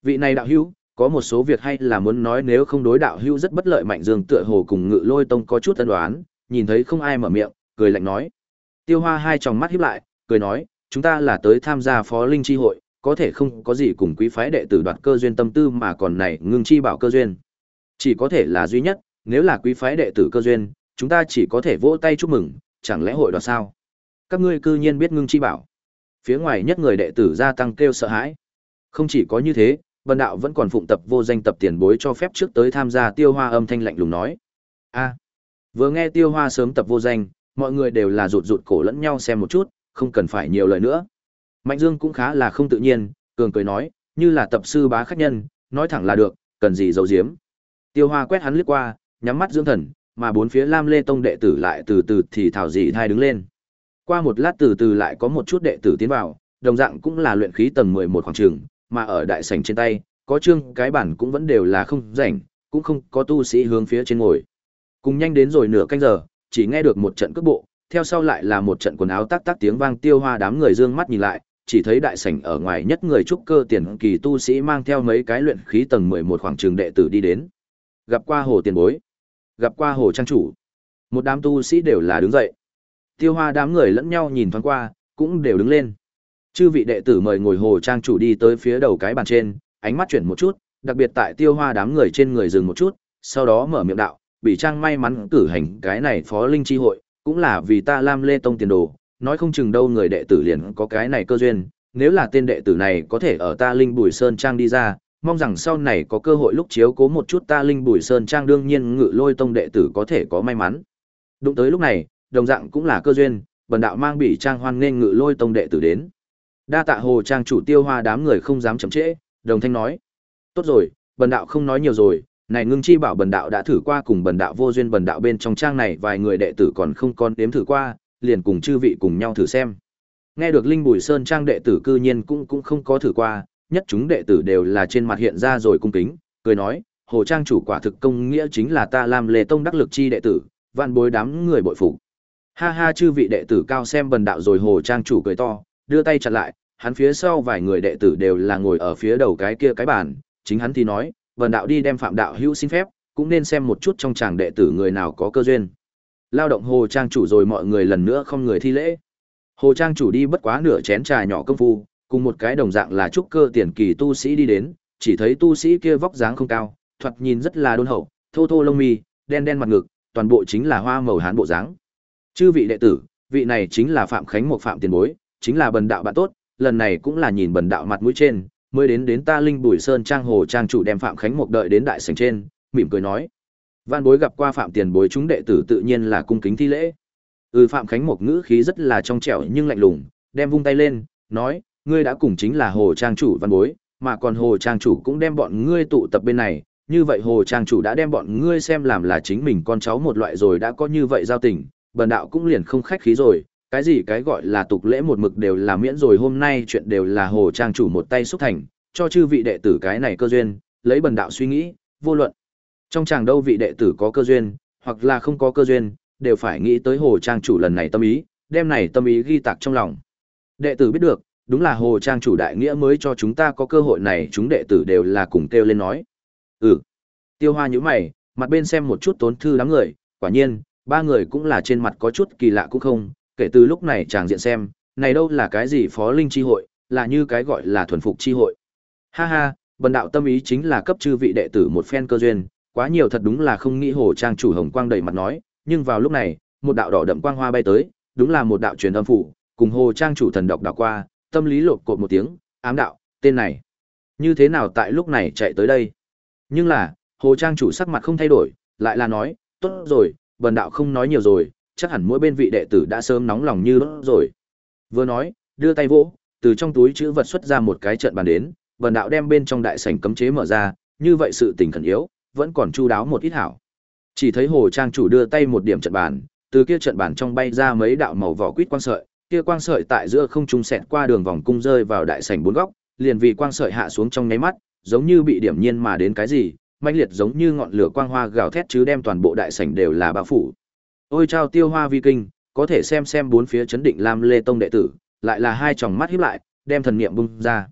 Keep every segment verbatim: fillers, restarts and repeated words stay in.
Vị này đạo hữu, có một số việc hay là muốn nói, nếu không đối đạo hữu rất bất lợi. Mạnh Dương tựa hồ cùng Ngự Lôi Tông có chút ân đoán, nhìn thấy không ai mở miệng, cười lạnh nói. Tiêu Hoa hai tròng mắt híp lại, cười nói, chúng ta là tới tham gia Phó Linh chi hội, có thể không có gì cùng quý phái đệ tử đoạt cơ duyên tâm tư, mà còn này ngưng chi bảo cơ duyên, chỉ có thể là duy nhất, nếu là quý phái đệ tử cơ duyên, chúng ta chỉ có thể vỗ tay chúc mừng, chẳng lẽ hội đoạt sao? Các ngươi cư nhiên biết ngưng chi bảo. Phía ngoài nhất người đệ tử gia tăng kêu sợ hãi. Không chỉ có như thế, Vân đạo vẫn còn phụng tập vô danh tập tiền bối cho phép trước tới tham gia. Tiêu Hoa âm thanh lạnh lùng nói. A. Vừa nghe Tiêu Hoa sớm tập vô danh, mọi người đều là rụt rụt cổ lẫn nhau xem một chút, không cần phải nhiều lời nữa. Mạnh Dương cũng khá là không tự nhiên, cường cười nói, như là tập sư bá khách nhân, nói thẳng là được, cần gì giấu giếm. Tiêu Hoa quét hắn liếc qua, nhắm mắt dưỡng thần, mà bốn phía Lam Lê Tông đệ tử lại từ từ thì thảo dị thai đứng lên. Qua một lát từ từ lại có một chút đệ tử tiến vào, đồng dạng cũng là luyện khí tầng mười một khoảng trường, mà ở đại sảnh trên tay, có trương cái bản cũng vẫn đều là không rảnh, cũng không có tu sĩ hướng phía trên ngồi. Cùng nhanh đến rồi nửa canh giờ, chỉ nghe được một trận cước bộ, theo sau lại là một trận quần áo tác tác tiếng vang. Tiêu Hoa đám người dương mắt nhìn lại, chỉ thấy đại sảnh ở ngoài nhất người trúc cơ tiền kỳ tu sĩ mang theo mấy cái luyện khí tầng mười một khoảng trường đệ tử đi đến. Gặp qua Hồ tiền bối, gặp qua Hồ trang chủ. Một đám tu sĩ đều là đứng dậy. Tiêu Hoa đám người lẫn nhau nhìn thoáng qua, cũng đều đứng lên. Chư vị đệ tử mời ngồi. Hồ trang chủ đi tới phía đầu cái bàn trên, ánh mắt chuyển một chút, đặc biệt tại Tiêu Hoa đám người trên người dừng một chút, sau đó mở miệng đạo, Bỉ Trang may mắn cử hành cái này Phó Linh chi hội, cũng là vì ta Lam Lê Tông tiền đồ, nói không chừng đâu người đệ tử liền có cái này cơ duyên, nếu là tên đệ tử này có thể ở ta Linh Bùi Sơn Trang đi ra, mong rằng sau này có cơ hội lúc chiếu cố một chút ta Linh Bùi Sơn Trang. Đương nhiên Ngự Lôi Tông đệ tử có thể có may mắn đụng tới lúc này, đồng dạng cũng là cơ duyên, bần đạo mang Bỉ Trang hoan nghênh Ngự Lôi Tông đệ tử đến. Đa tạ Hồ trang chủ. Tiêu Hoa đám người không dám chậm trễ, đồng thanh nói, tốt rồi, bần đạo không nói nhiều rồi, này ngưng chi bảo bần đạo đã thử qua, cùng bần đạo vô duyên, bần đạo bên trong trang này vài người đệ tử còn không còn đếm thử qua, liền cùng chư vị cùng nhau thử xem. Nghe được Linh Bùi Sơn Trang đệ tử cư nhiên cũng cũng không có thử qua, nhất chúng đệ tử đều là trên mặt hiện ra rồi cung kính, cười nói, Hồ trang chủ quả thực công nghĩa chính là ta Lam Lê Tông đắc lực chi đệ tử, vạn bối đám người bội phục. Ha ha, chư vị đệ tử cao xem bần đạo rồi. Hồ trang chủ cười to, đưa tay chặn lại, hắn phía sau vài người đệ tử đều là ngồi ở phía đầu cái kia cái bàn, chính hắn thì nói, bần đạo đi đem Phạm đạo hữu xin phép, cũng nên xem một chút trong chàng đệ tử người nào có cơ duyên. Lao động Hồ trang chủ. Rồi mọi người lần nữa không người thi lễ. Hồ trang chủ đi bất quá nửa chén trà nhỏ công phu, cùng một cái đồng dạng là trúc cơ tiền kỳ tu sĩ đi đến, chỉ thấy tu sĩ kia vóc dáng không cao, thoạt nhìn rất là đôn hậu, thô thô lông mi, đen đen mặt ngực, toàn bộ chính là hoa màu hán bộ dáng. Chư vị đệ tử, vị này chính là Phạm Khánh Một Phạm tiền bối, chính là bần đạo bạn tốt, lần này cũng là nhìn bần đạo mặt mũi trên, mới đến đến ta Linh Bùi Sơn Trang. Hồ trang chủ đem Phạm Khánh Một đợi đến đại sảnh trên, mỉm cười nói, van bối gặp qua Phạm tiền bối. Chúng đệ tử tự nhiên là cung kính thi lễ. Ừ, Phạm Khánh Một ngữ khí rất là trong trẻo nhưng lạnh lùng, đem vung tay lên, nói, ngươi đã cùng chính là Hồ trang chủ văn bối, mà còn Hồ trang chủ cũng đem bọn ngươi tụ tập bên này, như vậy Hồ trang chủ đã đem bọn ngươi xem làm là chính mình con cháu một loại rồi, đã có như vậy giao tình, bần đạo cũng liền không khách khí rồi, cái gì cái gọi là tục lễ một mực đều là miễn rồi, hôm nay chuyện đều là Hồ trang chủ một tay xúc thành, cho chư vị đệ tử cái này cơ duyên, lấy bần đạo suy nghĩ, vô luận trong chàng đâu vị đệ tử có cơ duyên, hoặc là không có cơ duyên, đều phải nghĩ tới Hồ trang chủ lần này tâm ý, đem này tâm ý ghi tạc trong lòng. Đệ tử biết được, đúng là Hồ trang chủ đại nghĩa mới cho chúng ta có cơ hội này. Chúng đệ tử đều là cùng kêu lên nói. Ừ. Tiêu Hoa nhíu mày, mặt bên xem một chút Tốn Thư đám người, quả nhiên, ba người cũng là trên mặt có chút kỳ lạ cũng không, kể từ lúc này chàng diện xem, này đâu là cái gì Phó Linh chi hội, là như cái gọi là thuần phục chi hội. Ha ha, bần đạo tâm ý chính là cấp chư vị đệ tử một phen cơ duyên, quá nhiều thật đúng là không nghĩ. Hồ trang chủ hồng quang đầy mặt nói, nhưng vào lúc này, một đạo đỏ đậm quang hoa bay tới, đúng là một đạo truyền âm phủ, cùng Hồ trang chủ thần đọc đảo qua, tâm lý lột cột một tiếng, ám đạo, tên này như thế nào tại lúc này chạy tới đây. Nhưng là, Hồ trang chủ sắc mặt không thay đổi, lại là nói, tốt rồi, bần đạo không nói nhiều rồi, chắc hẳn mỗi bên vị đệ tử đã sớm nóng lòng như đốt rồi. Vừa nói, đưa tay vỗ, từ trong túi chữ vật xuất ra một cái trận bàn đến, bần đạo đem bên trong đại sảnh cấm chế mở ra, như vậy sự tình khẩn yếu, vẫn còn chu đáo một ít hảo. Chỉ thấy Hồ trang chủ đưa tay một điểm trận bàn, từ kia trận bàn trong bay ra mấy đạo màu vỏ quýt quang sợi, kia quang sợi tại giữa không trung xẹt qua đường vòng cung rơi vào đại sảnh bốn góc, liền vì quang sợi hạ xuống trong nháy mắt, giống như bị điểm nhiên mà đến cái gì, mãnh liệt giống như ngọn lửa quang hoa gào thét chứ đem toàn bộ đại sảnh đều là bao phủ. Ôi chao, Tiêu Hoa vi kinh, có thể xem xem bốn phía chấn định Lam Lê Tông đệ tử, lại là hai tròng mắt híp lại, đem thần niệm bung ra.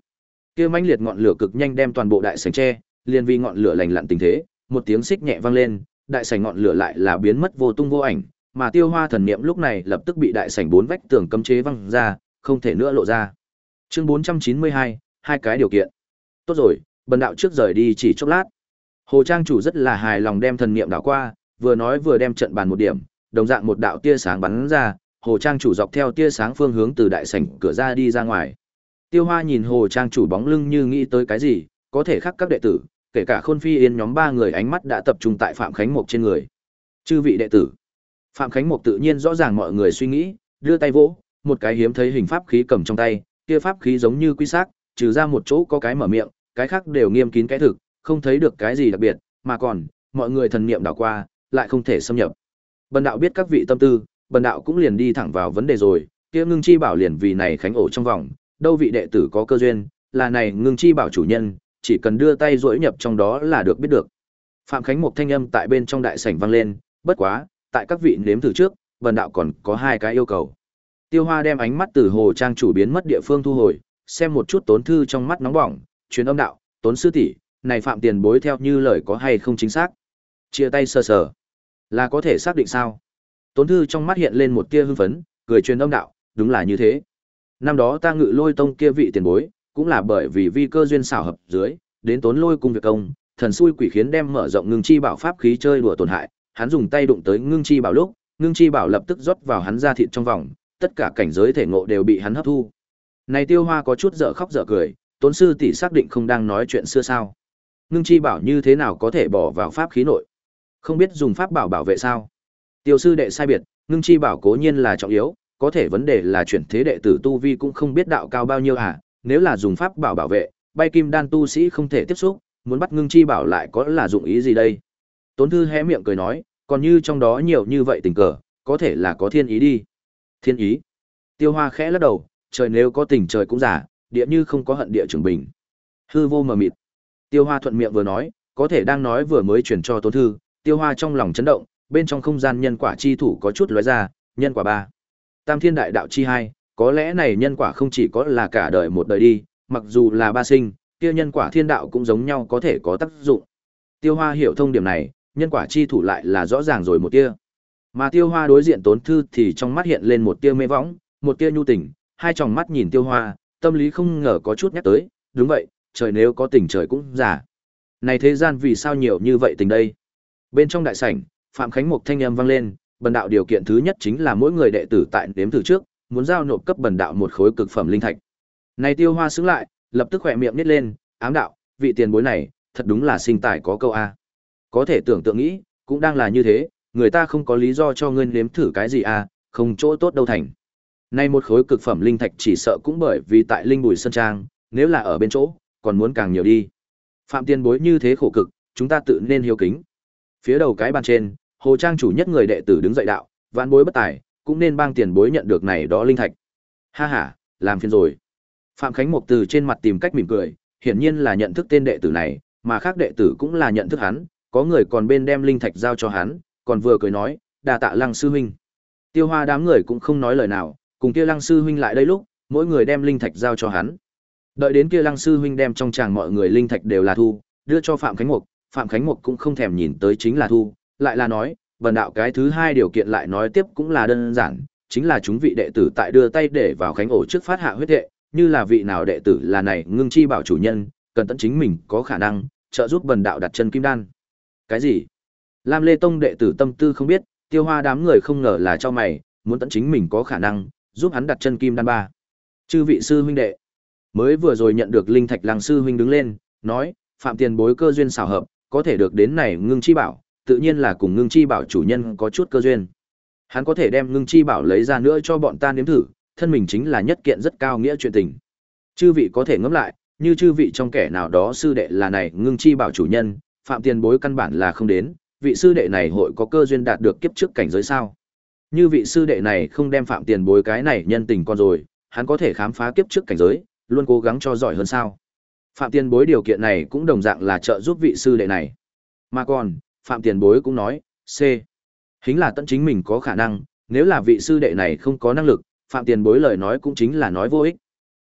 Kia mãnh liệt ngọn lửa cực nhanh đem toàn bộ đại sảnh che, liền vì ngọn lửa lành lặn tình thế, một tiếng xích nhẹ vang lên, đại sảnh ngọn lửa lại là biến mất vô tung vô ảnh, mà Tiêu Hoa thần niệm lúc này lập tức bị đại sảnh bốn vách tường cấm chế văng ra, không thể nữa lộ ra. Chương bốn trăm chín mươi hai, hai cái điều kiện. Tốt rồi, bần đạo trước rời đi chỉ chốc lát. Hồ Trang chủ rất là hài lòng đem thần niệm đảo qua, vừa nói vừa đem trận bàn một điểm, đồng dạng một đạo tia sáng bắn ra, Hồ Trang chủ dọc theo tia sáng phương hướng từ đại sảnh cửa ra đi ra ngoài. Tiêu Hoa nhìn Hồ Trang chủ bóng lưng như nghĩ tới cái gì, có thể khác các đệ tử, kể cả Khôn Phi Yên nhóm ba người ánh mắt đã tập trung tại Phạm Khánh Mục trên người. Chư vị đệ tử. Phạm Khánh Mục tự nhiên rõ ràng mọi người suy nghĩ, đưa tay vỗ, một cái hiếm thấy hình pháp khí cầm trong tay, kia pháp khí giống như quy xác, trừ ra một chỗ có cái mở miệng, cái khác đều nghiêm kín cái thực, không thấy được cái gì đặc biệt, mà còn, mọi người thần niệm đảo qua, lại không thể xâm nhập. Bần đạo biết các vị tâm tư, bần đạo cũng liền đi thẳng vào vấn đề rồi, kia Ngưng Chi Bảo liền vì này khánh ổ trong vòng, đâu vị đệ tử có cơ duyên, là này Ngưng Chi Bảo chủ nhân, chỉ cần đưa tay duỗi nhập trong đó là được biết được. Phạm Khánh Mục thanh âm tại bên trong đại sảnh vang lên, bất quá, tại các vị nếm thử trước, bần đạo còn có hai cái yêu cầu. Tiêu Hoa đem ánh mắt từ Hồ Trang chủ biến mất địa phương thu hồi, xem một chút Tốn Thư trong mắt nóng bỏng, truyền âm đạo, Tốn sư tỷ, này Phạm tiền bối theo như lời có hay không chính xác? Chia tay sờ sờ, là có thể xác định sao? Tốn Thư trong mắt hiện lên một tia hưng phấn, cười truyền âm đạo, đúng là như thế. Năm đó ta Ngự Lôi tông kia vị tiền bối, cũng là bởi vì vi cơ duyên xảo hợp dưới, đến Tốn Lôi cung việc công, thần xui quỷ khiến đem mở rộng Ngưng Chi Bảo pháp khí chơi đùa tổn hại, hắn dùng tay đụng tới Ngưng Chi Bảo lúc, Ngưng Chi Bảo lập tức rót vào hắn da thịt trong vòng, tất cả cảnh giới thể ngộ đều bị hắn hấp thu. Này Tiêu Hoa có chút dở khóc dở cười, Tốn sư tỷ xác định không đang nói chuyện xưa sao? Ngưng Chi Bảo như thế nào có thể bỏ vào pháp khí nội? Không biết dùng pháp bảo bảo vệ sao? Tiêu sư đệ sai biệt, Ngưng Chi Bảo cố nhiên là trọng yếu, có thể vấn đề là chuyển thế đệ tử tu vi cũng không biết đạo cao bao nhiêu à, nếu là dùng pháp bảo bảo vệ, bay kim đan tu sĩ không thể tiếp xúc, muốn bắt Ngưng Chi Bảo lại có là dụng ý gì đây? Tốn Thư hé miệng cười nói, còn như trong đó nhiều như vậy tình cờ, có thể là có thiên ý đi. Thiên ý? Tiêu Hoa khẽ lắc đầu, trời nếu có tình trời cũng giả, địa như không có hận địa trường bình. Hư vô mờ mịt. Tiêu Hoa thuận miệng vừa nói, có thể đang nói vừa mới chuyển cho Tốn Thư, Tiêu Hoa trong lòng chấn động, bên trong không gian nhân quả chi thủ có chút lóe ra, nhân quả ba. Tam thiên đại đạo chi hai, có lẽ này nhân quả không chỉ có là cả đời một đời đi, mặc dù là ba sinh, kia nhân quả thiên đạo cũng giống nhau có thể có tác dụng. Tiêu Hoa hiểu thông điểm này, nhân quả chi thủ lại là rõ ràng rồi một tia. Mà Tiêu Hoa đối diện Tốn Thư thì trong mắt hiện lên một tia mê võng, một tia nhu tình, hai tròng mắt nhìn Tiêu Hoa, tâm lý không ngờ có chút nhắc tới, đúng vậy, trời nếu có tình trời cũng giả. Này thế gian vì sao nhiều như vậy tình đây? Bên trong đại sảnh, Phạm Khánh Mục thanh âm vang lên, bần đạo điều kiện thứ nhất chính là mỗi người đệ tử tại đếm thử trước, muốn giao nộp cấp bần đạo một khối cực phẩm linh thạch. Này Tiêu Hoa sững lại, lập tức khỏe miệng nhếch lên, ám đạo, vị tiền bối này, thật đúng là sinh tài có câu a. Có thể tưởng tượng nghĩ, cũng đang là như thế, người ta không có lý do cho ngươi nếm thử cái gì a, không chỗ tốt đâu thành. Nay một khối cực phẩm linh thạch chỉ sợ cũng bởi vì tại Linh Bùi Sơn Trang, nếu là ở bên chỗ, còn muốn càng nhiều đi. Phạm tiền bối như thế khổ cực, chúng ta tự nên hiếu kính. Phía đầu cái bàn trên, Hồ Trang chủ nhất người đệ tử đứng dậy đạo, vạn bối bất tài, cũng nên bang tiền bối nhận được này đó linh thạch. Ha ha, làm phiền rồi. Phạm Khánh Mục từ trên mặt tìm cách mỉm cười, hiển nhiên là nhận thức tên đệ tử này, mà khác đệ tử cũng là nhận thức hắn, có người còn bên đem linh thạch giao cho hắn, còn vừa cười nói, đà tạ Lăng sư huynh. Tiêu Hoa đám người cũng không nói lời nào, cùng kia Lăng sư huynh lại đây lúc, mỗi người đem linh thạch giao cho hắn. Đợi đến kia Lăng sư huynh đem trong tràng mọi người linh thạch đều là thu, đưa cho Phạm Khánh Mục, Phạm Khánh Mục cũng không thèm nhìn tới chính là thu, lại là nói, bần đạo cái thứ hai điều kiện lại nói tiếp cũng là đơn giản, chính là chúng vị đệ tử tại đưa tay để vào khánh ổ trước phát hạ huyết hệ, như là vị nào đệ tử là này Ngưng Chi Bảo chủ nhân, cần tận chính mình có khả năng trợ giúp bần đạo đặt chân kim đan. Cái gì? Lam Lê Tông đệ tử tâm tư không biết, Tiêu Hoa đám người không ngờ là cho mày, muốn tận chính mình có khả năng giúp hắn đặt chân kim đan ba. Chư vị sư huynh đệ, mới vừa rồi nhận được linh thạch Lăng sư huynh đứng lên, nói, phạm tiền bối cơ duyên xảo hợp, có thể được đến này Ngưng Chi Bảo, tự nhiên là cùng Ngưng Chi Bảo chủ nhân có chút cơ duyên. Hắn có thể đem Ngưng Chi Bảo lấy ra nữa cho bọn ta nếm thử, thân mình chính là nhất kiện rất cao nghĩa chuyện tình. Chư vị có thể ngẫm lại, như chư vị trong kẻ nào đó sư đệ là này Ngưng Chi Bảo chủ nhân, phạm tiền bối căn bản là không đến, vị sư đệ này hội có cơ duyên đạt được kiếp trước cảnh giới sao? Như vị sư đệ này không đem phạm tiền bối cái này nhân tình con rồi, hắn có thể khám phá kiếp trước cảnh giới, luôn cố gắng cho giỏi hơn sao? Phạm tiền bối điều kiện này cũng đồng dạng là trợ giúp vị sư đệ này. Mà còn, phạm tiền bối cũng nói, C. Hính là tận chính mình có khả năng, nếu là vị sư đệ này không có năng lực, phạm tiền bối lời nói cũng chính là nói vô ích.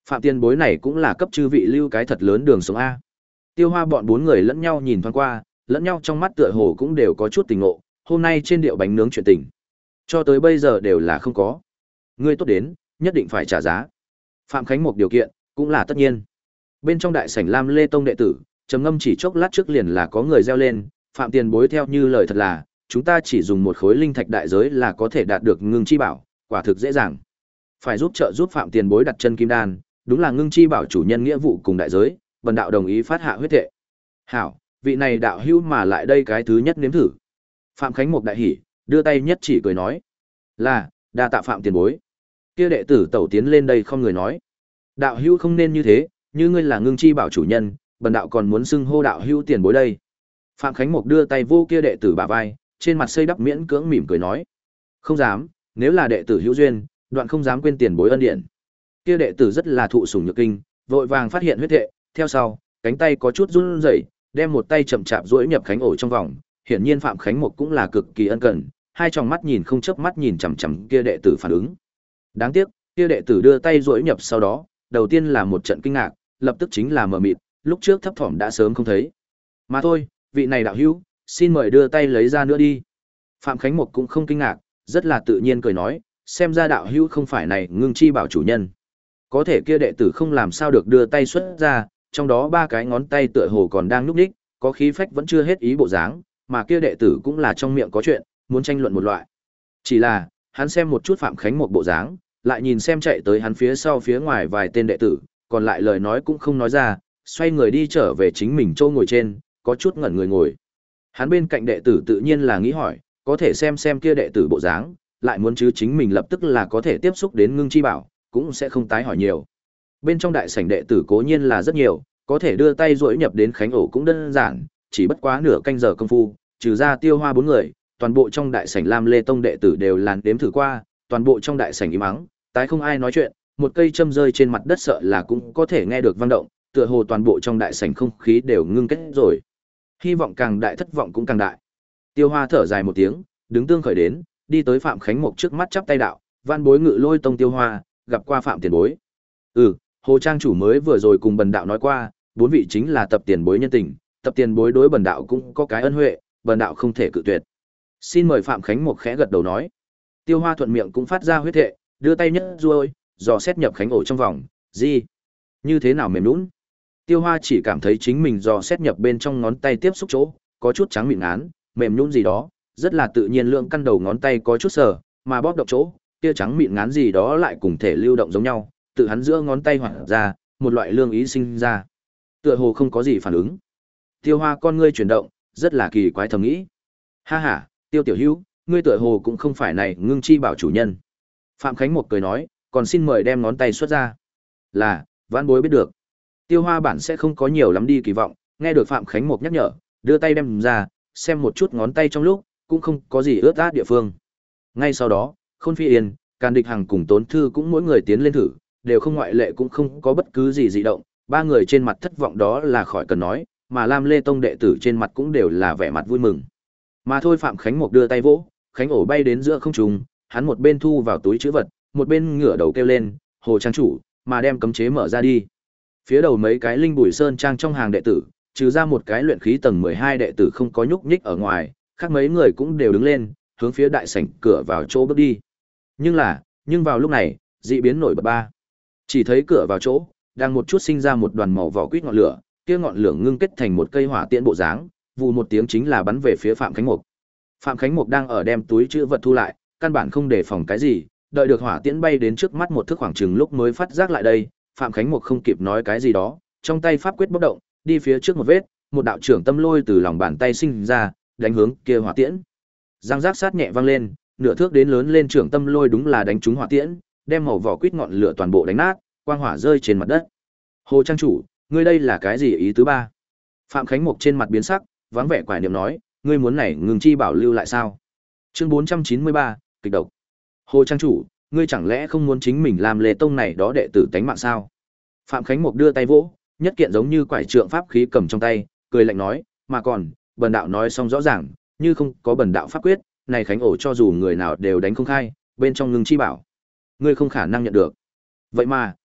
Phạm Tiền Bối này cũng là cấp chư vị lưu cái thật lớn đường sống a. Tiêu Hoa bọn bốn người lẫn nhau nhìn thoáng qua, lẫn nhau trong mắt tựa hồ cũng đều có chút tình ngộ, hôm nay trên điệu bánh nướng chuyện tình, cho tới bây giờ đều là không có. Ngươi tốt đến, nhất định phải trả giá. Phạm Khánh một điều kiện, cũng là tất nhiên. Bên trong đại sảnh Lam Lê Tông đệ tử, trầm ngâm chỉ chốc lát trước liền là có người reo lên, Phạm Tiền Bối theo như lời thật là, chúng ta chỉ dùng một khối linh thạch đại giới là có thể đạt được ngưng chi bảo, quả thực dễ dàng. Phải giúp trợ giúp Phạm Tiền Bối đặt chân kim đan, đúng là ngưng chi bảo chủ nhân nghĩa vụ cùng đại giới, bần đạo đồng ý phát hạ huyết thệ. Hảo, vị này đạo hữu mà lại đây cái thứ nhất nếm thử. Phạm Khánh Mục đại hỉ, đưa tay nhất chỉ cười nói, là, đa tạ Phạm Tiền Bối. Kia đệ tử tẩu tiến lên đây không người nói, đạo hữu không nên như thế, như ngươi là ngưng chi bảo chủ nhân, bần đạo còn muốn xưng hô đạo hữu tiền bối đây. Phạm Khánh Mục đưa tay vô kia đệ tử bả vai, trên mặt xây đắp miễn cưỡng mỉm cười nói, không dám, nếu là đệ tử hữu duyên, đoạn không dám quên tiền bối ân điển. Kia đệ tử rất là thụ sủng nhược kinh, vội vàng phát hiện huyết thệ, theo sau, cánh tay có chút run rẩy, đem một tay chậm chạp duỗi nhập Khánh ổ trong vòng, hiển nhiên Phạm Khánh Mục cũng là cực kỳ ân cần, hai tròng mắt nhìn không chớp mắt nhìn chằm chằm kia đệ tử phản ứng. Đáng tiếc, kia đệ tử đưa tay duỗi nhập sau đó, đầu tiên là một trận kinh ngạc, lập tức chính là mờ mịt, lúc trước thấp thỏm đã sớm không thấy. Mà thôi, vị này đạo hữu, xin mời đưa tay lấy ra nữa đi. Phạm Khánh Mục cũng không kinh ngạc, rất là tự nhiên cười nói, xem ra đạo hữu không phải này ngưng chi bảo chủ nhân. Có thể kia đệ tử không làm sao được đưa tay xuất ra, trong đó ba cái ngón tay tựa hồ còn đang nhúc nhích, có khí phách vẫn chưa hết ý bộ dáng, mà kia đệ tử cũng là trong miệng có chuyện, muốn tranh luận một loại. Chỉ là, hắn xem một chút Phạm Khánh một bộ dáng, lại nhìn xem chạy tới hắn phía sau phía ngoài vài tên đệ tử, còn lại lời nói cũng không nói ra, xoay người đi trở về chính mình chỗ ngồi trên, có chút ngẩn người ngồi. Hắn bên cạnh đệ tử tự nhiên là nghĩ hỏi, có thể xem xem kia đệ tử bộ dáng, lại muốn chứ chính mình lập tức là có thể tiếp xúc đến ngưng chi bảo, cũng sẽ không tái hỏi nhiều. Bên trong đại sảnh đệ tử cố nhiên là rất nhiều, có thể đưa tay duỗi nhập đến Khánh ổ cũng đơn giản, chỉ bất quá nửa canh giờ công phu, trừ ra Tiêu Hoa bốn người, toàn bộ trong đại sảnh Lam Lê Tông đệ tử đều làn đếm thử qua, toàn bộ trong đại sảnh im ắng, tái không ai nói chuyện, một cây châm rơi trên mặt đất sợ là cũng có thể nghe được vang động, tựa hồ toàn bộ trong đại sảnh không khí đều ngưng kết rồi. Hy vọng càng đại thất vọng cũng càng đại. Tiêu Hoa thở dài một tiếng, đứng tương khởi đến, đi tới Phạm Khánh Mục trước mắt chắp tay đạo, "Van bối Ngự Lôi Tông Tiêu Hoa, gặp qua Phạm tiền bối." "Ừ, Hồ trang chủ mới vừa rồi cùng bần đạo nói qua, bốn vị chính là tập tiền bối nhân tình, tập tiền bối đối bần đạo cũng có cái ân huệ, bần đạo không thể cự tuyệt." Xin mời Phạm Khánh Mục khẽ gật đầu nói. Tiêu Hoa thuận miệng cũng phát ra huyết thệ, đưa tay nhất ruôi, dò xét nhập Khánh ổ trong vòng, "Gì? Như thế nào mềm nhũn?" Tiêu Hoa chỉ cảm thấy chính mình dò xét nhập bên trong ngón tay tiếp xúc chỗ, có chút trắng mịn ngán, mềm nhũn gì đó, rất là tự nhiên lượng căn đầu ngón tay có chút sờ, mà bóp động chỗ, kia trắng mịn ngán gì đó lại cùng thể lưu động giống nhau, tự hắn giữa ngón tay hoạt ra, một loại lương ý sinh ra. Tựa hồ không có gì phản ứng. Tiêu Hoa con ngươi chuyển động, rất là kỳ quái thầm nghĩ. "Ha ha, Tiêu tiểu hữu, ngươi tựa hồ cũng không phải này ngưng chi bảo chủ nhân." Phạm Khánh Mục cười nói, "Còn xin mời đem ngón tay xuất ra." "Là, vãn bối biết được." Tiêu Hoa bản sẽ không có nhiều lắm đi kỳ vọng, nghe được Phạm Khánh Mục nhắc nhở, đưa tay đem ra, xem một chút ngón tay trong lúc, cũng không có gì ướt át địa phương. Ngay sau đó, Khôn Phi Yên, Càn Địch Hằng cùng Tốn Thư cũng mỗi người tiến lên thử, đều không ngoại lệ cũng không có bất cứ gì dị động, ba người trên mặt thất vọng đó là khỏi cần nói, mà Lam Lê Tông đệ tử trên mặt cũng đều là vẻ mặt vui mừng. Mà thôi Phạm Khánh Mục đưa tay vỗ, Khánh ổ bay đến giữa không trung, hắn một bên thu vào túi trữ vật, một bên ngửa đầu kêu lên, "Hồ trang chủ, mà đem cấm chế mở ra đi." Phía đầu mấy cái linh bùi sơn trang trong hàng đệ tử, trừ ra một cái luyện khí tầng mười hai đệ tử không có nhúc nhích ở ngoài, khác mấy người cũng đều đứng lên, hướng phía đại sảnh cửa vào chỗ bước đi. Nhưng là, nhưng vào lúc này, dị biến nổi bật ba. Chỉ thấy cửa vào chỗ, đang một chút sinh ra một đoàn màu vỏ quýt ngọn lửa, kia ngọn lửa ngưng kết thành một cây hỏa tiễn bộ dáng, vù một tiếng chính là bắn về phía Phạm Khánh Mục. Phạm Khánh Mục đang ở đem túi trữ vật thu lại, căn bản không đề phòng cái gì, đợi được hỏa tiễn bay đến trước mắt một thước khoảng chừng lúc mới phát giác lại đây, Phạm Khánh Mục không kịp nói cái gì đó, trong tay pháp quyết bốc động, đi phía trước một vết, một đạo trưởng tâm lôi từ lòng bàn tay sinh ra, đánh hướng kia hỏa tiễn. Giang giác sát nhẹ vang lên, nửa thước đến lớn lên trưởng tâm lôi đúng là đánh trúng hỏa tiễn, đem màu vỏ quýt ngọn lửa toàn bộ đánh nát, quang hỏa rơi trên mặt đất. "Hồ trang chủ, ngươi đây là cái gì ý tứ ba?" Phạm Khánh Mục trên mặt biến sắc, vắng vẻ quải niệm nói, "Ngươi muốn này ngừng chi bảo lưu lại sao?" Chương bốn trăm chín mươi ba, kịch độc. "Hồ trang chủ, ngươi chẳng lẽ không muốn chính mình làm Lê Tông này đó đệ tử tánh mạng sao?" Phạm Khánh Mục đưa tay vỗ, nhất kiện giống như quải trượng pháp khí cầm trong tay, cười lạnh nói, "Mà còn, bần đạo nói xong rõ ràng, như không có bần đạo pháp quyết, này Khánh ổ cho dù người nào đều đánh không khai, bên trong ngưng chi bảo, ngươi không khả năng nhận được." Vậy mà,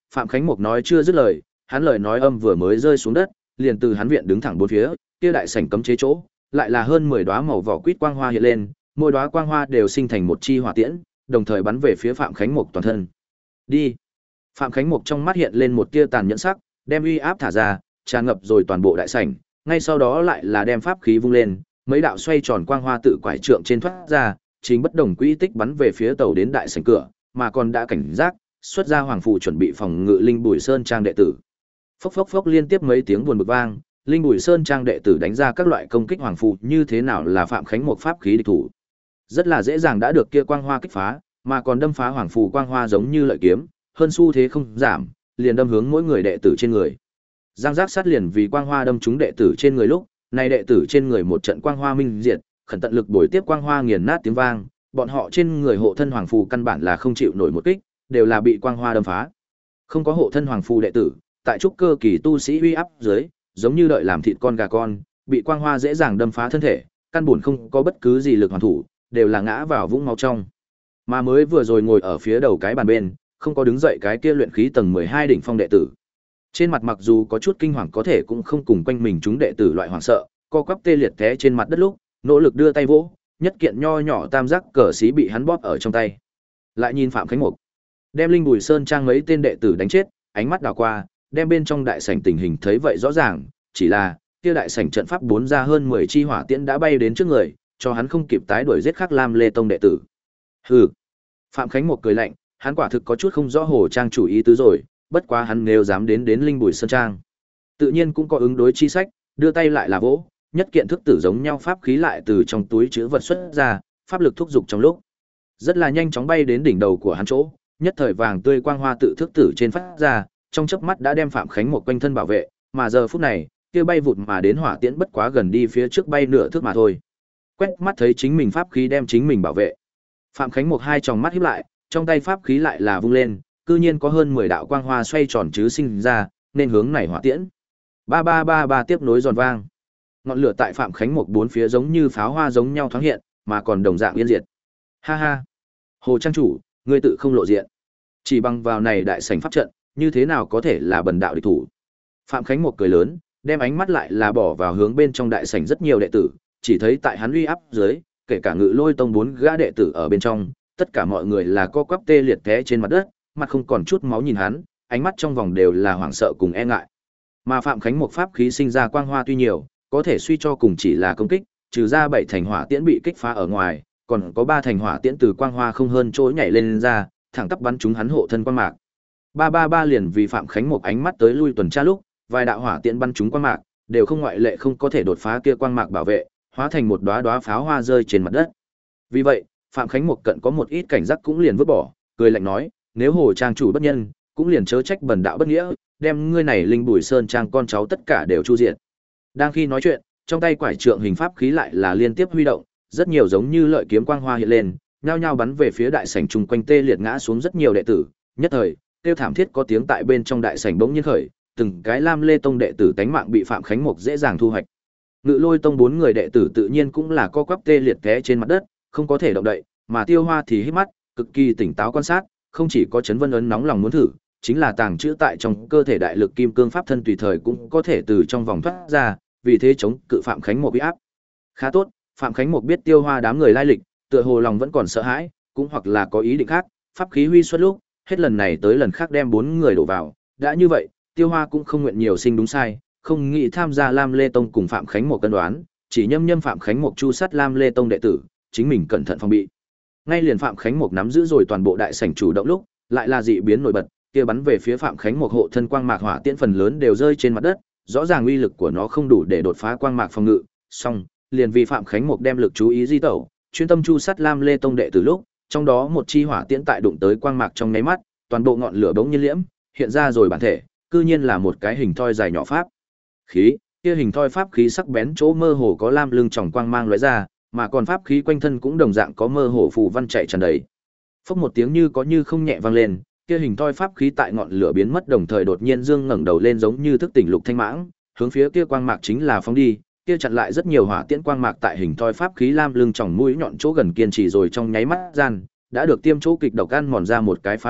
Phạm Khánh Mục nói chưa dứt lời, hắn lời nói âm vừa mới rơi xuống đất, liền từ hắn viện đứng thẳng bốn phía, kia đại sảnh cấm chế chỗ, lại là hơn mười đóa màu vỏ quýt quang hoa hiện lên, mỗi đóa quang hoa đều sinh thành một chi hỏa tiễn, đồng thời bắn về phía Phạm Khánh Mục toàn thân. Đi. Phạm Khánh Mục trong mắt hiện lên một tia tàn nhẫn sắc, đem uy áp thả ra, tràn ngập rồi toàn bộ đại sảnh, ngay sau đó lại là đem pháp khí vung lên, mấy đạo xoay tròn quang hoa tự quải trượng trên thoát ra, chính bất đồng quỹ tích bắn về phía tàu đến đại sảnh cửa, mà còn đã cảnh giác, xuất ra hoàng phù chuẩn bị phòng ngự Linh Bùi Sơn trang đệ tử. Phốc phốc phốc liên tiếp mấy tiếng buồn bực vang, Linh Bùi Sơn trang đệ tử đánh ra các loại công kích hoàng phù như thế nào là Phạm Khánh một pháp khí địch thủ. Rất là dễ dàng đã được kia quang hoa kích phá, mà còn đâm phá hoàng phù quang hoa giống như lợi kiếm, hơn xu thế không giảm, liền đâm hướng mỗi người đệ tử trên người. Giang giác sát liền vì quang hoa đâm trúng đệ tử trên người lúc, này đệ tử trên người một trận quang hoa minh diệt, khẩn tận lực bồi tiếp quang hoa nghiền nát tiếng vang, bọn họ trên người hộ thân hoàng phù căn bản là không chịu nổi một kích, đều là bị quang hoa đâm phá. Không có hộ thân hoàng phù đệ tử, tại trúc cơ kỳ tu sĩ uy áp dưới, giống như đợi làm thịt con gà con, bị quang hoa dễ dàng đâm phá thân thể, căn buồn không có bất cứ gì lực hoàn thủ, đều là ngã vào vũng máu trong. Mà mới vừa rồi ngồi ở phía đầu cái bàn bên, không có đứng dậy cái kia luyện khí tầng mười hai đỉnh phong đệ tử. Trên mặt mặc dù có chút kinh hoàng có thể cũng không cùng quanh mình chúng đệ tử loại hoảng sợ, co quắp tê liệt té trên mặt đất lúc, nỗ lực đưa tay vỗ, nhất kiện nho nhỏ tam giác cờ xí bị hắn bóp ở trong tay. Lại nhìn Phạm Khánh Mục, đem Linh Bùi Sơn trang mấy tên đệ tử đánh chết, ánh mắt đảo qua, đem bên trong đại sảnh tình hình thấy vậy rõ ràng, chỉ là kia đại sảnh trận pháp bốn ra hơn mười chi hỏa tiễn đã bay đến trước người, cho hắn không kịp tái đuổi giết Khắc Lam Lê tông đệ tử. Hừ. Phạm Khánh Mục cười lạnh, hắn quả thực có chút không rõ Hồ Trang chủ ý tứ rồi, bất quá hắn nếu dám đến đến Linh Bùi Sơn trang, tự nhiên cũng có ứng đối chi sách, đưa tay lại là vỗ, nhất kiện thức tử giống nhau pháp khí lại từ trong túi trữ vật xuất ra, pháp lực thúc dục trong lúc, rất là nhanh chóng bay đến đỉnh đầu của hắn chỗ, nhất thời vàng tươi quang hoa tự thức tử trên phát ra, trong chớp mắt đã đem Phạm Khánh Mục quanh thân bảo vệ, mà giờ phút này, kia bay vụt mà đến hỏa tiễn bất quá gần đi phía trước bay nửa thước mà thôi. Quét mắt thấy chính mình pháp khí đem chính mình bảo vệ, Phạm Khánh Mục hai tròng mắt híp lại, trong tay pháp khí lại là vung lên, cư nhiên có hơn mười đạo quang hoa xoay tròn chứ sinh ra, nên hướng này hỏa tiễn. Ba ba ba ba tiếp nối giòn vang. Ngọn lửa tại Phạm Khánh Mục bốn phía giống như pháo hoa giống nhau thoáng hiện, mà còn đồng dạng yên diệt. Ha ha. Hồ trang chủ, ngươi tự không lộ diện. Chỉ bằng vào này đại sảnh pháp trận, như thế nào có thể là bần đạo địch thủ. Phạm Khánh Mục cười lớn, đem ánh mắt lại là bỏ vào hướng bên trong đại sảnh rất nhiều đệ tử, chỉ thấy tại hắn uy áp dưới, kể cả Ngự Lôi tông bốn gã đệ tử ở bên trong, tất cả mọi người là co quắp tê liệt té trên mặt đất, mặt không còn chút máu nhìn hắn, ánh mắt trong vòng đều là hoảng sợ cùng e ngại. Mà Phạm Khánh Mục pháp khí sinh ra quang hoa tuy nhiều, có thể suy cho cùng chỉ là công kích, trừ ra bảy thành hỏa tiễn bị kích phá ở ngoài, còn có ba thành hỏa tiễn từ quang hoa không hơn chỗ nhảy lên, lên ra, thẳng tắp bắn trúng hắn hộ thân quang mạc. Ba ba ba liền vì Phạm Khánh Mục ánh mắt tới lui tuần tra lúc, vài đạo hỏa tiễn bắn trúng quang mạc, đều không ngoại lệ không có thể đột phá kia quang mạc bảo vệ, hóa thành một đóa đóa pháo hoa rơi trên mặt đất. Vì vậy, Phạm Khánh Mục cận có một ít cảnh giác cũng liền vứt bỏ, cười lạnh nói, nếu Hồ trang chủ bất nhân, cũng liền chớ trách bần đạo bất nghĩa, đem ngươi này Linh Bùi Sơn trang con cháu tất cả đều chu diệt. Đang khi nói chuyện, trong tay quải trượng hình pháp khí lại là liên tiếp huy động, rất nhiều giống như lợi kiếm quang hoa hiện lên, nhao nhao bắn về phía đại sảnh chung quanh tê liệt ngã xuống rất nhiều đệ tử, nhất thời, kêu thảm thiết có tiếng tại bên trong đại sảnh bỗng nhiên khởi, từng cái Lam Lê tông đệ tử tánh mạng bị Phạm Khánh Mục dễ dàng thu hoạch. Ngự Lôi tông bốn người đệ tử tự nhiên cũng là co quắp tê liệt té trên mặt đất, không có thể động đậy, mà Tiêu Hoa thì hít mắt, cực kỳ tỉnh táo quan sát, không chỉ có chấn vân ấn nóng lòng muốn thử, chính là tàng trữ tại trong cơ thể đại lực kim cương pháp thân tùy thời cũng có thể từ trong vòng thoát ra, vì thế chống cự Phạm Khánh Mục uy áp. Khá tốt, Phạm Khánh Mục biết Tiêu Hoa đám người lai lịch, tựa hồ lòng vẫn còn sợ hãi, cũng hoặc là có ý định khác, pháp khí huy xuất lúc, hết lần này tới lần khác đem bốn người đổ vào, đã như vậy, Tiêu Hoa cũng không nguyện nhiều sinh đúng sai, không nghĩ tham gia Lam Lê tông cùng Phạm Khánh Mục cân đoán, chỉ nhâm nhâm Phạm Khánh Mục chu sát Lam Lê tông đệ tử, chính mình cẩn thận phòng bị. Ngay liền Phạm Khánh Mục nắm giữ rồi toàn bộ đại sảnh chủ động lúc, lại là dị biến nổi bật, kia bắn về phía Phạm Khánh Mục hộ thân quang mạc hỏa tiễn phần lớn đều rơi trên mặt đất, rõ ràng uy lực của nó không đủ để đột phá quang mạc phòng ngự, song, liền vì Phạm Khánh Mục đem lực chú ý di tẩu, chuyên tâm chu sát Lam Lê tông đệ từ lúc, trong đó một chi hỏa tiễn tại đụng tới quang mạc trong nháy mắt, toàn bộ ngọn lửa bỗng nhiên liễm, hiện ra rồi bản thể, cư nhiên là một cái hình thoi dài nhỏ pháp khí, kia hình thoi pháp khí sắc bén chỗ mơ hồ có lam lưng tròng quang mang lóe ra, mà còn pháp khí quanh thân cũng đồng dạng có mơ hồ phù văn chạy tràn đầy. Phốc một tiếng như có như không nhẹ vang lên, kia hình thoi pháp khí tại ngọn lửa biến mất đồng thời đột nhiên dương ngẩng đầu lên giống như thức tỉnh lục thanh mãng, hướng phía kia quang mạc chính là phóng đi, kia chặn lại rất nhiều hỏa tiễn quang mạc tại hình thoi pháp khí lam lưng tròng mũi nhọn chỗ gần kiên trì rồi trong nháy mắt gian, đã được tiêm chỗ kịch độc ăn mòn ra một cái phá động,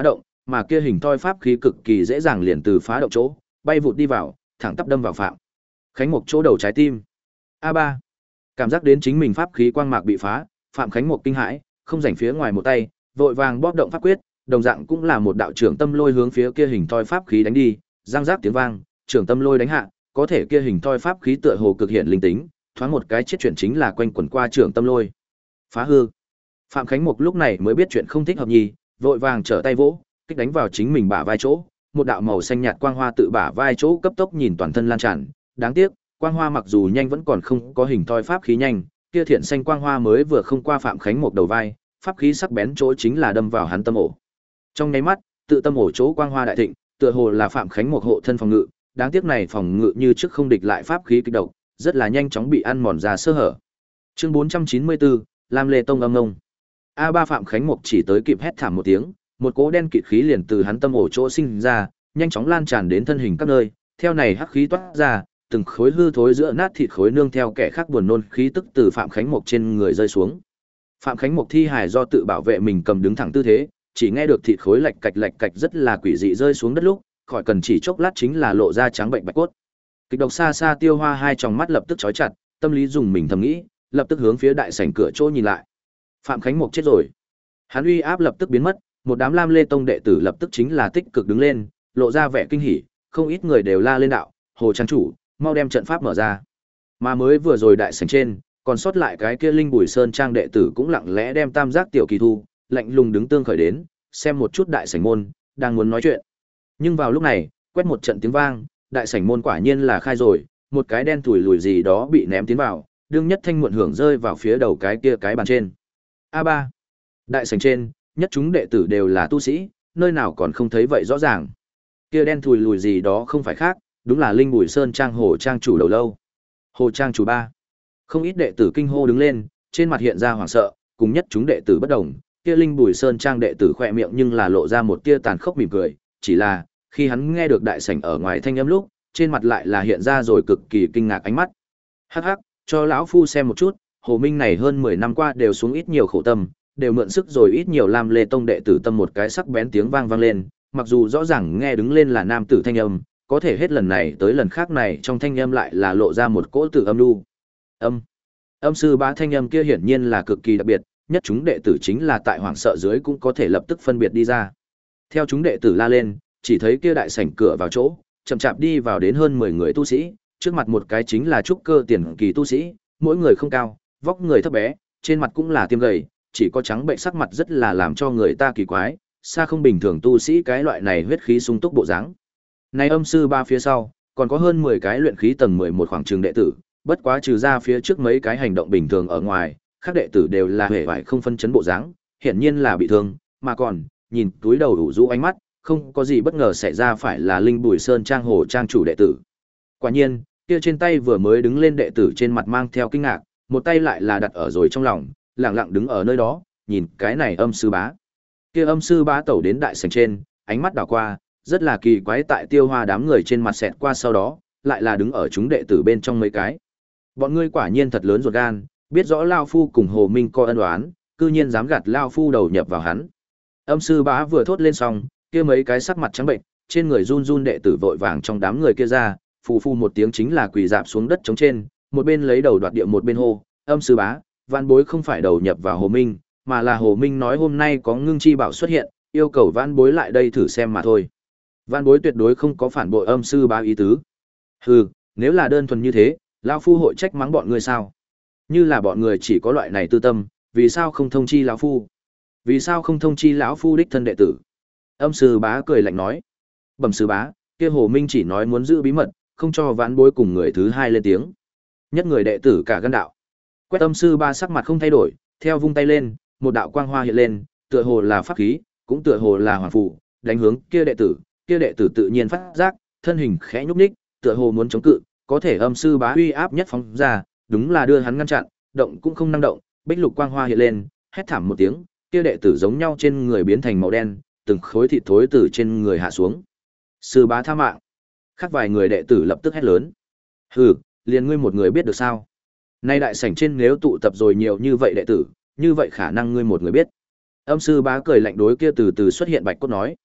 mà kia hình thoi pháp khí cực kỳ dễ dàng liền từ phá động chỗ, bay vụt đi vào, thẳng tắp đâm vào Phạm Khánh Mục chỗ đầu trái tim. A ba. Cảm giác đến chính mình pháp khí quang mạc bị phá, Phạm Khánh Mục kinh hãi, không rảnh phía ngoài một tay, vội vàng bóp động pháp quyết, đồng dạng cũng là một đạo trưởng tâm lôi hướng phía kia hình thoi pháp khí đánh đi, răng rác tiếng vang, trưởng tâm lôi đánh hạ, có thể kia hình thoi pháp khí tựa hồ cực hiện linh tính, thoáng một cái chết chuyển chính là quanh quẩn qua trưởng tâm lôi. Phá hư. Phạm Khánh Mục lúc này mới biết chuyện không thích hợp nhì, vội vàng trở tay vỗ, kích đánh vào chính mình bả vai chỗ, một đạo màu xanh nhạt quang hoa tự bả vai chỗ cấp tốc nhìn toàn thân lan tràn, đáng tiếc, quang hoa mặc dù nhanh vẫn còn không có hình thoi pháp khí nhanh, kia thiện xanh quang hoa mới vừa không qua Phạm Khánh Mục đầu vai, pháp khí sắc bén chỗ chính là đâm vào hắn tâm ổ. Trong nháy mắt, tự tâm ổ chỗ quang hoa đại thịnh, tựa hồ là Phạm Khánh Mục hộ thân phòng ngự, đáng tiếc này phòng ngự như trước không địch lại pháp khí kích độc, rất là nhanh chóng bị ăn mòn ra sơ hở. Chương bốn trăm chín mươi bốn, Lam Lê Tông âm ngông. A ba Phạm Khánh Mục chỉ tới kịp hét thảm một tiếng, một cỗ đen kịt khí liền từ hắn tâm ổ chỗ sinh ra, nhanh chóng lan tràn đến thân hình các nơi, theo này hắc khí toát ra, từng khối hư thối giữa nát thịt khối nương theo kẻ khác buồn nôn khí tức từ Phạm Khánh Mục trên người rơi xuống. Phạm Khánh Mục thi hài do tự bảo vệ mình cầm đứng thẳng tư thế, chỉ nghe được thịt khối lạch cạch lạch cạch rất là quỷ dị rơi xuống đất lúc, khỏi cần chỉ chốc lát chính là lộ ra trắng bệnh bạch cốt. Kịch độc xa xa Tiêu Hoa hai tròng mắt lập tức chói chặt, tâm lý dùng mình thầm nghĩ, lập tức hướng phía đại sảnh cửa chỗ nhìn lại. Phạm Khánh Mục chết rồi. Hắn uy áp lập tức biến mất, một đám Lam Lê Tông đệ tử lập tức chính là tích cực đứng lên, lộ ra vẻ kinh hỉ, không ít người đều la lên đạo, Hồ Trang chủ, mau đem trận pháp mở ra. Mà mới vừa rồi đại sảnh trên, còn sót lại cái kia Linh Bùi Sơn trang đệ tử cũng lặng lẽ đem tam giác tiểu kỳ thu, lạnh lùng đứng tương khởi đến, xem một chút đại sảnh môn, đang muốn nói chuyện. Nhưng vào lúc này, quét một trận tiếng vang, đại sảnh môn quả nhiên là khai rồi, một cái đen thủi lùi gì đó bị ném tiến vào, đương nhất thanh muộn hưởng rơi vào phía đầu cái kia cái bàn trên. A ba. Đại sảnh trên, nhất chúng đệ tử đều là tu sĩ, nơi nào còn không thấy vậy rõ ràng. Kia đen thùi lùi gì đó không phải khác, đúng là Linh Bùi Sơn trang Hồ trang chủ đầu lâu. Hồ trang chủ ba. Không ít đệ tử kinh hô đứng lên, trên mặt hiện ra hoảng sợ, cùng nhất chúng đệ tử bất đồng, kia Linh Bùi Sơn trang đệ tử khỏe miệng nhưng là lộ ra một tia tàn khốc mỉm cười, chỉ là, khi hắn nghe được đại sảnh ở ngoài thanh âm lúc, trên mặt lại là hiện ra rồi cực kỳ kinh ngạc ánh mắt. Hắc hắc, cho lão phu xem một chút, Hồ Minh này hơn mười năm qua đều xuống ít nhiều khổ tâm, đều mượn sức rồi ít nhiều Lam Lê Tông đệ tử tâm một cái sắc bén tiếng vang vang lên, mặc dù rõ ràng nghe đứng lên là nam tử thanh âm, có thể hết lần này tới lần khác này trong thanh âm lại là lộ ra một cỗ tử âm lưu. Âm. Âm sư bá thanh âm kia hiển nhiên là cực kỳ đặc biệt, nhất chúng đệ tử chính là tại hoảng sợ dưới cũng có thể lập tức phân biệt đi ra. Theo chúng đệ tử la lên, chỉ thấy kia đại sảnh cửa vào chỗ, chậm chạp đi vào đến hơn mười người tu sĩ, trước mặt một cái chính là trúc cơ tiền kỳ tu sĩ, mỗi người không cao, vóc người thấp bé, trên mặt cũng là tiêm gầy, chỉ có trắng bệnh sắc mặt rất là làm cho người ta kỳ quái, xa không bình thường tu sĩ cái loại này huyết khí sung túc bộ dáng. Này âm sư ba phía sau, còn có hơn mười cái luyện khí tầng mười một khoảng trường đệ tử, bất quá trừ ra phía trước mấy cái hành động bình thường ở ngoài, các đệ tử đều là hề vải không phân chấn bộ dáng, hiển nhiên là bị thương, mà còn, nhìn túi đầu đủ rũ ánh mắt, không có gì bất ngờ xảy ra phải là Linh Bùi Sơn trang Hồ trang chủ đệ tử. Quả nhiên, kia trên tay vừa mới đứng lên đệ tử trên mặt mang theo kinh ngạc, một tay lại là đặt ở rồi trong lòng, lặng lặng đứng ở nơi đó, nhìn cái này âm sư bá. Kia âm sư bá tẩu đến đại sảnh trên, ánh mắt đảo qua, rất là kỳ quái tại Tiêu Hoa đám người trên mặt xẹt qua sau đó, lại là đứng ở chúng đệ tử bên trong mấy cái. Bọn ngươi quả nhiên thật lớn ruột gan, biết rõ Lao Phu cùng Hồ Minh có ân oán, cư nhiên dám gạt Lao Phu đầu nhập vào hắn. Âm sư bá vừa thốt lên xong, kia mấy cái sắc mặt trắng bệnh, trên người run run đệ tử vội vàng trong đám người kia ra, phù phù một tiếng chính là quỳ dạp xuống đất trống trên, một bên lấy đầu đoạt địa một bên hô, âm sư bá, vạn bối không phải đầu nhập vào Hồ Minh, mà là Hồ Minh nói hôm nay có ngưng chi bảo xuất hiện, yêu cầu vạn bối lại đây thử xem mà thôi. Vạn bối tuyệt đối không có phản bội âm sư bá ý tứ. Hừ, nếu là đơn thuần như thế, lão phu hội trách mắng bọn ngươi sao? Như là bọn người chỉ có loại này tư tâm, vì sao không thông chi lão phu? Vì sao không thông chi lão phu đích thân đệ tử? Âm sư bá cười lạnh nói. Bẩm sư bá, kia Hồ Minh chỉ nói muốn giữ bí mật, không cho vãn bối cùng người thứ hai lên tiếng. Nhất người đệ tử cả gan đạo. Quét âm sư ba sắc mặt không thay đổi, theo vung tay lên, một đạo quang hoa hiện lên, tựa hồ là pháp khí, cũng tựa hồ là hoàng phù, đánh hướng kia đệ tử, kia đệ tử tự nhiên phát giác, thân hình khẽ nhúc nhích, tựa hồ muốn chống cự, có thể âm sư bá uy áp nhất phóng ra, đúng là đưa hắn ngăn chặn, động cũng không năng động, bích lục quang hoa hiện lên, hét thảm một tiếng, kia đệ tử giống nhau trên người biến thành màu đen, từng khối thịt thối từ trên người hạ xuống. Sư bá tha mạng. Khác vài người đệ tử lập tức hét lớn. Hừ, liền ngươi một người biết được sao? Nay đại sảnh trên nếu tụ tập rồi nhiều như vậy đệ tử, như vậy khả năng ngươi một người biết. Âm sư bá cười lạnh đối kia từ từ xuất hiện bạch cốt nói.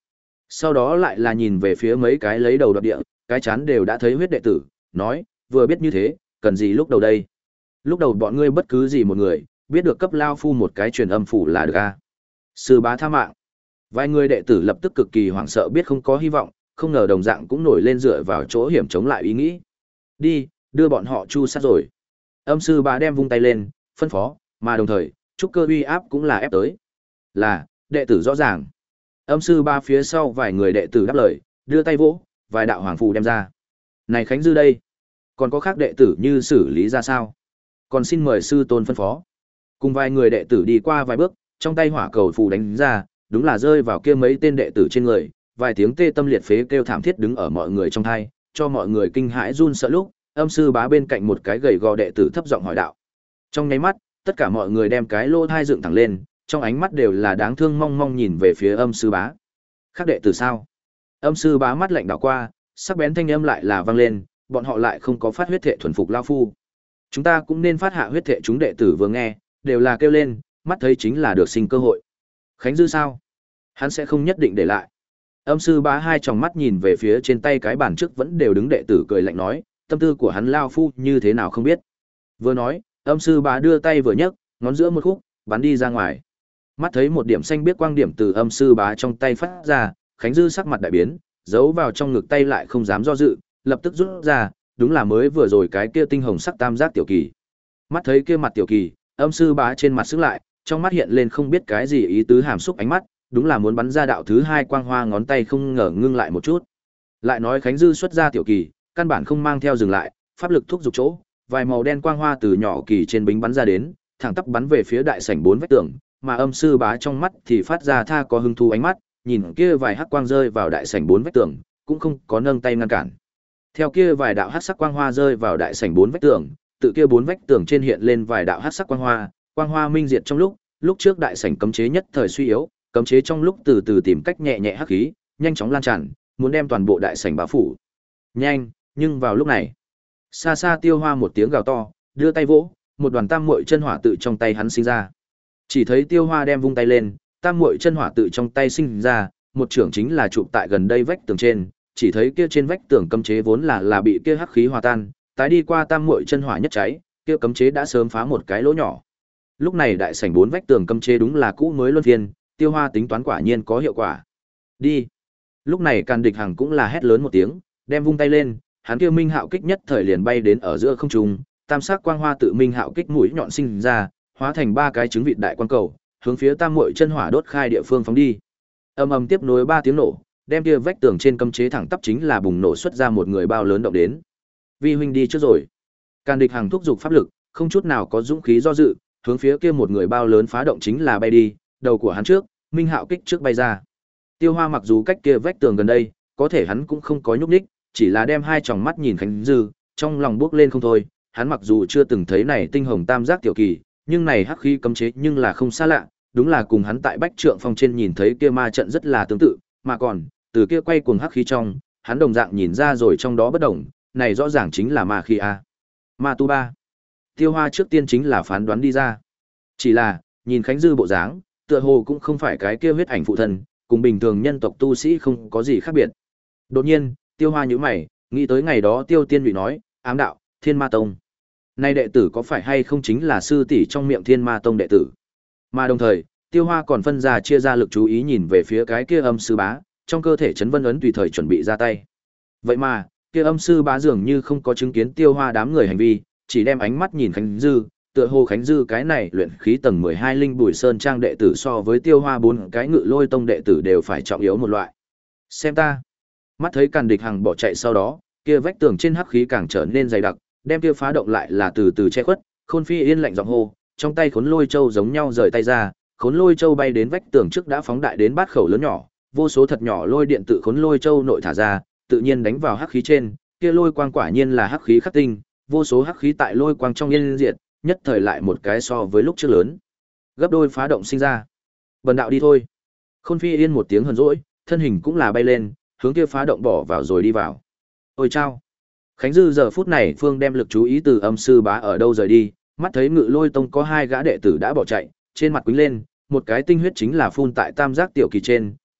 Sau đó lại là nhìn về phía mấy cái lấy đầu đoạt địa, cái chán đều đã thấy huyết đệ tử, nói, vừa biết như thế, cần gì lúc đầu đây? Lúc đầu bọn ngươi bất cứ gì một người, biết được cấp lao phu một cái truyền âm phủ là được a. Sư bá tha mạng. Vài người đệ tử lập tức cực kỳ hoảng sợ biết không có hy vọng, không ngờ đồng dạng cũng nổi lên dựa vào chỗ hiểm chống lại ý nghĩ. Đi, đưa bọn họ chu sát rồi. Âm sư bá đem vung tay lên, phân phó, mà đồng thời, trúc cơ uy áp cũng là ép tới. Là, đệ tử rõ ràng. Âm sư ba phía sau vài người đệ tử đáp lời, đưa tay vỗ, vài đạo hoàng phù đem ra. Này Khánh Dư đây, còn có khác đệ tử như xử lý ra sao? Còn xin mời sư tôn phân phó. Cùng vài người đệ tử đi qua vài bước, trong tay hỏa cầu phù đánh ra, đúng là rơi vào kia mấy tên đệ tử trên người, vài tiếng tê tâm liệt phế kêu thảm thiết đứng ở mọi người trong thai, cho mọi người kinh hãi run sợ lúc, âm sư bá bên cạnh một cái gầy gò đệ tử thấp giọng hỏi đạo. Trong nháy mắt, tất cả mọi người đem cái lô thai dựng thẳng lên, trong ánh mắt đều là đáng thương mong mong nhìn về phía âm sư bá. Khác đệ tử sao? Âm sư bá mắt lạnh đảo qua, sắc bén thanh âm lại là vang lên, bọn họ lại không có phát huyết thệ thuần phục lao phu. Chúng ta cũng nên phát hạ huyết thệ, chúng đệ tử vừa nghe, đều là kêu lên, mắt thấy chính là được sinh cơ hội. Khánh Dư sao? Hắn sẽ không nhất định để lại. Âm sư bá hai tròng mắt nhìn về phía trên tay cái bàn trước vẫn đều đứng đệ tử cười lạnh nói, tâm tư của hắn lao phu như thế nào không biết. Vừa nói, âm sư bá đưa tay vừa nhấc, ngón giữa một khúc, bắn đi ra ngoài. Mắt thấy một điểm xanh biết quang điểm từ âm sư bá trong tay phát ra, Khánh Dư sắc mặt đại biến, giấu vào trong ngực tay lại không dám do dự, lập tức rút ra, đúng là mới vừa rồi cái kia tinh hồng sắc tam giác tiểu kỳ. Mắt thấy kia mặt tiểu kỳ, âm sư bá trên mặt sững lại, trong mắt hiện lên không biết cái gì ý tứ hàm xúc ánh mắt, đúng là muốn bắn ra đạo thứ hai quang hoa, ngón tay không ngờ ngưng lại một chút. Lại nói Khánh Dư xuất ra tiểu kỳ, căn bản không mang theo dừng lại, pháp lực thúc giục chỗ, vài màu đen quang hoa từ nhỏ kỳ trên bính bắn ra đến, thẳng tắp bắn về phía đại sảnh bốn vách tường, mà âm sư bá trong mắt thì phát ra tha có hứng thú ánh mắt, nhìn kia vài hắc quang rơi vào đại sảnh bốn vách tường, cũng không có nâng tay ngăn cản. Theo kia vài đạo hắc sắc quang hoa rơi vào đại sảnh bốn vách tường, tự kia bốn vách tường trên hiện lên vài đạo hắc sắc quang hoa, quang hoa minh diệt trong lúc, lúc trước đại sảnh cấm chế nhất thời suy yếu, cấm chế trong lúc từ từ tìm cách nhẹ nhẹ hắc khí, nhanh chóng lan tràn, muốn đem toàn bộ đại sảnh bao phủ. Nhanh, nhưng vào lúc này, xa xa Tiêu Hoa một tiếng gào to, đưa tay vỗ, một đoàn tam muội chân hỏa tự trong tay hắn sinh ra. Chỉ thấy Tiêu Hoa đem vung tay lên, tam muội chân hỏa tự trong tay sinh ra, một trưởng chính là chụp tại gần đây vách tường trên, chỉ thấy kia trên vách tường cấm chế vốn là là bị kia hắc khí hòa tan, tái đi qua tam muội chân hỏa nhất cháy, kia cấm chế đã sớm phá một cái lỗ nhỏ. Lúc này đại sảnh bốn vách tường cấm chế đúng là cũ mới luân phiên, Tiêu Hoa tính toán quả nhiên có hiệu quả. Đi. Lúc này Càn Địch Hằng cũng là hét lớn một tiếng, đem vung tay lên, hắn kia Minh Hạo kích nhất thời liền bay đến ở giữa không trung, tam sắc quang hoa tự Minh Hạo kích mũi nhọn sinh ra, hóa thành ba cái trứng vịt đại quang cầu, hướng phía tam muội chân hỏa đốt khai địa phương phóng đi. Ầm ầm tiếp nối ba tiếng nổ, đem kia vách tường trên cấm chế thẳng tắp chính là bùng nổ xuất ra một người bao lớn động đến. Vi huynh đi trước rồi. Càn Địch Hằng thúc giục pháp lực, không chút nào có dũng khí do dự, hướng phía kia một người bao lớn phá động chính là bay đi, đầu của hắn trước, Minh Hạo kích trước bay ra. Tiêu Hoa mặc dù cách kia vách tường gần đây, có thể hắn cũng không có nhúc nhích, chỉ là đem hai tròng mắt nhìn Khánh Dư, trong lòng bước lên không thôi, hắn mặc dù chưa từng thấy này tinh hồng tam giác tiểu kỳ, nhưng này hắc khí cấm chế nhưng là không xa lạ, đúng là cùng hắn tại Bách Trượng Phong trên nhìn thấy kia ma trận rất là tương tự, mà còn, từ kia quay cuồng hắc khí trong, hắn đồng dạng nhìn ra rồi trong đó bất đồng, này rõ ràng chính là ma khí a. Ma tu ba. Tiêu Hoa trước tiên chính là phán đoán đi ra. Chỉ là, nhìn Khánh Dư bộ dáng, tựa hồ cũng không phải cái kia huyết ảnh phụ thân, cùng bình thường nhân tộc tu sĩ không có gì khác biệt. Đột nhiên, Tiêu Hoa nhíu mày, nghĩ tới ngày đó Tiêu Tiên Nhụy nói, ám đạo, Thiên Ma Tông. Nay đệ tử có phải hay không chính là sư tỷ trong miệng Thiên Ma Tông đệ tử? Mà đồng thời, Tiêu Hoa còn phân ra chia ra lực chú ý nhìn về phía cái kia âm sư bá, trong cơ thể chấn vân ấn tùy thời chuẩn bị ra tay. Vậy mà, kia âm sư bá dường như không có chứng kiến Tiêu Hoa đám người hành vi, chỉ đem ánh mắt nhìn Khánh Dư, tựa hồ Khánh Dư cái này luyện khí tầng mười hai linh Bùi Sơn Trang đệ tử so với Tiêu Hoa bốn cái Ngự Lôi Tông đệ tử đều phải trọng yếu một loại. Xem ta. Mắt thấy Càn Địch Hằng bỏ chạy sau đó, kia vách tường trên hắc khí càng trở nên dày đặc, đem kia phá động lại là từ từ che khuất, Khôn Phi Yên lạnh giọng hô, trong tay Khốn Lôi Châu giống nhau rời tay ra, Khốn Lôi Châu bay đến vách tường trước đã phóng đại đến bát khẩu lớn nhỏ, vô số thật nhỏ lôi điện tự Khốn Lôi Châu nội thả ra, tự nhiên đánh vào hắc khí trên, kia lôi quang quả nhiên là hắc khí khắc tinh, vô số hắc khí tại lôi quang trong yên diệt, nhất thời lại một cái so với lúc trước lớn. Gấp đôi phá động sinh ra. Bần đạo đi thôi. Khôn Phi Yên một tiếng hờn dỗi, thân hình cũng là bay lên, hướng kia phá động bỏ vào rồi đi vào. Ôi chao. Khánh Dư giờ phút này phương đem lực chú ý từ âm sư bá ở đâu rời đi, mắt thấy Ngự Lôi Tông có hai gã đệ tử đã bỏ chạy, trên mặt quýnh lên, một cái tinh huyết chính là phun tại tam giác tiểu kỳ trên,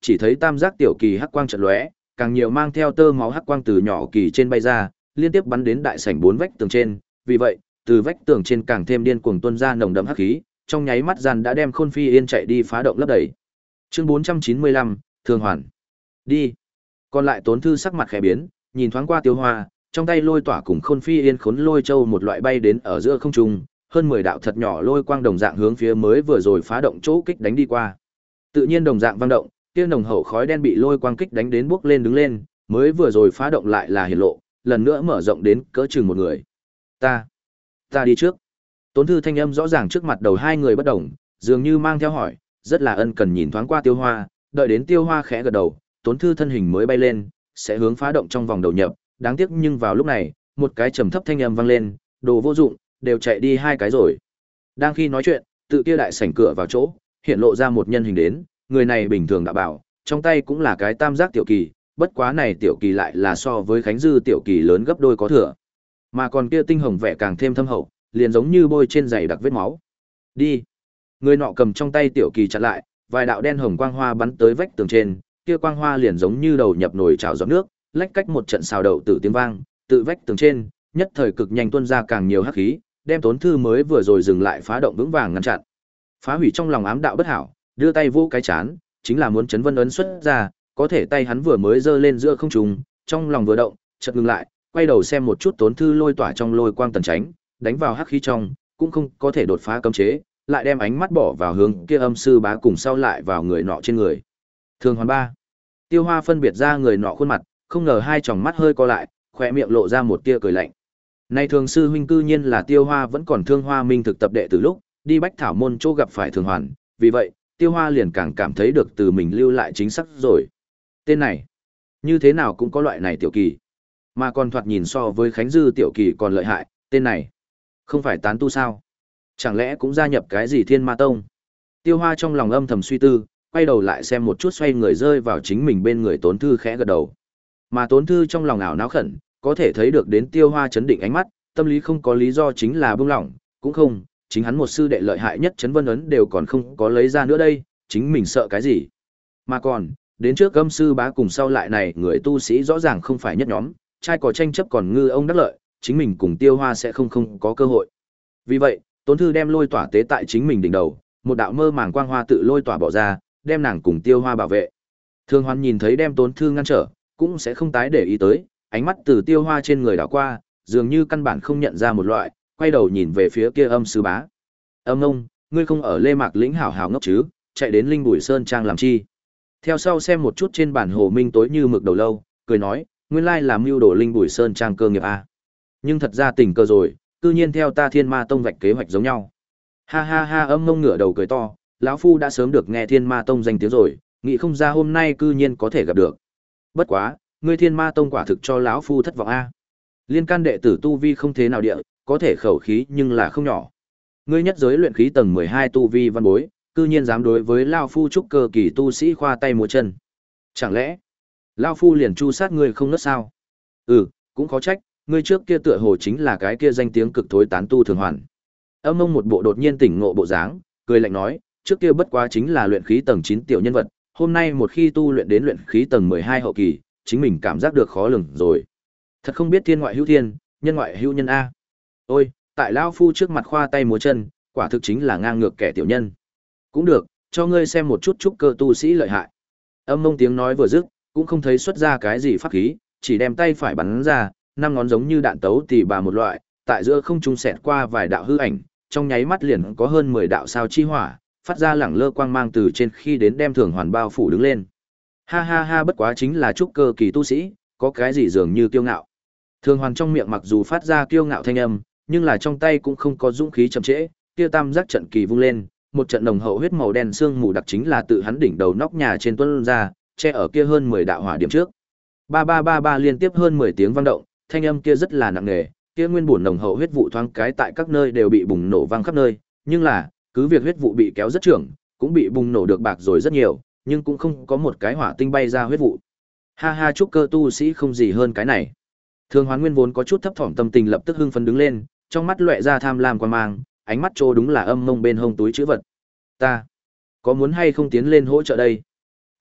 chỉ thấy tam giác tiểu kỳ hắc quang chợt lóe, càng nhiều mang theo tơ máu hắc quang từ nhỏ kỳ trên bay ra, liên tiếp bắn đến đại sảnh bốn vách tường trên, vì vậy, từ vách tường trên càng thêm điên cuồng tuôn ra nồng đậm hắc khí, trong nháy mắt gian đã đem Khôn Phi Yên chạy đi phá động lấp đầy. Chương bốn trăm chín mươi lăm, Thường Hoàn. Đi. Còn lại Tốn Thư sắc mặt khẽ biến, nhìn thoáng qua Tiêu Hoa, trong tay lôi tỏa cùng Khôn Phi Yên khốn lôi châu một loại bay đến ở giữa không trung, hơn mười đạo thật nhỏ lôi quang đồng dạng hướng phía mới vừa rồi phá động chỗ kích đánh đi qua. Tự nhiên đồng dạng vang động, kia nồng hậu khói đen bị lôi quang kích đánh đến bước lên đứng lên, mới vừa rồi phá động lại là hiển lộ, lần nữa mở rộng đến cỡ chừng một người. Ta, ta đi trước. Tốn Thư thanh âm rõ ràng trước mặt đầu hai người bất động, dường như mang theo hỏi, rất là ân cần nhìn thoáng qua Tiêu Hoa, đợi đến Tiêu Hoa khẽ gật đầu, Tốn Thư thân hình mới bay lên, sẽ hướng phá động trong vòng đầu nhập, đáng tiếc nhưng vào lúc này, một cái trầm thấp thanh âm vang lên, đồ vô dụng, đều chạy đi hai cái rồi. Đang khi nói chuyện, tự kia đại sảnh cửa vào chỗ, hiện lộ ra một nhân hình đến, người này bình thường đã bảo, trong tay cũng là cái tam giác tiểu kỳ, bất quá này tiểu kỳ lại là so với Khánh Dư tiểu kỳ lớn gấp đôi có thừa. Mà còn kia tinh hồng vẻ càng thêm thâm hậu, liền giống như bôi trên giày đặc vết máu. Đi. Người nọ cầm trong tay tiểu kỳ chặn lại, vài đạo đen hồng quang hoa bắn tới vách tường trên, kia quang hoa liền giống như đầu nhập nồi chảo giọt nước, lách cách một trận xào đậu tử tiếng vang, tự vách tường trên, nhất thời cực nhanh tuôn ra càng nhiều hắc khí, đem Tốn Thư mới vừa rồi dừng lại phá động vững vàng ngăn chặn. Phá hủy trong lòng ám đạo bất hảo, đưa tay vô cái chán, chính là muốn chấn vân ấn xuất ra, có thể tay hắn vừa mới giơ lên giữa không trung, trong lòng vừa động, chợt ngừng lại, quay đầu xem một chút Tốn Thư lôi tỏa trong lôi quang tần tránh, đánh vào hắc khí trong, cũng không có thể đột phá cấm chế, lại đem ánh mắt bỏ vào hướng kia âm sư bá cùng sau lại vào người nọ trên người. Thường Hoàn ba. Tiêu Hoa phân biệt ra người nọ khuôn mặt, không ngờ hai tròng mắt hơi co lại, khóe miệng lộ ra một tia cười lạnh. Nay Thường sư huynh cư nhiên là Tiêu Hoa vẫn còn Thương Hoa Minh thực tập đệ từ lúc đi Bách Thảo môn chỗ gặp phải Thường Hoàn, vì vậy, Tiêu Hoa liền càng cảm thấy được từ mình lưu lại chính xác rồi. Tên này, như thế nào cũng có loại này tiểu kỳ, mà còn thoạt nhìn so với Khánh Dư tiểu kỳ còn lợi hại, tên này không phải tán tu sao? Chẳng lẽ cũng gia nhập cái gì Thiên Ma Tông? Tiêu Hoa trong lòng âm thầm suy tư, quay đầu lại xem một chút xoay người rơi vào chính mình bên người Tốn Thư khẽ gật đầu. Mà Tốn Thư trong lòng ảo não khẩn, có thể thấy được đến Tiêu Hoa chấn định ánh mắt, tâm lý không có lý do chính là buông lỏng, cũng không, chính hắn một sư đệ lợi hại nhất chấn vân ấn đều còn không có lấy ra nữa đây, chính mình sợ cái gì? Mà còn, đến trước âm sư bá cùng sau lại này người tu sĩ rõ ràng không phải nhất nhóm, trai có tranh chấp còn ngư ông đắc lợi, chính mình cùng Tiêu Hoa sẽ không không có cơ hội. Vì vậy, Tốn Thư đem lôi tỏa tế tại chính mình đỉnh đầu, một đạo mơ màng quang hoa tự lôi tỏa bỏ ra, đem nàng cùng Tiêu Hoa bảo vệ. Thường Hoàn nhìn thấy đem Tốn Thư ngăn trở, cũng sẽ không tái để ý tới, ánh mắt từ Tiêu Hoa trên người đảo qua, dường như căn bản không nhận ra một loại, quay đầu nhìn về phía kia âm sư bá. Âm ông, ngươi không ở Lê Mạc lĩnh hảo hảo ngốc chứ, chạy đến Linh Bùi Sơn trang làm chi? Theo sau xem một chút trên bản hồ minh tối như mực đầu lâu, cười nói, nguyên lai làm mưu đồ Linh Bùi Sơn trang cơ nghiệp a. Nhưng thật ra tình cờ rồi, cư nhiên theo ta Thiên Ma Tông vạch kế hoạch giống nhau. Ha ha ha, âm mông ngửa đầu cười to, lão phu đã sớm được nghe Thiên Ma Tông danh tiếng rồi, nghĩ không ra hôm nay cư nhiên có thể gặp được. Bất quá, ngươi Thiên Ma Tông quả thực cho lão phu thất vọng a. Liên can đệ tử tu vi không thế nào địa, có thể khẩu khí nhưng là không nhỏ. Ngươi nhất giới luyện khí tầng mười hai tu vi văn bối, cư nhiên dám đối với lão phu trúc cơ kỳ tu sĩ khoa tay múa chân. Chẳng lẽ, lão phu liền chu sát ngươi không nớt sao? Ừ, cũng khó trách, ngươi trước kia tựa hồ chính là cái kia danh tiếng cực thối tán tu Thường Hoàn. Âm ông một bộ đột nhiên tỉnh ngộ bộ dáng, cười lạnh nói, trước kia bất quá chính là luyện khí tầng chín tiểu nhân vật, hôm nay một khi tu luyện đến luyện khí tầng mười hai hậu kỳ, chính mình cảm giác được khó lường rồi. Thật không biết thiên ngoại hữu thiên, nhân ngoại hữu nhân a. Ôi, tại lão phu trước mặt khoa tay múa chân, quả thực chính là ngang ngược kẻ tiểu nhân. Cũng được, cho ngươi xem một chút trúc cơ tu sĩ lợi hại. Âm mông tiếng nói vừa dứt, cũng không thấy xuất ra cái gì pháp khí, chỉ đem tay phải bắn ra, năm ngón giống như đạn tấu tỉ bà một loại, tại giữa không trung xẹt qua vài đạo hư ảnh, trong nháy mắt liền có hơn mười đạo sao chi hỏa, phát ra lẳng lơ quang mang từ trên khi đến đem Thường Hoàn bao phủ đứng lên. Ha ha ha, bất quá chính là trúc cơ kỳ tu sĩ, có cái gì dường như kiêu ngạo. Thường Hoàn trong miệng mặc dù phát ra kiêu ngạo thanh âm, nhưng là trong tay cũng không có dũng khí chậm trễ, kia tam giác trận kỳ vung lên, một trận nồng hậu huyết màu đen xương mù đặc chính là tự hắn đỉnh đầu nóc nhà trên tuôn ra, che ở kia hơn mười đạo hỏa điểm trước. Ba ba ba ba liên tiếp hơn mười tiếng vang động, thanh âm kia rất là nặng nề, kia nguyên bổn nồng hậu huyết vụ thoáng cái tại các nơi đều bị bùng nổ vang khắp nơi, nhưng là, cứ việc huyết vụ bị kéo rất trưởng, cũng bị bùng nổ được bạc rồi rất nhiều, nhưng cũng không có một cái hỏa tinh bay ra huyết vụ. Ha ha, trúc cơ tu sĩ không gì hơn cái này. Thường Hoán Nguyên vốn có chút thấp thỏm tâm tình lập tức hưng phấn đứng lên, trong mắt lóe ra tham lam quan mang, ánh mắt trô đúng là âm mông bên hông túi trữ vật. Ta có muốn hay không tiến lên hỗ trợ đây?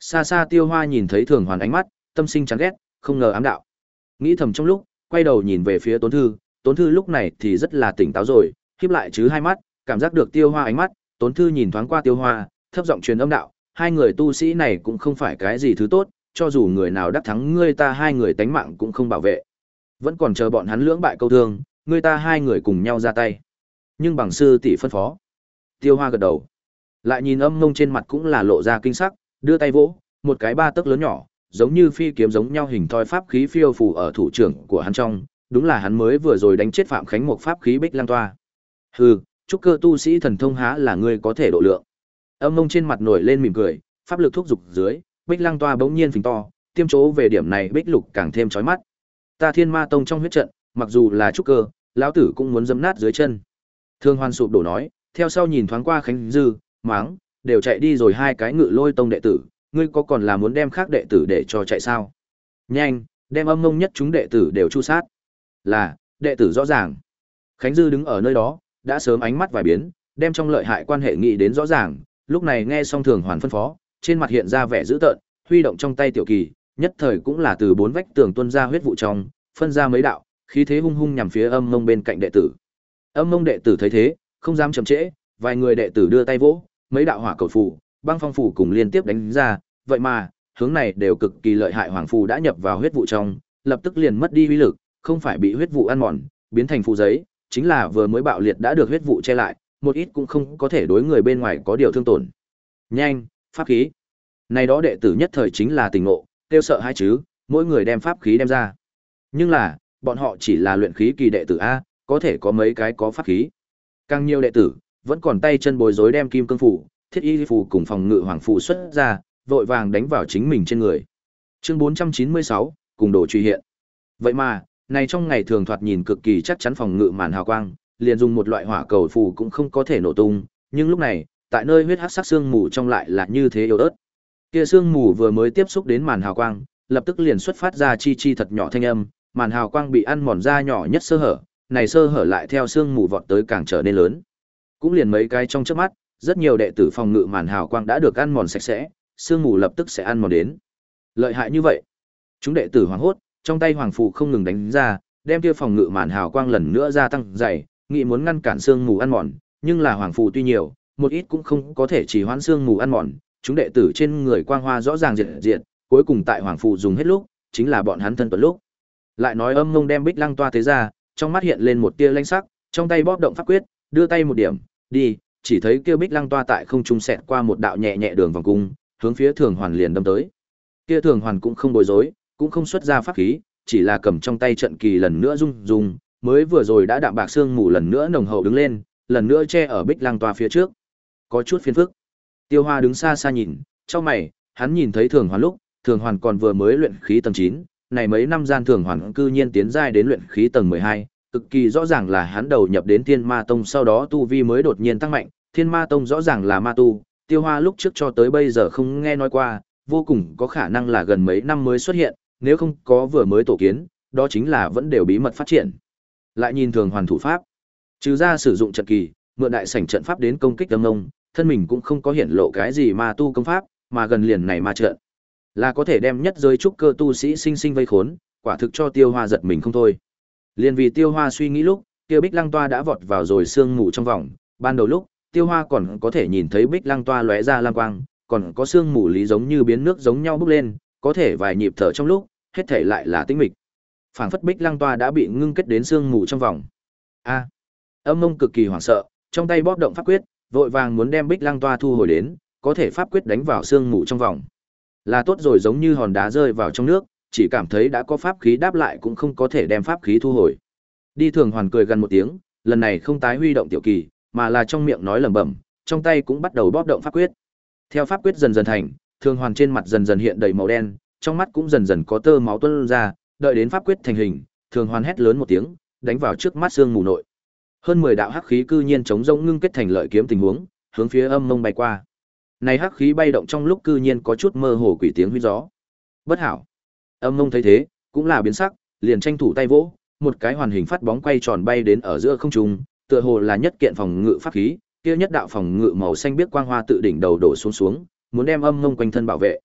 Xa xa Tiêu Hoa nhìn thấy Thường Hoàn ánh mắt, tâm sinh chán ghét, không ngờ ám đạo. Nghĩ thầm trong lúc, quay đầu nhìn về phía Tốn Thư, Tốn Thư lúc này thì rất là tỉnh táo rồi, híp lại chứ hai mắt, cảm giác được Tiêu Hoa ánh mắt, Tốn Thư nhìn thoáng qua Tiêu Hoa, thấp giọng truyền âm đạo, hai người tu sĩ này cũng không phải cái gì thứ tốt, cho dù người nào đắc thắng ngươi ta hai người tánh mạng cũng không bảo vệ. Vẫn còn chờ bọn hắn lưỡng bại câu thương, ngươi ta hai người cùng nhau ra tay. Nhưng bằng sư tỷ phân phó. Tiêu Hoa gật đầu. Lại nhìn Âm Mông trên mặt cũng là lộ ra kinh sắc, đưa tay vỗ, một cái ba tấc lớn nhỏ, giống như phi kiếm giống nhau hình thoi pháp khí phiêu phù ở thủ trưởng của hắn trong, đúng là hắn mới vừa rồi đánh chết Phạm Khánh một pháp khí Bích Lăng Toa. Hừ, trúc cơ tu sĩ thần thông há là ngươi có thể độ lượng. Âm Mông trên mặt nổi lên mỉm cười, pháp lực thúc dục dưới, Bích Lăng Toa bỗng nhiên phình to, tiêm chỗ về điểm này Bích Lục càng thêm chói mắt. Ta Thiên Ma Tông trong huyết trận, mặc dù là trúc cơ, lão tử cũng muốn dẫm nát dưới chân. Thương Hoan sụp đổ nói, theo sau nhìn thoáng qua Khánh Dư, máng, đều chạy đi rồi hai cái Ngự Lôi Tông đệ tử, ngươi có còn là muốn đem khác đệ tử để cho chạy sao? Nhanh, đem Âm Mông nhất chúng đệ tử đều chu sát. Là, đệ tử rõ ràng. Khánh Dư đứng ở nơi đó, đã sớm ánh mắt vài biến, đem trong lợi hại quan hệ nghĩ đến rõ ràng, lúc này nghe xong Thường Hoàn phân phó, trên mặt hiện ra vẻ dữ tợn, huy động trong tay tiểu kỳ, nhất thời cũng là từ bốn vách tường tuôn ra huyết vụ trong, phân ra mấy đạo, khí thế hung hung nhằm phía Âm Mông bên cạnh đệ tử. Âm Mông đệ tử thấy thế, không dám chậm trễ, vài người đệ tử đưa tay vỗ, mấy đạo hỏa cầu phù, băng phong phù cùng liên tiếp đánh ra, vậy mà, hướng này đều cực kỳ lợi hại hoàng phù đã nhập vào huyết vụ trong, lập tức liền mất đi uy lực, không phải bị huyết vụ ăn mòn, biến thành phù giấy, chính là vừa mới bạo liệt đã được huyết vụ che lại, một ít cũng không có thể đối người bên ngoài có điều thương tổn. Nhanh, pháp khí. Này đó đệ tử nhất thời chính là tình ngộ, tiêu sợ hai chứ, mỗi người đem pháp khí đem ra. Nhưng là, bọn họ chỉ là luyện khí kỳ đệ tử a, có thể có mấy cái có pháp khí. Càng nhiều đệ tử, vẫn còn tay chân bối rối đem kim cương phủ, thiết y phù cùng phòng ngự hoàng phù xuất ra, vội vàng đánh vào chính mình trên người. Chương bốn trăm chín mươi sáu, cùng đồ truy hiện. Vậy mà, này trong ngày thường thoạt nhìn cực kỳ chắc chắn phòng ngự màn hào quang, liền dùng một loại hỏa cầu phù cũng không có thể nổ tung, nhưng lúc này, tại nơi huyết hắc sắc xương mù trong lại là như thế yếu ớt. Kia xương mù vừa mới tiếp xúc đến màn hào quang, lập tức liền xuất phát ra chi chi thật nhỏ thanh âm, màn hào quang bị ăn mòn ra nhỏ nhất sơ hở, này sơ hở lại theo xương mù vọt tới càng trở nên lớn. Cũng liền mấy cái trong chớp mắt, rất nhiều đệ tử phòng ngự màn hào quang đã được ăn mòn sạch sẽ, xương mù lập tức sẽ ăn mòn đến. Lợi hại như vậy. Chúng đệ tử hoảng hốt, trong tay hoàng phù không ngừng đánh ra, đem kia phòng ngự màn hào quang lần nữa gia tăng dày, nghĩ muốn ngăn cản xương mù ăn mòn, nhưng là hoàng phù tuy nhiều, một ít cũng không có thể chỉ hoãn xương mù ăn mòn, chúng đệ tử trên người quang hoa rõ ràng diệt diệt, cuối cùng tại hoàng phù dùng hết lúc, chính là bọn hắn thân tuần lúc. Lại nói Âm Mông đem Bích Lăng Toa thế ra, trong mắt hiện lên một tia lanh sắc, trong tay bóp động pháp quyết, đưa tay một điểm, đi, chỉ thấy kia Bích Lăng Toa tại không trung xẹt qua một đạo nhẹ nhẹ đường vòng cung, hướng phía Thường Hoàn liền đâm tới. Kia Thường Hoàn cũng không bối rối, cũng không xuất ra pháp khí, chỉ là cầm trong tay trận kỳ lần nữa rung rung, mới vừa rồi đã đạm bạc xương mù lần nữa nồng hậu đứng lên, lần nữa che ở Bích Lăng Toa phía trước. Có chút phiền phức. Tiêu Hoa đứng xa xa nhìn, trong mày, hắn nhìn thấy Thường Hoàn lúc, Thường Hoàn còn vừa mới luyện khí tầng chín, này mấy năm gian Thường Hoàn cư nhiên tiến giai đến luyện khí tầng mười hai, cực kỳ rõ ràng là hắn đầu nhập đến Thiên Ma Tông sau đó tu vi mới đột nhiên tăng mạnh, Thiên Ma Tông rõ ràng là ma tu, Tiêu Hoa lúc trước cho tới bây giờ không nghe nói qua, vô cùng có khả năng là gần mấy năm mới xuất hiện, nếu không có vừa mới tổ kiến, đó chính là vẫn đều bí mật phát triển. Lại nhìn Thường Hoàn thủ pháp, trừ ra sử dụng trận kỳ, mượn đại sảnh trận pháp đến công kích Âm Mông, thân mình cũng không có hiển lộ cái gì ma tu công pháp, mà gần liền này ma trận, là có thể đem nhất giới trúc cơ tu sĩ sinh sinh vây khốn, quả thực cho Tiêu Hoa giật mình không thôi. Liên vì Tiêu Hoa suy nghĩ lúc, kia Bích Lăng Toa đã vọt vào rồi sương mù trong vòng, ban đầu lúc, Tiêu Hoa còn có thể nhìn thấy Bích Lăng Toa lóe ra lam quang, còn có sương mù lý giống như biến nước giống nhau bốc lên, có thể vài nhịp thở trong lúc, hết thể lại là tĩnh mịch. Phảng phất Bích Lăng Toa đã bị ngưng kết đến sương mù trong vòng. A. Âm Mông cực kỳ hoảng sợ, trong tay bóp động pháp quyết, vội vàng muốn đem Bích Lăng Toa thu hồi đến, có thể pháp quyết đánh vào sương mù trong vòng. Là tốt rồi, giống như hòn đá rơi vào trong nước, chỉ cảm thấy đã có pháp khí đáp lại cũng không có thể đem pháp khí thu hồi. Đi Thường Hoàn cười gần một tiếng, lần này không tái huy động tiểu kỳ, mà là trong miệng nói lẩm bẩm, trong tay cũng bắt đầu bóp động pháp quyết. Theo pháp quyết dần dần thành, Thường Hoàn trên mặt dần dần hiện đầy màu đen, trong mắt cũng dần dần có tơ máu tuôn ra, đợi đến pháp quyết thành hình, Thường Hoàn hét lớn một tiếng, đánh vào trước mắt xương mù nội. Hơn mười đạo hắc khí cư nhiên chống rỗng ngưng kết thành lợi kiếm tình huống, hướng phía Âm Mông bay qua. Này hắc khí bay động trong lúc cư nhiên có chút mơ hồ quỷ tiếng huýt gió. Bất hảo. Âm Mông thấy thế, cũng là biến sắc, liền tranh thủ tay vỗ, một cái hoàn hình phát bóng quay tròn bay đến ở giữa không trung, tựa hồ là nhất kiện phòng ngự pháp khí, kia nhất đạo phòng ngự màu xanh biếc quang hoa tự đỉnh đầu đổ xuống xuống, muốn đem Âm Mông quanh thân bảo vệ.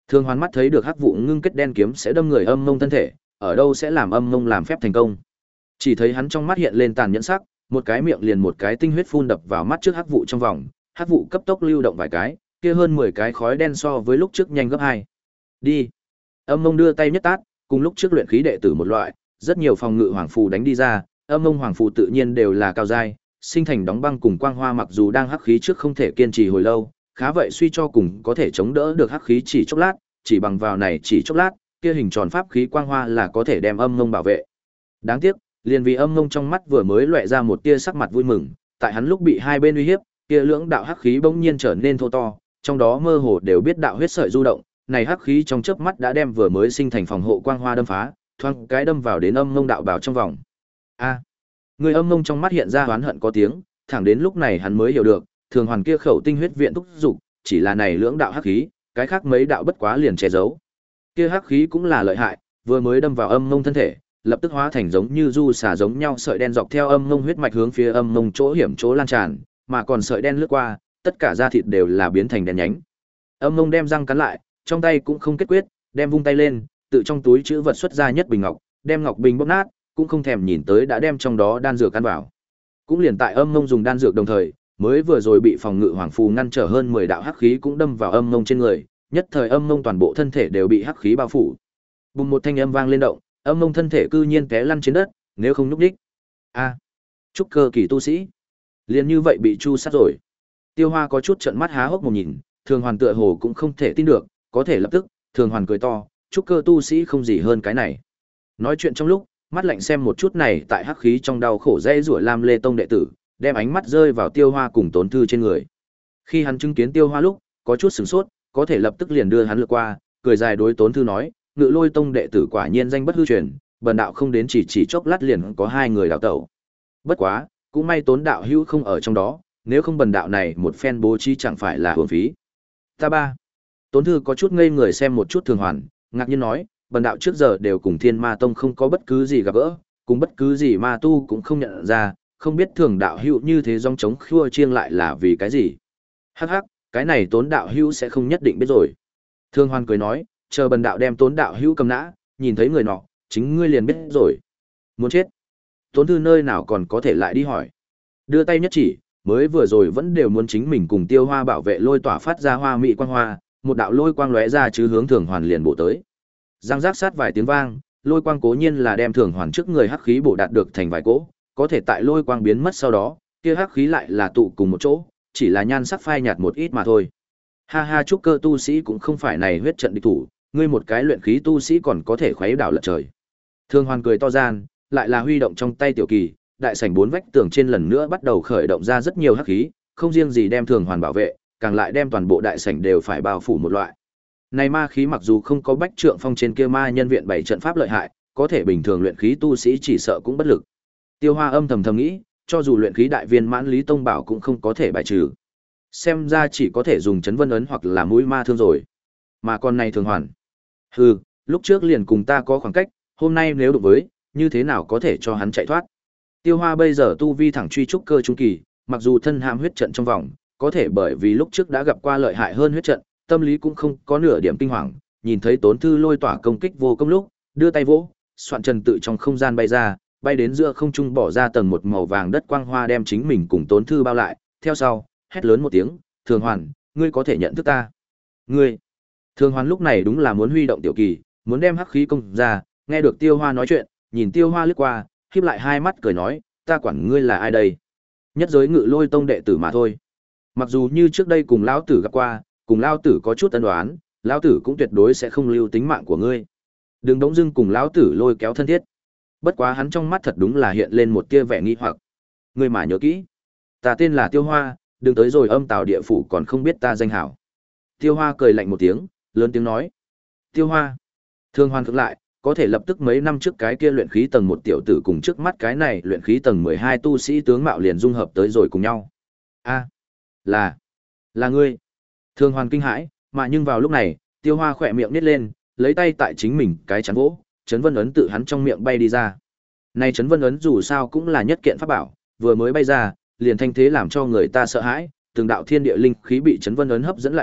Thường Hoàn mắt thấy được hắc vụ ngưng kết đen kiếm sẽ đâm người Âm Mông thân thể, ở đâu sẽ làm Âm Mông làm phép thành công. Chỉ thấy hắn trong mắt hiện lên tàn nhẫn sắc, một cái miệng liền một cái tinh huyết phun đập vào mắt trước hắc vụ trong vòng, hắc vụ cấp tốc lưu động vài cái, kia hơn mười cái khói đen so với lúc trước nhanh gấp hai. Đi. Âm Mông đưa tay nhất tát, cùng lúc trước luyện khí đệ tử một loại, rất nhiều phòng ngự hoàng phù đánh đi ra, Âm Mông hoàng phù tự nhiên đều là cao giai, sinh thành đóng băng cùng quang hoa mặc dù đang hắc khí trước không thể kiên trì hồi lâu, khá vậy suy cho cùng có thể chống đỡ được hắc khí chỉ chốc lát, chỉ bằng vào này chỉ chốc lát, kia hình tròn pháp khí quang hoa là có thể đem Âm Mông bảo vệ. Đáng tiếc, liền vì Âm Mông trong mắt vừa mới lóe ra một tia sắc mặt vui mừng, tại hắn lúc bị hai bên uy hiếp, kia lưỡng đạo hắc khí bỗng nhiên trở nên thô to, trong đó mơ hồ đều biết đạo huyết sợi du động, này hắc khí trong chớp mắt đã đem vừa mới sinh thành phòng hộ quang hoa đâm phá, thoáng cái đâm vào đến Âm Mông đạo bảo trong vòng. A. Người Âm Mông trong mắt hiện ra oán hận có tiếng, thẳng đến lúc này hắn mới hiểu được, Thường Hoàn kia khẩu tinh huyết viện thúc dục, chỉ là này lưỡng đạo hắc khí, cái khác mấy đạo bất quá liền che giấu. Kia hắc khí cũng là lợi hại, vừa mới đâm vào Âm Mông thân thể, lập tức hóa thành giống như du xà giống nhau sợi đen dọc theo Âm Mông huyết mạch hướng phía Âm Mông chỗ hiểm chỗ lan tràn, mà còn sợi đen lướt qua, tất cả da thịt đều là biến thành đen nhánh. Âm Mông đem răng cắn lại, trong tay cũng không kết quyết, đem vung tay lên, tự trong túi trữ vật xuất ra nhất bình ngọc, đem ngọc bình bóp nát, cũng không thèm nhìn tới đã đem trong đó đan dược ăn vào. Cũng liền tại Âm Mông dùng đan dược đồng thời, mới vừa rồi bị phòng ngự hoàng phù ngăn trở hơn mười đạo hắc khí cũng đâm vào Âm Mông trên người, nhất thời Âm Mông toàn bộ thân thể đều bị hắc khí bao phủ. Bùng một thanh âm vang lên động, Âm Mông thân thể cư nhiên té lăn trên đất, nếu không nhúc nhích. A, trúc cơ kỳ tu sĩ, liền như vậy bị chu sát rồi. Tiêu Hoa có chút trợn mắt há hốc mồm nhìn, Thường Hoàn tựa hồ cũng không thể tin được, có thể lập tức, Thường Hoàn cười to, trúc cơ tu sĩ không gì hơn cái này. Nói chuyện trong lúc, mắt lạnh xem một chút này tại hắc khí trong đau khổ dễ rủa Lam Lê Tông đệ tử, đem ánh mắt rơi vào Tiêu Hoa cùng Tốn Thư trên người. Khi hắn chứng kiến Tiêu Hoa lúc, có chút sửng sốt, có thể lập tức liền đưa hắn lướt qua, cười dài đối Tốn Thư nói, Ngự Lôi Tông đệ tử quả nhiên danh bất hư truyền, bần đạo không đến chỉ chỉ chốc lát liền có hai người đào tẩu. Bất quá, cũng may Tốn đạo hữu không ở trong đó, nếu không bần đạo này một phen bố trí chẳng phải là uổng phí. Ta ba. Tốn Thư có chút ngây người xem một chút Thường Hoàn, ngạc nhiên nói, bần đạo trước giờ đều cùng Thiên Ma Tông không có bất cứ gì gặp gỡ, cùng bất cứ gì ma tu cũng không nhận ra, không biết Thường đạo hữu như thế dòng chống khua chiêng lại là vì cái gì. Hắc hắc, cái này Tốn đạo hữu sẽ không nhất định biết rồi. Thường Hoàn cười nói, chờ bần đạo đem Tốn đạo hữu cầm nã, nhìn thấy người nọ, chính ngươi liền biết rồi. Muốn chết. Tốn Thư nơi nào còn có thể lại đi hỏi. Đưa tay nhất chỉ, mới vừa rồi vẫn đều muốn chính mình cùng Tiêu Hoa bảo vệ lôi tỏa phát ra hoa mỹ quang hoa, một đạo lôi quang lóe ra chứ hướng Thường Hoàn liền bổ tới. Giang giác sát vài tiếng vang, lôi quang cố nhiên là đem Thường Hoàn trước người hắc khí bổ đạt được thành vài cỗ, có thể tại lôi quang biến mất sau đó, kia hắc khí lại là tụ cùng một chỗ, chỉ là nhan sắc phai nhạt một ít mà thôi. Ha ha, trúc cơ tu sĩ cũng không phải này huyết trận địch thủ, ngươi một cái luyện khí tu sĩ còn có thể khuấy đảo lật trời. Thường Hoàn cười to gian, lại là huy động trong tay tiểu kỳ, đại sảnh bốn vách tường trên lần nữa bắt đầu khởi động ra rất nhiều hắc khí, không riêng gì đem Thường Hoàn bảo vệ, càng lại đem toàn bộ đại sảnh đều phải bao phủ một loại. Này ma khí mặc dù không có Bách Trượng Phong trên kia ma nhân viện bảy trận pháp lợi hại, có thể bình thường luyện khí tu sĩ chỉ sợ cũng bất lực. Tiêu Hoa âm thầm thầm nghĩ, cho dù luyện khí đại viên mãn Lý Tông Bảo cũng không có thể bài trừ. Xem ra chỉ có thể dùng chấn vân ấn hoặc là mũi ma thương rồi. Mà con này Thường Hoàn, hừ, lúc trước liền cùng ta có khoảng cách, hôm nay nếu đụng với, như thế nào có thể cho hắn chạy thoát. Tiêu Hoa bây giờ tu vi thẳng truy trúc cơ trung kỳ, mặc dù thân ham huyết trận trong vòng, có thể bởi vì lúc trước đã gặp qua lợi hại hơn huyết trận, tâm lý cũng không có nửa điểm kinh hoàng, nhìn thấy Tốn Thư lôi tỏa công kích vô công lúc, đưa tay vỗ, soạn trần tự trong không gian bay ra, bay đến giữa không trung bỏ ra tầng một màu vàng đất quang hoa đem chính mình cùng Tốn Thư bao lại, theo sau, hét lớn một tiếng, Thường Hoàn, ngươi có thể nhận thức ta. Ngươi. Thường Hoàn lúc này đúng là muốn huy động tiểu kỳ, muốn đem hắc khí công ra, nghe được Tiêu Hoa nói chuyện, nhìn Tiêu Hoa lướt qua, khép lại hai mắt cười nói, ta quản ngươi là ai đây? Nhất giới Ngự Lôi Tông đệ tử mà thôi. Mặc dù như trước đây cùng lão tử gặp qua, cùng lão tử có chút ân đoán, lão tử cũng tuyệt đối sẽ không lưu tính mạng của ngươi. Đừng đống dưng cùng lão tử lôi kéo thân thiết. Bất quá hắn trong mắt thật đúng là hiện lên một tia vẻ nghi hoặc. Ngươi mà nhớ kỹ, ta tên là Tiêu Hoa, đừng tới rồi âm tào địa phủ còn không biết ta danh hảo. Tiêu Hoa cười lạnh một tiếng, lớn tiếng nói. Tiêu Hoa. Thường Hoàn cực lại, có thể lập tức mấy năm trước cái kia luyện khí tầng một tiểu tử cùng trước mắt cái này luyện khí tầng mười hai tu sĩ tướng mạo liền dung hợp tới rồi cùng nhau. A, là, là ngươi. Thường Hoàn kinh hãi, mà nhưng vào lúc này, Tiêu Hoa khỏe miệng nít lên, lấy tay tại chính mình cái chắn vỗ, chấn vân ấn tự hắn trong miệng bay đi ra. Này chấn vân ấn dù sao cũng là nhất kiện pháp bảo, vừa mới bay ra, liền thanh thế làm cho người ta sợ hãi, từng đạo thiên địa linh khí bị chấn vân ấn hấp dẫn lại đây,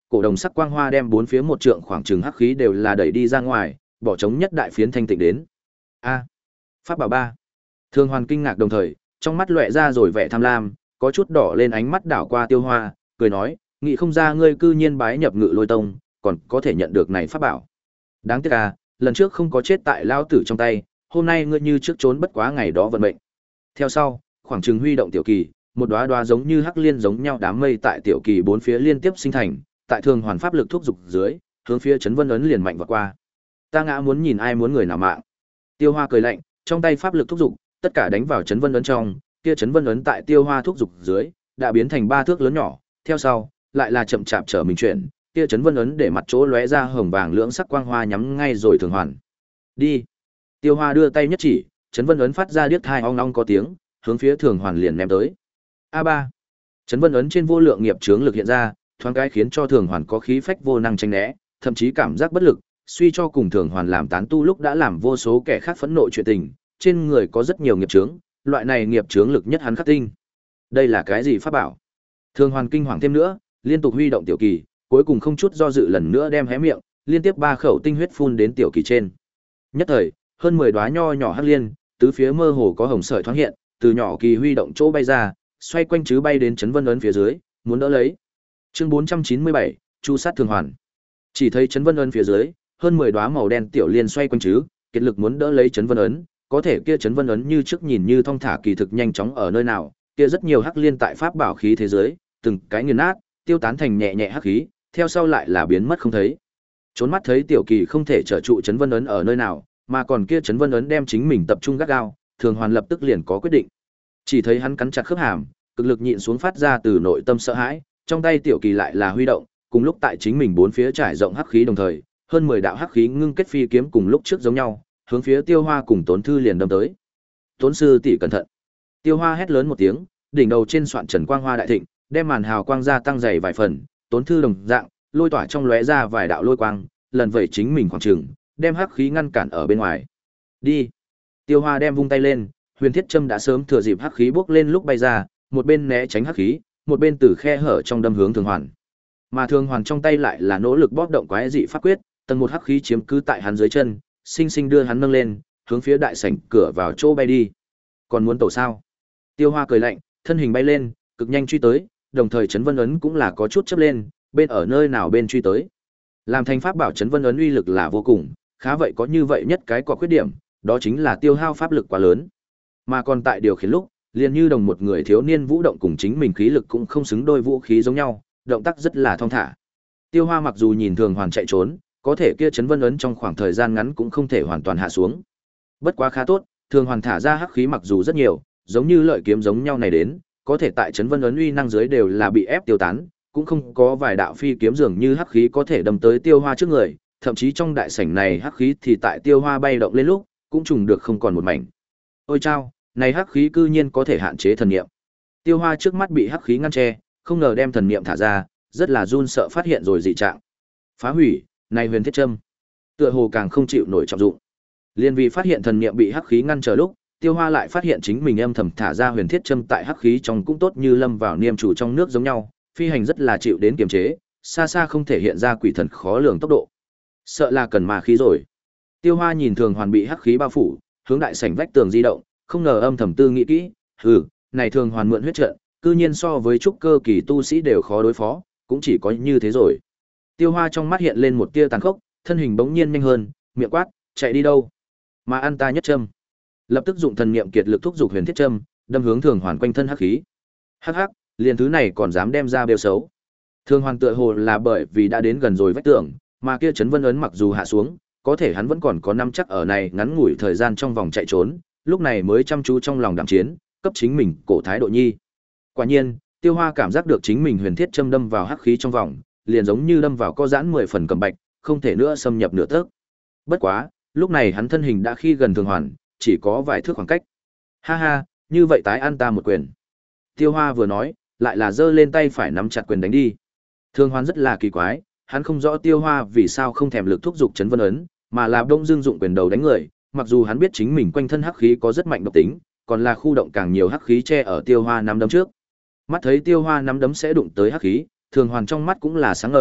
cổ đồng sắc quang hoa đem bốn phía một trượng khoảng trừng hắc khí đều là đẩy đi ra ngoài, bỏ trống nhất đại phiến thanh tịnh đến. A, pháp bảo ba. Thường Hoàn kinh ngạc đồng thời, trong mắt lóe ra rồi vẻ tham lam, có chút đỏ lên ánh mắt đảo qua Tiêu Hoa, cười nói, nghĩ không ra ngươi cư nhiên bái nhập Ngự Lôi Tông, còn có thể nhận được này pháp bảo. Đáng tiếc à, lần trước không có chết tại lao tử trong tay, hôm nay ngươi như trước trốn bất quá ngày đó vận mệnh. Theo sau, khoảng trừng huy động tiểu kỳ, một đóa đóa giống như hắc liên giống nhau đám mây tại tiểu kỳ bốn phía liên tiếp sinh thành, tại Thường Hoàn pháp lực thúc dục dưới, hướng phía Chấn Vân ấn liền mạnh vọt qua. Ta ngã muốn nhìn ai muốn người nào mạng. Tiêu Hoa cười lạnh, trong tay pháp lực thúc dục, tất cả đánh vào Chấn Vân ấn trong, kia Chấn Vân ấn tại Tiêu Hoa thúc dục dưới, đã biến thành ba thước lớn nhỏ, theo sau, lại là chậm chạp trở mình chuyển, kia Chấn Vân ấn để mặt chỗ lóe ra hồng vàng lưỡng sắc quang hoa nhắm ngay rồi Thường Hoàn. Đi. Tiêu Hoa đưa tay nhất chỉ, Chấn Vân ấn phát ra điếc tai ong ong có tiếng, hướng phía Thường Hoàn liền ném tới. A ba. Chấn Vân ấn trên vô lượng nghiệp chướng lực hiện ra, thoáng cái khiến cho Thường Hoàn có khí phách vô năng tránh né, thậm chí cảm giác bất lực, suy cho cùng Thường Hoàn làm tán tu lúc đã làm vô số kẻ khác phẫn nộ chuyện tình, trên người có rất nhiều nghiệp chướng, loại này nghiệp chướng lực nhất hắn khắc tinh. Đây là cái gì pháp bảo? Thường Hoàn kinh hoàng thêm nữa, liên tục huy động tiểu kỳ, cuối cùng không chút do dự lần nữa đem hé miệng, liên tiếp ba khẩu tinh huyết phun đến tiểu kỳ trên. Nhất thời, hơn mười đóa nho nhỏ hắc liên, tứ phía mơ hồ có hồng sợi thoáng hiện, từ nhỏ kỳ huy động chỗ bay ra, xoay quanh chứ bay đến Chấn Vân ấn phía dưới, muốn đỡ lấy. Chương bốn trăm chín mươi bảy, Chu sát Thường Hoàn. Chỉ thấy Chấn Vân ấn phía dưới, hơn mười đóa màu đen tiểu liên xoay quanh chứ, kiệt lực muốn đỡ lấy Chấn Vân ấn, có thể kia Chấn Vân ấn như trước nhìn như thong thả kỳ thực nhanh chóng ở nơi nào, kia rất nhiều hắc liên tại pháp bảo khí thế giới, từng cái nghiền nát, tiêu tán thành nhẹ nhẹ hắc khí, theo sau lại là biến mất không thấy. Trốn mắt thấy tiểu kỳ không thể trở trụ Chấn Vân ấn ở nơi nào, mà còn kia Chấn Vân ấn đem chính mình tập trung gắt gao, Thường Hoàn lập tức liền có quyết định. Chỉ thấy hắn cắn chặt khớp hàm, cực lực nhịn xuống phát ra từ nội tâm sợ hãi, trong tay tiểu kỳ lại là huy động, cùng lúc tại chính mình bốn phía trải rộng hắc khí đồng thời, hơn mười đạo hắc khí ngưng kết phi kiếm cùng lúc trước giống nhau, hướng phía Tiêu Hoa cùng Tốn Thư liền đâm tới. Tốn sư tỷ cẩn thận. Tiêu Hoa hét lớn một tiếng, đỉnh đầu trên soạn trần quang hoa đại thịnh, đem màn hào quang gia tăng dày vài phần, Tốn Thư đồng dạng, lôi tỏa trong lóe ra vài đạo lôi quang, lần vẩy chính mình khoảng trường, đem hắc khí ngăn cản ở bên ngoài. Đi. Tiêu Hoa đem vung tay lên, Huyền Thiết Châm đã sớm thừa dịp hắc khí bốc lên lúc bay ra, một bên né tránh hắc khí, một bên từ khe hở trong đâm hướng Thường Hoàn. Mà Thường Hoàn trong tay lại là nỗ lực bóp động quái dị pháp quyết, tầng một hắc khí chiếm cứ tại hắn dưới chân, sinh sinh đưa hắn nâng lên, hướng phía đại sảnh cửa vào chỗ bay đi. Còn muốn tẩu sao? Tiêu Hoa cười lạnh, thân hình bay lên, cực nhanh truy tới, đồng thời Chấn Vân ấn cũng là có chút chớp lên, bên ở nơi nào bên truy tới. Làm thành pháp bảo Chấn Vân ấn uy lực là vô cùng, khá vậy có như vậy nhất cái có khuyết điểm, đó chính là tiêu hao pháp lực quá lớn. Mà còn tại điều khiển lúc, liền như đồng một người thiếu niên vũ động cùng chính mình khí lực cũng không xứng đôi vũ khí giống nhau, động tác rất là thong thả. Tiêu Hoa mặc dù nhìn Thường Hoàn chạy trốn, có thể kia Chấn Vân ấn trong khoảng thời gian ngắn cũng không thể hoàn toàn hạ xuống. Bất quá khá tốt, Thường Hoàn thả ra hắc khí mặc dù rất nhiều, giống như lợi kiếm giống nhau này đến, có thể tại Chấn Vân ấn uy năng dưới đều là bị ép tiêu tán, cũng không có vài đạo phi kiếm dường như hắc khí có thể đâm tới Tiêu Hoa trước người, thậm chí trong đại sảnh này hắc khí thì tại Tiêu Hoa bay động lên lúc, cũng trùng được không còn một mảnh. Ôi chao, này hắc khí cư nhiên có thể hạn chế thần niệm. Tiêu Hoa trước mắt bị hắc khí ngăn che, không ngờ đem thần niệm thả ra, rất là run sợ phát hiện rồi dị trạng. Phá hủy, này Huyền Thiết Châm, tựa hồ càng không chịu nổi trọng dụng. Liên vì phát hiện thần niệm bị hắc khí ngăn trở lúc, Tiêu Hoa lại phát hiện chính mình âm thầm thả ra Huyền Thiết Châm tại hắc khí trong cũng tốt như lâm vào niêm chủ trong nước giống nhau, phi hành rất là chịu đến kiềm chế, xa xa không thể hiện ra quỷ thần khó lường tốc độ. Sợ là cần ma khí rồi. Tiêu Hoa nhìn Thường Hoàn bị hắc khí bao phủ, hướng đại sảnh vách tường di động, không ngờ âm thầm tư nghĩ kỹ, hừ, này Thường Hoàn mượn huyết trận, cư nhiên so với trúc cơ kỳ tu sĩ đều khó đối phó, cũng chỉ có như thế rồi. Tiêu Hoa trong mắt hiện lên một tia tàn khốc, thân hình bỗng nhiên nhanh hơn, miệng quát, chạy đi đâu? Mà ăn ta nhất châm. Lập tức dụng thần niệm kiệt lực thúc giục Huyền Thiết Châm, đâm hướng Thường Hoàn quanh thân hắc khí. Hắc hắc, liền thứ này còn dám đem ra bêu xấu. Thường Hoàn tựa hồ là bởi vì đã đến gần rồi vách tường, mà kia Chấn Vân ấn mặc dù hạ xuống, có thể hắn vẫn còn có năm chắc ở này ngắn ngủi thời gian trong vòng chạy trốn, lúc này mới chăm chú trong lòng đạm chiến, cấp chính mình cổ thái độ nhi. Quả nhiên, Tiêu Hoa cảm giác được chính mình Huyền Thiết Châm đâm vào hắc khí trong vòng, liền giống như đâm vào co giãn mười phần cầm bạch, không thể nữa xâm nhập nửa tấc. Bất quá, lúc này hắn thân hình đã khi gần Thường Hoàn, chỉ có vài thước khoảng cách. Ha ha, như vậy tái ăn ta một quyền. Tiêu Hoa vừa nói, lại là giơ lên tay phải nắm chặt quyền đánh đi. Thường Hoàn rất là kỳ quái, hắn không rõ Tiêu Hoa vì sao không thèm lực thúc giục Chấn Vân ấn, mà là đông dương dụng quyền đầu đánh người, mặc dù hắn biết chính mình quanh thân hắc khí có rất mạnh độc tính, còn là khu động càng nhiều hắc khí che ở Tiêu Hoa nắm đấm trước. Mắt thấy Tiêu Hoa nắm đấm sẽ đụng tới hắc khí, Thường Hoàn trong mắt cũng là sáng ngời,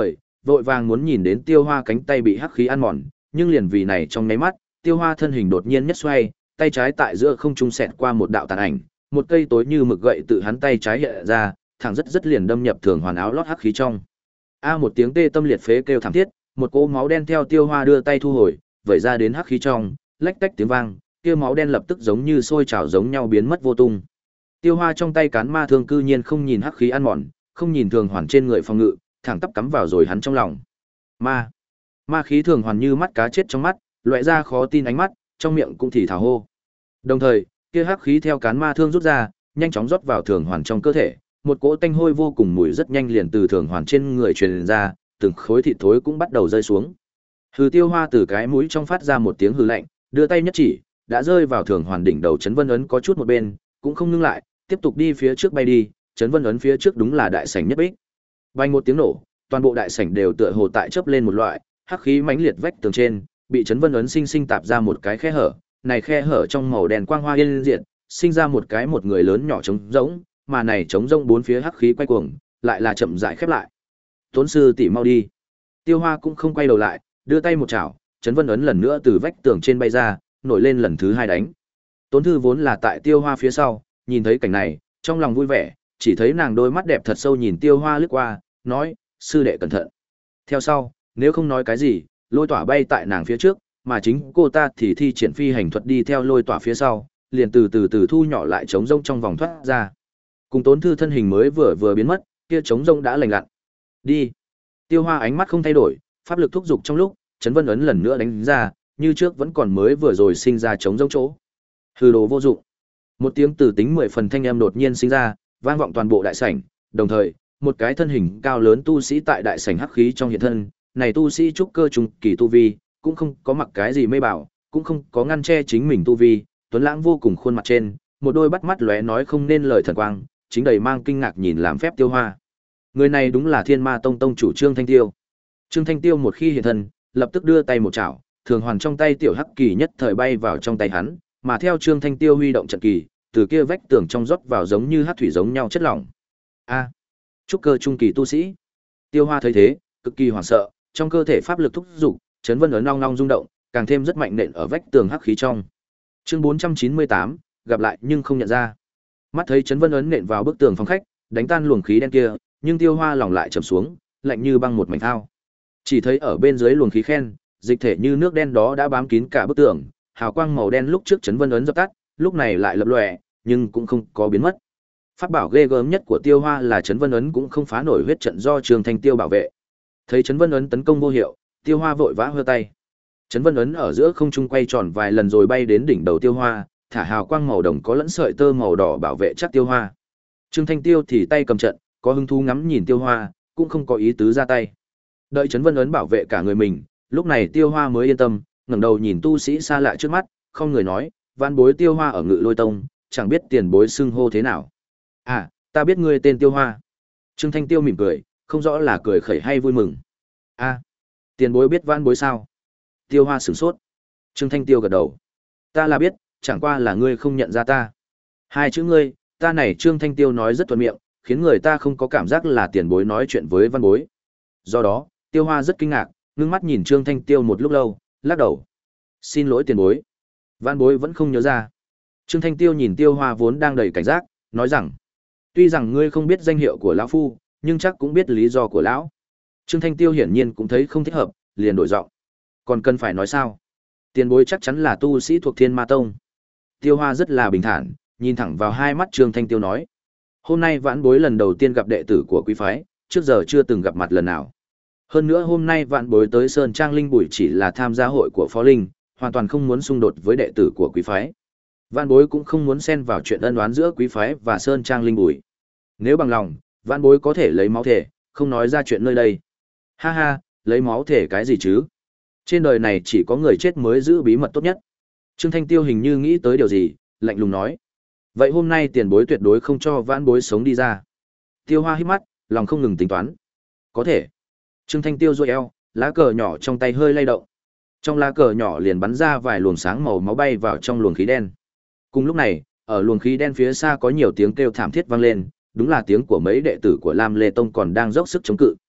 vội vàng muốn nhìn đến Tiêu Hoa cánh tay bị hắc khí ăn mòn, nhưng liền vì này trong nháy mắt, Tiêu Hoa thân hình đột nhiên nhất xoay, tay trái tại giữa không trung xẹt qua một đạo tàn ảnh, một cây tối như mực gậy tự hắn tay trái hiện ra, thẳng rất rất liền đâm nhập thường hoàn áo lót hắc khí trong. A một tiếng tê tâm liệt phế kêu thảm thiết, một cỗ máu đen theo Tiêu Hoa đưa tay thu hồi, vẩy ra đến hắc khí trong, lách tách tiếng vang, kia máu đen lập tức giống như sôi trào giống nhau biến mất vô tung. Tiêu Hoa trong tay cán ma thương cư nhiên không nhìn hắc khí ăn mòn, không nhìn thường hoàn trên người phòng ngự, thẳng tắp cắm vào rồi hắn trong lòng. Ma, ma khí thường hoàn như mắt cá chết trong mắt, loại ra khó tin ánh mắt, trong miệng cũng thì thào hô. Đồng thời, kia hắc khí theo cán ma thương rút ra, nhanh chóng rót vào thường hoàn trong cơ thể, một cỗ tanh hôi vô cùng mùi rất nhanh liền từ thường hoàn trên người truyền ra, từng khối thịt thối cũng bắt đầu rơi xuống. Hừ Tiêu Hoa từ cái mũi trong phát ra một tiếng hừ lạnh, đưa tay nhất chỉ, đã rơi vào thường hoàn đỉnh đầu chấn vân ấn có chút một bên, cũng không ngưng lại, tiếp tục đi phía trước bay đi, chấn vân ấn phía trước đúng là đại sảnh nhất bích. Vang một tiếng nổ, toàn bộ đại sảnh đều tựa hồ tại chớp lên một loại, hắc khí mãnh liệt vách tường trên, bị chấn vân ấn sinh sinh tạp ra một cái khe hở, này khe hở trong màu đen quang hoa yên diệt, sinh ra một cái một người lớn nhỏ trống rỗng, mà này trống rỗng bốn phía hắc khí quay cuồng, lại là chậm rãi khép lại. Tốn sư tỷ mau đi. Tiêu Hoa cũng không quay đầu lại, đưa tay một chảo, chấn vân ấn lần nữa từ vách tường trên bay ra, nổi lên lần thứ hai đánh. Tốn Thư vốn là tại Tiêu Hoa phía sau, nhìn thấy cảnh này, trong lòng vui vẻ, chỉ thấy nàng đôi mắt đẹp thật sâu nhìn Tiêu Hoa lướt qua, nói, sư đệ cẩn thận. Theo sau, nếu không nói cái gì, lôi tỏa bay tại nàng phía trước, mà chính cô ta thì thi triển phi hành thuật đi theo lôi tỏa phía sau, liền từ từ từ thu nhỏ lại trống rông trong vòng thoát ra. Cùng Tốn Thư thân hình mới vừa vừa biến mất, kia trống rông đã lành lặn. Đi. Tiêu Hoa ánh mắt không thay đổi, pháp lực thúc dục trong lúc, chấn vân ấn lần nữa đánh ra, như trước vẫn còn mới vừa rồi sinh ra trống rông chỗ. Hư đồ vô dụng. Một tiếng từ tính mười phần thanh âm đột nhiên sinh ra, vang vọng toàn bộ đại sảnh, đồng thời, một cái thân hình cao lớn tu sĩ tại đại sảnh hắc khí trong hiện thân, này tu sĩ trúc cơ trung kỳ tu vi, cũng không có mặc cái gì mê bảo, cũng không có ngăn che chính mình tu vi, tuấn lãng vô cùng khuôn mặt trên, một đôi bắt mắt lóe nói không nên lời thần quang, chính đầy mang kinh ngạc nhìn làm phép Tiêu Hoa. Người này đúng là Thiên Ma Tông tông chủ Trương Thanh Tiêu. Trương Thanh Tiêu một khi hiện thân, lập tức đưa tay một chảo, thường hoàn trong tay tiểu hắc kỳ nhất thời bay vào trong tay hắn, mà theo Trương Thanh Tiêu huy động trận kỳ, từ kia vách tường trong rót vào giống như hắc thủy giống nhau chất lỏng. A, trúc cơ trung kỳ tu sĩ. Tiêu Hoa thấy thế, cực kỳ hoảng sợ, trong cơ thể pháp lực thúc dục, chấn vân ấn long long rung động, càng thêm rất mạnh nện ở vách tường hắc khí trong. Chương bốn trăm chín mươi tám, gặp lại nhưng không nhận ra. Mắt thấy chấn vân ấn nện vào bức tường phòng khách, đánh tan luồng khí đen kia, nhưng Tiêu Hoa lòng lại trầm xuống, lạnh như băng một mảnh thao. Chỉ thấy ở bên dưới luồng khí khen, dịch thể như nước đen đó đã bám kín cả bức tường, hào quang màu đen lúc trước chấn vân ấn dập tắt, lúc này lại lập lòe, nhưng cũng không có biến mất. Pháp bảo ghê gớm nhất của Tiêu Hoa là chấn vân ấn cũng không phá nổi huyết trận do Trương Thanh Tiêu bảo vệ. Thấy chấn vân ấn tấn công vô hiệu, Tiêu Hoa vội vã hơ tay. Chấn vân ấn ở giữa không trung quay tròn vài lần rồi bay đến đỉnh đầu Tiêu Hoa, thả hào quang màu đồng có lẫn sợi tơ màu đỏ bảo vệ chắc Tiêu Hoa. Trương Thanh Tiêu thì tay cầm trận, có hứng thú ngắm nhìn Tiêu Hoa, cũng không có ý tứ ra tay. Đợi chấn vân ấn bảo vệ cả người mình, lúc này Tiêu Hoa mới yên tâm, ngẩng đầu nhìn tu sĩ xa lạ trước mắt, không người nói, vạn bối Tiêu Hoa ở Ngự Lôi Tông, chẳng biết tiền bối xưng hô thế nào. À, ta biết ngươi tên Tiêu Hoa. Trương Thanh Tiêu mỉm cười, không rõ là cười khẩy hay vui mừng. À, tiền bối biết vạn bối sao? Tiêu Hoa sửng sốt. Trương Thanh Tiêu gật đầu. Ta là biết, chẳng qua là ngươi không nhận ra ta. Hai chữ ngươi, ta này Trương Thanh Tiêu nói rất thuận miệng, khiến người ta không có cảm giác là tiền bối nói chuyện với văn bối. Do đó, Tiêu Hoa rất kinh ngạc, ngưng mắt nhìn Trương Thanh Tiêu một lúc lâu, lắc đầu. Xin lỗi tiền bối. Văn bối vẫn không nhớ ra. Trương Thanh Tiêu nhìn Tiêu Hoa vốn đang đầy cảnh giác, nói rằng, tuy rằng ngươi không biết danh hiệu của lão phu, nhưng chắc cũng biết lý do của lão. Trương Thanh Tiêu hiển nhiên cũng thấy không thích hợp, liền đổi giọng. Còn cần phải nói sao? Tiền bối chắc chắn là tu sĩ thuộc Thiên Ma Tông. Tiêu Hoa rất là bình thản, nhìn thẳng vào hai mắt Trương Thanh Tiêu nói. Hôm nay vãn bối lần đầu tiên gặp đệ tử của quý phái, trước giờ chưa từng gặp mặt lần nào. Hơn nữa hôm nay vãn bối tới Sơn Trang Linh Bùi chỉ là tham gia hội của Phó Linh, hoàn toàn không muốn xung đột với đệ tử của quý phái. Vãn bối cũng không muốn xen vào chuyện ân oán giữa quý phái và Sơn Trang Linh Bùi. Nếu bằng lòng, vãn bối có thể lấy máu thể, không nói ra chuyện nơi đây. Ha ha, lấy máu thể cái gì chứ? Trên đời này chỉ có người chết mới giữ bí mật tốt nhất. Trương Thanh Tiêu hình như nghĩ tới điều gì, lạnh lùng nói. Vậy hôm nay tiền bối tuyệt đối không cho vãn bối sống đi ra. Tiêu Hoa hít mắt, lòng không ngừng tính toán. Có thể. Trương Thanh Tiêu duỗi eo, lá cờ nhỏ trong tay hơi lay động. Trong lá cờ nhỏ liền bắn ra vài luồng sáng màu máu bay vào trong luồng khí đen. Cùng lúc này, ở luồng khí đen phía xa có nhiều tiếng kêu thảm thiết vang lên, đúng là tiếng của mấy đệ tử của Lam Lê Tông còn đang dốc sức chống cự.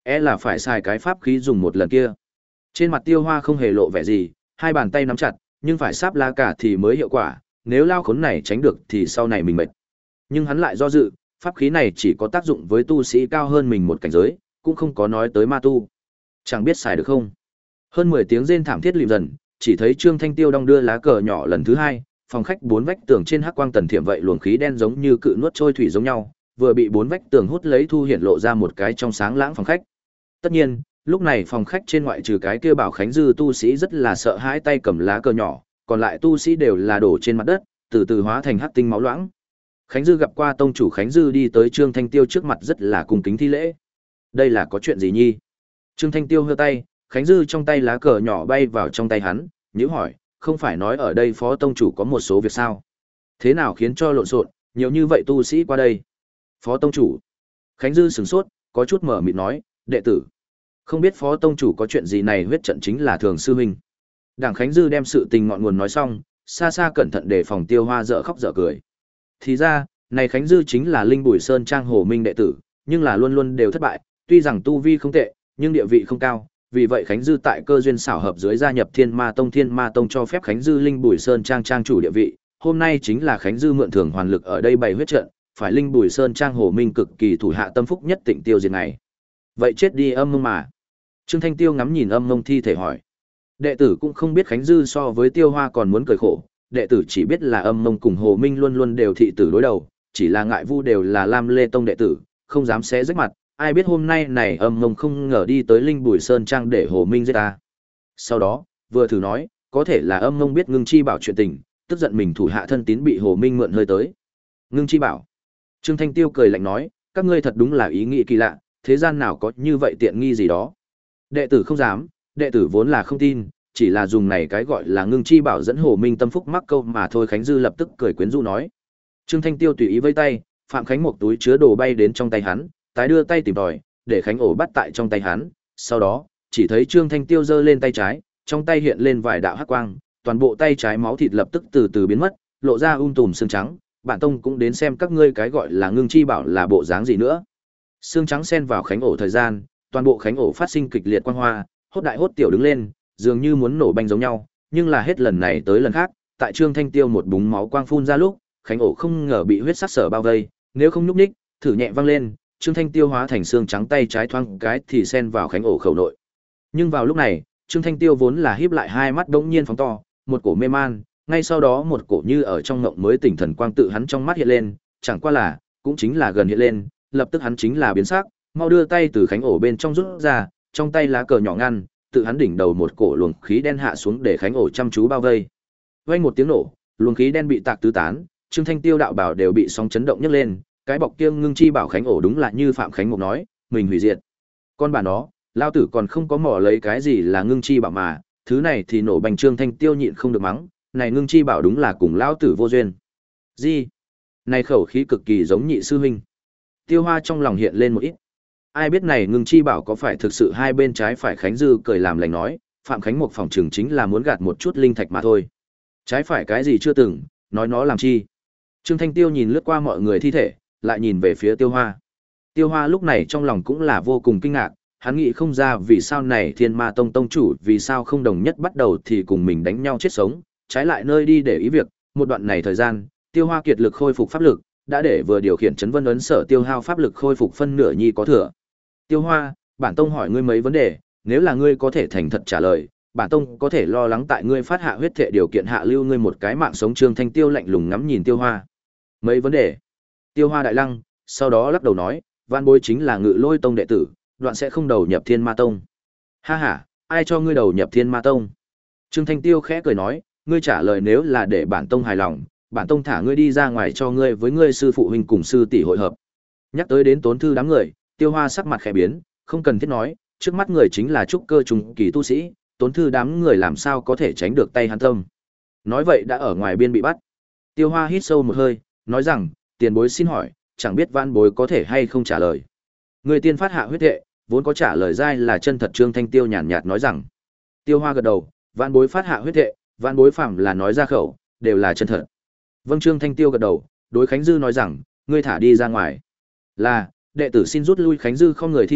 E là phải xài cái pháp khí dùng một lần kia. Trên mặt Tiêu Hoa không hề lộ vẻ gì, hai bàn tay nắm chặt, nhưng phải sáp lá cả thì mới hiệu quả, nếu lao khốn này tránh được thì sau này mình mệt. Nhưng hắn lại do dự, pháp khí này chỉ có tác dụng với tu sĩ cao hơn mình một cảnh giới, cũng không có nói tới ma tu. Chẳng biết xài được không. Hơn mười tiếng rên thảm thiết lịm dần, chỉ thấy Trương Thanh Tiêu đong đưa lá cờ nhỏ lần thứ hai, phòng khách bốn vách tường trên hắc quang tần thiểm vậy luồng khí đen giống như cự nuốt trôi thủy giống nhau, vừa bị bốn vách tường hút lấy thu hiện lộ ra một cái trong sáng lãng phòng khách. Tất nhiên, lúc này phòng khách trên ngoại trừ cái kia Bảo Khánh Dư tu sĩ rất là sợ hãi tay cầm lá cờ nhỏ, còn lại tu sĩ đều là đổ trên mặt đất, từ từ hóa thành hắc tinh máu loãng. Khánh Dư gặp qua tông chủ Khánh Dư đi tới Trương Thanh Tiêu trước mặt rất là cung kính thi lễ. Đây là có chuyện gì nhi? Trương Thanh Tiêu hơ tay, Khánh Dư trong tay lá cờ nhỏ bay vào trong tay hắn, nhíu hỏi, không phải nói ở đây phó tông chủ có một số việc sao? Thế nào khiến cho lộn xộn, nhiều như vậy tu sĩ qua đây? Phó tông chủ. Khánh Dư sửng sốt, có chút mở mịt nói, đệ tử. Không biết phó tông chủ có chuyện gì này huyết trận chính là thường sư huynh. Đảng Khánh Dư đem sự tình ngọn nguồn nói xong, xa xa cẩn thận để phòng Tiêu Hoa dở khóc dở cười. Thì ra, này Khánh Dư chính là Linh Bùi Sơn Trang Hồ Minh đệ tử, nhưng là luôn luôn đều thất bại, tuy rằng tu vi không tệ, nhưng địa vị không cao, vì vậy Khánh Dư tại cơ duyên xảo hợp dưới gia nhập Thiên Ma Tông, Thiên Ma Tông cho phép Khánh Dư Linh Bùi Sơn Trang trang chủ địa vị, hôm nay chính là Khánh Dư mượn thường hoàn lực ở đây bày huyết trận, phải Linh Bùi Sơn Trang Hồ Minh cực kỳ thủ hạ tâm phúc nhất tịnh tiêu diệt này. Vậy chết đi âm mông mà. Trương Thanh Tiêu ngắm nhìn âm mông thi thể hỏi. Đệ tử cũng không biết Khánh Dư so với Tiêu Hoa còn muốn cười khổ, đệ tử chỉ biết là âm mông cùng Hồ Minh luôn luôn đều thị tử đối đầu, chỉ là ngại vu đều là Lam Lê Tông đệ tử, không dám xé rách mặt, ai biết hôm nay này âm mông không ngờ đi tới Linh Bùi Sơn Trang để Hồ Minh giết ta. Sau đó, vừa thử nói, có thể là âm mông biết Ngưng Chi Bảo chuyện tình, tức giận mình thủ hạ thân tín bị Hồ Minh mượn hơi tới. Ngưng Chi Bảo. Trương Thanh Tiêu cười lạnh nói, các ngươi thật đúng là ý nghĩ kỳ lạ, thế gian nào có như vậy tiện nghi gì đó. Đệ tử không dám, đệ tử vốn là không tin, chỉ là dùng này cái gọi là Ngưng Chi Bảo dẫn Hồ Minh tâm phúc mắc câu mà thôi. Khánh Dư lập tức cười quyến rũ nói. Trương Thanh Tiêu tùy ý vây tay, Phạm Khánh một túi chứa đồ bay đến trong tay hắn, tái đưa tay tìm tòi, để Khánh ổ bắt tại trong tay hắn, sau đó, chỉ thấy Trương Thanh Tiêu giơ lên tay trái, trong tay hiện lên vài đạo hắc quang, toàn bộ tay trái máu thịt lập tức từ từ biến mất, lộ ra um tùm xương trắng, bản tông cũng đến xem các ngươi cái gọi là Ngưng Chi Bảo là bộ dáng gì nữa. Xương trắng xen vào Khánh ổ thời gian, toàn bộ Khánh ổ phát sinh kịch liệt quang hoa, hốt đại hốt tiểu đứng lên, dường như muốn nổ banh giống nhau, nhưng là hết lần này tới lần khác, tại Trương Thanh Tiêu một búng máu quang phun ra lúc, Khánh ổ không ngờ bị huyết sắc sở bao vây, nếu không nhúc nhích, thử nhẹ văng lên, Trương Thanh Tiêu hóa thành xương trắng tay trái thoáng cái thì xen vào Khánh ổ khẩu nội. Nhưng vào lúc này, Trương Thanh Tiêu vốn là híp lại hai mắt đống nhiên phóng to, một cổ mê man, ngay sau đó một cổ như ở trong ngộng mới tỉnh thần quang tự hắn trong mắt hiện lên, chẳng qua là, cũng chính là gần hiện lên, lập tức hắn chính là biến sắc, mau đưa tay từ Khánh ổ bên trong rút ra, trong tay lá cờ nhỏ ngăn, tự hắn đỉnh đầu một cổ luồng khí đen hạ xuống để Khánh ổ chăm chú bao vây. Vang một tiếng nổ, luồng khí đen bị tạc tứ tán, Trương Thanh Tiêu đạo bảo đều bị sóng chấn động nhấc lên, cái bọc kia Ngưng Chi Bảo Khánh ổ đúng là như Phạm Khánh Mục nói, mình hủy diệt. Con bà nó, lao tử còn không có mỏ lấy cái gì là Ngưng Chi Bảo mà, thứ này thì nổ bành. Trương Thanh Tiêu nhịn không được mắng, này Ngưng Chi Bảo đúng là cùng lao tử vô duyên. Gì? Này khẩu khí cực kỳ giống nhị sư huynh. Tiêu Hoa trong lòng hiện lên một ít. Ai biết này Ngưng Chi Bảo có phải thực sự hai bên trái phải. Khánh Dư cười làm lành nói, Phạm Khánh Mục phòng trường chính là muốn gạt một chút linh thạch mà thôi. Trái phải cái gì chưa từng, nói nó làm chi. Trương Thanh Tiêu nhìn lướt qua mọi người thi thể, lại nhìn về phía Tiêu Hoa. Tiêu Hoa lúc này trong lòng cũng là vô cùng kinh ngạc, hắn nghĩ không ra vì sao này Thiên Ma Tông tông chủ vì sao không đồng nhất bắt đầu thì cùng mình đánh nhau chết sống, trái lại nơi đi để ý việc, một đoạn này thời gian, Tiêu Hoa kiệt lực khôi phục pháp lực, đã để vừa điều khiển chấn vân ấn sở tiêu hao pháp lực khôi phục phân nửa nhi có thừa. Tiêu Hoa, bản tông hỏi ngươi mấy vấn đề, nếu là ngươi có thể thành thật trả lời, bản tông có thể lo lắng tại ngươi phát hạ huyết thệ điều kiện hạ lưu ngươi một cái mạng sống. Trương Thanh Tiêu lạnh lùng ngắm nhìn Tiêu Hoa. Mấy vấn đề? Tiêu Hoa đại lăng, sau đó lắc đầu nói, Vạn Bối chính là Ngự Lôi Tông đệ tử, đoạn sẽ không đầu nhập Thiên Ma Tông. Ha ha, ai cho ngươi đầu nhập Thiên Ma Tông? Trương Thanh Tiêu khẽ cười nói, ngươi trả lời nếu là để bản tông hài lòng, bản tông thả ngươi đi ra ngoài cho ngươi với ngươi sư phụ huynh cùng sư tỷ hội hợp. Nhắc tới đến Tốn Thư đám người, Tiêu Hoa sắc mặt khẽ biến, không cần thiết nói, trước mắt người chính là trúc cơ trùng kỳ tu sĩ, Tốn Thư đám người làm sao có thể tránh được tay hắn tâm. Nói vậy đã ở ngoài biên bị bắt. Tiêu Hoa hít sâu một hơi, nói rằng, tiền bối xin hỏi, chẳng biết Vãn Bối có thể hay không trả lời. Người tiên phát hạ huyết thệ, vốn có trả lời dai là chân thật. Trương Thanh Tiêu nhàn nhạt nói rằng. Tiêu Hoa gật đầu, Vãn Bối phát hạ huyết thệ, Vãn Bối phạm là nói ra khẩu, đều là chân thật. Vâng. Trương Thanh Tiêu gật đầu, đối Khánh Dư nói rằng, ngươi thả đi ra ngoài. Là, đệ tử xin rút lui. Khánh Dư không người thi lễ,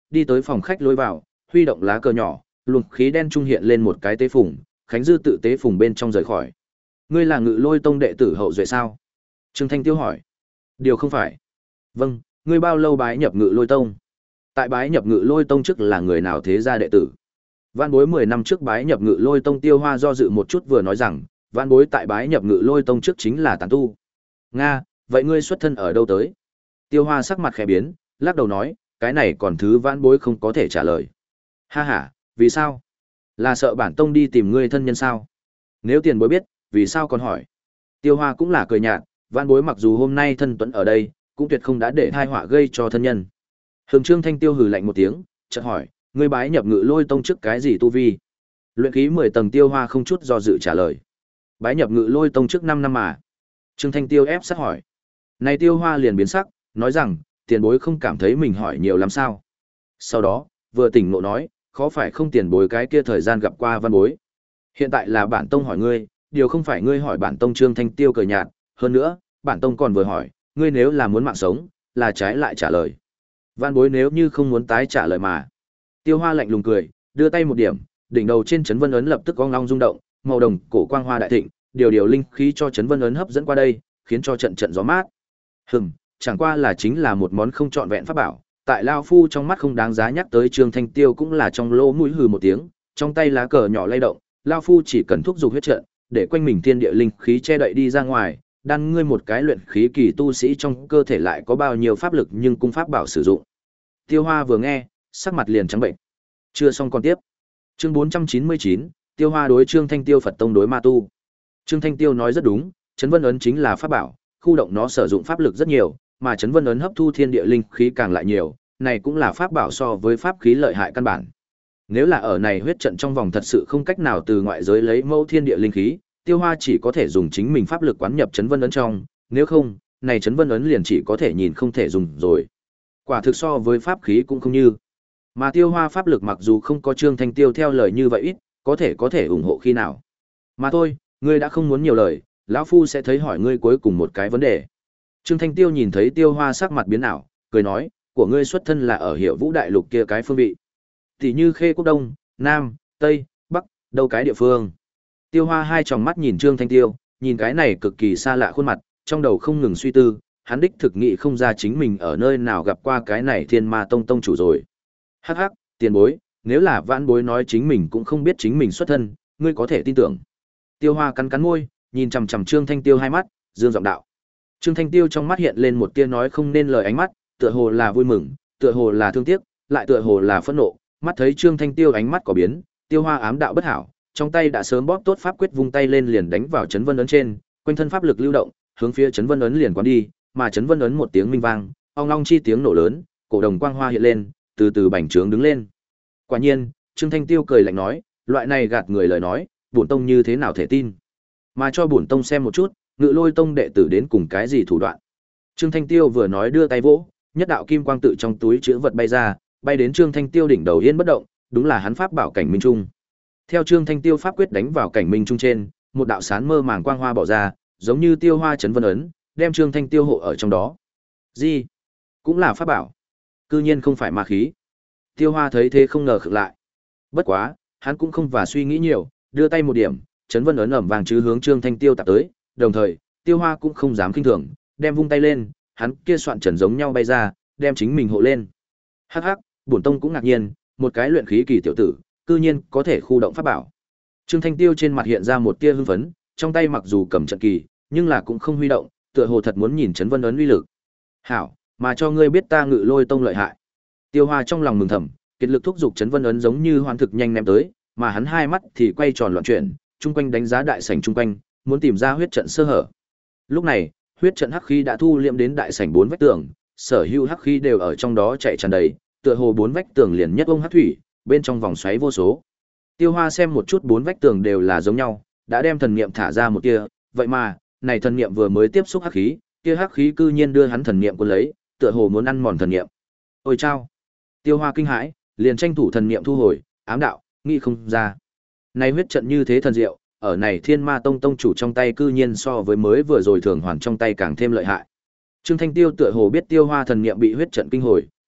đi tới phòng khách lối vào, huy động lá cờ nhỏ, luồng khí đen trung hiện lên một cái tế phùng, Khánh Dư tự tế phùng bên trong rời khỏi. Ngươi là Ngự Lôi Tông đệ tử hậu duệ sao? Trương Thanh Tiêu hỏi. Điều không phải. Vâng, ngươi bao lâu bái nhập Ngự Lôi Tông? Tại bái nhập Ngự Lôi Tông trước là người nào thế gia đệ tử? Vạn Bối mười năm trước bái nhập Ngự Lôi Tông. Tiêu Hoa do dự một chút vừa nói rằng, Vạn Bối tại bái nhập Ngự Lôi Tông trước chính là tán tu. Nga, vậy ngươi xuất thân ở đâu tới? Tiêu Hoa sắc mặt khẽ biến, lắc đầu nói, cái này còn thứ Vạn Bối không có thể trả lời. Ha ha, vì sao? Là sợ bản tông đi tìm ngươi thân nhân sao? Nếu tiền bối biết, vì sao còn hỏi? Tiêu Hoa cũng là cười nhạt, Vạn Bối mặc dù hôm nay thân tuẫn ở đây, cũng tuyệt không đã để tai họa gây cho thân nhân. Hừng Trương Thanh Tiêu hừ lạnh một tiếng, chợt hỏi, ngươi bái nhập Ngự Lôi Tông trước cái gì tu vi? Luyện khí mười tầng. Tiêu Hoa không chút do dự trả lời. Bái nhập Ngự Lôi Tông trước năm năm mà. Trương Thanh Tiêu ép sát hỏi. Này Tiêu Hoa liền biến sắc, nói rằng, tiền bối không cảm thấy mình hỏi nhiều lắm sao? Sau đó, vừa tỉnh ngộ nói, khó phải không tiền bối cái kia thời gian gặp qua Văn Bối. Hiện tại là bản tông hỏi ngươi, điều không phải ngươi hỏi bản tông. Trương Thanh Tiêu cười nhạt, hơn nữa, bản tông còn vừa hỏi, ngươi nếu là muốn mạng sống, là trái lại trả lời. Văn Bối nếu như không muốn tái trả lời mà. Tiêu Hoa lạnh lùng cười, đưa tay một điểm, đỉnh đầu trên chấn vân ấn lập tức ong long rung động, màu đồng cổ quang hoa đại thịnh, điều điều linh khí cho chấn vân ấn hấp dẫn qua đây, khiến cho trận trận gió mát. Hừm, chẳng qua là chính là một món không trọn vẹn pháp bảo, tại lao phu trong mắt không đáng giá nhắc tới. Trương Thanh Tiêu cũng là trong lỗ mũi hừ một tiếng, trong tay lá cờ nhỏ lay động, lao phu chỉ cần thúc giục huyết trận, để quanh mình thiên địa linh khí che đậy đi ra ngoài, đan ngươi một cái luyện khí kỳ tu sĩ trong cơ thể lại có bao nhiêu pháp lực nhưng cung pháp bảo sử dụng. Tiêu Hoa vừa nghe, sắc mặt liền trắng bệnh. Chưa xong còn tiếp. Chương bốn trăm chín mươi chín, Tiêu Hoa đối Trương Thanh Tiêu Phật tông đối ma tu. Trương Thanh Tiêu nói rất đúng, chấn vân ấn chính là pháp bảo, khu động nó sử dụng pháp lực rất nhiều, mà chấn vân ấn hấp thu thiên địa linh khí càng lại nhiều, này cũng là pháp bảo so với pháp khí lợi hại căn bản. Nếu là ở này huyết trận trong vòng thật sự không cách nào từ ngoại giới lấy mẫu thiên địa linh khí, Tiêu Hoa chỉ có thể dùng chính mình pháp lực quán nhập chấn vân ấn trong, nếu không, này chấn vân ấn liền chỉ có thể nhìn không thể dùng rồi. Quả thực so với pháp khí cũng không như. Mà Tiêu Hoa pháp lực mặc dù không có Trương Thanh Tiêu theo lời như vậy ít, có thể có thể ủng hộ khi nào. Mà thôi, ngươi đã không muốn nhiều lời, lão phu sẽ thấy hỏi ngươi cuối cùng một cái vấn đề. Trương Thanh Tiêu nhìn thấy Tiêu Hoa sắc mặt biến ảo, cười nói, của ngươi xuất thân là ở Hiệu Vũ đại lục kia cái phương vị. Tỷ như Khê Quốc Đông, Nam, Tây, Bắc, đâu cái địa phương. Tiêu Hoa hai tròng mắt nhìn Trương Thanh Tiêu, nhìn cái này cực kỳ xa lạ khuôn mặt, trong đầu không ngừng suy tư, hắn đích thực nghị không ra chính mình ở nơi nào gặp qua cái này Thiên Ma Tông tông chủ rồi. Hắc hắc, tiền bối, nếu là Vãn Bối nói chính mình cũng không biết chính mình xuất thân, ngươi có thể tin tưởng. Tiêu Hoa cắn cắn môi, nhìn chằm chằm Trương Thanh Tiêu hai mắt, dương giọng đạo. Trương Thanh Tiêu trong mắt hiện lên một tia nói không nên lời ánh mắt, tựa hồ là vui mừng, tựa hồ là thương tiếc, lại tựa hồ là phẫn nộ. Mắt thấy Trương Thanh Tiêu ánh mắt có biến, Tiêu Hoa ám đạo bất hảo, trong tay đã sớm bóp tốt pháp quyết, vung tay lên liền đánh vào chấn vân ấn trên, quanh thân pháp lực lưu động, hướng phía chấn vân ấn liền quán đi, mà chấn vân ấn một tiếng minh vang, ong long chi tiếng nổ lớn, cổ đồng quang hoa hiện lên, từ từ bành trướng đứng lên. Quả nhiên, Trương Thanh Tiêu cười lạnh nói, loại này gạt người lời nói, bổn tông như thế nào thể tin? Mà cho bổn tông xem một chút, Ngự Lôi Tông đệ tử đến cùng cái gì thủ đoạn. Trương Thanh Tiêu vừa nói đưa tay vỗ, nhất đạo kim quang tự trong túi chứa vật bay ra, bay đến Trương Thanh Tiêu đỉnh đầu yên bất động, đúng là hắn pháp bảo cảnh minh trung. Theo Trương Thanh Tiêu pháp quyết đánh vào cảnh minh trung trên, một đạo sán mơ màng quang hoa bỏ ra, giống như tiêu hoa chấn vân ấn, đem Trương Thanh Tiêu hộ ở trong đó. Gì? Cũng là pháp bảo. Cư nhiên không phải ma khí. Tiêu Hoa thấy thế không ngờ khựng lại. Bất quá, hắn cũng không và suy nghĩ nhiều, đưa tay một điểm, chấn vân ấn ẩm vàng chứ hướng Trương Thanh Tiêu tạt tới, đồng thời, Tiêu Hoa cũng không dám khinh thường, đem vung tay lên, hắn kia soạn trần giống nhau bay ra, đem chính mình hộ lên. Hắc hắc, bổn tông cũng ngạc nhiên, một cái luyện khí kỳ tiểu tử, cư nhiên có thể khu động pháp bảo. Trương Thanh Tiêu trên mặt hiện ra một tia hưng phấn, trong tay mặc dù cầm trận kỳ, nhưng là cũng không huy động, tựa hồ thật muốn nhìn chấn vân ấn uy lực. Hảo, mà cho ngươi biết ta Ngự Lôi Tông lợi hại. Tiêu Hoa trong lòng mừng thầm, kiệt lực thúc giục chấn vân ấn giống như hoàn thực nhanh ném tới, mà hắn hai mắt thì quay tròn loạn chuyển, chung quanh đánh giá đại sảnh chung quanh, muốn tìm ra huyết trận sơ hở. Lúc này, huyết trận hắc khí đã thu liệm đến đại sảnh bốn vách tường, sở hữu hắc khí đều ở trong đó chạy tràn đầy, tựa hồ bốn vách tường liền nhất ông hắc thủy, bên trong vòng xoáy vô số. Tiêu Hoa xem một chút bốn vách tường đều là giống nhau, đã đem thần niệm thả ra một tia, vậy mà, này thần niệm vừa mới tiếp xúc hắc khí, kia hắc khí cư nhiên đưa hắn thần niệm cuốn lấy, tựa hồ muốn ăn mòn thần niệm. Ôi chao! Tiêu Hoa kinh hãi, liền tranh thủ thần niệm thu hồi, ám đạo, nghĩ không ra. Này huyết trận như thế thần diệu, ở này Thiên Ma Tông tông chủ trong tay cư nhiên so với mới vừa rồi thường hoàn trong tay càng thêm lợi hại. Trương Thanh Tiêu tựa hồ biết Tiêu Hoa thần niệm bị huyết trận kinh hồi,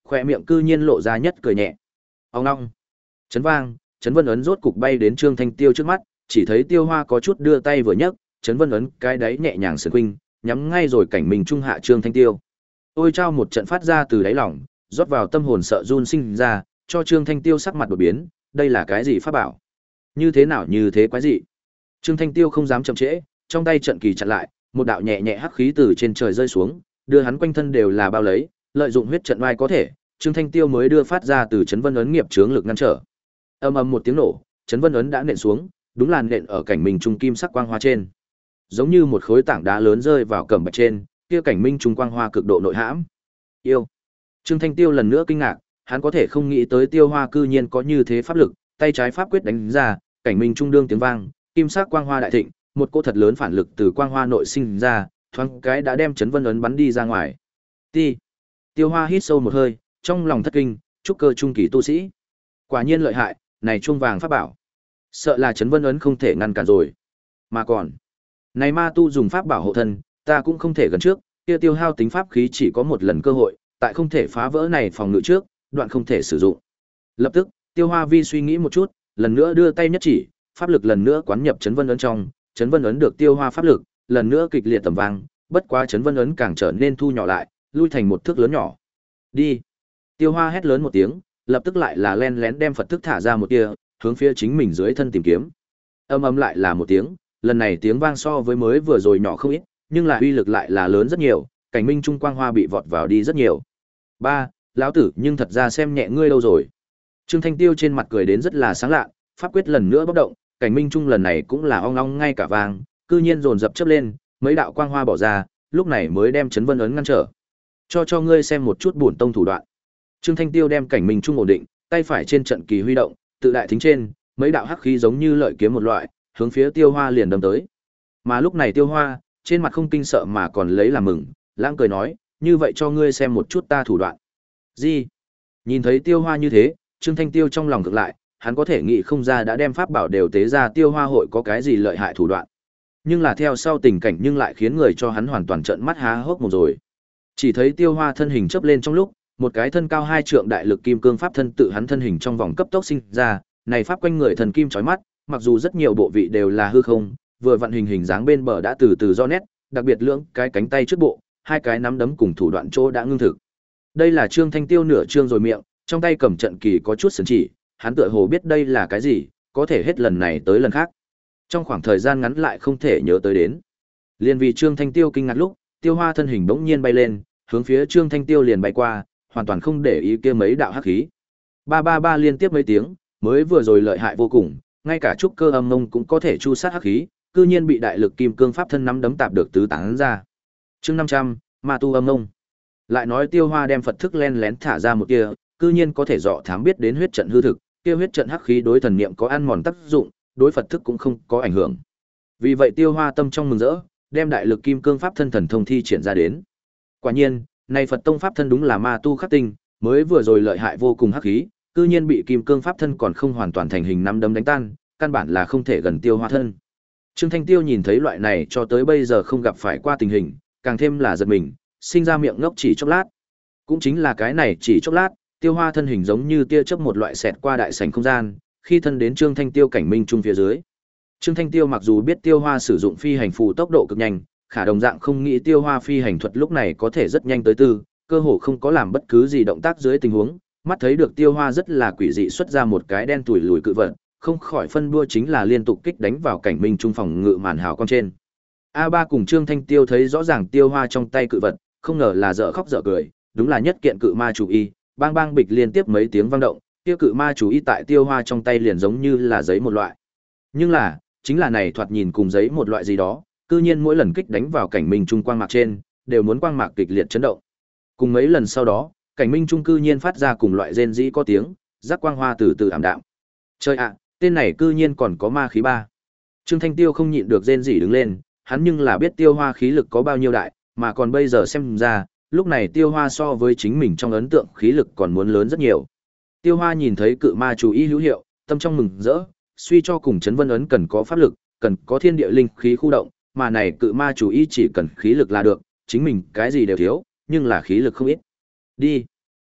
khoe miệng cư nhiên lộ ra nhất cười nhẹ. Ông long. Chấn vang, chấn vân ấn rốt cục bay đến Trương Thanh Tiêu trước mắt, chỉ thấy Tiêu Hoa có chút đưa tay vừa nhấc, chấn vân ấn cái đáy nhẹ nhàng sườn khuynh, nhắm ngay rồi cảnh mình trung hạ Trương Thanh Tiêu. Ôi trao một trận phát ra từ đáy lòng, rót vào tâm hồn sợ run sinh ra, cho Trương Thanh Tiêu sắc mặt đột biến, đây là cái gì pháp bảo? Như thế nào như thế quái gì? Trương Thanh Tiêu không dám chậm trễ, trong tay trận kỳ chặn lại, một đạo nhẹ nhẹ hắc khí từ trên trời rơi xuống, đưa hắn quanh thân đều là bao lấy, lợi dụng huyết trận oai có thể, Trương Thanh Tiêu mới đưa phát ra từ chấn vân ấn nghiệp chướng lực ngăn trở. Ầm ầm một tiếng nổ, chấn vân ấn đã nện xuống, đúng là nện ở cảnh minh trung kim sắc quang hoa trên. Giống như một khối tảng đá lớn rơi vào cẩm bạch trên, kia cảnh minh trung quang hoa cực độ nội hãm. Yêu. Trương Thanh Tiêu lần nữa kinh ngạc, hắn có thể không nghĩ tới Tiêu Hoa cư nhiên có như thế pháp lực, tay trái pháp quyết đánh ra, cảnh minh trung đương tiếng vang, kim sắc quang hoa đại thịnh, một cỗ thật lớn phản lực từ quang hoa nội sinh ra, thoáng cái đã đem chấn vân ấn bắn đi ra ngoài. Ti. Tiêu Hoa hít sâu một hơi, trong lòng thất kinh, trúc cơ trung kỳ tu sĩ. Quả nhiên lợi hại, này chuông vàng pháp bảo. Sợ là chấn vân ấn không thể ngăn cản rồi. Mà còn, này ma tu dùng pháp bảo hộ thân, ta cũng không thể gần trước, kia tiêu hao tính pháp khí chỉ có một lần cơ hội, tại không thể phá vỡ này phòng ngự trước, đoạn không thể sử dụng. Lập tức, Tiêu Hoa Vi suy nghĩ một chút, lần nữa đưa tay nhất chỉ, pháp lực lần nữa quán nhập chấn vân ấn trong, chấn vân ấn được Tiêu Hoa pháp lực, lần nữa kịch liệt tầm vang, bất quá chấn vân ấn càng trở nên thu nhỏ lại, lui thành một thước lớn nhỏ. Đi. Tiêu Hoa hét lớn một tiếng, lập tức lại là len lén đem Phật thức thả ra một tia, hướng phía chính mình dưới thân tìm kiếm. Âm ầm lại là một tiếng, lần này tiếng vang so với mới vừa rồi nhỏ không ít, nhưng là uy lực lại là lớn rất nhiều, cảnh minh trung quang hoa bị vọt vào đi rất nhiều. Ba, lão tử nhưng thật ra xem nhẹ ngươi đâu rồi. Trương Thanh Tiêu trên mặt cười đến rất là sáng lạ, pháp quyết lần nữa bốc động, cảnh minh trung lần này cũng là ong ong ngay cả vang, cư nhiên dồn dập chớp lên, mấy đạo quang hoa bỏ ra, lúc này mới đem chấn vân ấn ngăn trở. Cho cho ngươi xem một chút bổn tông thủ đoạn. Trương Thanh Tiêu đem cảnh minh trung ổn định, tay phải trên trận kỳ huy động, tự đại thính trên, mấy đạo hắc khí giống như lợi kiếm một loại, hướng phía Tiêu Hoa liền đâm tới. Mà lúc này Tiêu Hoa, trên mặt không kinh sợ mà còn lấy làm mừng, lãng cười nói, như vậy cho ngươi xem một chút ta thủ đoạn. Gì? Nhìn thấy Tiêu Hoa như thế, Trương Thanh Tiêu trong lòng cực lại, hắn có thể nghĩ không ra đã đem pháp bảo đều tế ra Tiêu Hoa hội có cái gì lợi hại thủ đoạn. Nhưng là theo sau tình cảnh nhưng lại khiến người cho hắn hoàn toàn trợn mắt há hốc mồm rồi. Chỉ thấy Tiêu Hoa thân hình chớp lên trong lúc, một cái thân cao hai trượng đại lực kim cương pháp thân tự hắn thân hình trong vòng cấp tốc sinh ra, này pháp quanh người thần kim chói mắt, mặc dù rất nhiều bộ vị đều là hư không, vừa vận hình hình dáng bên bờ đã từ từ do nét, đặc biệt lưỡng cái cánh tay trước bộ, hai cái nắm đấm cùng thủ đoạn chỗ đã ngưng thực. Đây là Trương Thanh Tiêu nửa trương rồi miệng, trong tay cầm trận kỳ có chút sửng chỉ, hắn tựa hồ biết đây là cái gì, có thể hết lần này tới lần khác. Trong khoảng thời gian ngắn lại không thể nhớ tới đến. Liên vì Trương Thanh Tiêu kinh ngạc lúc, Tiêu Hoa thân hình bỗng nhiên bay lên, hướng phía Trương Thanh Tiêu liền bay qua, hoàn toàn không để ý kia mấy đạo hắc khí. Ba ba ba liên tiếp mấy tiếng, mới vừa rồi lợi hại vô cùng, ngay cả trúc cơ âm mông cũng có thể chu sát hắc khí, cư nhiên bị đại lực kim cương pháp thân nắm đấm tạp được tứ tán ra. Chương năm trăm, ma tu âm mông. Lại nói Tiêu Hoa đem Phật thức len lén thả ra một kia, cư nhiên có thể dọ thám biết đến huyết trận hư thực, kia huyết trận hắc khí đối thần niệm có ăn mòn tác dụng, đối Phật thức cũng không có ảnh hưởng. Vì vậy Tiêu Hoa tâm trong mừng rỡ, đem đại lực kim cương pháp thân thần thông thi triển ra đến. Quả nhiên, này Phật tông pháp thân đúng là ma tu khắc tinh, mới vừa rồi lợi hại vô cùng hắc khí, cư nhiên bị kim cương pháp thân còn không hoàn toàn thành hình nắm đấm đánh tan, căn bản là không thể gần Tiêu Hoa thân. Trương Thanh Tiêu nhìn thấy loại này cho tới bây giờ không gặp phải qua tình hình, càng thêm là giật mình, sinh ra miệng ngốc chỉ chốc lát. Cũng chính là cái này chỉ chốc lát, Tiêu Hoa thân hình giống như tia chớp một loại xẹt qua đại sảnh không gian, khi thân đến Trương Thanh Tiêu cảnh minh trung phía dưới. Trương Thanh Tiêu mặc dù biết Tiêu Hoa sử dụng phi hành phù tốc độ cực nhanh, khả đồng dạng không nghĩ Tiêu Hoa phi hành thuật lúc này có thể rất nhanh tới tư, cơ hồ không có làm bất cứ gì động tác dưới tình huống, mắt thấy được Tiêu Hoa rất là quỷ dị xuất ra một cái đen tủi lùi cự vật, không khỏi phân đua chính là liên tục kích đánh vào cảnh minh trung phòng ngự màn hào quang trên. A ba cùng Trương Thanh Tiêu thấy rõ ràng Tiêu Hoa trong tay cự vật, không ngờ là dở khóc dở cười, đúng là nhất kiện cự ma chủ y, bang bang bịch liên tiếp mấy tiếng vang động, tiêu cự ma chủ y tại Tiêu Hoa trong tay liền giống như là giấy một loại. Nhưng là, chính là này thoạt nhìn cùng giấy một loại gì đó, cư nhiên mỗi lần kích đánh vào cảnh minh trung quang mạc trên, đều muốn quang mạc kịch liệt chấn động. Cùng mấy lần sau đó, cảnh minh trung cư nhiên phát ra cùng loại rên rỉ có tiếng, giác quang hoa từ từ ảm đạm. Trời ạ, tên này cư nhiên còn có ma khí ba. Trương Thanh Tiêu không nhịn được rên rỉ đứng lên, hắn nhưng là biết Tiêu Hoa khí lực có bao nhiêu đại, mà còn bây giờ xem ra, lúc này Tiêu Hoa so với chính mình trong ấn tượng khí lực còn muốn lớn rất nhiều. Tiêu Hoa nhìn thấy cự ma chủ ý hữu hiệu, tâm trong mừng rỡ, suy cho cùng chấn vân ấn cần có pháp lực, cần có thiên địa linh khí khu động, mà này cự ma chủ ý chỉ cần khí lực là được, chính mình cái gì đều thiếu, nhưng là khí lực không ít. Đi.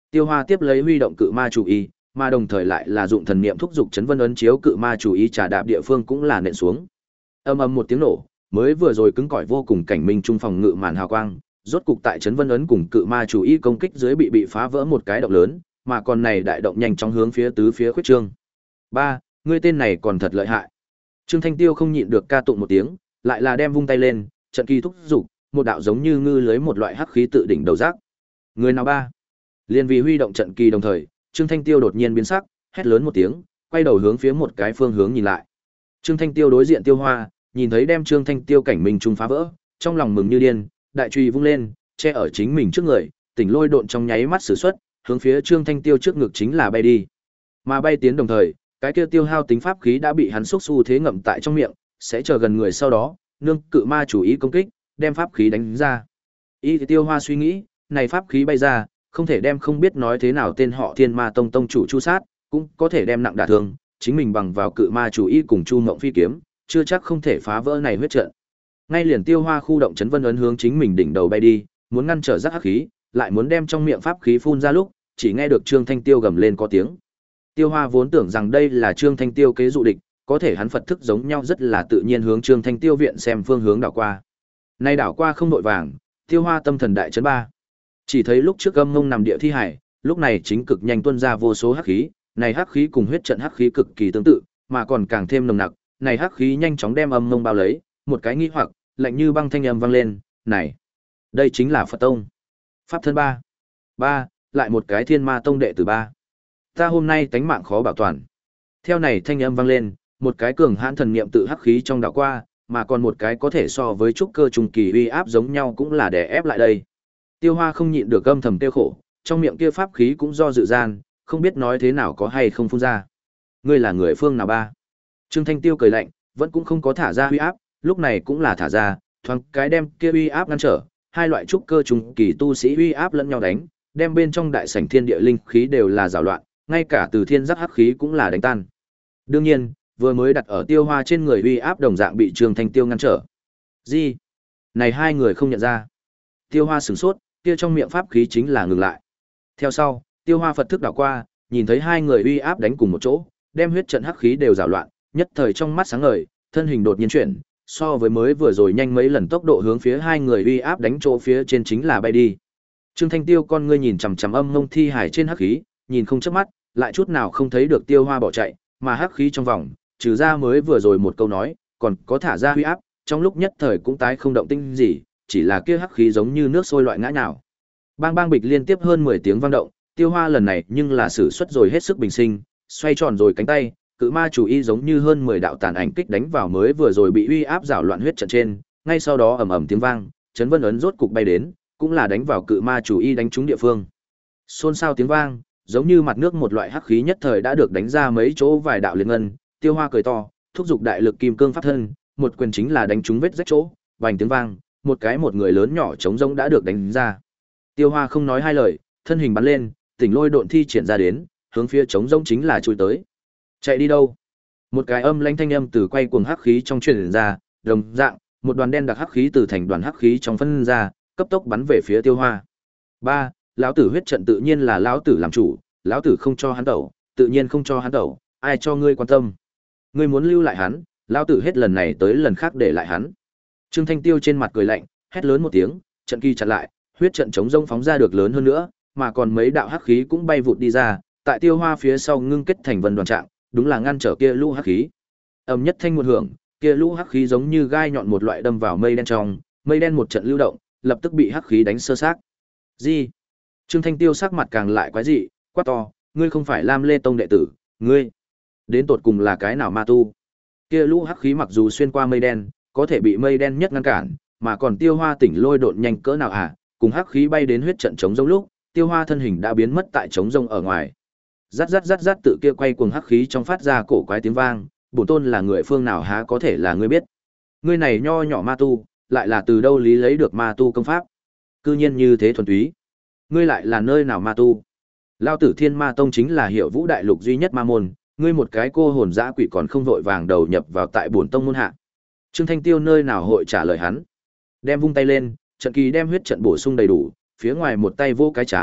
Tiêu Hoa tiếp lấy huy động cự ma chủ y, mà đồng thời lại là dụng thần niệm thúc dục chấn vân ấn chiếu cự ma chủ y trà đạp địa phương cũng là nện xuống. Ầm ầm một tiếng nổ, mới vừa rồi cứng cỏi vô cùng cảnh minh trung phòng ngự màn hào quang, rốt cục tại chấn vân ấn cùng cự ma chủ y công kích dưới bị bị phá vỡ một cái động lớn, mà còn này đại động nhanh chóng hướng phía tứ phía khuyết trương. Ba, ngươi tên này còn thật lợi hại. Trương Thanh Tiêu không nhịn được ca tụng một tiếng, lại là đem vung tay lên, trận kỳ thúc dục, một đạo giống như ngư lưới một loại hắc khí tự đỉnh đầu rác. Người nào ba? Liên vì huy động trận kỳ đồng thời, Trương Thanh Tiêu đột nhiên biến sắc, hét lớn một tiếng, quay đầu hướng phía một cái phương hướng nhìn lại. Trương Thanh Tiêu đối diện Tiêu Hoa, nhìn thấy đem Trương Thanh Tiêu cảnh minh trung phá vỡ, trong lòng mừng như điên, đại chùy vung lên, che ở chính mình trước người, tỉnh lôi độn trong nháy mắt sử xuất, hướng phía Trương Thanh Tiêu trước ngực chính là bay đi. Mà bay tiến đồng thời, cái kia tiêu hao tính pháp khí đã bị hắn xúc xu thế ngậm tại trong miệng, sẽ chờ gần người sau đó, nương cự ma chủ ý công kích, đem pháp khí đánh ra. Y Tiêu Hoa suy nghĩ, này pháp khí bay ra, không thể đem không biết nói thế nào tên họ Thiên Ma Tông tông chủ chu sát, cũng có thể đem nặng đả thương, chính mình bằng vào cự ma chủ ý cùng Chu Mộng Phi kiếm, chưa chắc không thể phá vỡ này huyết trận. Ngay liền Tiêu Hoa khu động chấn vân ấn hướng chính mình đỉnh đầu bay đi, muốn ngăn trở rắc hắc khí, lại muốn đem trong miệng pháp khí phun ra lúc, chỉ nghe được Trương Thanh Tiêu gầm lên có tiếng. Tiêu Hoa vốn tưởng rằng đây là Trương Thanh Tiêu kế dụ địch, có thể hắn Phật thức giống nhau rất là tự nhiên hướng Trương Thanh Tiêu viện xem phương hướng đảo qua. Nay đảo qua không đội vàng, Tiêu Hoa tâm thần đại chấn ba. Chỉ thấy lúc trước Âm Ngông nằm địa thi hải, lúc này chính cực nhanh tuôn ra vô số hắc khí, này hắc khí cùng huyết trận hắc khí cực kỳ tương tự, mà còn càng thêm nồng nặc, này hắc khí nhanh chóng đem Âm Ngông bao lấy, một cái nghi hoặc, lạnh như băng thanh âm vang lên, "Này, đây chính là Phật tông." Pháp thân ba. Ba, lại một cái Thiên Ma tông đệ tử ba. Ta hôm nay tánh mạng khó bảo toàn. Theo này thanh âm vang lên, một cái cường hãn thần niệm tự hắc khí trong đảo qua, mà còn một cái có thể so với trúc cơ trùng kỳ uy áp giống nhau cũng là đè ép lại đây. Tiêu Hoa không nhịn được âm thầm tiêu khổ, trong miệng kia pháp khí cũng do dự gian, không biết nói thế nào có hay không phun ra. Ngươi là người phương nào ba? Trương Thanh Tiêu cười lạnh, vẫn cũng không có thả ra uy áp, lúc này cũng là thả ra, thoáng cái đem kia uy áp ngăn trở, hai loại trúc cơ trùng kỳ tu sĩ uy áp lẫn nhau đánh, đem bên trong đại sảnh thiên địa linh khí đều là rào loạn, ngay cả từ thiên giác hắc khí cũng là đánh tan. Đương nhiên, vừa mới đặt ở Tiêu Hoa trên người uy áp đồng dạng bị Trương Thanh Tiêu ngăn trở. Gì? Này hai người không nhận ra. Tiêu Hoa sửng sốt, kia trong miệng pháp khí chính là ngừng lại. Theo sau, Tiêu Hoa Phật thức đảo qua, nhìn thấy hai người uy áp đánh cùng một chỗ, đem huyết trận hắc khí đều rào loạn, nhất thời trong mắt sáng ngời, thân hình đột nhiên chuyển, so với mới vừa rồi nhanh mấy lần tốc độ hướng phía hai người uy áp đánh chỗ phía trên chính là bay đi. Trương Thanh Tiêu con ngươi nhìn chằm chằm Âm Ngông thi hải trên hắc khí, nhìn không chớp mắt, lại chút nào không thấy được Tiêu Hoa bỏ chạy, mà hắc khí trong vòng, trừ ra mới vừa rồi một câu nói, còn có thả ra uy áp, trong lúc nhất thời cũng tái không động tinh gì, chỉ là kia hắc khí giống như nước sôi loại ngã nhào. Bang bang bịch liên tiếp hơn mười tiếng vang động, Tiêu Hoa lần này nhưng là sử xuất rồi hết sức bình sinh, xoay tròn rồi cánh tay, cự ma chủ y giống như hơn mười đạo tàn ảnh kích đánh vào mới vừa rồi bị uy áp rào loạn huyết trận trên, ngay sau đó ầm ầm tiếng vang, chấn vân ấn rốt cục bay đến, cũng là đánh vào cự ma chủ y đánh trúng địa phương. Xôn xao tiếng vang, giống như mặt nước một loại hắc khí nhất thời đã được đánh ra mấy chỗ vài đạo liên ngân, Tiêu Hoa cười to, thúc giục đại lực kim cương pháp thân, một quyền chính là đánh trúng vết rách chỗ, vành tiếng vang, một cái một người lớn nhỏ trống rỗng đã được đánh ra. Tiêu Hoa không nói hai lời, thân hình bắn lên, tỉnh lôi độn thi triển ra đến, hướng phía trống rỗng chính là chui tới. Chạy đi đâu? Một cái âm lãnh thanh âm từ quay cuồng hắc khí trong truyền ra, đồng dạng, một đoàn đen đặc hắc khí từ thành đoàn hắc khí trong phân ra, cấp tốc bắn về phía Tiêu Hoa. Ba, lão tử huyết trận tự nhiên là lão tử làm chủ, lão tử không cho hắn tẩu, tự nhiên không cho hắn tẩu, ai cho ngươi quan tâm? Ngươi muốn lưu lại hắn, lão tử hết lần này tới lần khác để lại hắn. Trương Thanh Tiêu trên mặt cười lạnh, hét lớn một tiếng, trận kỳ chặn lại, huyết trận chống rông phóng ra được lớn hơn nữa, mà còn mấy đạo hắc khí cũng bay vụt đi ra, tại Tiêu Hoa phía sau ngưng kết thành vân đoàn trạng, đúng là ngăn trở kia lũ hắc khí. Ầm nhất thanh một hưởng, kia lũ hắc khí giống như gai nhọn một loại đâm vào mây đen trong, mây đen một trận lưu động, lập tức bị hắc khí đánh sơ xác. Gì? Trương Thanh Tiêu sắc mặt càng lại quái dị, quát to, ngươi không phải Lam Lê Tông đệ tử, ngươi đến tột cùng là cái nào ma tu? Kia lũ hắc khí mặc dù xuyên qua mây đen, có thể bị mây đen nhất ngăn cản, mà còn Tiêu Hoa tỉnh lôi độn nhanh cỡ nào à? Cùng hắc khí bay đến huyết trận chống rông lúc, Tiêu Hoa thân hình đã biến mất tại chống rông ở ngoài. Rát rát rát rát tự kia quay cuồng hắc khí trong phát ra cổ quái tiếng vang, bổn tôn là người phương nào há có thể là ngươi biết? Ngươi này nho nhỏ ma tu, lại là từ đâu lý lấy được ma tu công pháp? Cư nhiên như thế thuần túy. Ngươi lại là nơi nào ma tu? Lao tử Thiên Ma Tông chính là Hiệu Vũ đại lục duy nhất ma môn, ngươi một cái cô hồn dã quỷ còn không vội vàng đầu nhập vào tại bổn tông môn hạ. Trương Thanh Tiêu nơi nào hội trả lời hắn? Đem vung tay lên, trận kỳ đem huyết trận bổ sung đầy đủ, phía ngoài một tay vô cái chán,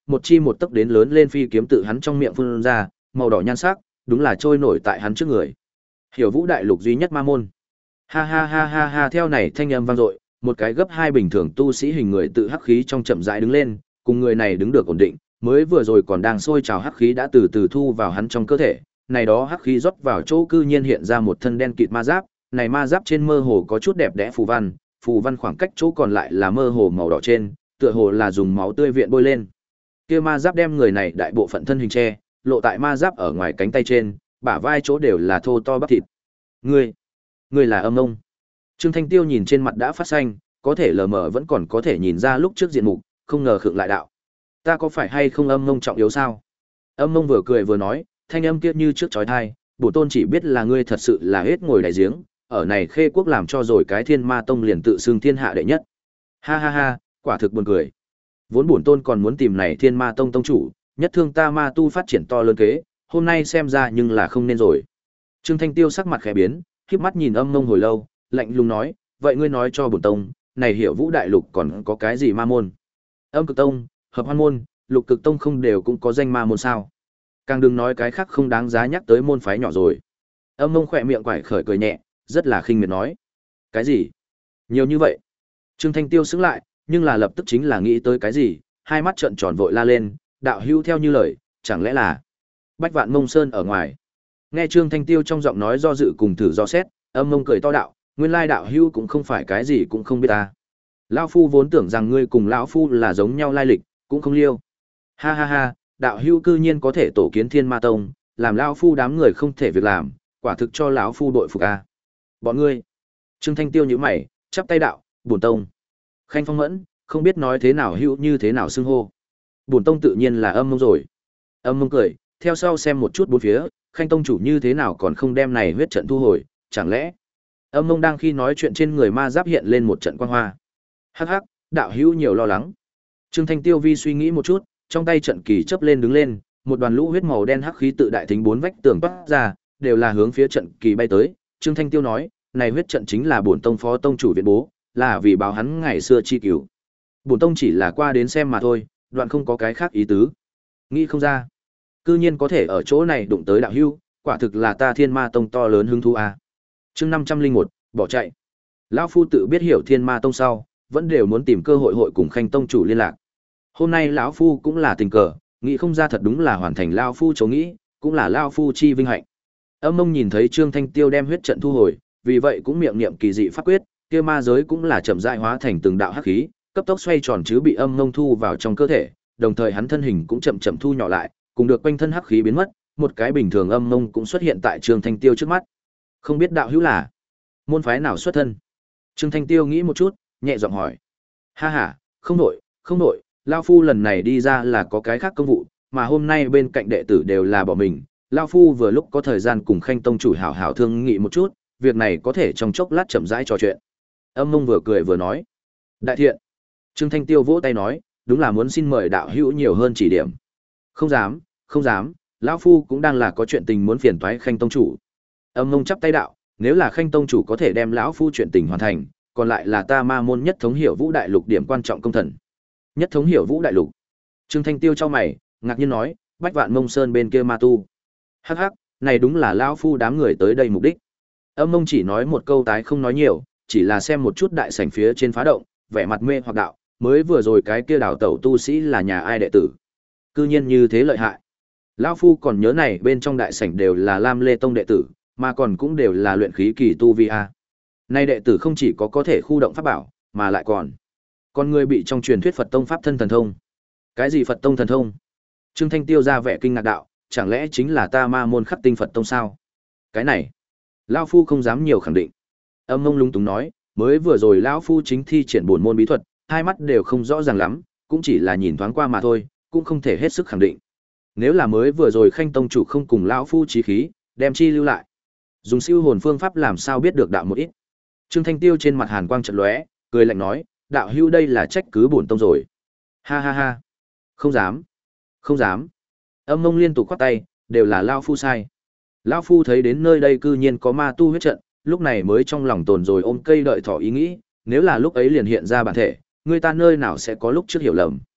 một chi một tấc đến lớn lên phi kiếm tự hắn trong miệng phun ra, màu đỏ nhan sắc, đúng là trôi nổi tại hắn trước người. Hiểu Vũ đại lục duy nhất ma môn. Ha ha ha ha ha, theo này thanh âm vang dội, một cái gấp hai bình thường tu sĩ hình người tự hắc khí trong chậm rãi đứng lên, cùng người này đứng được ổn định, mới vừa rồi còn đang sôi trào hắc khí đã từ từ thu vào hắn trong cơ thể, này đó hắc khí rót vào chỗ cư nhiên hiện ra một thân đen kịt ma giáp, này ma giáp trên mơ hồ có chút đẹp đẽ phù văn, phù văn khoảng cách chỗ còn lại là mơ hồ màu đỏ trên, tựa hồ là dùng máu tươi viện bôi lên. Kia ma giáp đem người này đại bộ phận thân hình che, lộ tại ma giáp ở ngoài cánh tay trên, bả vai chỗ đều là thô to bắp thịt. Ngươi, ngươi là Âm Ông. Trương Thanh Tiêu nhìn trên mặt đã phát xanh, có thể lờ mờ vẫn còn có thể nhìn ra lúc trước diện mục, không ngờ khựng lại đạo. Ta có phải hay không Âm Ông trọng yếu sao? Âm Ông vừa cười vừa nói, thanh âm kia như trước chói tai, bổ tôn chỉ biết là ngươi thật sự là hết ngồi đại giếng, ở này Khê Quốc làm cho rồi cái Thiên Ma Tông liền tự xưng thiên hạ đệ nhất. Ha ha ha, quả thực buồn cười. Vốn bổn tôn còn muốn tìm này Thiên Ma Tông tông chủ, nhất thương ta ma tu phát triển to lớn kế, hôm nay xem ra nhưng là không nên rồi. Trương Thanh Tiêu sắc mặt khẽ biến, khép mắt nhìn Âm Mông hồi lâu, lạnh lùng nói, vậy ngươi nói cho bổn tông, này Hiểu Vũ đại lục còn có cái gì ma môn? Âm Cực Tông, Hợp Hoan môn, Lục Cực Tông không đều cũng có danh ma môn sao? Càng đừng nói cái khác không đáng giá nhắc tới môn phái nhỏ rồi. Âm Mông khỏe miệng quải khởi cười nhẹ, rất là khinh miệt nói. Cái gì? Nhiều như vậy? Trương Thanh Tiêu sững lại, nhưng là lập tức chính là nghĩ tới cái gì, hai mắt trợn tròn vội la lên, đạo hữu theo như lời, chẳng lẽ là Bách Vạn Mông Sơn ở ngoài? Nghe Trương Thanh Tiêu trong giọng nói do dự cùng thử do xét, Âm Mông cười to đạo, nguyên lai đạo hữu cũng không phải cái gì cũng không biết ta. Lão phu vốn tưởng rằng ngươi cùng lão phu là giống nhau lai lịch, cũng không liêu. Ha ha ha, đạo hữu cư nhiên có thể tổ kiến Thiên Ma Tông, làm lão phu đám người không thể việc làm, quả thực cho lão phu đội phục a. Bọn ngươi. Trương Thanh Tiêu nhíu mày, chắp tay đạo, bổn tông. Khanh Phong Mẫn, không biết nói thế nào hữu như thế nào xưng hô. Bổn tông tự nhiên là Âm Mông rồi. Âm Mông cười, theo sau xem một chút bốn phía, Khanh tông chủ như thế nào còn không đem này huyết trận thu hồi, chẳng lẽ? Âm Mông đang khi nói chuyện trên người ma giáp hiện lên một trận quang hoa. Hắc hắc, đạo hữu nhiều lo lắng. Trương Thanh Tiêu vi suy nghĩ một chút, trong tay trận kỳ chớp lên đứng lên, một đoàn lũ huyết màu đen hắc khí tự đại thính bốn vách tường toát ra, đều là hướng phía trận kỳ bay tới. Trương Thanh Tiêu nói, này huyết trận chính là bổn tông phó tông chủ viện bố, là vì báo hắn ngày xưa chi cửu. Bổn tông chỉ là qua đến xem mà thôi, đoạn không có cái khác ý tứ. Nghĩ không ra, cư nhiên có thể ở chỗ này đụng tới đạo hữu, quả thực là ta Thiên Ma Tông to lớn hứng thú a. Chương năm trăm linh một, bỏ chạy. Lão phu tự biết hiểu Thiên Ma Tông sau, vẫn đều muốn tìm cơ hội hội cùng Khanh tông chủ liên lạc. Hôm nay lão phu cũng là tình cờ, nghĩ không ra thật đúng là hoàn thành lão phu chỗ nghĩ, cũng là lão phu chi vinh hạnh. Âm Mông nhìn thấy Trương Thanh Tiêu đem huyết trận thu hồi, vì vậy cũng miệng niệm kỳ dị pháp quyết, kia ma giới cũng là chậm rãi hóa thành từng đạo hắc khí, cấp tốc xoay tròn chứ bị Âm Mông thu vào trong cơ thể, đồng thời hắn thân hình cũng chậm chậm thu nhỏ lại, cùng được quanh thân hắc khí biến mất, một cái bình thường Âm Mông cũng xuất hiện tại Trương Thanh Tiêu trước mắt. Không biết đạo hữu là môn phái nào xuất thân? Trương Thanh Tiêu nghĩ một chút, nhẹ giọng hỏi. Ha ha, không nội, không nội, lão phu lần này đi ra là có cái khác công vụ, mà hôm nay bên cạnh đệ tử đều là bỏ mình, lão phu vừa lúc có thời gian cùng Khanh tông chủ hảo hảo thương nghị một chút, việc này có thể trong chốc lát chậm rãi trò chuyện. Âm Mông vừa cười vừa nói. Đại thiện. Trương Thanh Tiêu vỗ tay nói, đúng là muốn xin mời đạo hữu nhiều hơn chỉ điểm. Không dám, không dám, lão phu cũng đang là có chuyện tình muốn phiền toái Khanh tông chủ. Âm Mông chắp tay đạo, nếu là Khanh tông chủ có thể đem lão phu chuyện tình hoàn thành, còn lại là ta ma môn nhất thống hiểu vũ đại lục điểm quan trọng công thần. Nhất thống hiểu vũ đại lục. Trương Thanh Tiêu chau mày, ngạc nhiên nói, Bách Vạn Mông Sơn bên kia ma tu. Hắc hắc, này đúng là lão phu đám người tới đây mục đích. Âm Mông chỉ nói một câu tái không nói nhiều, chỉ là xem một chút đại sảnh phía trên phá động, vẻ mặt mê hoặc đạo, mới vừa rồi cái kia đảo tẩu tu sĩ là nhà ai đệ tử. Cư nhiên như thế lợi hại. Lão phu còn nhớ này bên trong đại sảnh đều là Lam Lê Tông đệ tử, mà còn cũng đều là luyện khí kỳ tu vi a. Nay đệ tử không chỉ có có thể khu động pháp bảo, mà lại còn con người bị trong truyền thuyết Phật tông pháp thân thần thông. Cái gì Phật tông thần thông? Trương Thanh Tiêu ra vẻ kinh ngạc đạo, chẳng lẽ chính là ta ma môn Khắc Tinh Phật tông sao? Cái này, lão phu không dám nhiều khẳng định. Âm Mông lúng túng nói, mới vừa rồi lão phu chính thi triển bổn môn bí thuật, hai mắt đều không rõ ràng lắm, cũng chỉ là nhìn thoáng qua mà thôi, cũng không thể hết sức khẳng định. Nếu là mới vừa rồi Khanh tông chủ không cùng lão phu chí khí, đem chi lưu lại, dùng siêu hồn phương pháp làm sao biết được đạo một ít. Trương Thanh Tiêu trên mặt hàn quang chợt lóe, cười lạnh nói, đạo hữu đây là trách cứ bổn tông rồi. Ha ha ha. Không dám. Không dám. Âm Mông liên tục khoát tay, đều là lão phu sai. Lão phu thấy đến nơi đây cư nhiên có ma tu huyết trận, lúc này mới trong lòng tồn rồi ôm cây đợi thỏ ý nghĩ, nếu là lúc ấy liền hiện ra bản thể, người ta nơi nào sẽ có lúc trước hiểu lầm.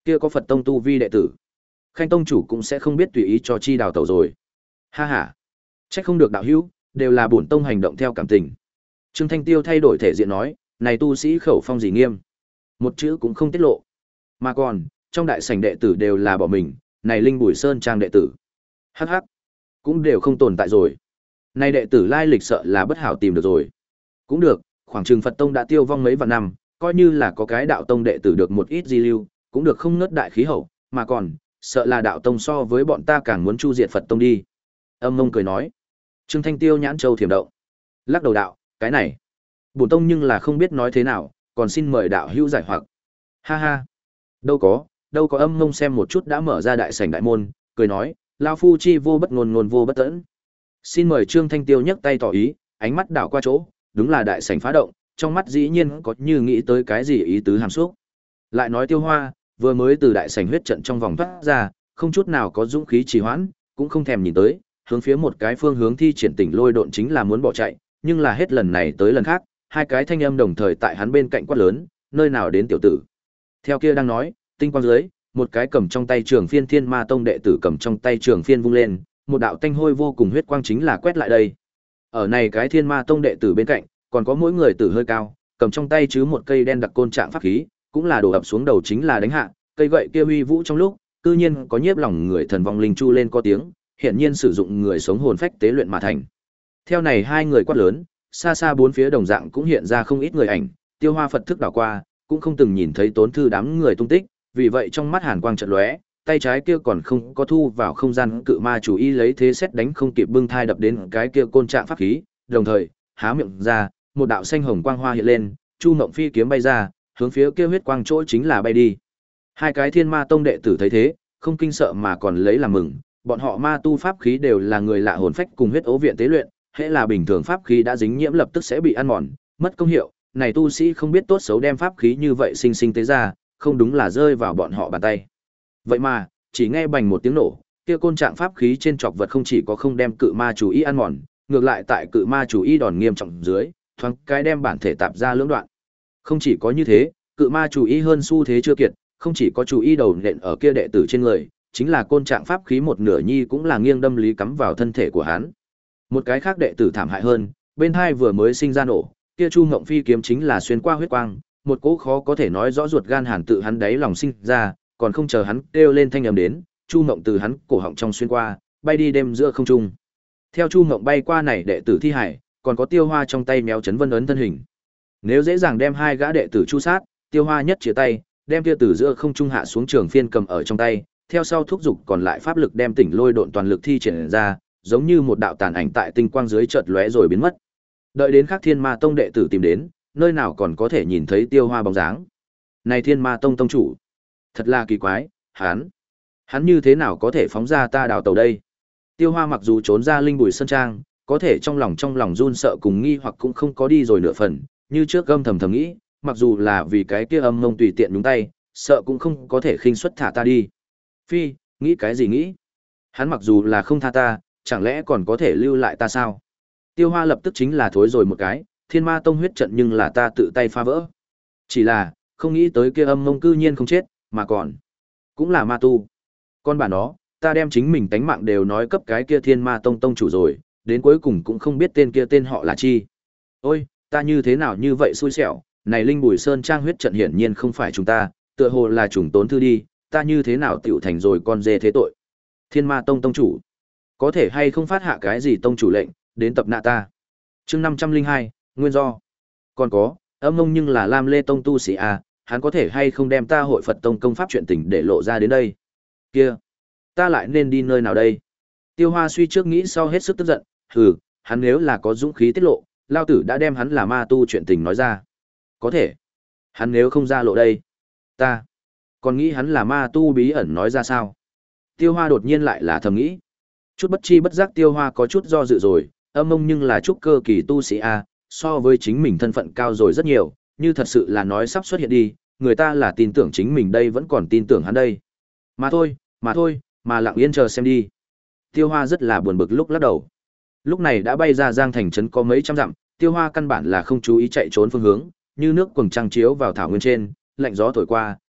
Kia có Phật tông tu vi đệ tử, Khanh tông chủ cũng sẽ không biết tùy ý cho chi đào tẩu rồi. Ha ha, trách không được đạo hữu, đều là bổn tông hành động theo cảm tình. Trương Thanh Tiêu thay đổi thể diện nói, này tu sĩ khẩu phong gì nghiêm, một chữ cũng không tiết lộ. Mà còn, trong đại sảnh đệ tử đều là bỏ mình, này Linh Bùi Sơn trang đệ tử, hắc hắc, cũng đều không tồn tại rồi. Này đệ tử lai lịch sợ là bất hảo tìm được rồi. Cũng được, khoảng chừng Phật tông đã tiêu vong mấy vạn năm, coi như là có cái đạo tông đệ tử được một ít di lưu, cũng được không ngớt đại khí hậu, mà còn, sợ là đạo tông so với bọn ta càng muốn chu diệt Phật tông đi. Âm Mông cười nói. Trương Thanh Tiêu nhãn châu thiểm động, lắc đầu đạo, cái này, bổn tông nhưng là không biết nói thế nào, còn xin mời đạo hữu giải hoặc. Ha ha, đâu có, đâu có. Âm Mông xem một chút đã mở ra đại sảnh đại môn, cười nói, lao phu chi vô bất ngôn ngôn vô bất tẫn. Xin mời. Trương Thanh Tiêu nhấc tay tỏ ý, ánh mắt đảo qua chỗ, đúng là đại sảnh phá động, trong mắt dĩ nhiên có như nghĩ tới cái gì ý tứ hàm xúc. Lại nói Tiêu Hoa, vừa mới từ đại sảnh huyết trận trong vòng thoát ra, không chút nào có dũng khí trì hoãn, cũng không thèm nhìn tới, hướng phía một cái phương hướng thi triển tỉnh lôi độn chính là muốn bỏ chạy, nhưng là hết lần này tới lần khác, hai cái thanh âm đồng thời tại hắn bên cạnh quát lớn, nơi nào đến tiểu tử. Theo kia đang nói, tinh quang dưới, một cái cầm trong tay trường phiên Thiên Ma Tông đệ tử cầm trong tay trường phiên vung lên, một đạo tanh hôi vô cùng huyết quang chính là quét lại đây. Ở này cái Thiên Ma Tông đệ tử bên cạnh, còn có mỗi người tử hơi cao, cầm trong tay chứ một cây đen đặc côn trạng pháp khí, cũng là đổ ập xuống đầu chính là đánh hạ, cây gậy kia uy vũ trong lúc, cư nhiên có nhiếp lòng người thần vong linh chu lên có tiếng, hiển nhiên sử dụng người sống hồn phách tế luyện mà thành. Theo này hai người quát lớn, xa xa bốn phía đồng dạng cũng hiện ra không ít người ảnh, Tiêu Hoa Phật thức đảo qua, cũng không từng nhìn thấy Tốn Thư đám người tung tích, vì vậy trong mắt hàn quang chợt lóe, tay trái kia còn không có thu vào không gian cự ma chủ y lấy thế xét đánh không kịp bưng thai đập đến cái kia côn trạng pháp khí, đồng thời, há miệng ra, một đạo xanh hồng quang hoa hiện lên, Chu Mộng Phi kiếm bay ra, hướng phía kia huyết quang chỗ chính là bay đi. Hai cái Thiên Ma Tông đệ tử thấy thế, không kinh sợ mà còn lấy làm mừng, bọn họ ma tu pháp khí đều là người lạ hồn phách cùng huyết ấu viện tế luyện, hễ là bình thường pháp khí đã dính nhiễm lập tức sẽ bị ăn mòn, mất công hiệu, này tu sĩ không biết tốt xấu đem pháp khí như vậy sinh sinh tế ra, không đúng là rơi vào bọn họ bàn tay. Vậy mà, chỉ nghe bành một tiếng nổ, kia côn trạng pháp khí trên trọc vật không chỉ có không đem cự ma chủ y ăn mòn, ngược lại tại cự ma chủ y đòn nghiêm trọng dưới, thoáng cái đem bản thể tạp ra lưỡng đoạn. Không chỉ có như thế, cự ma chủ y hơn xu thế chưa kiệt, không chỉ có chủ y đầu nện ở kia đệ tử trên người, chính là côn trạng pháp khí một nửa nhi cũng là nghiêng đâm lý cắm vào thân thể của hắn. Một cái khác đệ tử thảm hại hơn, bên hai vừa mới sinh ra nổ, kia Chu Ngộng Phi kiếm chính là xuyên qua huyết quang, một cỗ khó có thể nói rõ ruột gan hàn tự hắn đáy lòng sinh ra, còn không chờ hắn kêu lên thanh âm đến, Chu Ngộng từ hắn cổ họng trong xuyên qua, bay đi đêm giữa không trung. Theo Chu Ngộng bay qua này đệ tử thi hải, còn có Tiêu Hoa trong tay méo chấn vân ấn thân hình. Nếu dễ dàng đem hai gã đệ tử chu sát, Tiêu Hoa nhất chia tay, đem kia từ giữa không trung hạ xuống trường phiên cầm ở trong tay, theo sau thúc dục còn lại pháp lực đem tỉnh lôi độn toàn lực thi triển ra, giống như một đạo tàn ảnh tại tinh quang dưới chợt lóe rồi biến mất. Đợi đến khác Thiên Ma Tông đệ tử tìm đến, nơi nào còn có thể nhìn thấy Tiêu Hoa bóng dáng. Này Thiên Ma Tông tông chủ, thật là kỳ quái, hắn, hắn như thế nào có thể phóng ra ta đào tàu đây? Tiêu Hoa mặc dù trốn ra Linh Bùi Sơn Trang, có thể trong lòng trong lòng run sợ cùng nghi hoặc cũng không có đi rồi nửa phần, như trước gâm thầm thầm nghĩ, mặc dù là vì cái kia âm mông tùy tiện nhúng tay, sợ cũng không có thể khinh suất thả ta đi. Phi, nghĩ cái gì nghĩ? Hắn mặc dù là không tha ta, chẳng lẽ còn có thể lưu lại ta sao? Tiêu Hoa lập tức chính là thối rồi một cái, Thiên Ma Tông huyết trận nhưng là ta tự tay phá vỡ. Chỉ là, không nghĩ tới kia âm mông cư nhiên không chết, mà còn cũng là ma tu. Con bà nó, ta đem chính mình tánh mạng đều nói cấp cái kia Thiên Ma Tông tông chủ rồi, đến cuối cùng cũng không biết tên kia tên họ là chi. Ôi, ta như thế nào như vậy xui xẻo, này Linh Bùi Sơn Trang huyết trận hiển nhiên không phải chúng ta, tựa hồ là chủng Tốn Thư đi, ta như thế nào tiểu thành rồi con dê thế tội. Thiên Ma Tông tông chủ, có thể hay không phát hạ cái gì tông chủ lệnh, đến tập nạ ta. Chương năm trăm linh hai, nguyên do. Còn có, âm mông nhưng là Lam Lê Tông tu sĩ à, hắn có thể hay không đem ta hội Phật Tông công pháp chuyện tình để lộ ra đến đây. Kia, ta lại nên đi nơi nào đây? Tiêu Hoa suy trước nghĩ sau hết sức tức giận, hừ, hắn nếu là có dũng khí tiết lộ, lao tử đã đem hắn là ma tu chuyện tình nói ra. Có thể, hắn nếu không ra lộ đây, ta còn nghĩ hắn là ma tu bí ẩn nói ra sao? Tiêu Hoa đột nhiên lại là thầm nghĩ. Chút bất chi bất giác Tiêu Hoa có chút do dự rồi, âm mông nhưng là trúc cơ kỳ tu sĩ a, so với chính mình thân phận cao rồi rất nhiều, như thật sự là nói sắp xuất hiện đi, người ta là tin tưởng chính mình đây vẫn còn tin tưởng hắn đây. Mà thôi, mà thôi, mà lặng yên chờ xem đi. Tiêu Hoa rất là buồn bực lúc lắc đầu. Lúc này đã bay ra Giang thành trấn có mấy trăm dặm, Tiêu Hoa căn bản là không chú ý chạy trốn phương hướng, như nước quầng trăng chiếu vào thảo nguyên trên, lạnh gió thổi qua,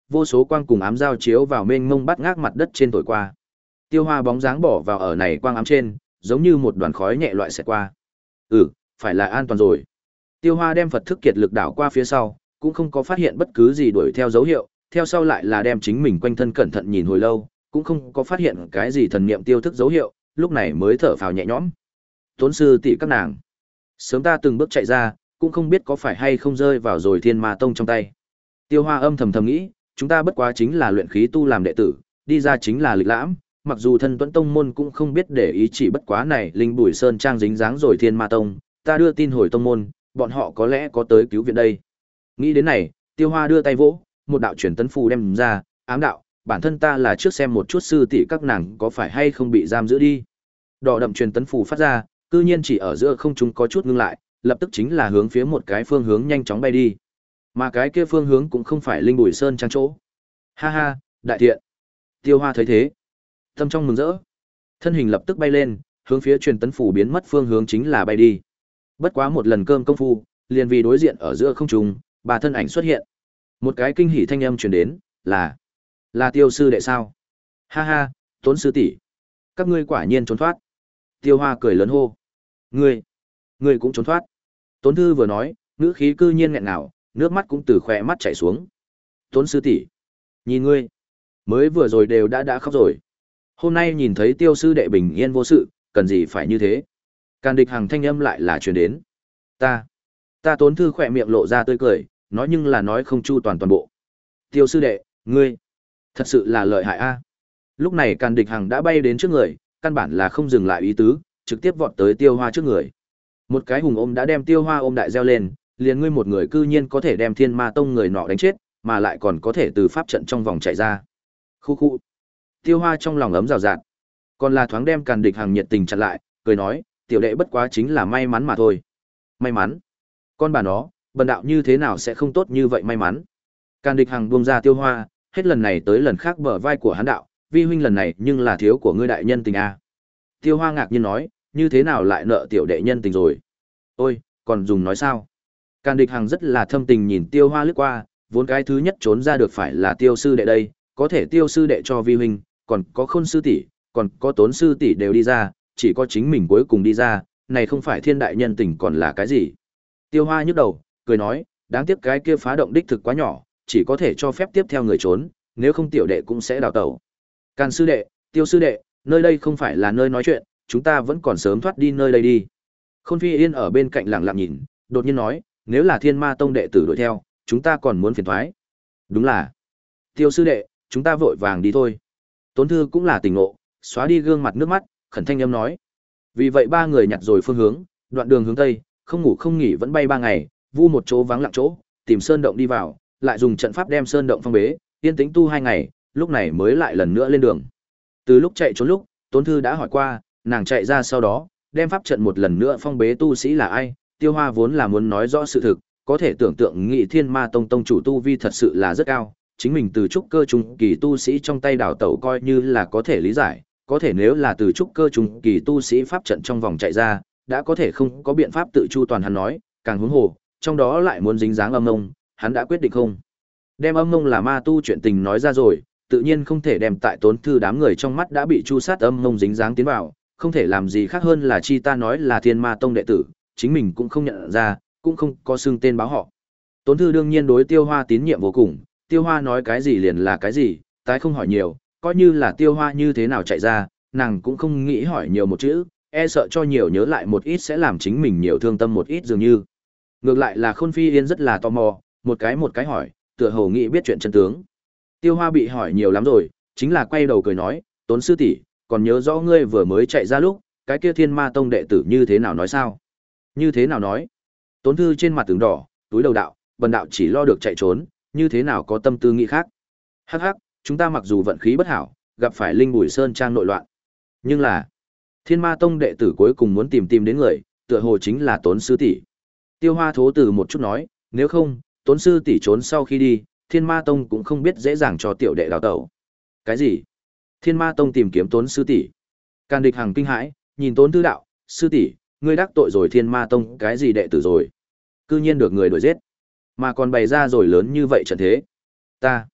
vô số quang cùng ám giao chiếu vào mênh mông bắt ngát mặt đất trên thổi qua. Tiêu Hoa bóng dáng bỏ vào ở này quang ám trên, giống như một đoàn khói nhẹ loại xẹt qua. Ừ, phải là an toàn rồi. Tiêu Hoa đem Phật thức kiệt lực đảo qua phía sau, cũng không có phát hiện bất cứ gì đuổi theo dấu hiệu, theo sau lại là đem chính mình quanh thân cẩn thận nhìn hồi lâu, cũng không có phát hiện cái gì thần niệm tiêu thức dấu hiệu, lúc này mới thở phào nhẹ nhõm. Tốn sư tỷ các nàng, sớm ta từng bước chạy ra, cũng không biết có phải hay không rơi vào rồi Thiên Ma Tông trong tay. Tiêu Hoa âm thầm thầm nghĩ, chúng ta bất quá chính là luyện khí tu làm đệ tử, đi ra chính là lịch lãm, mặc dù thân tuẫn tông môn cũng không biết để ý, chỉ bất quá này linh bùi sơn trang dính dáng rồi Thiên Ma Tông, ta đưa tin hồi tông môn, bọn họ có lẽ có tới cứu viện đây. Nghĩ đến này, Tiêu Hoa đưa tay vỗ, một đạo truyền tấn phù đem ra, ám đạo, bản thân ta là trước xem một chút sư tỷ các nàng có phải hay không bị giam giữ đi. Đỏ đậm truyền tấn phù phát ra, cư nhiên chỉ ở giữa không trung có chút ngưng lại, lập tức chính là hướng phía một cái phương hướng nhanh chóng bay đi. Mà cái kia phương hướng cũng không phải linh bùi sơn trang chỗ. Ha ha, đại thiện. Tiêu Hoa thấy thế, tâm trong mừng rỡ, thân hình lập tức bay lên, hướng phía truyền tấn phù biến mất phương hướng chính là bay đi. Bất quá một lần cơm công phu, liền vì đối diện ở giữa không trung, ba thân ảnh xuất hiện. Một cái kinh hỉ thanh âm truyền đến, là là Tiêu sư đệ sao? Ha ha, Tốn sư tỷ, các ngươi quả nhiên trốn thoát. Tiêu Hoa cười lớn hô, ngươi, ngươi cũng trốn thoát. Tốn Thư vừa nói, ngữ khí cư nhiên nghẹn ngào, nước mắt cũng từ khóe mắt chảy xuống. Tốn sư tỷ, nhìn ngươi, mới vừa rồi đều đã đã khóc rồi. Hôm nay nhìn thấy Tiêu sư đệ bình yên vô sự, cần gì phải như thế? Càn Địch Hằng thanh âm lại là truyền đến. Ta, ta Tốn Thư khỏe miệng lộ ra tươi cười, nói nhưng là nói không chu toàn toàn bộ. Tiêu sư đệ, ngươi, thật sự là lợi hại a. Lúc này Càn Địch Hằng đã bay đến trước người, căn bản là không dừng lại ý tứ, trực tiếp vọt tới Tiêu Hoa trước người. Một cái hùng ôm đã đem Tiêu Hoa ôm đại reo lên, liền ngươi một người cư nhiên có thể đem Thiên Ma Tông người nọ đánh chết, mà lại còn có thể từ pháp trận trong vòng chạy ra. Khu khu. Tiêu Hoa trong lòng ấm rào rạt, còn là thoáng đem Càn Địch Hằng nhiệt tình chặn lại, cười nói, tiểu đệ bất quá chính là may mắn mà thôi. May mắn? Con bà nó, bần đạo như thế nào sẽ không tốt như vậy may mắn? Càn Địch Hằng buông ra Tiêu Hoa, hết lần này tới lần khác bờ vai của hắn đạo, vi huynh lần này nhưng là thiếu của ngươi đại nhân tình a. Tiêu Hoa ngạc nhiên nói, như thế nào lại nợ tiểu đệ nhân tình rồi? Ôi, còn dùng nói sao? Càn Địch Hằng rất là thâm tình nhìn Tiêu Hoa lướt qua, vốn cái thứ nhất trốn ra được phải là Tiêu sư đệ đây, có thể Tiêu sư đệ cho vi huynh, còn có Khôn sư tỷ, còn có Tốn sư tỷ đều đi ra, chỉ có chính mình cuối cùng đi ra, này không phải thiên đại nhân tình còn là cái gì? Tiêu Hoa nhức đầu, cười nói, đáng tiếc cái kia phá động đích thực quá nhỏ, chỉ có thể cho phép tiếp theo người trốn, nếu không tiểu đệ cũng sẽ đào tẩu. Càn sư đệ, Tiêu sư đệ, nơi đây không phải là nơi nói chuyện, chúng ta vẫn còn sớm thoát đi nơi đây đi. Khôn Phi Yên ở bên cạnh lặng lặng nhìn, đột nhiên nói, nếu là Thiên Ma Tông đệ tử đuổi theo, chúng ta còn muốn phiền toái. Đúng là. Tiêu sư đệ, chúng ta vội vàng đi thôi. Tốn Thư cũng là tỉnh ngộ, xóa đi gương mặt nước mắt, khẩn thanh âm nói. Vì vậy ba người nhặt rồi phương hướng, đoạn đường hướng tây, không ngủ không nghỉ vẫn bay ba ngày, vu một chỗ vắng lặng chỗ, tìm sơn động đi vào, lại dùng trận pháp đem sơn động phong bế, yên tĩnh tu hai ngày, lúc này mới lại lần nữa lên đường. Từ lúc chạy trốn lúc, Tốn Thư đã hỏi qua, nàng chạy ra sau đó, đem pháp trận một lần nữa phong bế tu sĩ là ai, Tiêu Hoa vốn là muốn nói rõ sự thực, có thể tưởng tượng nghị Thiên Ma Tông tông chủ tu vi thật sự là rất cao, chính mình từ trúc cơ trung kỳ tu sĩ trong tay đảo tẩu coi như là có thể lý giải, có thể nếu là từ trúc cơ trung kỳ tu sĩ pháp trận trong vòng chạy ra, đã có thể không có biện pháp tự chu toàn hắn nói, càng huống hồ, trong đó lại muốn dính dáng âm ngông, hắn đã quyết định không đem âm ngông là ma tu chuyện tình nói ra rồi, tự nhiên không thể đem tại Tốn Thư đám người trong mắt đã bị chu sát âm ngông dính dáng tiến vào, không thể làm gì khác hơn là chi ta nói là Thiên Ma Tông đệ tử, chính mình cũng không nhận ra, cũng không có xưng tên báo họ. Tốn Thư đương nhiên đối Tiêu Hoa tín nhiệm vô cùng, Tiêu Hoa nói cái gì liền là cái gì, tái không hỏi nhiều, coi như là Tiêu Hoa như thế nào chạy ra, nàng cũng không nghĩ hỏi nhiều một chữ, e sợ cho nhiều nhớ lại một ít sẽ làm chính mình nhiều thương tâm một ít dường như. Ngược lại là Khôn Phi Yên rất là tò mò, một cái một cái hỏi, tựa hồ nghĩ biết chuyện chân tướng. Tiêu Hoa bị hỏi nhiều lắm rồi, chính là quay đầu cười nói, Tốn sư tỷ, còn nhớ rõ ngươi vừa mới chạy ra lúc, cái kia Thiên Ma Tông đệ tử như thế nào nói sao? Như thế nào nói? Tốn Thư trên mặt tướng đỏ, túi đầu đạo, bần đạo chỉ lo được chạy trốn, như thế nào có tâm tư nghĩ khác. Hắc hắc, chúng ta mặc dù vận khí bất hảo, gặp phải linh bùi sơn trang nội loạn, nhưng là Thiên Ma Tông đệ tử cuối cùng muốn tìm tìm đến người, tựa hồ chính là Tốn sư tỷ. Tiêu Hoa thố từ một chút nói, nếu không, Tốn sư tỷ trốn sau khi đi, Thiên Ma Tông cũng không biết dễ dàng cho tiểu đệ đào tẩu. Cái gì? Thiên Ma Tông tìm kiếm Tốn sư tỷ? Càn Địch Hằng kinh hãi, nhìn Tốn Thư đạo, sư tỷ, ngươi đắc tội rồi Thiên Ma Tông cái gì đệ tử rồi? Cư nhiên được người đuổi giết, mà còn bày ra rồi lớn như vậy trận thế. Ta,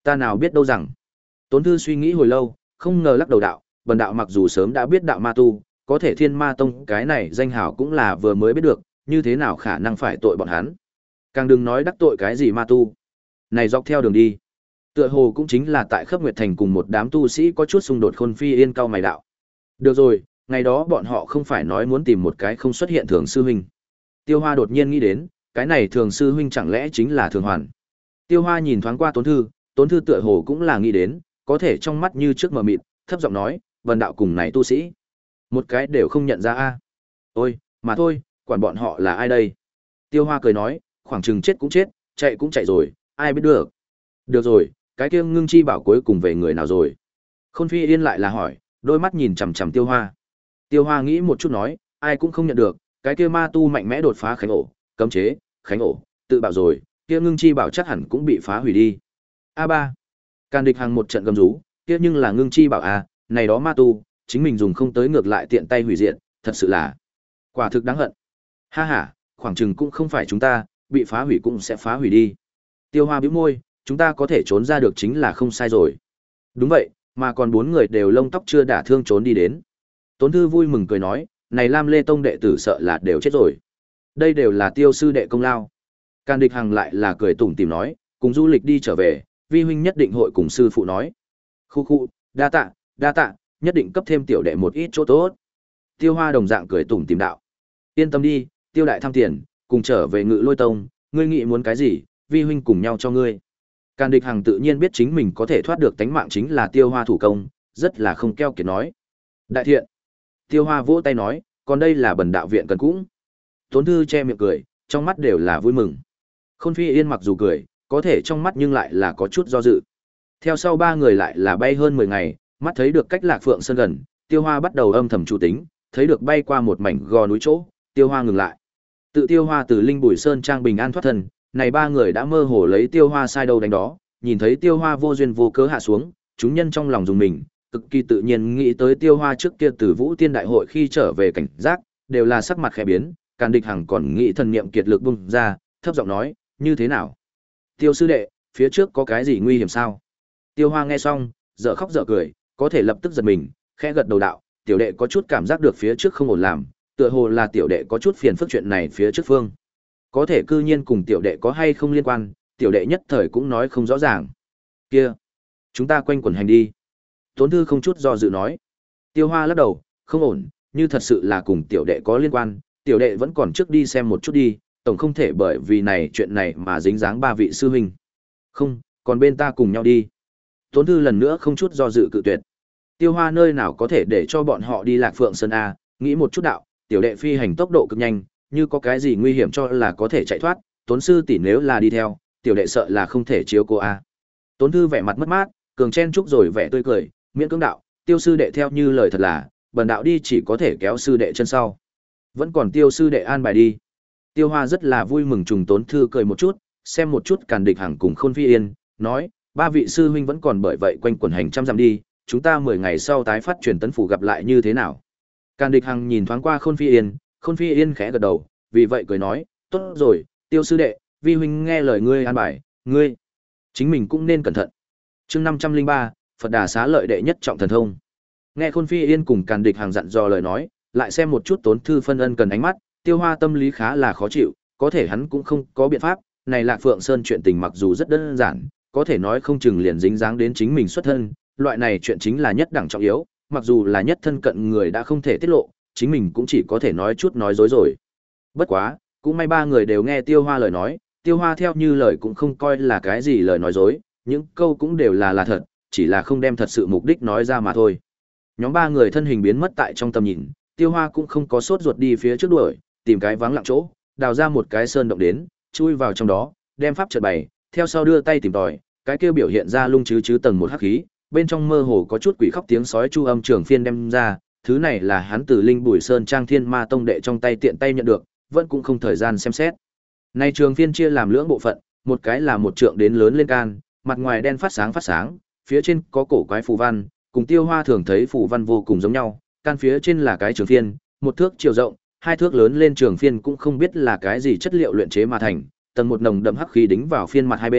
Ta nào biết đâu rằng. Tốn Thư suy nghĩ hồi lâu, không ngờ lắc đầu đạo, bần đạo mặc dù sớm đã biết đạo ma tu, có thể Thiên Ma Tông cái này danh hào cũng là vừa mới biết được, như thế nào khả năng phải tội bọn hắn. Càng đừng nói đắc tội cái gì ma tu. Này dọc theo đường đi. Tựa hồ cũng chính là tại Khắp Nguyệt Thành cùng một đám tu sĩ có chút xung đột Khôn Phi Yên cao mày đạo. Được rồi, ngày đó bọn họ không phải nói muốn tìm một cái không xuất hiện thường sư huynh. Tiêu Hoa đột nhiên nghĩ đến, cái này thường sư huynh chẳng lẽ chính là Thường Hoàn. Tiêu Hoa nhìn thoáng qua Tốn Thư, Tốn Thư tựa hồ cũng là nghĩ đến, có thể trong mắt như trước mờ mịt, thấp giọng nói, vần đạo cùng này tu sĩ. Một cái đều không nhận ra a. Ôi, mà thôi, quản bọn họ là ai đây? Tiêu Hoa cười nói, khoảng chừng chết cũng chết, chạy cũng chạy rồi, ai biết được. Được rồi, cái kia Ngưng Chi Bảo cuối cùng về người nào rồi? Khôn Phi Yên lại là hỏi, đôi mắt nhìn chằm chằm Tiêu Hoa. Tiêu Hoa nghĩ một chút nói, ai cũng không nhận được, cái kia ma tu mạnh mẽ đột phá khánh ổ, cấm chế, khánh ổ, tự bảo rồi, kia Ngưng Chi Bảo chắc hẳn cũng bị phá hủy đi. A ba. Càn Địch Hằng một trận gầm rú, kia nhưng là Ngưng Chi Bảo a, này đó ma tu, chính mình dùng không tới ngược lại tiện tay hủy diệt, thật sự là quả thực đáng hận. Ha ha, khoảng chừng cũng không phải chúng ta, bị phá hủy cũng sẽ phá hủy đi. Tiêu Hoa bĩu môi, chúng ta có thể trốn ra được chính là không sai rồi. Đúng vậy, mà còn bốn người đều lông tóc chưa đả thương trốn đi đến. Tốn Thư vui mừng cười nói, này Lam Lê Tông đệ tử sợ là đều chết rồi. Đây đều là Tiêu sư đệ công lao. Càn Địch Hằng lại là cười tủm tỉm nói, cùng du lịch đi trở về, vi huynh nhất định hội cùng sư phụ nói. Khu khu, đa tạ, đa tạ, nhất định cấp thêm tiểu đệ một ít chỗ tốt. Tiêu Hoa đồng dạng cười tủm tỉm đạo. Yên tâm đi, Tiêu đại tham tiền, cùng trở về Ngự Lôi Tông, ngươi nghĩ muốn cái gì, vi huynh cùng nhau cho ngươi. Càn Địch Hằng tự nhiên biết chính mình có thể thoát được tánh mạng chính là Tiêu Hoa thủ công, rất là không keo kiệt nói. Đại thiện. Tiêu Hoa vỗ tay nói, còn đây là bần đạo viện cần cũng. Tốn Thư che miệng cười, trong mắt đều là vui mừng. Khôn Phi Yên mặc dù cười, có thể trong mắt nhưng lại là có chút do dự. Theo sau ba người lại là bay hơn mười ngày, mắt thấy được cách Lạc Phượng Sơn gần, Tiêu Hoa bắt đầu âm thầm chủ tính, thấy được bay qua một mảnh gò núi chỗ, Tiêu Hoa ngừng lại. Tự Tiêu Hoa từ Linh Bùi Sơn trang bình an thoát thân, này ba người đã mơ hồ lấy Tiêu Hoa sai đâu đánh đó, nhìn thấy Tiêu Hoa vô duyên vô cớ hạ xuống, chúng nhân trong lòng dùng mình, cực kỳ tự nhiên nghĩ tới Tiêu Hoa trước kia từ Vũ Tiên đại hội khi trở về cảnh giác, đều là sắc mặt khẽ biến, Càn Địch Hằng còn nghĩ thần niệm kiệt lực bung ra, thấp giọng nói, như thế nào? Tiêu sư đệ, phía trước có cái gì nguy hiểm sao? Tiêu Hoa nghe xong, dở khóc dở cười, có thể lập tức giật mình, khẽ gật đầu đạo, tiểu đệ có chút cảm giác được phía trước không ổn làm, tựa hồ là tiểu đệ có chút phiền phức chuyện này phía trước phương. Có thể cư nhiên cùng tiểu đệ có hay không liên quan, tiểu đệ nhất thời cũng nói không rõ ràng. Kia, chúng ta quanh quẩn hành đi. Tốn Thư không chút do dự nói. Tiêu Hoa lắc đầu, không ổn, như thật sự là cùng tiểu đệ có liên quan, tiểu đệ vẫn còn trước đi xem một chút đi, tổng không thể bởi vì này chuyện này mà dính dáng ba vị sư huynh. Không, còn bên ta cùng nhau đi. Tốn Thư lần nữa không chút do dự cự tuyệt. Tiêu Hoa nơi nào có thể để cho bọn họ đi Lạc Phượng Sơn a, nghĩ một chút đạo, tiểu đệ phi hành tốc độ cực nhanh, như có cái gì nguy hiểm cho là có thể chạy thoát, Tốn sư tỷ nếu là đi theo, tiểu đệ sợ là không thể chiếu cô a. Tốn Thư vẻ mặt mất mát, cường chen chúc rồi vẻ tươi cười, miễn cưỡng đạo, Tiêu sư đệ theo như lời thật là, bần đạo đi chỉ có thể kéo sư đệ chân sau. Vẫn còn Tiêu sư đệ an bài đi. Tiêu Hoa rất là vui mừng trùng Tốn Thư cười một chút, xem một chút Càn Địch Hằng cùng Khôn Phi Yên, nói, ba vị sư huynh vẫn còn bởi vậy quanh quẩn hành trăm dặm đi, chúng ta mười ngày sau tái phát truyền tấn phủ gặp lại như thế nào? Càn Địch Hằng nhìn thoáng qua Khôn Phi Yên, Khôn Phi Yên khẽ gật đầu, vì vậy cười nói, tốt rồi, Tiêu sư đệ, vi huynh nghe lời ngươi an bài, ngươi chính mình cũng nên cẩn thận. Chương năm trăm linh ba, Phật Đà xá lợi đệ nhất trọng thần thông. Nghe Khôn Phi Yên cùng Càn Địch Hằng dặn dò lời nói, lại xem một chút Tốn Thư phân ân cần ánh mắt, Tiêu Hoa tâm lý khá là khó chịu, có thể hắn cũng không có biện pháp, này Lạc Phượng Sơn chuyện tình mặc dù rất đơn giản, có thể nói không chừng liền dính dáng đến chính mình xuất thân, loại này chuyện chính là nhất đẳng trọng yếu, mặc dù là nhất thân cận người đã không thể tiết lộ, chính mình cũng chỉ có thể nói chút nói dối rồi. Bất quá, cũng may ba người đều nghe Tiêu Hoa lời nói, Tiêu Hoa theo như lời cũng không coi là cái gì lời nói dối, những câu cũng đều là là thật, chỉ là không đem thật sự mục đích nói ra mà thôi. Nhóm ba người thân hình biến mất tại trong tầm nhìn, Tiêu Hoa cũng không có sốt ruột đi phía trước đuổi, tìm cái vắng lặng chỗ, đào ra một cái sơn động đến, chui vào trong đó, đem pháp trận bày, theo sau đưa tay tìm tòi, cái kia biểu hiện ra lung chứ chứ tầng một hắc khí, bên trong mơ hồ có chút quỷ khóc tiếng sói chu âm trường phiên đem ra, thứ này là hắn từ Linh Bùi Sơn Trang Thiên Ma Tông đệ trong tay tiện tay nhận được, vẫn cũng không thời gian xem xét. Này trường phiên chia làm lưỡng bộ phận, một cái là một trượng đến lớn lên can, mặt ngoài đen phát sáng phát sáng, phía trên có cổ quái phù văn, cùng Tiêu Hoa thường thấy phù văn vô cùng giống nhau, can phía trên là cái trường phiên, một thước chiều rộng, hai thước lớn lên trường phiên cũng không biết là cái gì chất liệu luyện chế mà thành, tầng một nồng đậm hắc khí đính vào phiên mặt hai bên,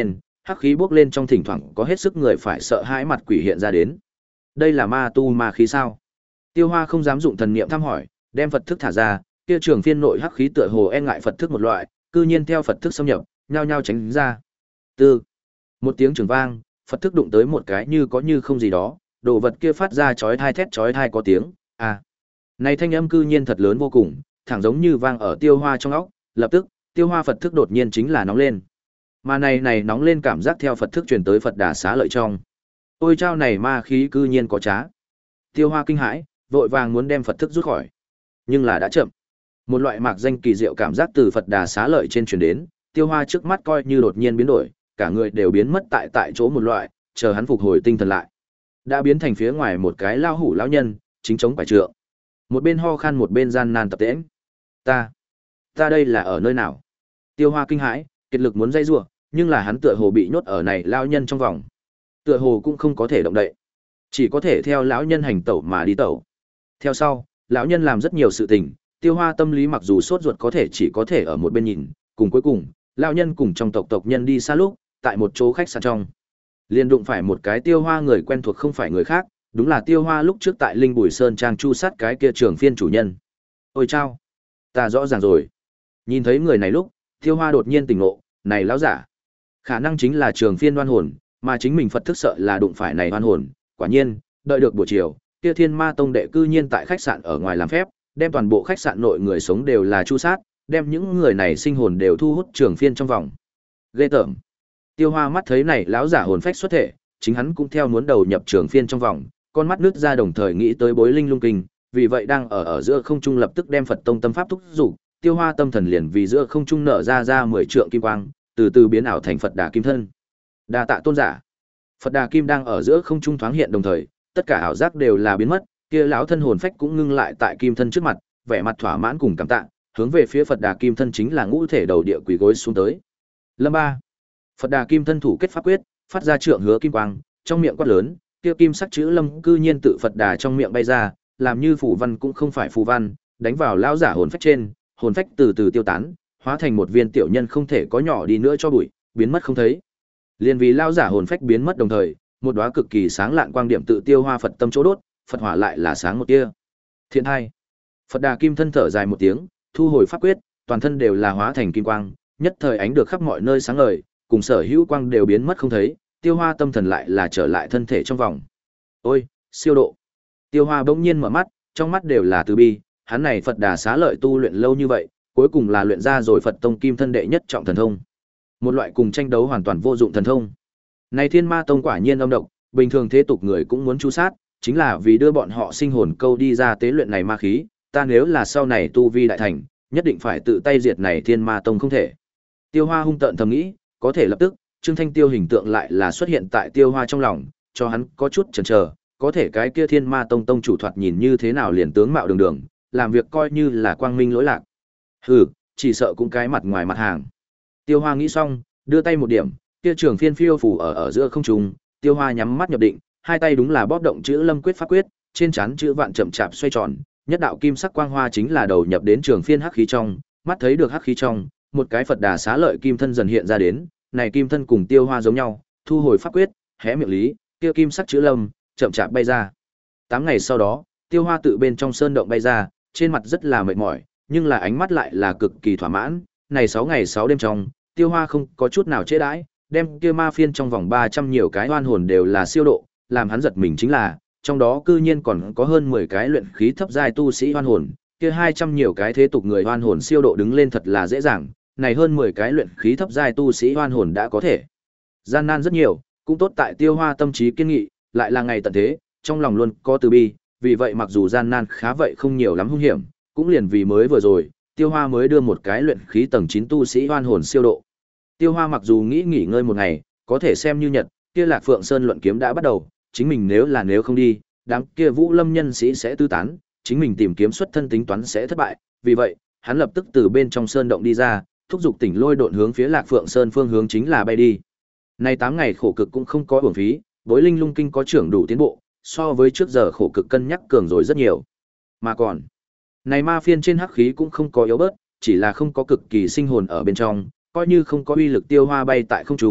hắc khí bốc lên trong thỉnh thoảng có hết sức người phải sợ hãi mặt quỷ hiện ra đến. Đây là ma tu ma khí sao? Tiêu Hoa không dám dụng thần niệm thăm hỏi, đem Phật thức thả ra, kia trường phiên nội hắc khí tựa hồ e ngại Phật thức một loại, cư nhiên theo Phật thức xâm nhập, nhao nhao tránh ra. Tư, một tiếng trường vang, Phật thức đụng tới một cái như có như không gì đó, đồ vật kia phát ra chói tai thét chói tai có tiếng. À, này thanh âm cư nhiên thật lớn vô cùng, thẳng giống như vang ở Tiêu Hoa trong óc, lập tức, Tiêu Hoa Phật thức đột nhiên chính là nóng lên. Mà này này nóng lên cảm giác theo Phật thức truyền tới Phật Đà Xá Lợi trong. Ôi chao, này ma khí cư nhiên có trá. Tiêu Hoa kinh hãi, vội vàng muốn đem Phật thức rút khỏi. Nhưng là đã chậm. Một loại mạc danh kỳ diệu cảm giác từ Phật Đà Xá Lợi trên truyền đến, Tiêu Hoa trước mắt coi như đột nhiên biến đổi, cả người đều biến mất tại tại chỗ một loại, chờ hắn phục hồi tinh thần lại. Đã biến thành phía ngoài một cái lao hủ lão nhân, chính chống phải trượng. Một bên ho khan một bên gian nan tập tễnh. Ta, ta đây là ở nơi nào? Tiêu Hoa kinh hãi, kiệt lực muốn dây rủa, nhưng là hắn tựa hồ bị nhốt ở này lão nhân trong vòng. Tựa hồ cũng không có thể động đậy, chỉ có thể theo lão nhân hành tẩu mà đi tẩu. Theo sau, lão nhân làm rất nhiều sự tình, Tiêu Hoa tâm lý mặc dù sốt ruột có thể chỉ có thể ở một bên nhìn, cùng cuối cùng, lão nhân cùng trong tộc tộc nhân đi xa lúc, tại một chỗ khách sạn trong, liền đụng phải một cái Tiêu Hoa người quen thuộc không phải người khác, đúng là Tiêu Hoa lúc trước tại Linh Bùi Sơn trang chu sát cái kia trường phiên chủ nhân. Ôi chao, ta rõ ràng rồi. Nhìn thấy người này lúc, Tiêu Hoa đột nhiên tỉnh ngộ, này lão giả, khả năng chính là trường phiên oan hồn, mà chính mình Phật thức sợ là đụng phải này oan hồn. Quả nhiên, đợi được buổi chiều, kia Thiên Ma Tông đệ cư nhiên tại khách sạn ở ngoài làm phép, đem toàn bộ khách sạn nội người sống đều là chu sát, đem những người này sinh hồn đều thu hút trường phiên trong vòng. Ghê tởm. Tiêu Hoa mắt thấy này lão giả hồn phách xuất thể, chính hắn cũng theo muốn đầu nhập trường phiên trong vòng, con mắt nước ra đồng thời nghĩ tới bối linh lung kinh, vì vậy đang ở ở giữa không trung lập tức đem Phật tông tâm pháp thúc dục, Tiêu Hoa tâm thần liền vì giữa không trung nở ra ra mười trượng kim quang, từ từ biến ảo thành Phật Đà Kim thân. Đa tạ tôn giả. Phật Đà Kim đang ở giữa không trung thoáng hiện đồng thời, tất cả ảo giác đều là biến mất, kia lão thân hồn phách cũng ngưng lại tại Kim thân trước mặt, vẻ mặt thỏa mãn cùng cảm tạ, hướng về phía Phật Đà Kim thân chính là ngũ thể đầu địa quỳ gối xuống tới. Lâm ba. Phật Đà Kim thân thủ kết pháp quyết, phát ra trượng hứa kim quang, trong miệng quát lớn, kia kim sắc chữ Lâm cư nhiên tự Phật Đà trong miệng bay ra, làm như phù văn cũng không phải phù văn, đánh vào lão giả hồn phách trên, hồn phách từ từ tiêu tán, hóa thành một viên tiểu nhân không thể có nhỏ đi nữa cho bụi, biến mất không thấy. Liên vì lão giả hồn phách biến mất đồng thời, một đóa cực kỳ sáng lạn quang điểm tự Tiêu Hoa Phật tâm chỗ đốt, Phật hỏa lại là sáng một tia. Thiện hai. Phật Đà Kim thân thở dài một tiếng, thu hồi pháp quyết, toàn thân đều là hóa thành kim quang, nhất thời ánh được khắp mọi nơi sáng ngời, cùng sở hữu quang đều biến mất không thấy, Tiêu Hoa tâm thần lại là trở lại thân thể trong vòng. Ôi, siêu độ. Tiêu Hoa bỗng nhiên mở mắt, trong mắt đều là từ bi, hắn này Phật Đà Xá Lợi tu luyện lâu như vậy, cuối cùng là luyện ra rồi Phật tông kim thân đệ nhất trọng thần thông. Một loại cùng tranh đấu hoàn toàn vô dụng thần thông. Này Thiên Ma Tông quả nhiên âm độc, bình thường thế tục người cũng muốn chu sát, chính là vì đưa bọn họ sinh hồn câu đi ra tế luyện này ma khí, ta nếu là sau này tu vi đại thành, nhất định phải tự tay diệt này Thiên Ma Tông không thể. Tiêu Hoa hung tợn thầm nghĩ, có thể lập tức, Trương Thanh Tiêu hình tượng lại là xuất hiện tại Tiêu Hoa trong lòng, cho hắn có chút chần chờ, có thể cái kia Thiên Ma Tông tông chủ thoạt nhìn như thế nào liền tướng mạo đường đường, làm việc coi như là quang minh lỗi lạc. Hừ, chỉ sợ cũng cái mặt ngoài mặt hàng. Tiêu Hoa nghĩ xong, đưa tay một điểm, kia trường phiên phiêu phù ở ở giữa không trung, Tiêu Hoa nhắm mắt nhập định, hai tay đúng là bóp động chữ Lâm quyết pháp quyết, trên trán chữ vạn chậm chạp xoay tròn, nhất đạo kim sắc quang hoa chính là đầu nhập đến trường phiên hắc khí trong, mắt thấy được hắc khí trong, một cái Phật Đà Xá Lợi kim thân dần hiện ra đến, này kim thân cùng Tiêu Hoa giống nhau, thu hồi pháp quyết, hé miệng lý, kia kim sắc chữ Lâm chậm chạp bay ra. Tám ngày sau đó, Tiêu Hoa tự bên trong sơn động bay ra, trên mặt rất là mệt mỏi, nhưng là ánh mắt lại là cực kỳ thỏa mãn, này sáu ngày sáu đêm trong, Tiêu Hoa không có chút nào chế đãi, đem kia ma phiên trong vòng ba trăm nhiều cái oan hồn đều là siêu độ, làm hắn giật mình chính là, trong đó cư nhiên còn có hơn mười cái luyện khí thấp giai tu sĩ oan hồn, kia hai trăm nhiều cái thế tục người oan hồn siêu độ đứng lên thật là dễ dàng, này hơn mười cái luyện khí thấp giai tu sĩ oan hồn đã có thể. Gian nan rất nhiều, cũng tốt tại Tiêu Hoa tâm trí kiên nghị, lại là ngày tận thế, trong lòng luôn có từ bi, vì vậy mặc dù gian nan khá vậy không nhiều lắm hung hiểm, cũng liền vì mới vừa rồi, Tiêu Hoa mới đưa một cái luyện khí tầng chín tu sĩ oan hồn siêu độ. Tiêu Hoa mặc dù nghĩ nghỉ ngơi một ngày, có thể xem như nhật, kia Lạc Phượng Sơn luận kiếm đã bắt đầu, chính mình nếu là nếu không đi, đám kia Vũ Lâm nhân sĩ sẽ tư tán, chính mình tìm kiếm xuất thân tính toán sẽ thất bại, vì vậy, hắn lập tức từ bên trong sơn động đi ra, thúc giục tỉnh lôi độn hướng phía Lạc Phượng Sơn phương hướng chính là bay đi. Nay tám ngày khổ cực cũng không có uổng phí, Bối Linh Lung Kinh có trưởng đủ tiến bộ, so với trước giờ khổ cực cân nhắc cường rồi rất nhiều. Mà còn, này ma phiên trên hắc khí cũng không có yếu bớt, chỉ là không có cực kỳ sinh hồn ở bên trong, coi như không có uy lực Tiêu Hoa bay tại không trung,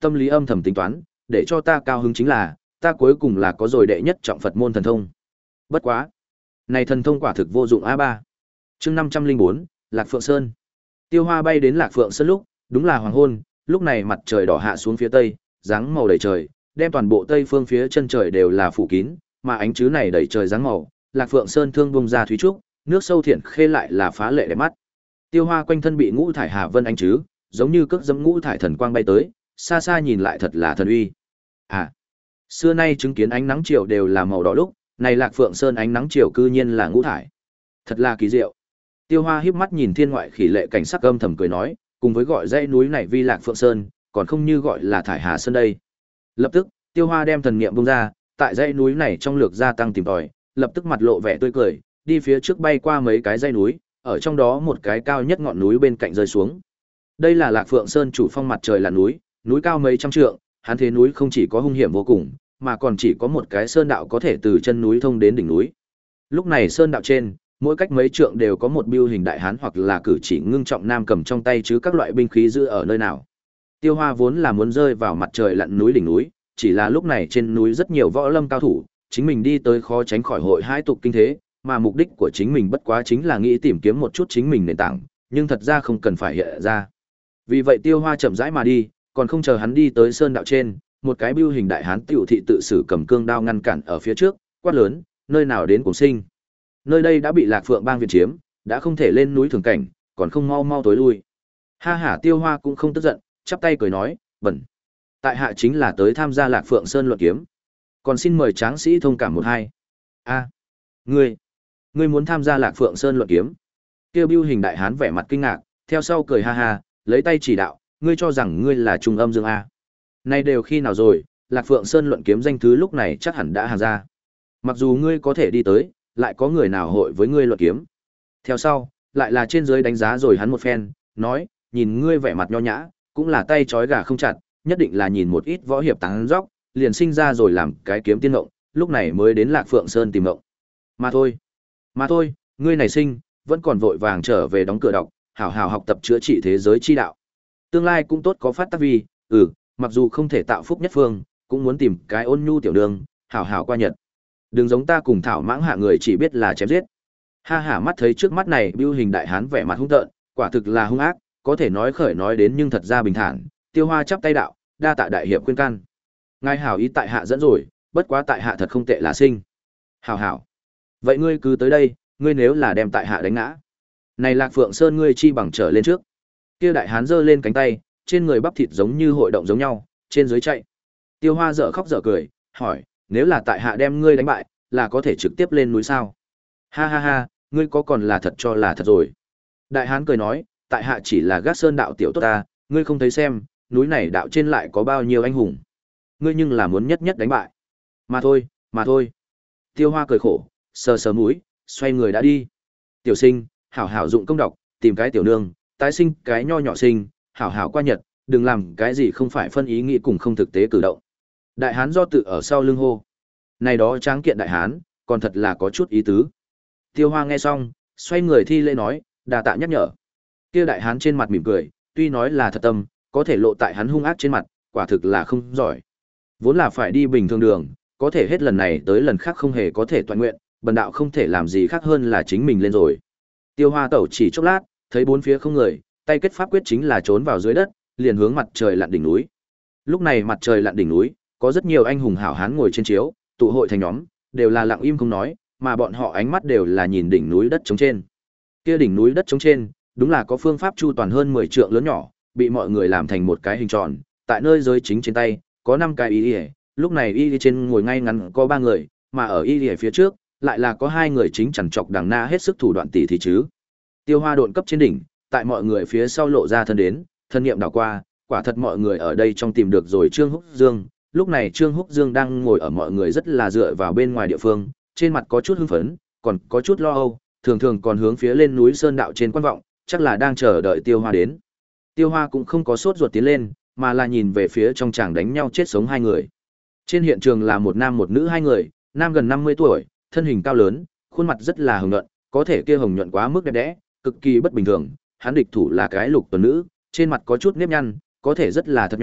tâm lý âm thầm tính toán, để cho ta cao hứng chính là, ta cuối cùng là có rồi đệ nhất trọng Phật môn thần thông. Bất quá, này thần thông quả thực vô dụng a ba. Chương năm trăm linh bốn, Lạc Phượng Sơn. Tiêu Hoa bay đến Lạc Phượng Sơn lúc, đúng là hoàng hôn, lúc này mặt trời đỏ hạ xuống phía tây, dáng màu đầy trời, đem toàn bộ tây phương phía chân trời đều là phủ kín, mà ánh chứ này đầy trời dáng màu, Lạc Phượng Sơn thương bung ra thúy trúc, nước sâu thiện khê lại là phá lệ đẹp mắt. Tiêu Hoa quanh thân bị ngũ thải hà vân ánh chứ, giống như cước dẫm ngũ thải thần quang bay tới, xa xa nhìn lại thật là thần uy. À, xưa nay chứng kiến ánh nắng chiều đều là màu đỏ lúc, này Lạc Phượng Sơn ánh nắng chiều cư nhiên là ngũ thải. Thật là kỳ diệu. Tiêu Hoa híp mắt nhìn thiên ngoại khỉ lệ cảnh sắc âm thầm cười nói, cùng với gọi dãy núi này vi Lạc Phượng Sơn, còn không như gọi là thải hà sơn đây. Lập tức, Tiêu Hoa đem thần niệm bung ra, tại dãy núi này trong lược gia tăng tìm tòi, lập tức mặt lộ vẻ tươi cười, đi phía trước bay qua mấy cái dãy núi, ở trong đó một cái cao nhất ngọn núi bên cạnh rơi xuống. Đây là Lạc Phượng Sơn chủ phong mặt trời là núi, núi cao mấy trăm trượng, hắn thế núi không chỉ có hung hiểm vô cùng, mà còn chỉ có một cái sơn đạo có thể từ chân núi thông đến đỉnh núi. Lúc này sơn đạo trên, mỗi cách mấy trượng đều có một bưu hình đại hán hoặc là cử chỉ ngưng trọng nam cầm trong tay chứ các loại binh khí giữ ở nơi nào. Tiêu Hoa vốn là muốn rơi vào mặt trời lặn núi đỉnh núi, chỉ là lúc này trên núi rất nhiều võ lâm cao thủ, chính mình đi tới khó tránh khỏi hội hai tục kinh thế, mà mục đích của chính mình bất quá chính là nghĩ tìm kiếm một chút chính mình nền tảng, nhưng thật ra không cần phải hiện ra. Vì vậy Tiêu Hoa chậm rãi mà đi, còn không chờ hắn đi tới sơn đạo trên, một cái bưu hình đại hán tiểu thị tự sử cầm cương đao ngăn cản ở phía trước, quát lớn, nơi nào đến cùng sinh. Nơi đây đã bị Lạc Phượng bang viện chiếm, đã không thể lên núi thường cảnh, còn không mau mau tối lui. Ha ha, Tiêu Hoa cũng không tức giận, chắp tay cười nói, bẩn. Tại hạ chính là tới tham gia Lạc Phượng Sơn luận kiếm. Còn xin mời tráng sĩ thông cảm một hai. A, ngươi, ngươi muốn tham gia Lạc Phượng Sơn luận kiếm? Kêu bưu hình đại hán vẻ mặt kinh ngạc, theo sau cười ha ha, lấy tay chỉ đạo, ngươi cho rằng ngươi là Trung Âm Dương a? Nay đều khi nào rồi, Lạc Phượng Sơn luận kiếm danh thứ lúc này chắc hẳn đã hàng ra. Mặc dù ngươi có thể đi tới, lại có người nào hội với ngươi luận kiếm? Theo sau, lại là trên dưới đánh giá rồi hắn một phen, nói, nhìn ngươi vẻ mặt nho nhã, cũng là tay trói gà không chặt, nhất định là nhìn một ít võ hiệp tán dóc, liền sinh ra rồi làm cái kiếm tiên ngộng, lúc này mới đến Lạc Phượng Sơn tìm ngộng. Mà thôi, mà thôi, ngươi này sinh, vẫn còn vội vàng trở về đóng cửa đọc, hảo hảo học tập chữa trị thế giới chi đạo. Tương lai cũng tốt có phát tác vi, ừ, mặc dù không thể tạo phúc nhất phương, cũng muốn tìm cái ôn nhu tiểu đường, hảo hảo qua nhật. Đừng giống ta cùng thảo mãng hạ người chỉ biết là chém giết. Ha hả, mắt thấy trước mắt này bưu hình đại hán vẻ mặt hung tợn, quả thực là hung ác, có thể nói khởi nói đến nhưng thật ra bình thản. Tiêu Hoa chắp tay đạo, đa tạ đại hiệp khuyên can. Ngài hảo ý tại hạ dẫn rồi, bất quá tại hạ thật không tệ là sinh. Hảo hảo. Vậy ngươi cứ tới đây, ngươi nếu là đem tại hạ đánh ngã. Này Lạc Phượng Sơn ngươi chi bằng trở lên trước. Kia đại hán giơ lên cánh tay, trên người bắp thịt giống như hội động giống nhau, trên dưới chạy. Tiêu Hoa dở khóc dở cười, hỏi, nếu là tại hạ đem ngươi đánh bại, là có thể trực tiếp lên núi sao? Ha ha ha, ngươi có còn là thật cho là thật rồi. Đại hán cười nói, tại hạ chỉ là gác sơn đạo tiểu tốt ta, ngươi không thấy xem, núi này đạo trên lại có bao nhiêu anh hùng. Ngươi nhưng là muốn nhất nhất đánh bại. Mà thôi, mà thôi. Tiêu Hoa cười khổ, sờ sờ mũi, xoay người đã đi. Tiểu sinh, hảo hảo dụng công đọc, tìm cái tiểu nương, tái sinh cái nho nhỏ sinh, hảo hảo qua nhật, đừng làm cái gì không phải phân ý nghĩ cùng không thực tế cử động. Đại hán do tự ở sau lưng hô. Này đó tráng kiện đại hán, còn thật là có chút ý tứ. Tiêu Hoa nghe xong, xoay người thi lễ nói, đà tạ nhắc nhở. Kia đại hán trên mặt mỉm cười, tuy nói là thật tâm, có thể lộ tại hắn hung ác trên mặt, quả thực là không giỏi. Vốn là phải đi bình thường đường, có thể hết lần này tới lần khác không hề có thể toàn nguyện, bần đạo không thể làm gì khác hơn là chính mình lên rồi. Tiêu Hoa tẩu chỉ chốc lát, thấy bốn phía không người, tay kết pháp quyết chính là trốn vào dưới đất, liền hướng mặt trời lặn đỉnh núi. Lúc này mặt trời lặn đỉnh núi, có rất nhiều anh hùng hảo hán ngồi trên chiếu, tụ hội thành nhóm, đều là lặng im không nói, mà bọn họ ánh mắt đều là nhìn đỉnh núi đất trống trên. Kia đỉnh núi đất trống trên, đúng là có phương pháp chu toàn hơn mười trượng lớn nhỏ, bị mọi người làm thành một cái hình tròn, tại nơi giới chính trên tay, có năm cái y y, lúc này y y trên ngồi ngay ngắn có ba người, mà ở y y phía trước, lại là có hai người chính chằn chọc đằng na hết sức thủ đoạn tỉ thì chứ. Tiêu Hoa độn cấp trên đỉnh, tại mọi người phía sau lộ ra thân đến, thân niệm đảo qua, quả thật mọi người ở đây trong tìm được rồi Trương Húc Dương. Lúc này Trương Húc Dương đang ngồi ở mọi người rất là dựa vào bên ngoài địa phương, trên mặt có chút hưng phấn, còn có chút lo âu, thường thường còn hướng phía lên núi sơn đạo trên quan vọng, chắc là đang chờ đợi Tiêu Hoa đến. Tiêu Hoa cũng không có sốt ruột tiến lên, mà là nhìn về phía trong tràng đánh nhau chết sống hai người. Trên hiện trường là một nam một nữ hai người, nam gần năm mươi tuổi, thân hình cao lớn, khuôn mặt rất là hồng nhuận, có thể kia hồng nhuận quá mức đẹp đẽ, cực kỳ bất bình thường. Hắn địch thủ là cái lục tuần nữ, trên mặt có chút nếp nhăn, có thể rất là thật nhỏ,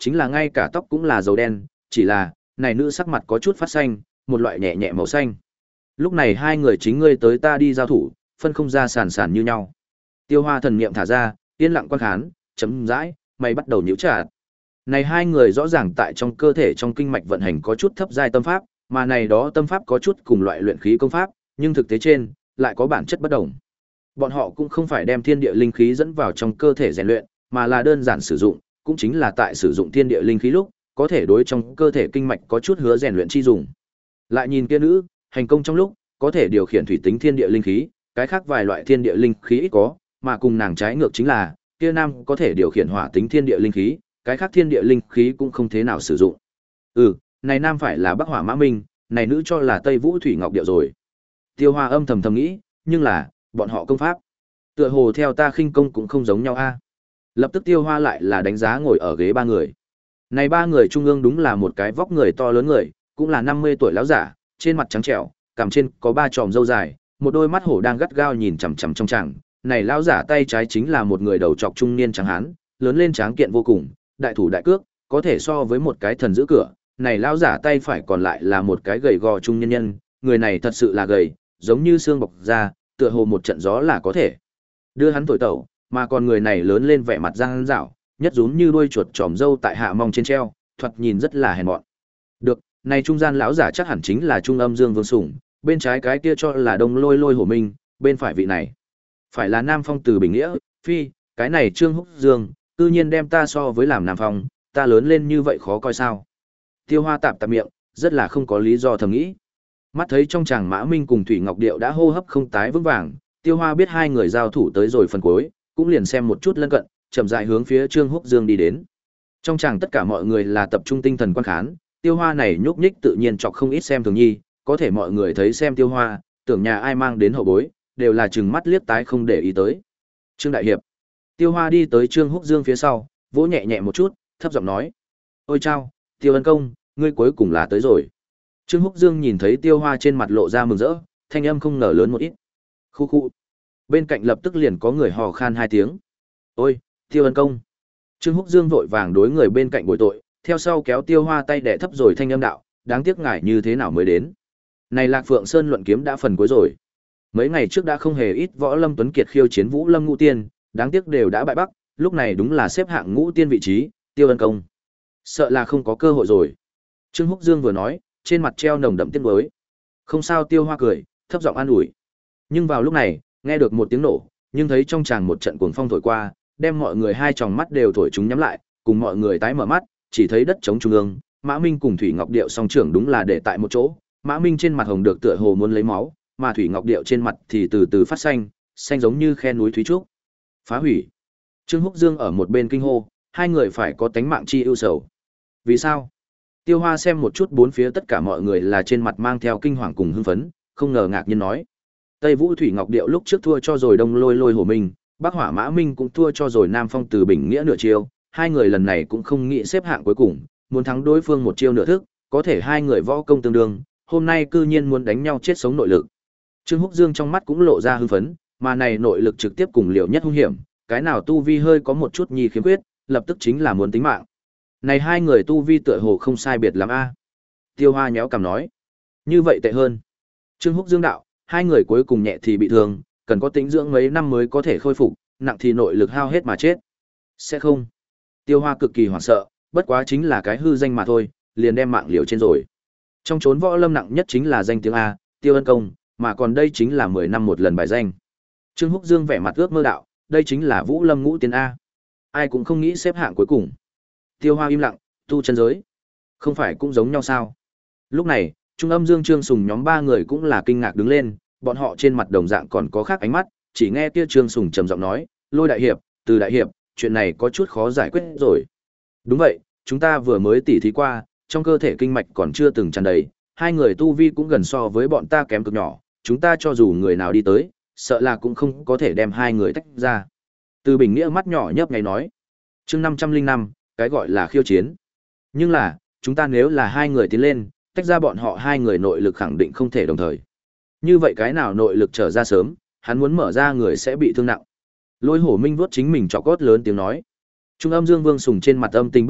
chính là ngay cả tóc cũng là dầu đen, chỉ là, này nữ sắc mặt có chút phát xanh, một loại nhẹ nhẹ màu xanh. Lúc này hai người chính ngươi tới ta đi giao thủ, phân không ra sàn sàn như nhau. Tiêu Hoa thần niệm thả ra, yên lặng quan khán, chấm dãi, mày bắt đầu nhíu chặt. Này hai người rõ ràng tại trong cơ thể trong kinh mạch vận hành có chút thấp giai tâm pháp, mà này đó tâm pháp có chút cùng loại luyện khí công pháp, nhưng thực tế trên lại có bản chất bất đồng. Bọn họ cũng không phải đem thiên địa linh khí dẫn vào trong cơ thể rèn luyện, mà là đơn giản sử dụng, cũng chính là tại sử dụng thiên địa linh khí lúc, có thể đối trong cơ thể kinh mạch có chút hứa rèn luyện chi dùng. Lại nhìn kia nữ, hành công trong lúc, có thể điều khiển thủy tính thiên địa linh khí, cái khác vài loại thiên địa linh khí ít có, mà cùng nàng trái ngược chính là, kia nam có thể điều khiển hỏa tính thiên địa linh khí, cái khác thiên địa linh khí cũng không thế nào sử dụng. Ừ, này nam phải là Bắc Hỏa Mã Minh, này nữ cho là Tây Vũ Thủy Ngọc Điệu rồi. Tiêu Hoa âm thầm thầm nghĩ, nhưng là, bọn họ công pháp, tựa hồ theo ta khinh công cũng không giống nhau a. Lập tức Tiêu Hoa lại là đánh giá ngồi ở ghế ba người. Này ba người trung ương đúng là một cái vóc người to lớn người, cũng là năm mươi tuổi lão giả, trên mặt trắng trẻo, cằm trên có ba chòm râu dài, một đôi mắt hổ đang gắt gao nhìn chằm chằm trong tràng. Này lão giả tay trái chính là một người đầu trọc trung niên trắng hán, lớn lên tráng kiện vô cùng, đại thủ đại cước, có thể so với một cái thần giữ cửa. Này lão giả tay phải còn lại là một cái gầy gò trung niên nhân, người này thật sự là gầy, giống như xương bọc ra, tựa hồ một trận gió là có thể đưa hắn thổi tẩu, mà còn người này lớn lên vẻ mặt răng rảo, nhất giống như đuôi chuột tròm râu tại hạ mong trên treo, thoạt nhìn rất là hèn mọn. Được, này trung gian lão giả chắc hẳn chính là Trung Âm Dương Vương Sủng, bên trái cái kia cho là Đông Lôi Lôi Hổ Minh, bên phải vị này phải là Nam Phong Từ Bình Nghĩa, phi, cái này Trương Húc Dương, tự nhiên đem ta so với làm Nam Phong, ta lớn lên như vậy khó coi sao? Tiêu Hoa tạm tạm miệng, rất là không có lý do thầm nghĩ. Mắt thấy trong chàng Mã Minh cùng Thủy Ngọc Điệu đã hô hấp không tái vững vàng, Tiêu Hoa biết hai người giao thủ tới rồi phần cuối, cũng liền xem một chút lân cận, chậm rãi hướng phía Trương Húc Dương đi đến. Trong chàng tất cả mọi người là tập trung tinh thần quan khán, Tiêu Hoa này nhúc nhích tự nhiên chọc không ít xem thường nhi, có thể mọi người thấy xem Tiêu Hoa, tưởng nhà ai mang đến hậu bối, đều là trừng mắt liếc tái không để ý tới. Trương đại hiệp. Tiêu Hoa đi tới Trương Húc Dương phía sau, vỗ nhẹ nhẹ một chút, thấp giọng nói: "Ôi chao, Tiêu Ân công, ngươi cuối cùng là tới rồi." Trương Húc Dương nhìn thấy Tiêu Hoa trên mặt lộ ra mừng rỡ, thanh âm không ngờ lớn một ít. Khu khu. Bên cạnh lập tức liền có người hò khan hai tiếng. "Ôi, Tiêu Ân công." Trương Húc Dương vội vàng đối người bên cạnh bồi tội, theo sau kéo Tiêu Hoa tay đè thấp rồi thanh âm đạo: "Đáng tiếc ngài như thế nào mới đến. Này Lạc Phượng Sơn luận kiếm đã phần cuối rồi. Mấy ngày trước đã không hề ít võ lâm tuấn kiệt khiêu chiến Vũ Lâm Ngũ Tiên, đáng tiếc đều đã bại bắc, lúc này đúng là xếp hạng Ngũ Tiên vị trí, Tiêu Ân công sợ là không có cơ hội rồi." Trương Húc Dương vừa nói, trên mặt treo nồng đậm tiếc nuối. "Không sao." Tiêu Hoa cười, thấp giọng an ủi. Nhưng vào lúc này, nghe được một tiếng nổ, nhưng thấy trong tràng một trận cuồng phong thổi qua, đem mọi người hai tròng mắt đều thổi chúng nhắm lại, cùng mọi người tái mở mắt, chỉ thấy đất trống trung ương, Mã Minh cùng Thủy Ngọc Điệu song trưởng đúng là để tại một chỗ, Mã Minh trên mặt hồng được tựa hồ muốn lấy máu, mà Thủy Ngọc Điệu trên mặt thì từ từ phát xanh, xanh giống như khe núi thúy trúc. Phá hủy. Trương Húc Dương ở một bên kinh hô, hai người phải có tánh mạng chi ưu sầu. Vì sao? Tiêu Hoa xem một chút bốn phía tất cả mọi người là trên mặt mang theo kinh hoàng cùng hưng phấn, không ngờ ngạc nhiên nói: "Tây Vũ Thủy Ngọc Điệu lúc trước thua cho rồi Đông Lôi Lôi Hổ Minh, Bắc Hỏa Mã Minh cũng thua cho rồi Nam Phong Từ Bình Nghĩa nửa chiêu, hai người lần này cũng không nghĩ xếp hạng cuối cùng, muốn thắng đối phương một chiêu nửa thức, có thể hai người võ công tương đương, hôm nay cư nhiên muốn đánh nhau chết sống nội lực." Trương Húc Dương trong mắt cũng lộ ra hưng phấn, mà này nội lực trực tiếp cùng liều nhất hung hiểm, cái nào tu vi hơi có một chút nhi khiếm khuyết, lập tức chính là muốn tính mạng. Này hai người tu vi tựa hồ không sai biệt lắm a. Tiêu Hoa nhéo cằm nói: "Như vậy tệ hơn." Trương Húc Dương đạo: "Hai người cuối cùng nhẹ thì bị thương, cần có tĩnh dưỡng mấy năm mới có thể khôi phục, nặng thì nội lực hao hết mà chết." "Sẽ không." Tiêu Hoa cực kỳ hoảng sợ, bất quá chính là cái hư danh mà thôi, liền đem mạng liều trên rồi. Trong chốn võ lâm nặng nhất chính là danh tiếng a, Tiêu Ân công, mà còn đây chính là mười năm một lần bài danh. Trương Húc Dương vẻ mặt ước mơ đạo: "Đây chính là Vũ Lâm Ngũ Tiên a. Ai cũng không nghĩ xếp hạng cuối cùng." Tiêu Hoa im lặng, tu chân giới không phải cũng giống nhau sao? Lúc này, Trung Âm Dương Trương Sùng nhóm ba người cũng là kinh ngạc đứng lên, bọn họ trên mặt đồng dạng còn có khác ánh mắt, chỉ nghe kia Trương Sùng trầm giọng nói: "Lôi đại hiệp, Từ đại hiệp, chuyện này có chút khó giải quyết rồi." "Đúng vậy, chúng ta vừa mới tỉ thí qua, trong cơ thể kinh mạch còn chưa từng tràn đầy, hai người tu vi cũng gần so với bọn ta kém cực nhỏ, chúng ta cho dù người nào đi tới, sợ là cũng không có thể đem hai người tách ra." Từ Bình Nghĩa mắt nhỏ nhấp nháy nói: "Chương năm trăm linh năm, cái gọi là khiêu chiến. Nhưng là, chúng ta nếu là hai người tiến lên, tách ra bọn họ hai người nội lực khẳng định không thể đồng thời. Như vậy cái nào nội lực trở ra sớm, hắn muốn mở ra người sẽ bị thương nặng." Lôi Hổ Minh vuốt chính mình trọc cốt lớn tiếng nói. Trung Âm Dương Vương Sùng trên mặt âm tình bất định,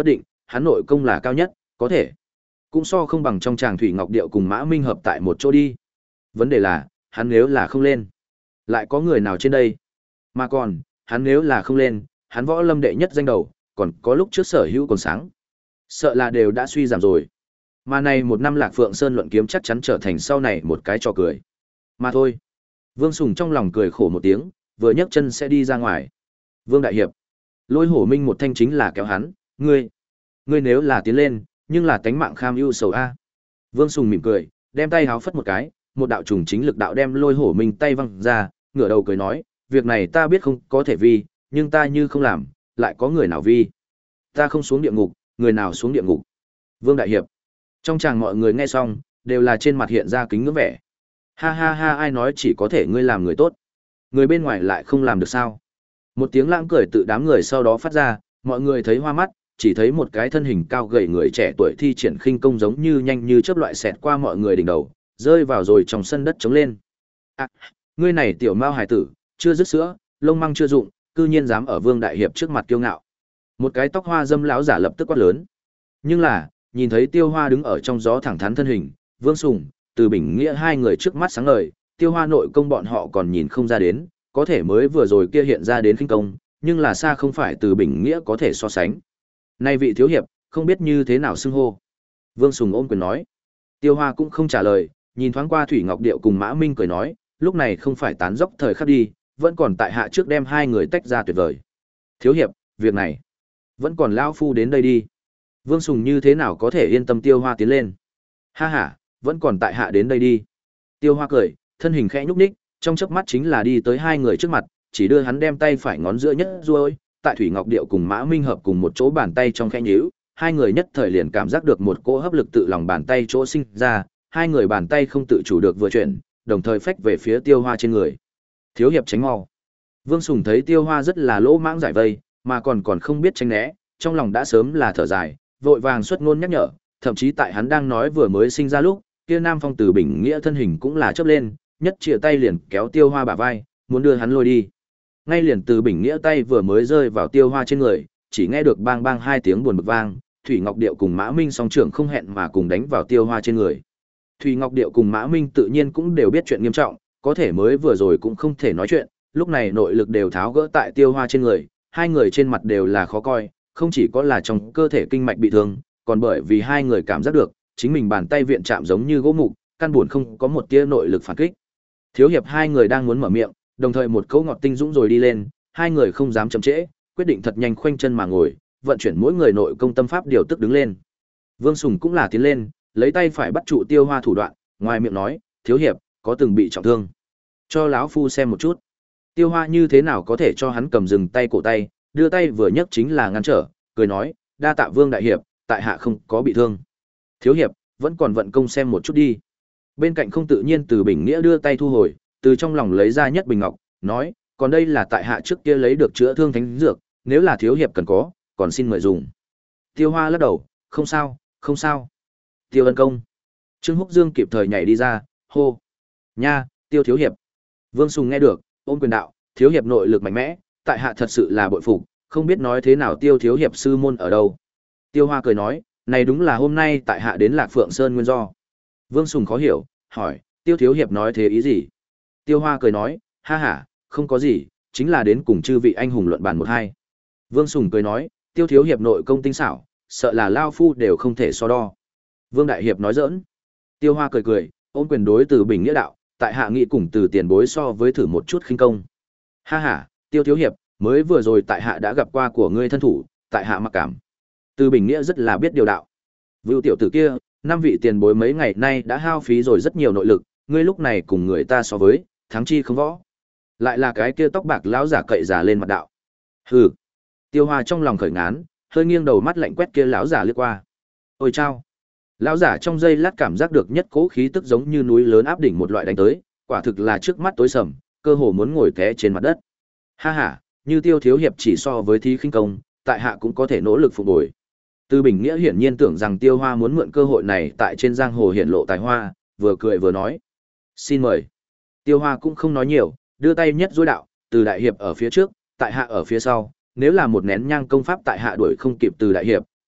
hắn nội công là cao nhất, có thể cũng so không bằng trong tràng Thủy Ngọc Điệu cùng Mã Minh hợp tại một chỗ đi. Vấn đề là, hắn nếu là không lên, lại có người nào trên đây? Mà còn, hắn nếu là không lên, hắn võ lâm đệ nhất danh đầu, còn có lúc trước sở hữu còn sáng. Sợ là đều đã suy giảm rồi. Mà này một năm Lạc Phượng Sơn luận kiếm chắc chắn trở thành sau này một cái trò cười. Mà thôi. Vương Sùng trong lòng cười khổ một tiếng, vừa nhấc chân sẽ đi ra ngoài. Vương Đại Hiệp. Lôi Hổ Minh một thanh chính là kéo hắn, ngươi. Ngươi nếu là tiến lên, nhưng là tánh mạng kham ưu sầu A. Vương Sùng mỉm cười, đem tay háo phất một cái, một đạo trùng chính lực đạo đem Lôi Hổ Minh tay văng ra, ngửa đầu cười nói, việc này ta biết không có thể vi, nhưng ta như không làm, lại có người nào vi. Ta không xuống địa ngục, người nào xuống địa ngục. Vương Đại Hiệp. Trong chàng mọi người nghe xong, đều là trên mặt hiện ra kính ngưỡng vẻ. Ha ha ha, ai nói chỉ có thể ngươi làm người tốt. Người bên ngoài lại không làm được sao. Một tiếng lãng cười tự đám người sau đó phát ra, mọi người thấy hoa mắt, chỉ thấy một cái thân hình cao gầy người trẻ tuổi thi triển khinh công giống như nhanh như chớp loại xẹt qua mọi người đỉnh đầu, rơi vào rồi trong sân đất trống lên. À, ngươi này tiểu mao hải tử, chưa dứt sữa, lông măng chưa rụng, cư nhiên dám ở Vương Đại Hiệp trước mặt kiêu ngạo. Một cái tóc hoa dâm lão giả lập tức quát lớn. Nhưng là, nhìn thấy Tiêu Hoa đứng ở trong gió thẳng thắn thân hình, Vương Sùng, Từ Bình Nghĩa hai người trước mắt sáng ngời, Tiêu Hoa nội công bọn họ còn nhìn không ra đến, có thể mới vừa rồi kia hiện ra đến khinh công, nhưng là xa không phải Từ Bình Nghĩa có thể so sánh. Nay vị thiếu hiệp, không biết như thế nào xưng hô. Vương Sùng ôm quyền nói. Tiêu Hoa cũng không trả lời, nhìn thoáng qua Thủy Ngọc Điệu cùng Mã Minh cười nói, lúc này không phải tán dốc thời khắc đi, vẫn còn tại hạ trước đem hai người tách ra tuyệt vời. Thiếu hiệp, việc này, vẫn còn lão phu đến đây đi. Vương Sùng như thế nào có thể yên tâm Tiêu Hoa tiến lên. Ha ha, vẫn còn tại hạ đến đây đi. Tiêu Hoa cười, thân hình khẽ nhúc nhích, trong chớp mắt chính là đi tới hai người trước mặt, chỉ đưa hắn đem tay phải ngón giữa nhất ruôi, tại Thủy Ngọc Điệu cùng Mã Minh hợp cùng một chỗ bàn tay trong khẽ nhíu, hai người nhất thời liền cảm giác được một cỗ hấp lực tự lòng bàn tay chỗ sinh ra, hai người bàn tay không tự chủ được vừa chuyển, đồng thời phách về phía Tiêu Hoa trên người. Thiếu hiệp tránh mau. Vương Sùng thấy Tiêu Hoa rất là lỗ mãng giải vây, mà còn còn không biết tránh né, trong lòng đã sớm là thở dài, vội vàng xuất ngôn nhắc nhở, thậm chí tại hắn đang nói vừa mới sinh ra lúc, kia Nam Phong Từ Bình Nghĩa thân hình cũng là chớp lên, nhất chìa tay liền kéo Tiêu Hoa bả vai, muốn đưa hắn lôi đi. Ngay liền Từ Bình Nghĩa tay vừa mới rơi vào Tiêu Hoa trên người, chỉ nghe được bang bang hai tiếng buồn bực vang, Thủy Ngọc Điệu cùng Mã Minh song trưởng không hẹn mà cùng đánh vào Tiêu Hoa trên người. Thủy Ngọc Điệu cùng Mã Minh tự nhiên cũng đều biết chuyện nghiêm trọng, có thể mới vừa rồi cũng không thể nói chuyện, lúc này nội lực đều tháo gỡ tại Tiêu Hoa trên người, hai người trên mặt đều là khó coi, không chỉ có là trong cơ thể kinh mạch bị thương, còn bởi vì hai người cảm giác được, chính mình bàn tay viện chạm giống như gỗ mục, căn buồn không có một tia nội lực phản kích. Thiếu hiệp hai người đang muốn mở miệng, đồng thời một câu ngọt tinh dũng rồi đi lên, hai người không dám chậm trễ, quyết định thật nhanh khoanh chân mà ngồi, vận chuyển mỗi người nội công tâm pháp điều tức đứng lên. Vương Sùng cũng là tiến lên, lấy tay phải bắt trụ Tiêu Hoa thủ đoạn, ngoài miệng nói, thiếu hiệp, có từng bị trọng thương? Cho lão phu xem một chút. Tiêu Hoa như thế nào có thể cho hắn cầm dừng tay cổ tay, đưa tay vừa nhấc chính là ngăn trở, cười nói, đa tạ Vương Đại Hiệp, tại hạ không có bị thương. Thiếu hiệp, vẫn còn vận công xem một chút đi. Bên cạnh không tự nhiên Từ Bình Nghĩa đưa tay thu hồi, từ trong lòng lấy ra nhất bình ngọc, nói, còn đây là tại hạ trước kia lấy được chữa thương thánh dược, nếu là thiếu hiệp cần có, còn xin mời dùng. Tiêu Hoa lắc đầu, không sao, không sao. Tiêu ân công. Trương Húc Dương kịp thời nhảy đi ra, hô. Nha, Tiêu thiếu hiệp. Vương Sùng nghe được, ôm quyền đạo, thiếu hiệp nội lực mạnh mẽ, tại hạ thật sự là bội phục, không biết nói thế nào Tiêu thiếu hiệp sư môn ở đâu. Tiêu Hoa cười nói, này đúng là hôm nay tại hạ đến Lạc Phượng Sơn nguyên do. Vương Sùng khó hiểu, hỏi, Tiêu thiếu hiệp nói thế ý gì? Tiêu Hoa cười nói, ha ha, không có gì, chính là đến cùng chư vị anh hùng luận bàn một hai. Vương Sùng cười nói, Tiêu thiếu hiệp nội công tinh xảo, sợ là lao phu đều không thể so đo. Vương Đại Hiệp nói giỡn. Tiêu Hoa cười cười, ôm quyền đối Từ Bình Nghĩa đạo, tại hạ nghị cùng Từ tiền bối so với thử một chút khinh công. Ha ha, Tiêu thiếu hiệp, mới vừa rồi tại hạ đã gặp qua của ngươi thân thủ, tại hạ mặc cảm. Từ Bình Nghĩa rất là biết điều đạo. Vưu tiểu tử kia, năm vị tiền bối mấy ngày nay đã hao phí rồi rất nhiều nội lực, ngươi lúc này cùng người ta so với, thắng chi không võ. Lại là cái kia tóc bạc lão giả cậy giả lên mặt đạo. Hừ. Tiêu Hoa trong lòng khởi ngán, hơi nghiêng đầu mắt lạnh quét kia lão giả lướt qua. Ôi chao. Lão giả trong giây lát cảm giác được nhất cố khí tức giống như núi lớn áp đỉnh một loại đánh tới, quả thực là trước mắt tối sầm, cơ hồ muốn ngồi té trên mặt đất. Ha ha, như Tiêu thiếu hiệp chỉ so với thí khinh công, tại hạ cũng có thể nỗ lực phục hồi. Từ Bình Nghĩa hiển nhiên tưởng rằng Tiêu Hoa muốn mượn cơ hội này tại trên giang hồ hiển lộ tài hoa, vừa cười vừa nói. Xin mời. Tiêu Hoa cũng không nói nhiều, đưa tay nhất dối đạo, Từ Đại Hiệp ở phía trước, tại hạ ở phía sau, nếu là một nén nhang công pháp tại hạ đuổi không kịp Từ Đại Hiệp,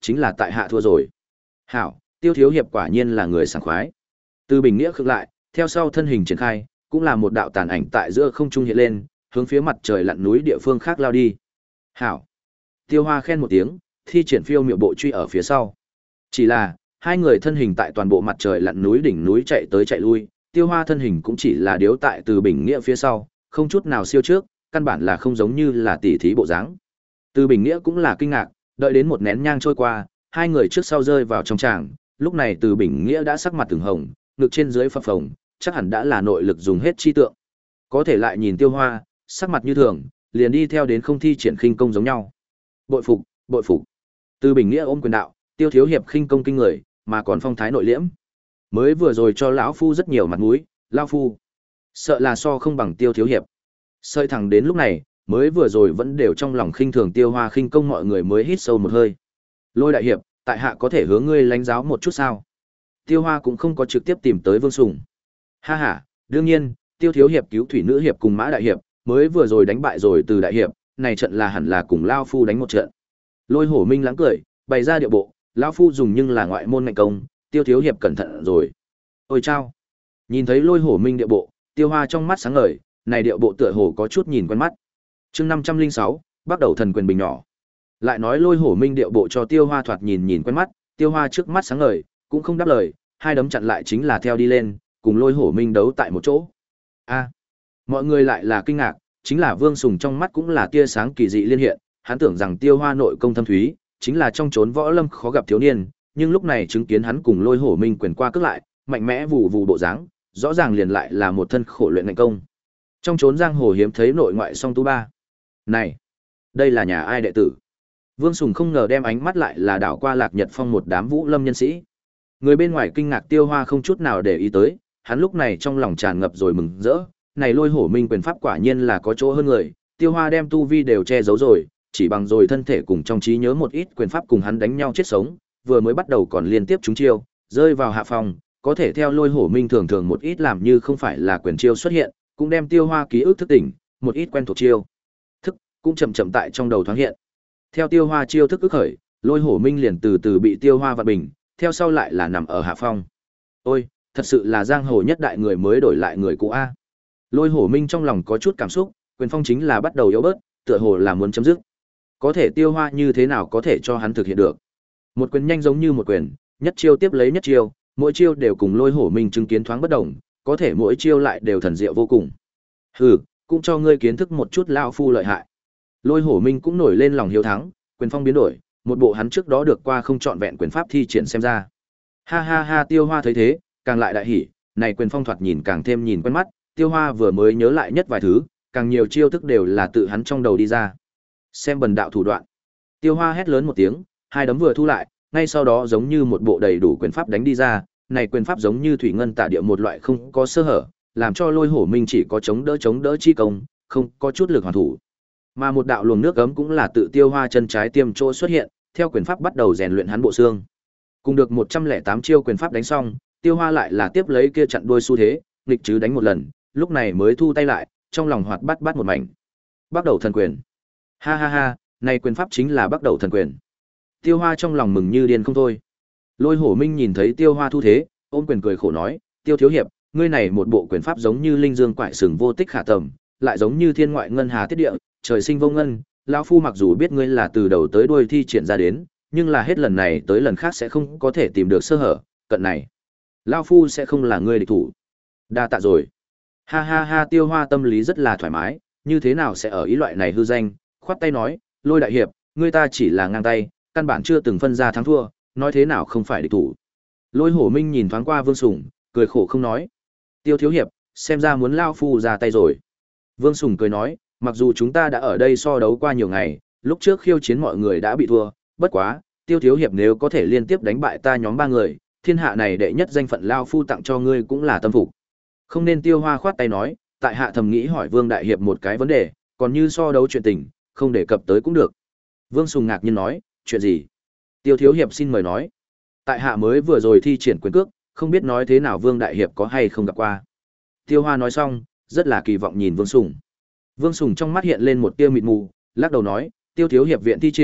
chính là tại hạ thua rồi. Hảo, Tiêu thiếu hiệp quả nhiên là người sảng khoái. Từ Bình Nghĩa khựng lại, theo sau thân hình triển khai, cũng là một đạo tàn ảnh tại giữa không trung hiện lên, hướng phía mặt trời lặn núi địa phương khác lao đi. Hảo. Tiêu Hoa khen một tiếng, thi triển phiêu miệu bộ truy ở phía sau. Chỉ là, hai người thân hình tại toàn bộ mặt trời lặn núi đỉnh núi chạy tới chạy lui, Tiêu Hoa thân hình cũng chỉ là điếu tại Từ Bình Nghĩa phía sau, không chút nào siêu trước, căn bản là không giống như là tỉ thí bộ dáng. Từ Bình Nghĩa cũng là kinh ngạc, đợi đến một nén nhang trôi qua, hai người trước sau rơi vào trong tràng, lúc này Từ Bình Nghĩa đã sắc mặt từng hồng, ngực trên dưới phập phồng, chắc hẳn đã là nội lực dùng hết chi tượng. Có thể lại nhìn Tiêu Hoa, sắc mặt như thường, liền đi theo đến không thi triển khinh công giống nhau. Bội phục, bội phục. Từ Bình Nghĩa ôm quyền đạo, Tiêu thiếu hiệp khinh công kinh người, mà còn phong thái nội liễm. Mới vừa rồi cho lão phu rất nhiều mặt mũi, lão phu sợ là so không bằng Tiêu thiếu hiệp. Sợi thẳng đến lúc này, mới vừa rồi vẫn đều trong lòng khinh thường Tiêu Hoa khinh công, mọi người mới hít sâu một hơi. Lôi đại hiệp, tại hạ có thể hướng ngươi lãnh giáo một chút sao? Tiêu Hoa cũng không có trực tiếp tìm tới Vương Sùng. Ha ha, đương nhiên, Tiêu thiếu hiệp cứu thủy nữ hiệp cùng Mã đại hiệp, mới vừa rồi đánh bại rồi Từ đại hiệp, này trận là hẳn là cùng lão phu đánh một trận. Lôi Hổ Minh lãng cười, bày ra điệu bộ, lão phu dùng nhưng là ngoại môn ngạnh công, Tiêu thiếu hiệp cẩn thận rồi. Ôi chao. Nhìn thấy Lôi Hổ Minh điệu bộ, Tiêu Hoa trong mắt sáng ngời, này điệu bộ tựa hồ có chút nhìn quen mắt. Chương năm trăm linh sáu, bắt đầu thần quyền bình nhỏ. Lại nói Lôi Hổ Minh điệu bộ cho Tiêu Hoa thoạt nhìn nhìn quen mắt, Tiêu Hoa trước mắt sáng ngời, cũng không đáp lời, hai đấm chặn lại chính là theo đi lên, cùng Lôi Hổ Minh đấu tại một chỗ. A, mọi người lại là kinh ngạc, chính là Vương Sùng trong mắt cũng là tia sáng kỳ dị liên hiện, hắn tưởng rằng Tiêu Hoa nội công thâm thúy, chính là trong chốn võ lâm khó gặp thiếu niên, nhưng lúc này chứng kiến hắn cùng Lôi Hổ Minh quyền qua cước lại, mạnh mẽ vụ vụ bộ dáng, rõ ràng liền lại là một thân khổ luyện ngạnh công. Trong chốn giang hồ hiếm thấy nội ngoại song tu ba. Này, đây là nhà ai đệ tử? Vương Sùng không ngờ đem ánh mắt lại là đảo qua Lạc Nhật Phong một đám vũ lâm nhân sĩ. Người bên ngoài kinh ngạc Tiêu Hoa không chút nào để ý tới, hắn lúc này trong lòng tràn ngập rồi mừng rỡ, này Lôi Hổ Minh quyền pháp quả nhiên là có chỗ hơn người, Tiêu Hoa đem tu vi đều che giấu rồi, chỉ bằng rồi thân thể cùng trong trí nhớ một ít quyền pháp cùng hắn đánh nhau chết sống, vừa mới bắt đầu còn liên tiếp trúng chiêu, rơi vào hạ phòng, có thể theo Lôi Hổ Minh thường thường một ít làm như không phải là quyền chiêu xuất hiện, cũng đem Tiêu Hoa ký ức thức tỉnh, một ít quen thuộc chiêu thức cũng chậm chậm tại trong đầu thoáng hiện. Theo Tiêu Hoa chiêu thức ức khởi, Lôi Hổ Minh liền từ từ bị Tiêu Hoa vặn bình, theo sau lại là nằm ở hạ phong. Ôi, thật sự là giang hồ nhất đại người mới đổi lại người cũ a. Lôi Hổ Minh trong lòng có chút cảm xúc, quyền phong chính là bắt đầu yếu bớt, tựa hồ là muốn chấm dứt. Có thể Tiêu Hoa như thế nào có thể cho hắn thực hiện được? Một quyền nhanh giống như một quyền, nhất chiêu tiếp lấy nhất chiêu, mỗi chiêu đều cùng Lôi Hổ Minh chứng kiến thoáng bất đồng, có thể mỗi chiêu lại đều thần diệu vô cùng. Hừ, cũng cho ngươi kiến thức một chút lão phu lợi hại. Lôi Hổ Minh cũng nổi lên lòng hiếu thắng, quyền phong biến đổi, một bộ hắn trước đó được qua không trọn vẹn quyền pháp thi triển xem ra. Ha ha ha, Tiêu Hoa thấy thế, càng lại đại hỉ, này quyền phong thoạt nhìn càng thêm nhìn quen mắt, Tiêu Hoa vừa mới nhớ lại nhất vài thứ, càng nhiều chiêu thức đều là tự hắn trong đầu đi ra. Xem bần đạo thủ đoạn. Tiêu Hoa hét lớn một tiếng, hai đấm vừa thu lại, ngay sau đó giống như một bộ đầy đủ quyền pháp đánh đi ra, này quyền pháp giống như thủy ngân tạ địa một loại không có sơ hở, làm cho Lôi Hổ Minh chỉ có chống đỡ chống đỡ chi công, không có chút lực hoàn thủ. Mà một đạo luồng nước gấm cũng là tự Tiêu Hoa chân trái tiêm chỗ xuất hiện, theo quyền pháp bắt đầu rèn luyện hắn bộ xương. Cùng được một trăm lẻ tám chiêu quyền pháp đánh xong, Tiêu Hoa lại là tiếp lấy kia chặn đuôi xu thế, nghịch chứ đánh một lần, lúc này mới thu tay lại, trong lòng hoạt bát bát một mảnh. Bắt đầu thần quyền. Ha ha ha, này quyền pháp chính là bắt đầu thần quyền. Tiêu Hoa trong lòng mừng như điên không thôi. Lôi Hổ Minh nhìn thấy Tiêu Hoa thu thế, ôm quyền cười khổ nói, Tiêu thiếu hiệp, ngươi này một bộ quyền pháp giống như linh dương quải sừng vô tích khả tầm, lại giống như thiên ngoại ngân hà tiết địa, trời sinh vô ngân, lão phu mặc dù biết ngươi là từ đầu tới đuôi thi triển ra đến, nhưng là hết lần này tới lần khác sẽ không có thể tìm được sơ hở, cận này, lão phu sẽ không là ngươi địch thủ. Đa tạ rồi. Ha ha ha, Tiêu Hoa tâm lý rất là thoải mái, như thế nào sẽ ở ý loại này hư danh, khoát tay nói, Lôi đại hiệp, ngươi ta chỉ là ngang tay, căn bản chưa từng phân ra thắng thua, nói thế nào không phải địch thủ. Lôi Hổ Minh nhìn thoáng qua Vương Sùng, cười khổ không nói. Tiêu thiếu hiệp, xem ra muốn lao phu ra tay rồi. Vương Sùng cười nói, mặc dù chúng ta đã ở đây so đấu qua nhiều ngày, lúc trước khiêu chiến mọi người đã bị thua, bất quá, Tiêu thiếu hiệp nếu có thể liên tiếp đánh bại ta nhóm ba người, thiên hạ này đệ nhất danh phận lao phu tặng cho ngươi cũng là tâm phục. Không nên. Tiêu Hoa khoát tay nói, tại hạ thầm nghĩ hỏi Vương đại hiệp một cái vấn đề, còn như so đấu chuyện tình, không đề cập tới cũng được. Vương Sùng ngạc nhiên nói, chuyện gì? Tiêu thiếu hiệp xin mời nói. Tại hạ mới vừa rồi thi triển quyền cước, không biết nói thế nào Vương đại hiệp có hay không gặp qua. Tiêu Hoa nói xong, rất là kỳ vọng nhìn Vương Sùng. Vương Sùng trong mắt hiện lên một tia mịt mù, lắc đầu nói, Tiêu thiếu hiệp viện thi triển,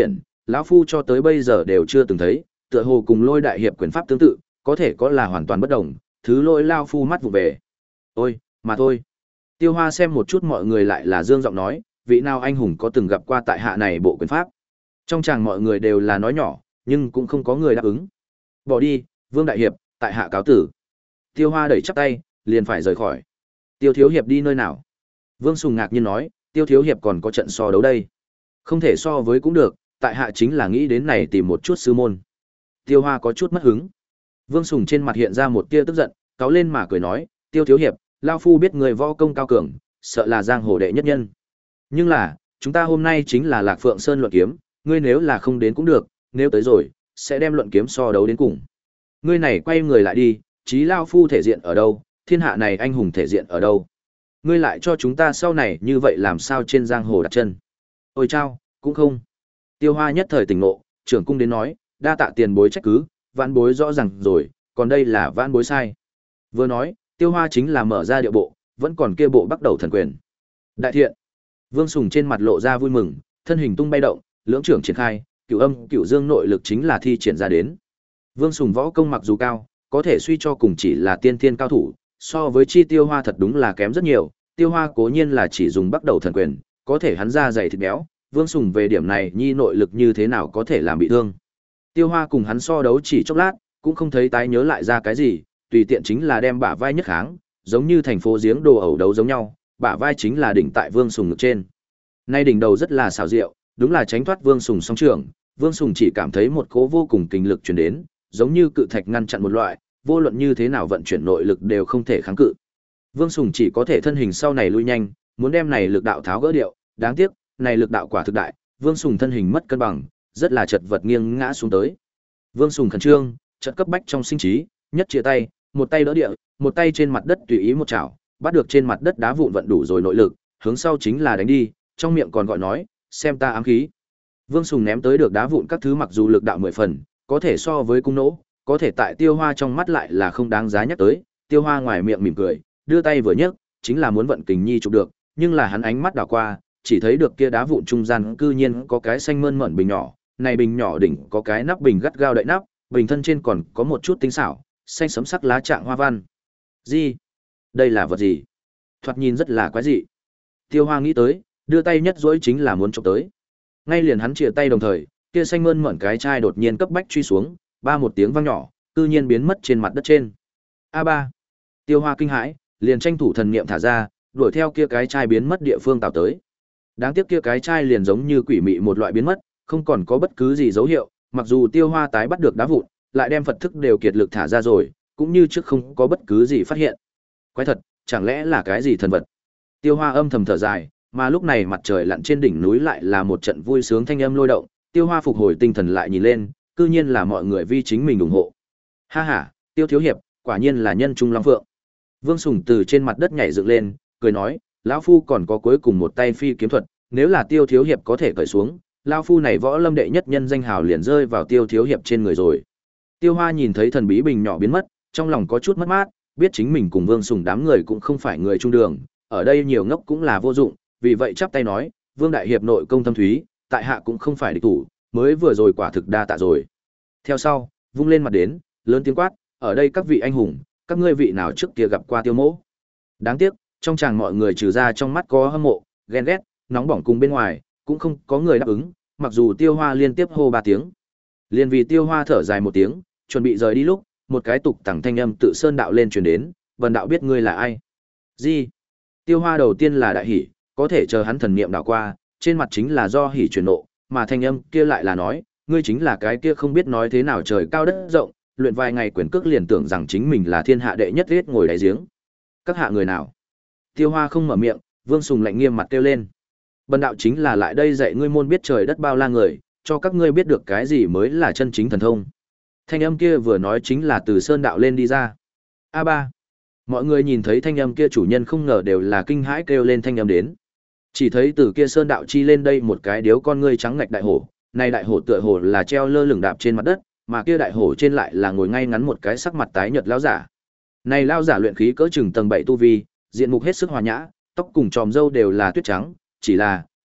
Lão phu cho tới bây giờ đều chưa từng thấy, tựa hồ cùng Lôi đại hiệp quyền pháp tương tự, có thể có là hoàn toàn bất đồng, thứ Lôi lao phu mắt vụ về. Ôi, mà thôi. Tiêu Hoa xem một chút mọi người lại là dương giọng nói, vị nào anh hùng có từng gặp qua tại hạ này bộ quyền pháp. Trong chàng mọi người đều là nói nhỏ, nhưng cũng không có người đáp ứng. Bỏ đi, Vương đại hiệp, tại hạ cáo tử. Tiêu Hoa đẩy chắp tay, liền phải rời khỏi. Tiêu thiếu hiệp đi nơi nào? Vương Sùng ngạc nhiên nói, Tiêu thiếu hiệp còn có trận so đấu đây. Không thể so với cũng được, tại hạ chính là nghĩ đến này tìm một chút sư môn. Tiêu Hoa có chút mất hứng. Vương Sùng trên mặt hiện ra một tia tức giận, cáu lên mà cười nói, Tiêu thiếu hiệp, lao phu biết người võ công cao cường, sợ là giang hồ đệ nhất nhân. Nhưng là, chúng ta hôm nay chính là Lạc Phượng Sơn luận kiếm, ngươi nếu là không đến cũng được, nếu tới rồi, sẽ đem luận kiếm so đấu đến cùng. Ngươi này quay người lại đi, chí lao phu thể diện ở đâu, thiên hạ này anh hùng thể diện ở đâu. Ngươi lại cho chúng ta sau này như vậy làm sao trên giang hồ đặt chân. Ôi chao, cũng không. Tiêu Hoa nhất thời tỉnh ngộ, trưởng cung đến nói, đa tạ tiền bối trách cứ, vãn bối rõ ràng rồi, còn đây là vãn bối sai. Vừa nói, Tiêu Hoa chính là mở ra địa bộ, vẫn còn kia bộ bắt đầu thần quyền. Đại thiện. Vương Sùng trên mặt lộ ra vui mừng, thân hình tung bay động, lưỡng trưởng triển khai, cửu âm, cửu dương nội lực chính là thi triển ra đến. Vương Sùng võ công mặc dù cao, có thể suy cho cùng chỉ là tiên thiên cao thủ, so với chi Tiêu Hoa thật đúng là kém rất nhiều. Tiêu Hoa cố nhiên là chỉ dùng bắt đầu thần quyền, có thể hắn ra dày thịt béo, Vương Sùng về điểm này nhi nội lực như thế nào có thể làm bị thương. Tiêu Hoa cùng hắn so đấu chỉ chốc lát, cũng không thấy tái nhớ lại ra cái gì, tùy tiện chính là đem bả vai nhất kháng, giống như thành phố giếng đồ ẩu đấu giống nhau, bả vai chính là đỉnh tại Vương Sùng ngực trên. Nay đỉnh đầu rất là xảo diệu, đúng là tránh thoát Vương Sùng song trường, Vương Sùng chỉ cảm thấy một cỗ vô cùng kinh lực truyền đến, giống như cự thạch ngăn chặn một loại, vô luận như thế nào vận chuyển nội lực đều không thể kháng cự. Vương Sùng chỉ có thể thân hình sau này lui nhanh, muốn đem này lực đạo tháo gỡ điệu, đáng tiếc, này lực đạo quả thực đại, Vương Sùng thân hình mất cân bằng, rất là chật vật nghiêng ngã xuống tới. Vương Sùng khẩn trương, chợt cấp bách trong sinh trí, nhất chia tay, một tay đỡ địa, một tay trên mặt đất tùy ý một chảo, bắt được trên mặt đất đá vụn vận đủ rồi nội lực, hướng sau chính là đánh đi, trong miệng còn gọi nói, xem ta ám khí. Vương Sùng ném tới được đá vụn các thứ mặc dù lực đạo mười phần, có thể so với cung nỗ, có thể tại Tiêu Hoa trong mắt lại là không đáng giá nhắc tới. Tiêu Hoa ngoài miệng mỉm cười, đưa tay vừa nhấc, chính là muốn vận kình nhi chụp được, nhưng là hắn ánh mắt đảo qua, chỉ thấy được kia đá vụn trung gian cư nhiên có cái xanh mơn mởn bình nhỏ, này bình nhỏ đỉnh có cái nắp bình gắt gao đậy nắp, bình thân trên còn có một chút tinh xảo, xanh sẫm sắc lá trạng hoa văn. Gì? Đây là vật gì? Thoạt nhìn rất là quái dị. Tiêu Hoa nghĩ tới, đưa tay nhất dỗi chính là muốn chụp tới. Ngay liền hắn chìa tay đồng thời, kia xanh mơn mởn cái chai đột nhiên cấp bách truy xuống, ba một tiếng vang nhỏ, cư nhiên biến mất trên mặt đất trên. A ba. Tiêu Hoa kinh hãi, liền tranh thủ thần niệm thả ra, đuổi theo kia cái chai biến mất địa phương tạo tới. Đáng tiếc kia cái chai liền giống như quỷ mị một loại biến mất, không còn có bất cứ gì dấu hiệu, mặc dù Tiêu Hoa tái bắt được đá vụn, lại đem Phật thức đều kiệt lực thả ra rồi, cũng như trước không có bất cứ gì phát hiện. Quái thật, chẳng lẽ là cái gì thần vật? Tiêu Hoa âm thầm thở dài, mà lúc này mặt trời lặn trên đỉnh núi lại là một trận vui sướng thanh âm lôi động, Tiêu Hoa phục hồi tinh thần lại nhìn lên, cư nhiên là mọi người vì chính mình ủng hộ. Ha ha, Tiêu thiếu hiệp, quả nhiên là nhân trung long phượng. Vương Sùng từ trên mặt đất nhảy dựng lên, cười nói, lão phu còn có cuối cùng một tay phi kiếm thuật, nếu là Tiêu thiếu hiệp có thể cởi xuống, lão phu này võ lâm đệ nhất nhân danh hào liền rơi vào Tiêu thiếu hiệp trên người rồi. Tiêu Hoa nhìn thấy thần bí bình nhỏ biến mất, trong lòng có chút mất mát, biết chính mình cùng Vương Sùng đám người cũng không phải người trung đường, ở đây nhiều ngốc cũng là vô dụng, vì vậy chắp tay nói, Vương đại hiệp nội công thâm thúy, tại hạ cũng không phải địch thủ, mới vừa rồi quả thực đa tạ rồi. Theo sau, vung lên mặt đến, lớn tiếng quát, ở đây các vị anh hùng, các ngươi vị nào trước kia gặp qua Tiêu mỗ? Đáng tiếc, trong chàng mọi người trừ ra trong mắt có hâm mộ, ghen ghét, nóng bỏng cùng bên ngoài, cũng không có người đáp ứng, mặc dù Tiêu Hoa liên tiếp hô ba tiếng. Liên vì Tiêu Hoa thở dài một tiếng, chuẩn bị rời đi lúc, một cái tục tẳng thanh âm tự sơn đạo lên truyền đến, "Vân đạo biết ngươi là ai?" "Gì?" Tiêu Hoa đầu tiên là đại hỉ, có thể chờ hắn thần niệm đảo qua, trên mặt chính là do hỉ chuyển nộ, mà thanh âm kia lại là nói, "Ngươi chính là cái kia không biết nói thế nào trời cao đất rộng, luyện vài ngày quyền cước liền tưởng rằng chính mình là thiên hạ đệ nhất hết ngồi đáy giếng. Các hạ người nào?" Tiêu Hoa không mở miệng, Vương Sùng lạnh nghiêm mặt kêu lên, "Bần đạo chính là lại đây dạy ngươi môn biết trời đất bao la người, cho các ngươi biết được cái gì mới là chân chính thần thông." Thanh âm kia vừa nói chính là từ sơn đạo lên đi ra. A ba. Mọi người nhìn thấy thanh âm kia chủ nhân không ngờ đều là kinh hãi kêu lên thanh âm đến. Chỉ thấy từ kia sơn đạo chi lên đây một cái điếu con ngươi trắng ngạch đại hổ, này đại hổ tựa hồ là treo lơ lửng đạp trên mặt đất, mà kia đại hổ trên lại là ngồi ngay ngắn một cái sắc mặt tái nhợt lão giả. Này lão giả luyện khí cỡ chừng tầng bảy tu vi, diện mục hết sức hòa nhã, tóc cùng tròm râu đều là tuyết trắng, chỉ là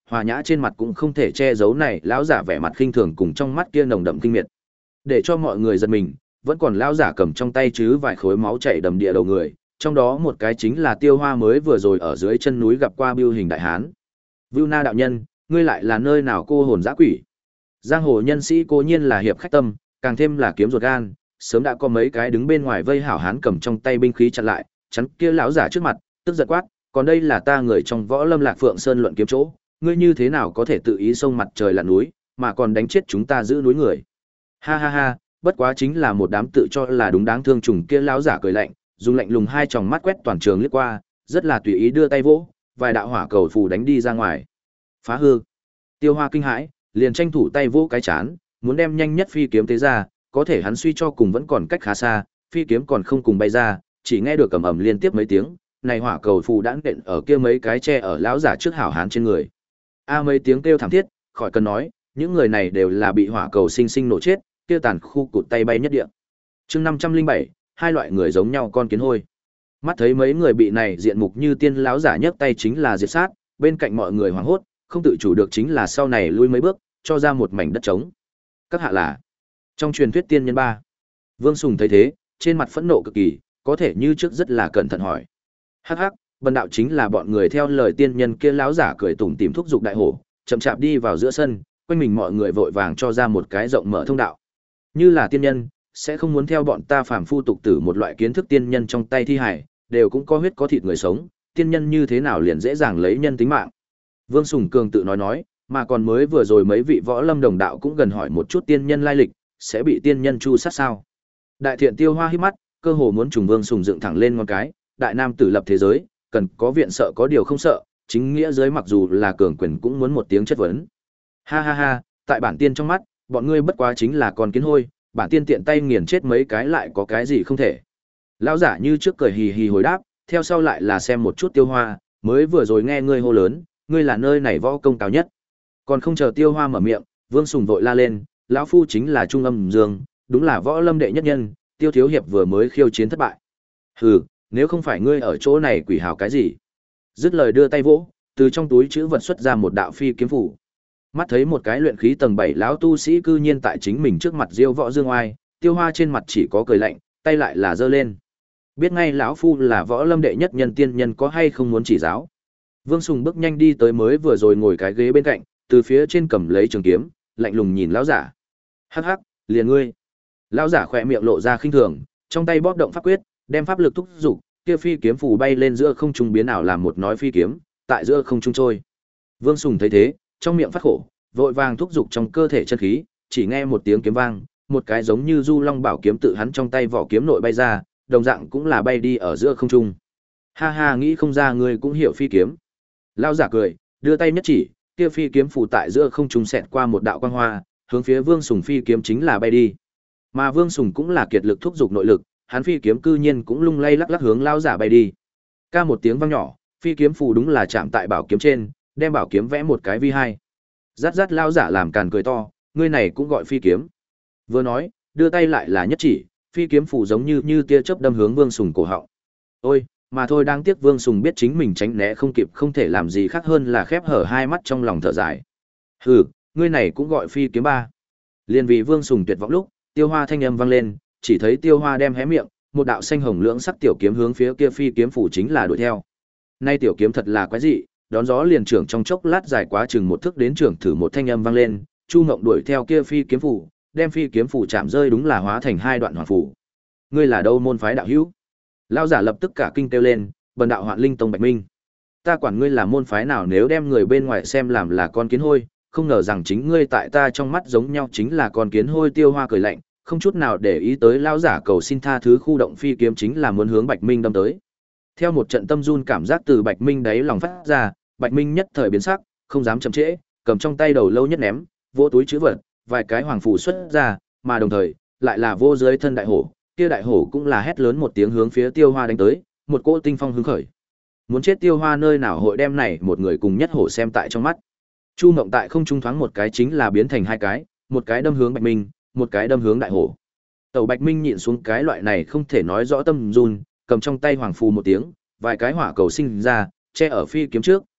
hòa nhã trên mặt cũng không thể che giấu này lão giả vẻ mặt khinh thường cùng trong mắt kia nồng đậm kinh miệt. Để cho mọi người giật mình, vẫn còn lão giả cầm trong tay chứ vài khối máu chảy đầm địa đầu người, trong đó một cái chính là Tiêu Hoa mới vừa rồi ở dưới chân núi gặp qua Bưu Hình đại hán. Vưu Na đạo nhân, ngươi lại là nơi nào cô hồn dã quỷ? Giang hồ nhân sĩ cố nhiên là hiệp khách tâm, càng thêm là kiếm ruột gan, sớm đã có mấy cái đứng bên ngoài vây hảo hán cầm trong tay binh khí chặn lại, chắn kia lão giả trước mặt, tức giận quát, còn đây là ta người trong Võ Lâm Lạc Phượng Sơn luận kiếm chỗ, ngươi như thế nào có thể tự ý xông mặt trời lặn núi, mà còn đánh chết chúng ta giữ núi người? Ha ha ha, bất quá chính là một đám tự cho là đúng đáng thương trùng kia lão giả cười lạnh, dùng lạnh lùng hai tròng mắt quét toàn trường liếc qua, rất là tùy ý đưa tay vỗ, vài đạo hỏa cầu phù đánh đi ra ngoài. Phá hư. Tiêu Hoa kinh hãi, liền tranh thủ tay vỗ cái chán, muốn đem nhanh nhất phi kiếm tế ra, có thể hắn suy cho cùng vẫn còn cách khá xa, phi kiếm còn không cùng bay ra, chỉ nghe được ầm ầm liên tiếp mấy tiếng, này hỏa cầu phù đã nện ở kia mấy cái tre ở lão giả trước hảo hán trên người. A mấy tiếng kêu thảm thiết, khỏi cần nói, những người này đều là bị hỏa cầu sinh sinh nổ chết, kia tàn khu cụt tay bay nhất địa. Chương năm trăm linh bảy, hai loại người giống nhau con kiến hôi. Mắt thấy mấy người bị này diện mục như tiên lão giả nhấc tay chính là diệt sát, bên cạnh mọi người hoảng hốt, không tự chủ được chính là sau này lui mấy bước, cho ra một mảnh đất trống. Các hạ là trong truyền thuyết tiên nhân ba. Vương Sùng thấy thế, trên mặt phẫn nộ cực kỳ, có thể như trước rất là cẩn thận hỏi. Hắc hắc, bần đạo chính là bọn người theo lời tiên nhân kia lão giả cười tủm tỉm thúc giục đại hổ, chậm chạp đi vào giữa sân, quanh mình mọi người vội vàng cho ra một cái rộng mở thông đạo. Như là tiên nhân, sẽ không muốn theo bọn ta phàm phu tục tử một loại kiến thức tiên nhân trong tay thi hải, đều cũng có huyết có thịt người sống, tiên nhân như thế nào liền dễ dàng lấy nhân tính mạng. Vương Sùng Cường tự nói nói, mà còn mới vừa rồi mấy vị võ lâm đồng đạo cũng gần hỏi một chút tiên nhân lai lịch, sẽ bị tiên nhân chu sát sao. Đại thiện Tiêu Hoa hít mắt, cơ hồ muốn trùng Vương Sùng dựng thẳng lên ngón cái, đại nam tử lập thế giới, cần có viện sợ có điều không sợ, chính nghĩa giới mặc dù là cường quyền cũng muốn một tiếng chất vấn. Ha ha ha, tại bản tiên trong mắt, bọn ngươi bất quá chính là con kiến hôi, bản tiên tiện tay nghiền chết mấy cái lại có cái gì không thể. Lão giả như trước cười hì hì hồi đáp, theo sau lại là xem một chút Tiêu Hoa, mới vừa rồi nghe ngươi hô lớn, ngươi là nơi này võ công cao nhất. Còn không chờ Tiêu Hoa mở miệng, Vương Sùng vội la lên, lão phu chính là Trung Âm Dương, đúng là võ lâm đệ nhất nhân, Tiêu thiếu hiệp vừa mới khiêu chiến thất bại. Hừ, nếu không phải ngươi ở chỗ này quỷ hào cái gì? Dứt lời đưa tay vỗ, từ trong túi trữ vật xuất ra một đạo phi kiếm phủ. Mắt thấy một cái luyện khí tầng bảy lão tu sĩ cư nhiên tại chính mình trước mặt diêu võ dương oai, Tiêu Hoa trên mặt chỉ có cười lạnh, tay lại là giơ lên. Biết ngay lão phu là võ lâm đệ nhất nhân tiên nhân có hay không muốn chỉ giáo. Vương Sùng bước nhanh đi tới mới vừa rồi ngồi cái ghế bên cạnh, từ phía trên cầm lấy trường kiếm, lạnh lùng nhìn lão giả. Hắc hắc, liền ngươi. Lão giả khỏe miệng lộ ra khinh thường, trong tay bóp động pháp quyết, đem pháp lực thúc dục, kia phi kiếm phủ bay lên giữa không trung biến ảo làm một nói phi kiếm, tại giữa không trung trôi. Vương Sùng thấy thế, trong miệng phát khổ, vội vàng thúc dục trong cơ thể chân khí, chỉ nghe một tiếng kiếm vang, một cái giống như du long bảo kiếm tự hắn trong tay vỏ kiếm nội bay ra, đồng dạng cũng là bay đi ở giữa không trung. Ha ha, nghĩ không ra ngươi cũng hiểu phi kiếm. Lão giả cười, đưa tay nhất chỉ, kia phi kiếm phủ tại giữa không trung xẹt qua một đạo quang hoa, hướng phía Vương Sùng phi kiếm chính là bay đi. Mà Vương Sùng cũng là kiệt lực thúc dục nội lực, hắn phi kiếm cư nhiên cũng lung lay lắc lắc hướng lão giả bay đi. Ca một tiếng vang nhỏ, phi kiếm phủ đúng là chạm tại bảo kiếm trên, đem bảo kiếm vẽ một cái vi hai. Rát rát lão giả làm càn cười to, ngươi này cũng gọi phi kiếm. Vừa nói, đưa tay lại là nhất chỉ, phi kiếm phủ giống như như tia chớp đâm hướng Vương Sùng cổ họng. Ôi, mà thôi đáng tiếc Vương Sùng biết chính mình tránh né không kịp, không thể làm gì khác hơn là khép hở hai mắt trong lòng thở dài. Hừ, ngươi này cũng gọi phi kiếm ba. Liên vì Vương Sùng tuyệt vọng lúc, Tiêu Hoa thanh âm vang lên, chỉ thấy Tiêu Hoa đem hé miệng, một đạo xanh hồng lưỡng sắc tiểu kiếm hướng phía kia phi kiếm phủ chính là đuổi theo. Nay tiểu kiếm thật là quái dị, đón gió liền trưởng trong chốc lát dài quá chừng một thước đến trưởng thử một thanh âm vang lên, Chu Ngộng đuổi theo kia phi kiếm phủ, đem phi kiếm phủ chạm rơi đúng là hóa thành hai đoạn hoàng phủ. Ngươi là đâu môn phái đạo hữu? Lão giả lập tức cả kinh kêu lên, bần đạo Hoạn Linh Tông Bạch Minh. Ta quản ngươi là môn phái nào, nếu đem người bên ngoài xem làm là con kiến hôi, không ngờ rằng chính ngươi tại ta trong mắt giống nhau chính là con kiến hôi. Tiêu Hoa cười lạnh, không chút nào để ý tới lão giả cầu xin tha thứ, khu động phi kiếm chính là muốn hướng Bạch Minh đâm tới. Theo một trận tâm run cảm giác từ Bạch Minh đáy lòng phát ra, Bạch Minh nhất thời biến sắc, không dám chậm trễ, cầm trong tay đầu lâu nhất ném, vỗ túi trữ vật, vài cái hoàng phù xuất ra, mà đồng thời lại là vô dưới thân đại hổ, kia đại hổ cũng là hét lớn một tiếng hướng phía Tiêu Hoa đánh tới, một cỗ tinh phong hứng khởi. Muốn chết Tiêu Hoa nơi nào hội đem này một người cùng nhất hổ xem tại trong mắt. Chu Mộng tại không trung thoáng một cái chính là biến thành hai cái, một cái đâm hướng Bạch Minh, một cái đâm hướng đại hổ. Tẩu Bạch Minh nhịn xuống cái loại này không thể nói rõ tâm run, cầm trong tay hoàng phù một tiếng, vài cái hỏa cầu sinh ra, che ở phi kiếm trước,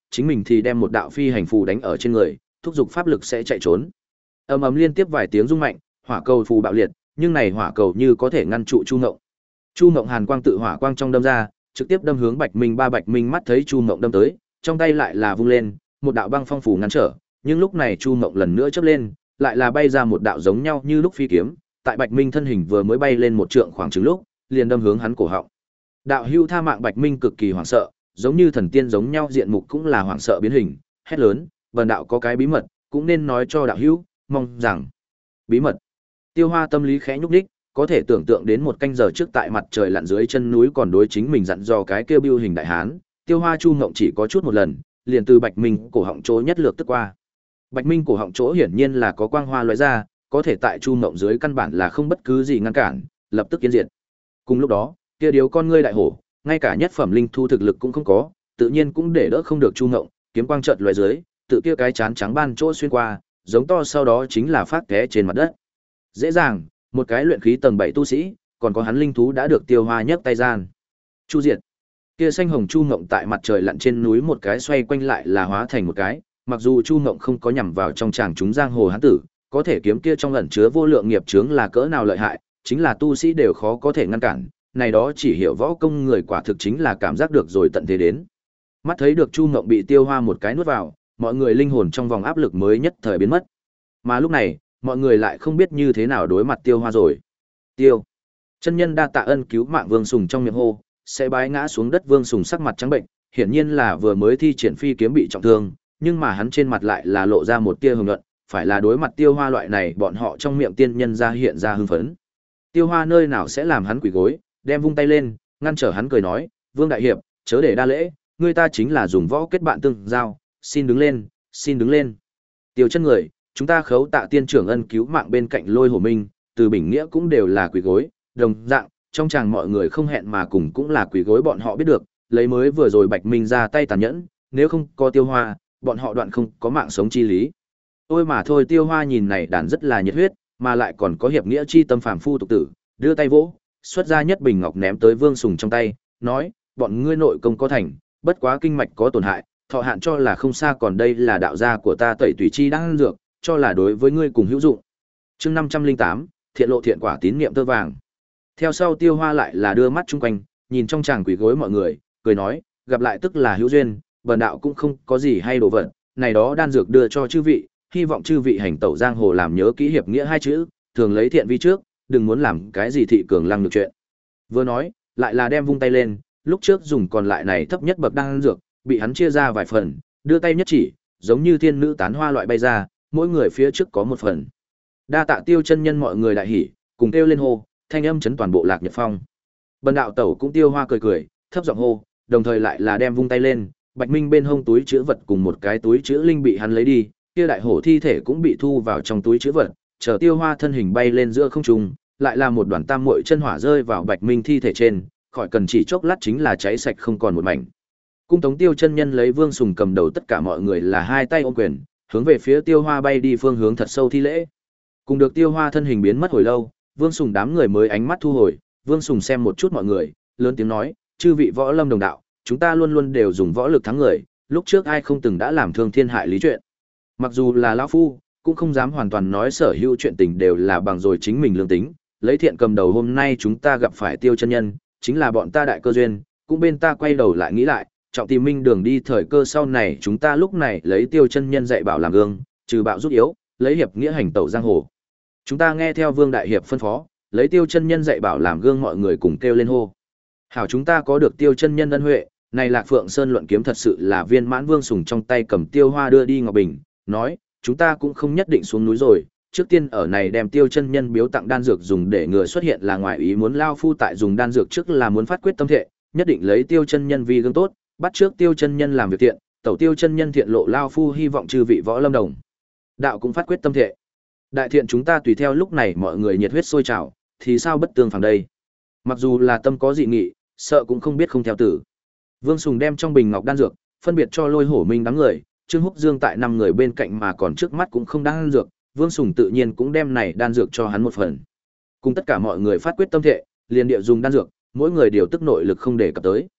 chính mình thì đem một đạo phi hành phù đánh ở trên người, thúc giục pháp lực sẽ chạy trốn. Ầm ầm liên tiếp vài tiếng rung mạnh, hỏa cầu phù bạo liệt, nhưng này hỏa cầu như có thể ngăn trụ Chu Ngộng. Chu Ngộng hàn quang tự hỏa quang trong đâm ra, trực tiếp đâm hướng Bạch Minh. Ba Bạch Minh mắt thấy Chu Ngộng đâm tới, trong tay lại là vung lên, một đạo băng phong phù ngăn trở, nhưng lúc này Chu Ngộng lần nữa chớp lên, lại là bay ra một đạo giống nhau như lúc phi kiếm, tại Bạch Minh thân hình vừa mới bay lên một trượng khoảng chừng lúc, liền đâm hướng hắn cổ họng. Đạo hưu tha mạng. Bạch Minh cực kỳ hoảng sợ, giống như thần tiên giống nhau diện mục cũng là hoảng sợ biến hình, hét lớn, "Bần đạo có cái bí mật, cũng nên nói cho đạo hưu, mong rằng." Bí mật? Tiêu Hoa tâm lý khẽ nhúc nhích, có thể tưởng tượng đến một canh giờ trước tại mặt trời lặn dưới chân núi còn đối chính mình dặn dò cái kêu bưu hình đại hán, Tiêu Hoa Chu Ngộng chỉ có chút một lần, liền từ Bạch Minh cổ họng chỗ nhất lược tức qua. Bạch Minh cổ họng chỗ hiển nhiên là có quang hoa lóe ra, có thể tại Chu Ngộng dưới căn bản là không bất cứ gì ngăn cản, lập tức kiến diệt. Cùng lúc đó, kia điếu con ngươi đại hổ, ngay cả nhất phẩm linh thu thực lực cũng không có, tự nhiên cũng để đỡ không được Chu Ngộng, kiếm quang chợt lóe dưới, tự kia cái chán trắng ban chỗ xuyên qua, giống to sau đó chính là phát té trên mặt đất. Dễ dàng, một cái luyện khí tầng bảy tu sĩ, còn có hắn linh thú đã được Tiêu Hoa nhấc tay gian. Chu diệt. Kia xanh hồng Chu Ngộng tại mặt trời lặn trên núi một cái xoay quanh lại là hóa thành một cái, mặc dù Chu Ngộng không có nhằm vào trong chàng chúng giang hồ hán tử, có thể kiếm kia trong ẩn chứa vô lượng nghiệp chướng là cỡ nào lợi hại, chính là tu sĩ đều khó có thể ngăn cản, này đó chỉ hiểu võ công người quả thực chính là cảm giác được rồi tận thế đến. Mắt thấy được Chu Ngộng bị Tiêu Hoa một cái nuốt vào, mọi người linh hồn trong vòng áp lực mới nhất thời biến mất. Mà lúc này, mọi người lại không biết như thế nào đối mặt Tiêu Hoa rồi. Tiêu chân nhân đa tạ ân cứu mạng. Vương Sùng trong miệng hô, sẽ bái ngã xuống đất. Vương Sùng sắc mặt trắng bệnh, hiển nhiên là vừa mới thi triển phi kiếm bị trọng thương, nhưng mà hắn trên mặt lại là lộ ra một tia hưng nhuận, phải là đối mặt Tiêu Hoa loại này bọn họ trong miệng tiên nhân ra hiện ra hưng phấn. Tiêu Hoa nơi nào sẽ làm hắn quỳ gối, đem vung tay lên, ngăn trở hắn cười nói, "Vương đại hiệp, chớ để đa lễ, người ta chính là dùng võ kết bạn tương giao, xin đứng lên, xin đứng lên." Tiêu chân người, chúng ta khấu tạ tiên trưởng ân cứu mạng. Bên cạnh Lôi Hổ Minh, Từ Bình Nghĩa cũng đều là quỳ gối, đồng dạng, trong chàng mọi người không hẹn mà cùng cũng là quỳ gối. Bọn họ biết được, lấy mới vừa rồi Bạch Minh ra tay tàn nhẫn, nếu không có Tiêu Hoa, bọn họ đoạn không có mạng sống chi lý. Ôi mà thôi, Tiêu Hoa nhìn này đàn rất là nhiệt huyết, mà lại còn có hiệp nghĩa chi tâm phàm phu tục tử, đưa tay vỗ, xuất ra nhất bình ngọc ném tới Vương Sùng trong tay, nói, "Bọn ngươi nội công có thành, bất quá kinh mạch có tổn hại, thọ hạn cho là không xa, còn đây là đạo gia của ta tẩy tùy chi đang dược, cho là đối với ngươi cùng hữu dụng." Chương năm trăm linh tám, thiện lộ thiện quả tín niệm tơ vàng. Theo sau Tiêu Hoa lại là đưa mắt chung quanh, nhìn trong chàng quỳ gối mọi người, cười nói, "Gặp lại tức là hữu duyên, bần đạo cũng không có gì hay đồ vật, này đó đan dược đưa cho chư vị, hy vọng chư vị hành tẩu giang hồ làm nhớ kỹ hiệp nghĩa hai chữ, thường lấy thiện vi trước, đừng muốn làm cái gì thị cường lăng được chuyện." Vừa nói, lại là đem vung tay lên, lúc trước dùng còn lại này thấp nhất bậc đan dược, bị hắn chia ra vài phần, đưa tay nhất chỉ, giống như thiên nữ tán hoa loại bay ra, mỗi người phía trước có một phần. Đa tạ Tiêu chân nhân. Mọi người đại hỉ, cùng kêu lên hô, thanh âm chấn toàn bộ Lạc Nhật Phong. Bần đạo tẩu cũng Tiêu Hoa cười cười, thấp giọng hô, đồng thời lại là đem vung tay lên, Bạch Minh bên hông túi chứa vật cùng một cái túi chứa linh bị hắn lấy đi, kia đại hổ thi thể cũng bị thu vào trong túi chứa vật, chờ Tiêu Hoa thân hình bay lên giữa không trung, lại là một đoàn tam muội chân hỏa rơi vào Bạch Minh thi thể trên, khỏi cần chỉ chốc lát chính là cháy sạch không còn một mảnh. Cung Tống Tiêu chân nhân lấy Vương Sùng cầm đầu, tất cả mọi người là hai tay ôm quyền, hướng về phía Tiêu Hoa bay đi phương hướng thật sâu thi lễ. Cùng được Tiêu Hoa thân hình biến mất hồi lâu, Vương Sùng đám người mới ánh mắt thu hồi, Vương Sùng xem một chút mọi người, lớn tiếng nói, "Chư vị võ lâm đồng đạo, chúng ta luôn luôn đều dùng võ lực thắng người, lúc trước ai không từng đã làm thương thiên hại lý chuyện. Mặc dù là lão phu, cũng không dám hoàn toàn nói sở hữu chuyện tình đều là bằng rồi chính mình lương tính, lấy thiện cầm đầu. Hôm nay chúng ta gặp phải Tiêu chân nhân, chính là bọn ta đại cơ duyên, cũng bên ta quay đầu lại nghĩ lại, trọng tìm minh đường đi thời cơ sau này, chúng ta lúc này lấy Tiêu chân nhân dạy bảo làm gương, trừ bạo rút yếu, lấy hiệp nghĩa hành tẩu giang hồ. Chúng ta nghe theo Vương đại hiệp phân phó, lấy Tiêu chân nhân dạy bảo làm gương." Mọi người cùng kêu lên hô. Hảo, chúng ta có được Tiêu chân nhân ân huệ, này Lạc Phượng Sơn luận kiếm thật sự là viên mãn. Vương Sùng trong tay cầm Tiêu Hoa đưa đi ngọc bình, nói, "Chúng ta cũng không nhất định xuống núi rồi, trước tiên ở này đem Tiêu chân nhân biếu tặng đan dược dùng để ngừa xuất hiện là ngoài ý muốn. Lao phu tại dùng đan dược trước là muốn phát quyết tâm thệ, nhất định lấy Tiêu chân nhân vì gương tốt, bắt trước Tiêu chân nhân làm việc thiện, tẩu Tiêu chân nhân thiện lộ. Lao phu hy vọng chư vị võ lâm đồng đạo cũng phát quyết tâm thệ. Đại thiện chúng ta tùy theo." Lúc này mọi người nhiệt huyết sôi trào, thì sao bất tương phản đây. Mặc dù là tâm có dị nghị, sợ cũng không biết không theo tử. Vương Sùng đem trong bình ngọc đan dược phân biệt cho Lôi Hổ Minh đám người, Trương Húc Dương tại năm người bên cạnh mà còn trước mắt cũng không đan dược, Vương Sùng tự nhiên cũng đem này đan dược cho hắn một phần. Cùng tất cả mọi người phát quyết tâm thệ, liền địa dùng đan dược, mỗi người điều tức nội lực không để cập tới.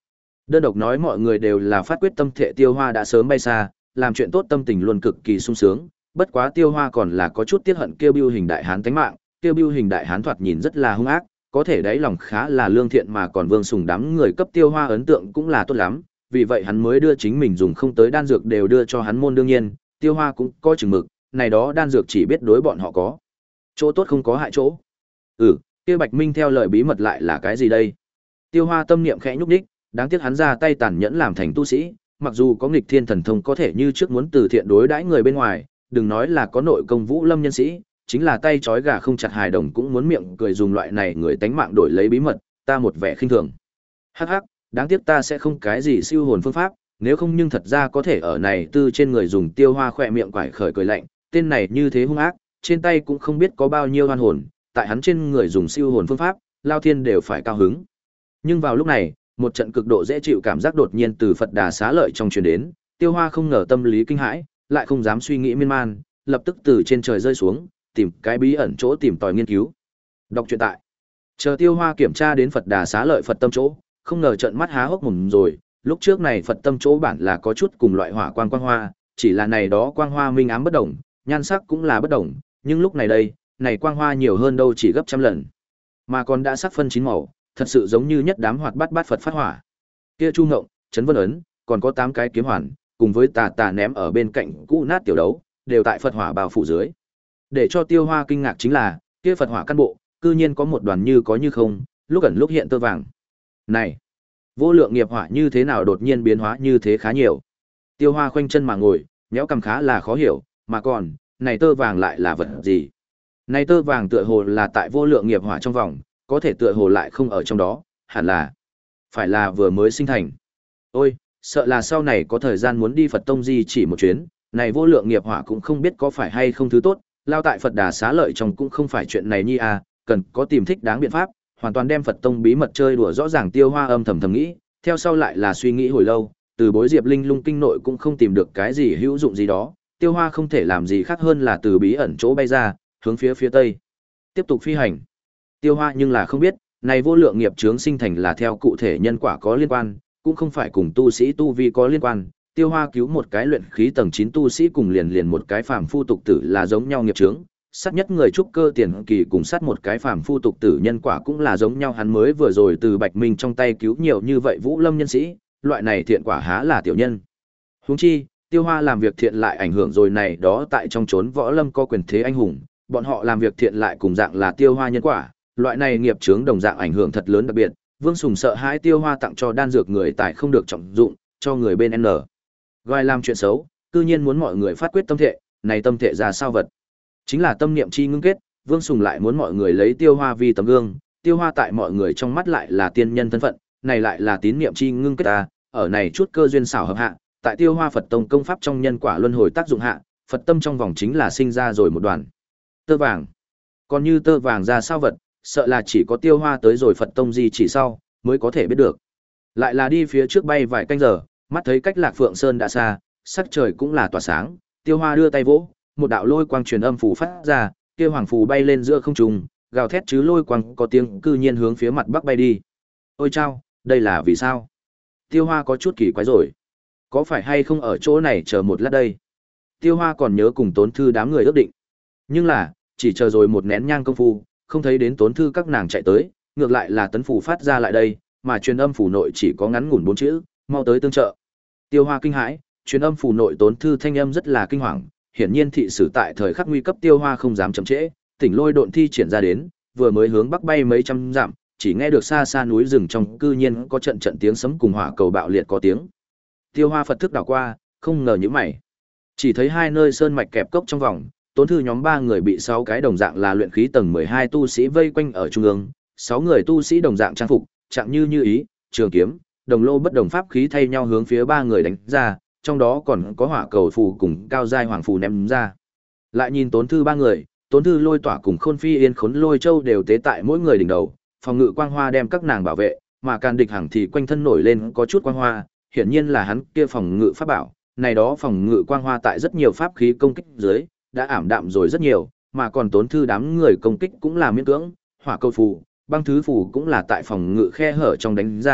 Đơn độc nói mọi người đều là phát quyết tâm thệ Tiêu Hoa đã sớm bay xa, làm chuyện tốt tâm tình luôn cực kỳ sung sướng, bất quá Tiêu Hoa còn là có chút tiếc hận Kêu Bưu Hình đại hán tánh mạng, Kêu Bưu Hình đại hán thoạt nhìn rất là hung ác, có thể đáy lòng khá là lương thiện mà còn Vương Sùng đám người cấp Tiêu Hoa ấn tượng cũng là tốt lắm, vì vậy hắn mới đưa chính mình dùng không tới đan dược đều đưa cho hắn môn đương nhiên, Tiêu Hoa cũng có chừng mực, này đó đan dược chỉ biết đối bọn họ có chỗ tốt không có hại chỗ. Ừ, kia Bạch Minh theo lời bí mật lại là cái gì đây? Tiêu Hoa tâm niệm khẽ nhúc nhích, đáng tiếc hắn ra tay tàn nhẫn làm thành tu sĩ, mặc dù có nghịch thiên thần thông có thể như trước muốn từ thiện đối đãi người bên ngoài, đừng nói là có nội công vũ lâm nhân sĩ, chính là tay trói gà không chặt hài đồng cũng muốn miệng cười dùng loại này người tánh mạng đổi lấy bí mật, ta một vẻ khinh thường. Hắc hắc, đáng tiếc ta sẽ không cái gì siêu hồn phương pháp, nếu không nhưng thật ra có thể ở này tư trên người dùng. Tiêu Hoa khỏe miệng quải khởi cười lạnh, tên này như thế hung ác, trên tay cũng không biết có bao nhiêu oan hồn, tại hắn trên người dùng siêu hồn phương pháp, Lao Thiên đều phải cao hứng. Nhưng vào lúc này, một trận cực độ dễ chịu cảm giác đột nhiên từ Phật Đà Xá Lợi trong truyền đến, Tiêu Hoa không ngờ tâm lý kinh hãi, lại không dám suy nghĩ miên man, lập tức từ trên trời rơi xuống, tìm cái bí ẩn chỗ tìm tòi nghiên cứu. Đọc truyện tại. Chờ Tiêu Hoa kiểm tra đến Phật Đà Xá Lợi Phật tâm chỗ, không ngờ trận mắt há hốc mồm rồi, lúc trước này Phật tâm chỗ bản là có chút cùng loại hỏa quang quang hoa, chỉ là này đó quang hoa minh ám bất đồng, nhan sắc cũng là bất đồng, nhưng lúc này đây, này quang hoa nhiều hơn đâu chỉ gấp trăm lần, mà còn đã sắc phân chín màu, thật sự giống như nhất đám hoạt bát bát Phật phát hỏa. Kia Chu Ngộng, Trấn Vân Ấn, còn có tám cái kiếm hoàn, cùng với tà tà ném ở bên cạnh cũ nát tiểu đấu, đều tại Phật hỏa bao phủ dưới. Để cho Tiêu Hoa kinh ngạc chính là, kia Phật hỏa căn bộ, cư nhiên có một đoàn như có như không, lúc ẩn lúc hiện tơ vàng. Này, vô lượng nghiệp hỏa như thế nào đột nhiên biến hóa như thế khá nhiều. Tiêu Hoa khoanh chân mà ngồi, nhéo cằm khá là khó hiểu, mà còn, này tơ vàng lại là vật gì? Này tơ vàng tựa hồ là tại vô lượng nghiệp hỏa trong vòng, có thể tựa hồ lại không ở trong đó, hẳn là phải là vừa mới sinh thành. Ôi, sợ là sau này có thời gian muốn đi Phật Tông Di chỉ một chuyến, này vô lượng nghiệp hỏa cũng không biết có phải hay không thứ tốt, lao tại Phật Đà Xá Lợi trong cũng không phải chuyện này nhi à, cần có tìm thích đáng biện pháp, hoàn toàn đem Phật Tông bí mật chơi đùa rõ ràng. Tiêu Hoa âm thầm thầm nghĩ, theo sau lại là suy nghĩ hồi lâu, từ bối Diệp Linh lung kinh nội cũng không tìm được cái gì hữu dụng gì đó, Tiêu Hoa không thể làm gì khác hơn là từ bí ẩn chỗ bay ra, hướng phía phía tây tiếp tục phi hành. Tiêu Hoa nhưng là không biết, này vô lượng nghiệp chướng sinh thành là theo cụ thể nhân quả có liên quan, cũng không phải cùng tu sĩ tu vi có liên quan. Tiêu Hoa cứu một cái luyện khí tầng chín tu sĩ cùng liền liền một cái phàm phu tục tử là giống nhau nghiệp chướng, sát nhất người trúc cơ tiền kỳ cùng sát một cái phàm phu tục tử nhân quả cũng là giống nhau. Hắn mới vừa rồi từ Bạch Minh trong tay cứu nhiều như vậy Vũ Lâm nhân sĩ, loại này thiện quả há là tiểu nhân. Huống chi, Tiêu Hoa làm việc thiện lại ảnh hưởng rồi này đó tại trong chốn võ lâm có quyền thế anh hùng, bọn họ làm việc thiện lại cùng dạng là Tiêu Hoa nhân quả, loại này nghiệp chướng đồng dạng ảnh hưởng thật lớn đặc biệt. Vương Sùng sợ hãi Tiêu Hoa tặng cho đan dược người tại không được trọng dụng, cho người bên N. Gọi làm chuyện xấu, cư nhiên muốn mọi người phát quyết tâm thệ, này tâm thệ ra sao vật? Chính là tâm niệm chi ngưng kết, Vương Sùng lại muốn mọi người lấy Tiêu Hoa vì tấm gương, Tiêu Hoa tại mọi người trong mắt lại là tiên nhân thân phận, này lại là tín niệm chi ngưng kết ta, ở này chút cơ duyên xảo hợp hạ, tại Tiêu Hoa Phật Tông công pháp trong nhân quả luân hồi tác dụng hạ, Phật tâm trong vòng chính là sinh ra rồi một đoàn tơ vàng. Còn như tơ vàng ra sao vật, sợ là chỉ có Tiêu Hoa tới rồi Phật Tông Di chỉ sau mới có thể biết được. Lại là đi phía trước bay vài canh giờ, mắt thấy cách Lạc Phượng Sơn đã xa, sắc trời cũng là tỏa sáng, Tiêu Hoa đưa tay vỗ, một đạo lôi quang truyền âm phù phát ra, kia hoàng phù bay lên giữa không trung, gào thét chứ lôi quang có tiếng cư nhiên hướng phía mặt bắc bay đi. Ôi chao, đây là vì sao? Tiêu Hoa có chút kỳ quái rồi. Có phải hay không ở chỗ này chờ một lát đây? Tiêu Hoa còn nhớ cùng Tốn Thư đám người ước định. Nhưng là, chỉ chờ rồi một nén nhang công phu, không thấy đến Tốn Thư các nàng chạy tới, ngược lại là tấn phù phát ra lại đây, mà truyền âm phù nội chỉ có ngắn ngủn bốn chữ, mau tới tương trợ. Tiêu Hoa kinh hãi, truyền âm phù nội Tốn Thư thanh âm rất là kinh hoàng, hiển nhiên thị sử tại thời khắc nguy cấp Tiêu Hoa không dám chậm trễ, tỉnh lôi độn thi triển ra đến, vừa mới hướng bắc bay mấy trăm dặm, chỉ nghe được xa xa núi rừng trong cư nhiên có trận trận tiếng sấm cùng hỏa cầu bạo liệt có tiếng. Tiêu Hoa Phật thức đảo qua, không ngờ những mày, chỉ thấy hai nơi sơn mạch kẹp cốc trong vòng, Tốn Thư nhóm ba người bị sáu cái đồng dạng là luyện khí tầng mười hai tu sĩ vây quanh ở trung ương, sáu người tu sĩ đồng dạng trang phục, trạng như như ý, trường kiếm, đồng lô bất đồng pháp khí thay nhau hướng phía ba người đánh ra, trong đó còn có hỏa cầu phù cùng cao giai hoàng phù ném ra. Lại nhìn Tốn Thư ba người, Tốn Thư lôi tỏa cùng Khôn Phi Yên Khốn Lôi Châu đều tế tại mỗi người đỉnh đầu, phòng ngự quang hoa đem các nàng bảo vệ, mà Càn Địch Hằng thì quanh thân nổi lên có chút quang hoa, hiển nhiên là hắn kia phòng ngự pháp bảo, này đó phòng ngự quang hoa tại rất nhiều pháp khí công kích dưới, đã ảm đạm rồi rất nhiều, mà còn Tốn Thư đám người công kích cũng là miễn cưỡng, hỏa cầu phù, băng thứ phù cũng là tại phòng ngự khe hở trong đánh ra,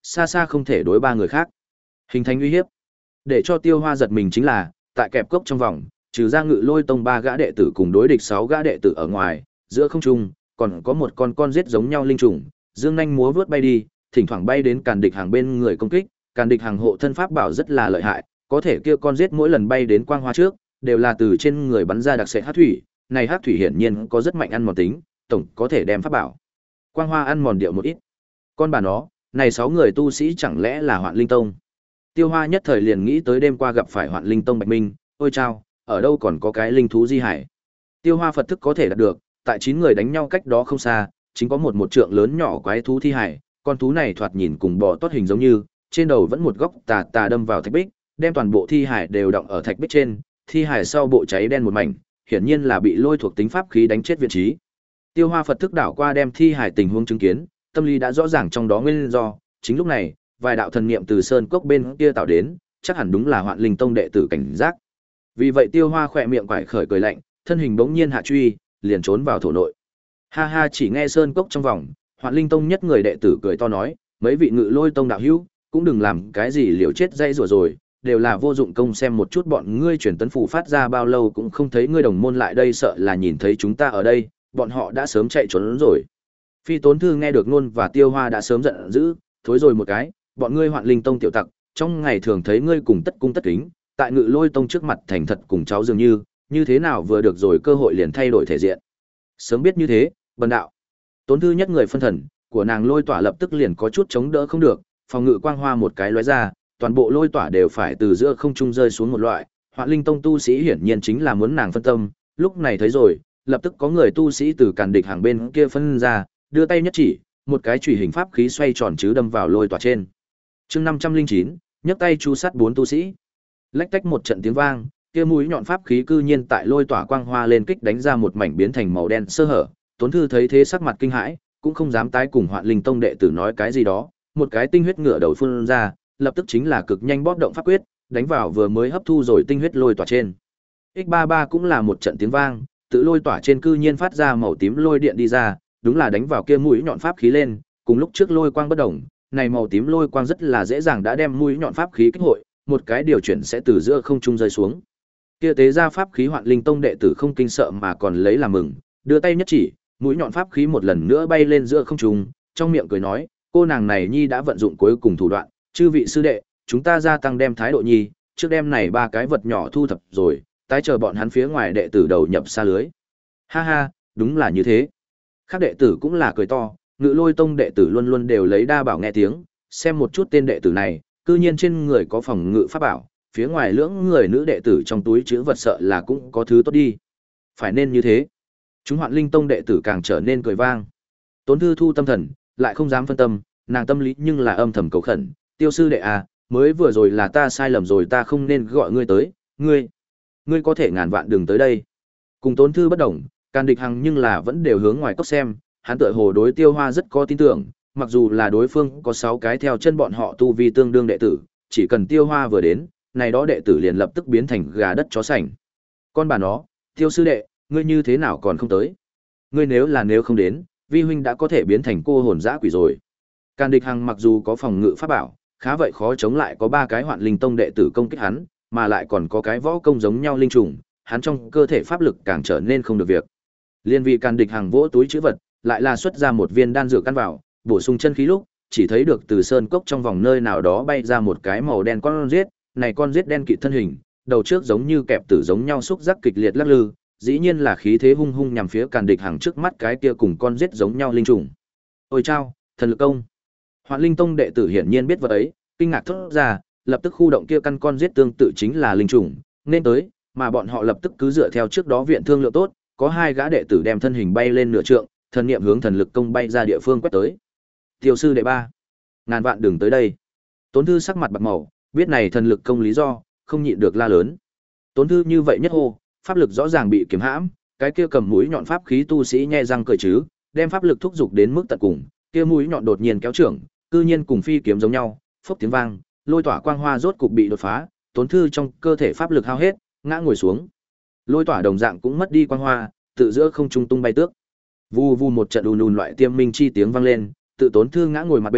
xa xa không thể đối ba người khác hình thành uy hiếp. Để cho Tiêu Hoa giật mình chính là, tại kẹp cốc trong vòng, trừ ra Ngự Lôi Tông ba gã đệ tử cùng đối địch sáu gã đệ tử ở ngoài, giữa không trung còn có một con con giết giống nhau linh trùng, dương nhanh múa vớt bay đi, thỉnh thoảng bay đến Càn Địch Hàng bên người công kích, Càn Địch Hàng hộ thân pháp bảo rất là lợi hại, có thể kia con giết mỗi lần bay đến quang hoa trước, đều là từ trên người bắn ra đặc sệt hắc thủy, này hắc thủy hiển nhiên có rất mạnh ăn mòn tính, tổng có thể đem pháp bảo quang hoa ăn mòn điệu một ít. Con bà nó, này sáu người tu sĩ chẳng lẽ là Hoạn Linh Tông? Tiêu Hoa nhất thời liền nghĩ tới đêm qua gặp phải Hoạn Linh Tông Bạch Minh, ôi chao, ở đâu còn có cái linh thú di hải. Tiêu Hoa Phật thức có thể đạt được, tại chín người đánh nhau cách đó không xa, chính có một một trượng lớn nhỏ quái thú thi hải, con thú này thoạt nhìn cùng bò tót hình giống như, trên đầu vẫn một góc tà tà đâm vào thạch bích, đem toàn bộ thi hải đều đọng ở thạch bích trên, thi hải sau bộ cháy đen một mảnh, hiển nhiên là bị lôi thuộc tính pháp khí đánh chết vị trí. Tiêu Hoa Phật thức đảo qua đem thi hải tình huống chứng kiến, tâm lý đã rõ ràng trong đó nguyên do, chính lúc này, vài đạo thần niệm từ sơn cốc bên kia tạo đến, chắc hẳn đúng là Hoạn Linh Tông đệ tử cảnh giác. Vì vậy Tiêu Hoa khỏe miệng quải khởi cười lạnh, thân hình bỗng nhiên hạ truy, liền trốn vào thổ nội. Ha ha, chỉ nghe sơn cốc trong vòng, Hoạn Linh Tông nhất người đệ tử cười to nói, mấy vị Ngự Lôi Tông đạo hữu, cũng đừng làm cái gì liều chết dây rủa rồi, đều là vô dụng công, xem một chút bọn ngươi truyền tấn phù phát ra bao lâu cũng không thấy ngươi đồng môn lại đây, sợ là nhìn thấy chúng ta ở đây, bọn họ đã sớm chạy trốn rồi. Phi Tốn Thư nghe được Nôn và Tiêu Hoa đã sớm giận dữ, thối rồi một cái, bọn ngươi Hoạn Linh Tông tiểu tặc, trong ngày thường thấy ngươi cùng tất cung tất kính, tại Ngự Lôi Tông trước mặt thành thật cùng cháu dường như, như thế nào vừa được rồi cơ hội liền thay đổi thể diện. Sớm biết như thế, bần đạo. Tốn Thư nhất người phân thần, của nàng lôi tỏa lập tức liền có chút chống đỡ không được, phòng ngự quang hoa một cái lóe ra, toàn bộ lôi tỏa đều phải từ giữa không trung rơi xuống một loại. Hoạn Linh Tông tu sĩ hiển nhiên chính là muốn nàng phân tâm, lúc này thấy rồi, lập tức có người tu sĩ từ Càn Địch Hàng bên kia phân ra, đưa tay nhất chỉ, một cái chùy hình pháp khí xoay tròn chứ đâm vào lôi tỏa trên. Chương năm trăm linh chín, nhấc tay chu sát bốn tu sĩ. Lách tách một trận tiếng vang, kia mũi nhọn pháp khí cư nhiên tại lôi tỏa quang hoa lên kích đánh ra một mảnh biến thành màu đen sơ hở. Tốn Thư thấy thế sắc mặt kinh hãi, cũng không dám tái cùng Hoạn Linh Tông đệ tử nói cái gì đó, một cái tinh huyết ngựa đầu phun ra, lập tức chính là cực nhanh bóp động pháp quyết, đánh vào vừa mới hấp thu rồi tinh huyết lôi tỏa trên. ích ba mươi ba cũng là một trận tiếng vang, tự lôi tỏa trên cư nhiên phát ra màu tím lôi điện đi ra, đúng là đánh vào kia mũi nhọn pháp khí lên, cùng lúc trước lôi quang bất động, này màu tím lôi quang rất là dễ dàng đã đem mũi nhọn pháp khí kích hội, một cái điều chuyển sẽ từ giữa không trung rơi xuống. Kia tế ra pháp khí Hoạn Linh Tông đệ tử không kinh sợ mà còn lấy làm mừng, đưa tay nhất chỉ, mũi nhọn pháp khí một lần nữa bay lên giữa không trung, trong miệng cười nói, cô nàng này nhi đã vận dụng cuối cùng thủ đoạn, chư vị sư đệ, chúng ta gia tăng đem thái độ nhi, trước đem này ba cái vật nhỏ thu thập rồi, tái chờ bọn hắn phía ngoài đệ tử đầu nhập xa lưới. Ha ha, đúng là như thế. Các đệ tử cũng là cười to, Ngự Lôi Tông đệ tử luôn luôn đều lấy đa bảo nghe tiếng, xem một chút tên đệ tử này, cư nhiên trên người có phòng ngự pháp bảo, phía ngoài lưỡng người nữ đệ tử trong túi chứa vật sợ là cũng có thứ tốt đi. Phải nên như thế. Chúng Hoạn Linh Tông đệ tử càng trở nên cười vang. Tốn Thư thu tâm thần, lại không dám phân tâm, nàng tâm lý nhưng là âm thầm cầu khẩn, Tiêu sư đệ à, mới vừa rồi là ta sai lầm rồi, ta không nên gọi ngươi tới, ngươi, ngươi có thể ngàn vạn đừng tới đây. Cùng Tốn Thư bất đồng, Càn Địch Hằng nhưng là vẫn đều hướng ngoài cốc xem, hắn tựa hồ đối Tiêu Hoa rất có tin tưởng, mặc dù là đối phương có sáu cái theo chân bọn họ tu vi tương đương đệ tử, chỉ cần Tiêu Hoa vừa đến, này đó đệ tử liền lập tức biến thành gà đất chó sành. Con bà nó, Tiêu sư đệ, ngươi như thế nào còn không tới? Ngươi nếu là nếu không đến, vi huynh đã có thể biến thành cô hồn dã quỷ rồi. Càn Địch Hằng mặc dù có phòng ngự pháp bảo, khá vậy khó chống lại có ba cái Hoạn Linh Tông đệ tử công kích hắn, mà lại còn có cái võ công giống nhau linh trùng, hắn trong cơ thể pháp lực càng trở nên không được việc. Liên vì Càn Địch Hằng vỗ túi trữ vật, lại là xuất ra một viên đan dược căn vào, bổ sung chân khí lúc, chỉ thấy được từ sơn cốc trong vòng nơi nào đó bay ra một cái màu đen con giết, này con giết đen kịt thân hình, đầu trước giống như kẹp tử giống nhau xúc giác kịch liệt lắc lư, dĩ nhiên là khí thế hung hung nhằm phía Càn Địch Hằng trước mắt cái kia cùng con giết giống nhau linh trùng. Ôi chao, thần lực công! Hoạn Linh Tông đệ tử hiển nhiên biết vật ấy, kinh ngạc thốt ra, lập tức khu động kia căn con giết tương tự chính là linh trùng, nên tới, mà bọn họ lập tức cứ dựa theo trước đó viện thương lượng tốt, có hai gã đệ tử đem thân hình bay lên nửa trượng, thần niệm hướng thần lực công bay ra địa phương quét tới. Tiêu sư đệ ba, ngàn vạn đừng tới đây. Tốn Thư sắc mặt bạc màu, biết này thần lực công lý do, không nhịn được la lớn. Tốn Thư như vậy nhất hô, pháp lực rõ ràng bị kiềm hãm, cái kia cầm mũi nhọn pháp khí tu sĩ nhe răng cười chứ, đem pháp lực thúc dục đến mức tận cùng, kia mũi nhọn đột nhiên kéo trưởng, cư nhiên cùng phi kiếm giống nhau, phốc tiếng vang, lôi tỏa quang hoa rốt cục bị đột phá, Tốn Thư trong cơ thể pháp lực hao hết, ngã ngồi xuống. Lôi tỏa đồng dạng cũng mất đi quang hoa, tự giữa không trung tung bay tước. Vù vù một trận ùn ùn loại tiêm minh chi tiếng vang lên, tự Tốn Thư ngã ngồi mặt bên,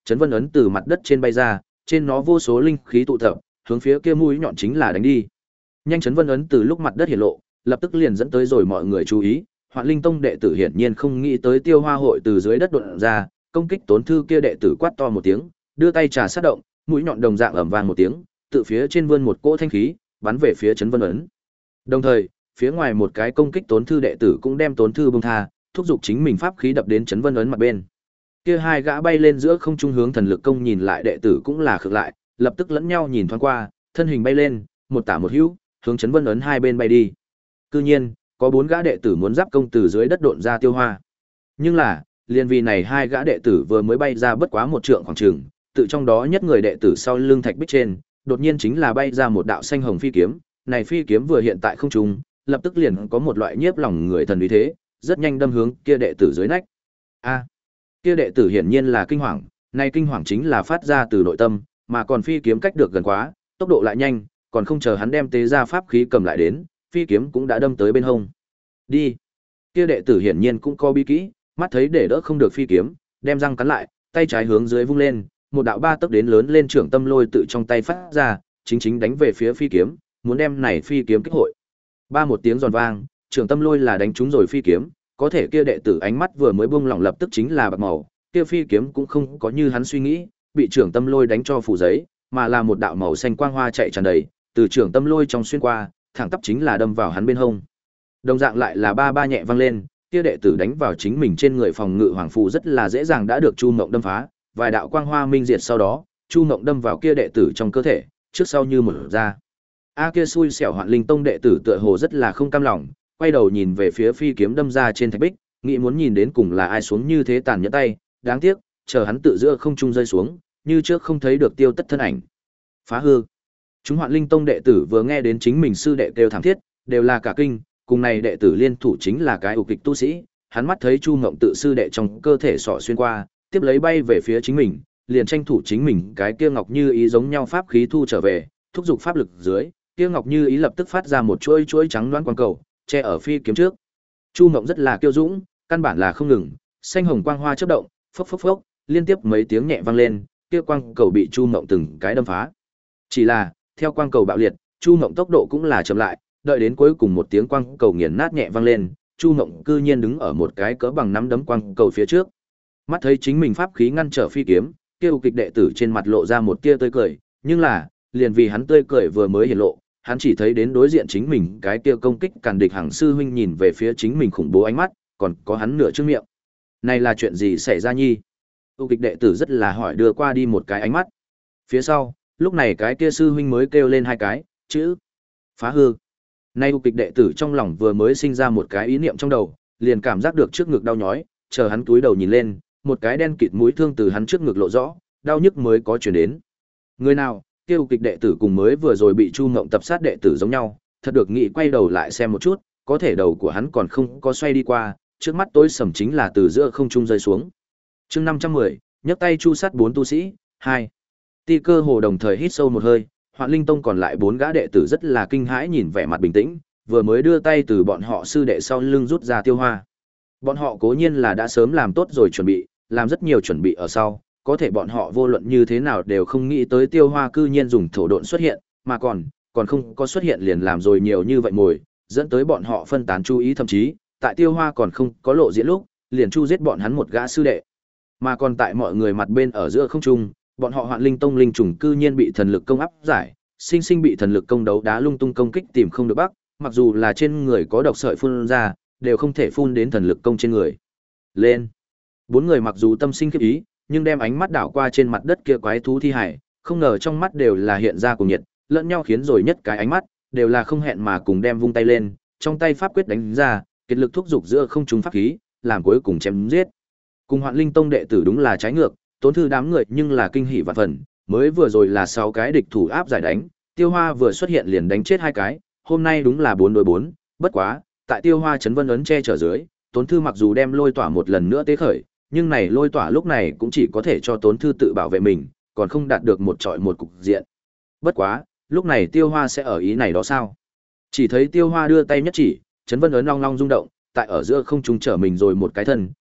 chấn vân ấn từ mặt đất trên bay ra, trên nó vô số linh khí tụ tập, hướng phía kia mũi nhọn chính là đánh đi. Nhanh chấn vân ấn từ lúc mặt đất hiện lộ, lập tức liền dẫn tới rồi mọi người chú ý, Hoạn Linh Tông đệ tử hiển nhiên không nghĩ tới Tiêu Hoa hội từ dưới đất đột ra, công kích Tốn Thư kia đệ tử quát to một tiếng, đưa tay trà sát động, mũi nhọn đồng dạng ầm vang một tiếng, tự phía trên vươn một cỗ thanh khí, bắn về phía chấn vân ấn. Đồng thời, phía ngoài một cái công kích Tốn Thư đệ tử cũng đem Tốn Thư bung tha, thúc giục chính mình pháp khí đập đến chấn vân ấn mặt bên. Kia hai gã bay lên giữa không trung hướng thần lực công nhìn lại đệ tử cũng là khựng lại, lập tức lẫn nhau nhìn thoáng qua, thân hình bay lên, một tả một hữu, hướng chấn vân ấn hai bên bay đi. Cư nhiên, có bốn gã đệ tử muốn giáp công từ dưới đất độn ra Tiêu Hoa. Nhưng là, liên vì này hai gã đệ tử vừa mới bay ra bất quá một trượng khoảng trường, tự trong đó nhất người đệ tử sau lưng thạch bích trên, đột nhiên chính là bay ra một đạo xanh hồng phi kiếm, này phi kiếm vừa hiện tại không trung, lập tức liền có một loại nhiếp lòng người thần uy thế, rất nhanh đâm hướng kia đệ tử dưới nách. A, kia đệ tử hiển nhiên là kinh hoàng, này kinh hoàng chính là phát ra từ nội tâm, mà còn phi kiếm cách được gần quá, tốc độ lại nhanh, còn không chờ hắn đem tế ra pháp khí cầm lại đến, phi kiếm cũng đã đâm tới bên hông. Đi. Kia đệ tử hiển nhiên cũng có bí kỹ, mắt thấy để đỡ không được phi kiếm, đem răng cắn lại, tay trái hướng dưới vung lên, một đạo ba tấc đến lớn lên trưởng tâm lôi tự trong tay phát ra, chính chính đánh về phía phi kiếm, muốn đem này phi kiếm kích hội. Ba một tiếng giòn vang, trưởng tâm lôi là đánh trúng rồi phi kiếm, có thể kia đệ tử ánh mắt vừa mới buông lỏng lập tức chính là bạc màu, kia phi kiếm cũng không có như hắn suy nghĩ, bị trưởng tâm lôi đánh cho phủ giấy, mà là một đạo màu xanh quang hoa chạy tràn đầy, từ trưởng tâm lôi trong xuyên qua, thẳng tắp chính là đâm vào hắn bên hông. Đồng dạng lại là ba ba nhẹ vang lên, kia đệ tử đánh vào chính mình trên người phòng ngự hoàng phù rất là dễ dàng đã được Chu Mộng đâm phá, vài đạo quang hoa minh diệt sau đó, Chu Mộng đâm vào kia đệ tử trong cơ thể, trước sau như mở ra. A kia xui xẻo Hoạn Linh Tông đệ tử tựa hồ rất là không cam lòng, quay đầu nhìn về phía phi kiếm đâm ra trên thạch bích, nghĩ muốn nhìn đến cùng là ai xuống như thế tàn nhẫn tay, đáng tiếc, chờ hắn tự giữa không trung rơi xuống, như trước không thấy được tiêu tất thân ảnh. Phá hư. Chúng Hoạn Linh Tông đệ tử vừa nghe đến chính mình sư đệ kêu thảm thiết, đều là cả kinh, cùng này đệ tử liên thủ chính là cái ục kịch tu sĩ, hắn mắt thấy Chu Ngộng tự sư đệ trong cơ thể sọ xuyên qua, tiếp lấy bay về phía chính mình, liền tranh thủ chính mình cái kia ngọc như ý giống nhau pháp khí thu trở về, thúc giục pháp lực dưới, kia ngọc như ý lập tức phát ra một chuỗi chuỗi trắng loáng quang cầu, che ở phi kiếm trước. Chu Ngộng rất là kiêu dũng, căn bản là không ngừng, xanh hồng quang hoa chớp động, phốc phốc phốc, liên tiếp mấy tiếng nhẹ vang lên, kia quang cầu bị Chu Ngộng từng cái đâm phá. Chỉ là, theo quang cầu bạo liệt, Chu Ngộng tốc độ cũng là chậm lại, đợi đến cuối cùng một tiếng quang cầu nghiền nát nhẹ vang lên, Chu Ngộng cư nhiên đứng ở một cái cỡ bằng nắm đấm quang cầu phía trước. Mắt thấy chính mình pháp khí ngăn trở phi kiếm, kia ục kịch đệ tử trên mặt lộ ra một tia tươi cười, nhưng là, liền vì hắn tươi cười vừa mới hiện lộ, hắn chỉ thấy đến đối diện chính mình cái kia công kích càn địch hàng sư huynh nhìn về phía chính mình khủng bố ánh mắt, còn có hắn nửa trước miệng. Này là chuyện gì xảy ra nhi? Ục kịch đệ tử rất là hỏi đưa qua đi một cái ánh mắt. Phía sau, lúc này cái kia sư huynh mới kêu lên hai cái chữ phá hư. Nay ục kịch đệ tử trong lòng vừa mới sinh ra một cái ý niệm trong đầu, liền cảm giác được trước ngực đau nhói, chờ hắn túi đầu nhìn lên, một cái đen kịt mũi thương từ hắn trước ngực lộ rõ, đau nhức mới có chuyển đến. Người nào? Kia ục kịch đệ tử cùng mới vừa rồi bị Chu Ngộng tập sát đệ tử giống nhau, thật được nghĩ quay đầu lại xem một chút, có thể đầu của hắn còn không có xoay đi qua, trước mắt tối sầm chính là từ giữa không trung rơi xuống. Chương năm trăm mười, nhấc tay chu sát bốn tu sĩ, hai. Ti Cơ Hồ đồng thời hít sâu một hơi, Hoạn Linh Tông còn lại bốn gã đệ tử rất là kinh hãi nhìn vẻ mặt bình tĩnh, vừa mới đưa tay từ bọn họ sư đệ sau lưng rút ra Tiêu Hoa. Bọn họ cố nhiên là đã sớm làm tốt rồi chuẩn bị, làm rất nhiều chuẩn bị ở sau, có thể bọn họ vô luận như thế nào đều không nghĩ tới Tiêu Hoa cư nhiên dùng thổ độn xuất hiện, mà còn, còn không có xuất hiện liền làm rồi nhiều như vậy mồi, dẫn tới bọn họ phân tán chú ý, thậm chí, tại Tiêu Hoa còn không có lộ diễn lúc, liền chu giết bọn hắn một gã sư đệ. Mà còn tại mọi người mặt bên ở giữa không trung, bọn họ Hoạn Linh Tông linh trùng cư nhiên bị thần lực công áp giải, sinh sinh bị thần lực công đấu đá lung tung công kích tìm không được bắc, mặc dù là trên người có độc sợi phun ra, đều không thể phun đến thần lực công trên người. Lên. Bốn người mặc dù tâm sinh khiếp ý, nhưng đem ánh mắt đảo qua trên mặt đất kia quái thú thi hải, không ngờ trong mắt đều là hiện ra cùng nhiệt, lẫn nhau khiến rồi nhất cái ánh mắt, đều là không hẹn mà cùng đem vung tay lên, trong tay pháp quyết đánh ra, kết lực thúc dục giữa không trung pháp khí, làm cuối cùng chém giết. Cùng Hoạn Linh Tông đệ tử đúng là trái ngược, Tốn Thư đám người nhưng là kinh hỉ vạn phần, mới vừa rồi là sáu cái địch thủ áp giải đánh, Tiêu Hoa vừa xuất hiện liền đánh chết hai cái, hôm nay đúng là bốn đối bốn, bất quá, tại Tiêu Hoa chấn vân ấn che chở dưới, Tốn Thư mặc dù đem lôi tỏa một lần nữa tế khởi, nhưng này lôi tỏa lúc này cũng chỉ có thể cho Tốn Thư tự bảo vệ mình, còn không đạt được một trọi một cục diện. Bất quá, lúc này Tiêu Hoa sẽ ở ý này đó sao? Chỉ thấy Tiêu Hoa đưa tay nhất chỉ, chấn vân ấn long long rung động, tại ở giữa không trung trở mình rồi một cái thân,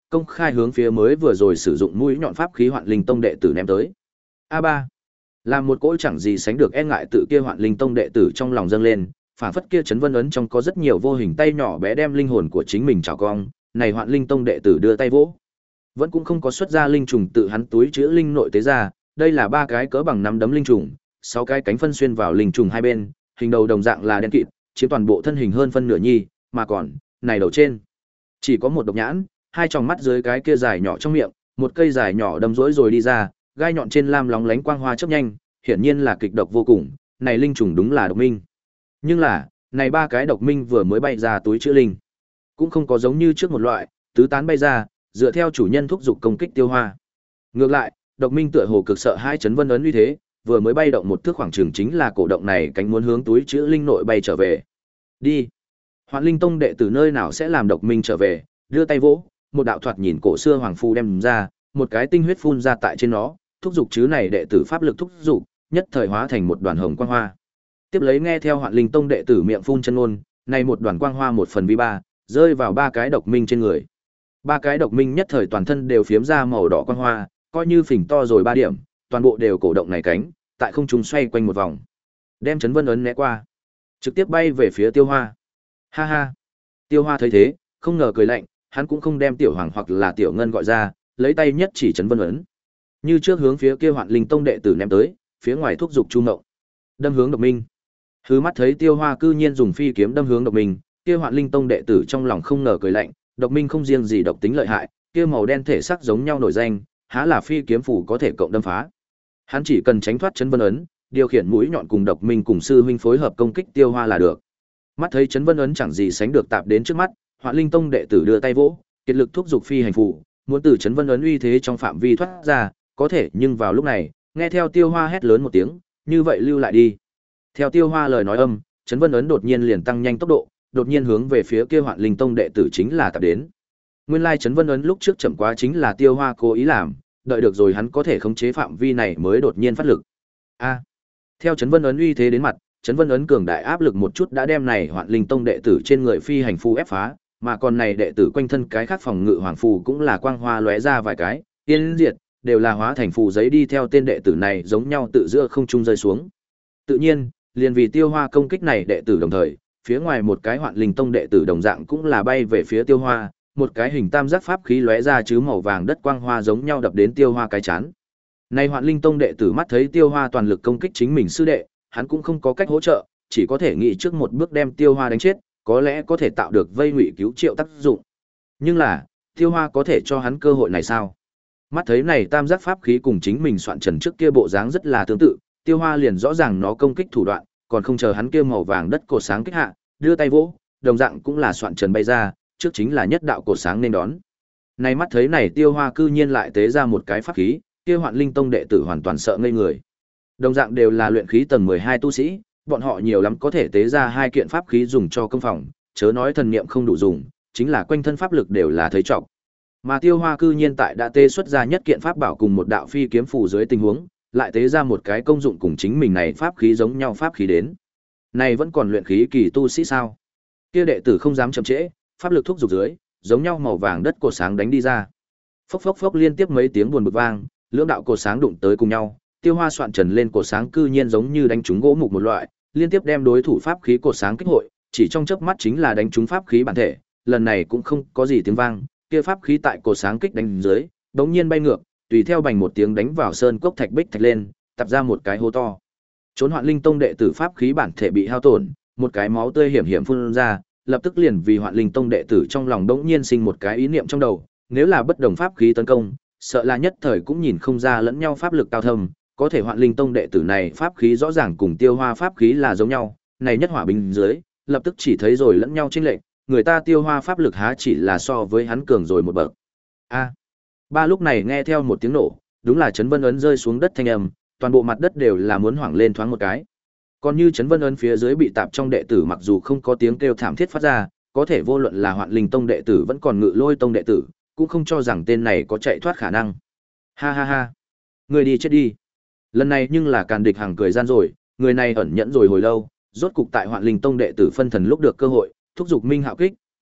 công khai hướng phía mới vừa rồi sử dụng mũi nhọn pháp khí Hoạn Linh Tông đệ tử ném tới. A ba, làm một cỗ chẳng gì sánh được e ngại tự kia Hoạn Linh Tông đệ tử trong lòng dâng lên, phản phất kia chấn vân ấn trong có rất nhiều vô hình tay nhỏ bé đem linh hồn của chính mình trào cong, này Hoạn Linh Tông đệ tử đưa tay vỗ, vẫn cũng không có xuất ra linh trùng tự hắn túi chứa linh nội tế ra, đây là ba cái cỡ bằng nắm đấm linh trùng, sáu cái cánh phân xuyên vào linh trùng hai bên, hình đầu đồng dạng là đen kịt, chiếm toàn bộ thân hình hơn phân nửa nhi, mà còn, này đầu trên chỉ có một độc nhãn, hai tròng mắt dưới cái kia dài nhỏ trong miệng, một cây dài nhỏ đâm rỗi rồi đi ra, gai nhọn trên lam lóng lánh quang hoa chớp nhanh, hiển nhiên là kịch độc vô cùng, này linh trùng đúng là độc minh. Nhưng là, này ba cái độc minh vừa mới bay ra túi chứa linh, cũng không có giống như trước một loại, tứ tán bay ra, dựa theo chủ nhân thúc giục công kích Tiêu Hoa. Ngược lại, độc minh tựa hồ cực sợ hai chấn vân ấn uy thế, vừa mới bay động một thước khoảng trường chính là cổ động này cánh muốn hướng túi chứa linh nội bay trở về. Đi. Hoạn Linh Tông đệ tử nơi nào sẽ làm độc minh trở về, đưa tay vỗ, một đạo thoạt nhìn cổ xưa hoàng phù đem ra, một cái tinh huyết phun ra tại trên nó, thúc giục chứ này đệ tử pháp lực thúc giục, nhất thời hóa thành một đoàn hồng quang hoa. Tiếp lấy nghe theo Hoạn Linh Tông đệ tử miệng phun chân ngôn, này một đoàn quang hoa một phần vi ba, rơi vào ba cái độc minh trên người. Ba cái độc minh nhất thời toàn thân đều phiếm ra màu đỏ quang hoa, coi như phình to rồi ba điểm, toàn bộ đều cổ động này cánh, tại không trung xoay quanh một vòng, đem chấn vân ấn né qua, trực tiếp bay về phía Tiêu Hoa. Ha ha. Tiêu Hoa thấy thế, không ngờ cười lạnh, hắn cũng không đem Tiểu Hoàng hoặc là Tiểu Ngân gọi ra, lấy tay nhất chỉ chấn vân ấn. Như trước hướng phía kia Hoạn Linh Tông đệ tử ném tới, phía ngoài thúc dục Chu Ngộng, đâm hướng độc minh. Hứ mắt thấy Tiêu Hoa cư nhiên dùng phi kiếm đâm hướng độc minh, kia Hoạn Linh Tông đệ tử trong lòng không ngờ cười lạnh, độc minh không riêng gì độc tính lợi hại, kia màu đen thể sắc giống nhau nổi danh, há là phi kiếm phủ có thể cộng đâm phá. Hắn chỉ cần tránh thoát chấn vân ấn, điều khiển mũi nhọn cùng độc minh cùng sư huynh phối hợp công kích Tiêu Hoa là được. Mắt thấy chấn vân ấn chẳng gì sánh được tạp đến trước mắt, Hoạn Linh Tông đệ tử đưa tay vỗ, kiệt lực thúc giục phi hành phù, muốn từ chấn vân ấn uy thế trong phạm vi thoát ra, có thể nhưng vào lúc này, nghe theo Tiêu Hoa hét lớn một tiếng, như vậy lưu lại đi. Theo Tiêu Hoa lời nói âm, chấn vân ấn đột nhiên liền tăng nhanh tốc độ, đột nhiên hướng về phía kia Hoạn Linh Tông đệ tử chính là tạp đến. Nguyên lai chấn vân ấn lúc trước chậm quá chính là Tiêu Hoa cố ý làm, đợi được rồi hắn có thể khống chế phạm vi này mới đột nhiên phát lực. A. Theo chấn vân ấn uy thế đến mặt, chấn vân ấn cường đại áp lực một chút đã đem này Hoạn Linh Tông đệ tử trên người phi hành phù ép phá, mà còn này đệ tử quanh thân cái khác phòng ngự hoàng phù cũng là quang hoa lóe ra vài cái, tiên diệt, đều là hóa thành phù giấy đi theo tên đệ tử này giống nhau tự giữa không trung rơi xuống. Tự nhiên, liền vì Tiêu Hoa công kích này đệ tử đồng thời, phía ngoài một cái Hoạn Linh Tông đệ tử đồng dạng cũng là bay về phía Tiêu Hoa, một cái hình tam giác pháp khí lóe ra chứ màu vàng đất quang hoa giống nhau đập đến Tiêu Hoa cái chán. Này Hoạn Linh Tông đệ tử mắt thấy Tiêu Hoa toàn lực công kích chính mình sư đệ, hắn cũng không có cách hỗ trợ, chỉ có thể nghĩ trước một bước đem Tiêu Hoa đánh chết, có lẽ có thể tạo được vây ngụy cứu triệu tác dụng. Nhưng là, Tiêu Hoa có thể cho hắn cơ hội này sao? Mắt thấy này tam giác pháp khí cùng chính mình soạn trần trước kia bộ dáng rất là tương tự, Tiêu Hoa liền rõ ràng nó công kích thủ đoạn, còn không chờ hắn kia màu vàng đất cột sáng kích hạ, đưa tay vỗ, đồng dạng cũng là soạn trần bay ra, trước chính là nhất đạo cột sáng nên đón. Này mắt thấy này Tiêu Hoa cư nhiên lại tế ra một cái pháp khí, kia Hoạn Linh Tông đệ tử hoàn toàn sợ ngây người. Đồng dạng đều là luyện khí tầng mười hai tu sĩ, bọn họ nhiều lắm có thể tế ra hai kiện pháp khí dùng cho công phòng, chớ nói thần niệm không đủ dùng, chính là quanh thân pháp lực đều là thấy trọng. Mà Tiêu Hoa cư nhiên tại đã tế xuất ra nhất kiện pháp bảo cùng một đạo phi kiếm phù dưới tình huống, lại tế ra một cái công dụng cùng chính mình này pháp khí giống nhau pháp khí đến. Này vẫn còn luyện khí kỳ tu sĩ sao? Kia đệ tử không dám chậm trễ, pháp lực thúc dục dưới, giống nhau màu vàng đất cột sáng đánh đi ra. Phốc phốc phốc liên tiếp mấy tiếng buồn bực vang, lưỡng đạo cột sáng đụng tới cùng nhau, Tiêu Hoa soạn trần lên cột sáng cư nhiên giống như đánh trúng gỗ mục một loại, liên tiếp đem đối thủ pháp khí cột sáng kích hội, chỉ trong chớp mắt chính là đánh trúng pháp khí bản thể, lần này cũng không có gì tiếng vang, kia pháp khí tại cột sáng kích đánh dưới, bỗng nhiên bay ngược, tùy theo bành một tiếng đánh vào sơn cốc thạch bích thạch lên, tập ra một cái hố to. Trốn Hoạn Linh Tông đệ tử pháp khí bản thể bị hao tổn, một cái máu tươi hiểm hiểm phun ra, lập tức liền vì Hoạn Linh Tông đệ tử trong lòng bỗng nhiên sinh một cái ý niệm trong đầu, nếu là bất đồng pháp khí tấn công, sợ là nhất thời cũng nhìn không ra lẫn nhau pháp lực cao thâm, có thể Hoạn Linh Tông đệ tử này pháp khí rõ ràng cùng Tiêu Hoa pháp khí là giống nhau, này nhất hỏa bình dưới, lập tức chỉ thấy rồi lẫn nhau chênh lệch, người ta Tiêu Hoa pháp lực há chỉ là so với hắn cường rồi một bậc. A. Ba lúc này nghe theo một tiếng nổ, đúng là chấn vân ấn rơi xuống đất thanh âm, toàn bộ mặt đất đều là muốn hoảng lên thoáng một cái. Còn như chấn vân ấn phía dưới bị tạp trong đệ tử mặc dù không có tiếng kêu thảm thiết phát ra, có thể vô luận là Hoạn Linh Tông đệ tử vẫn còn Ngự Lôi Tông đệ tử, cũng không cho rằng tên này có chạy thoát khả năng. Ha ha ha, người đi chết đi. Lần này nhưng là Càn Địch Hằng cười gian rồi, người này ẩn nhẫn rồi hồi lâu, rốt cục tại Hoạn Linh Tông đệ tử phân thần lúc được cơ hội, thúc giục Minh Hạo kích,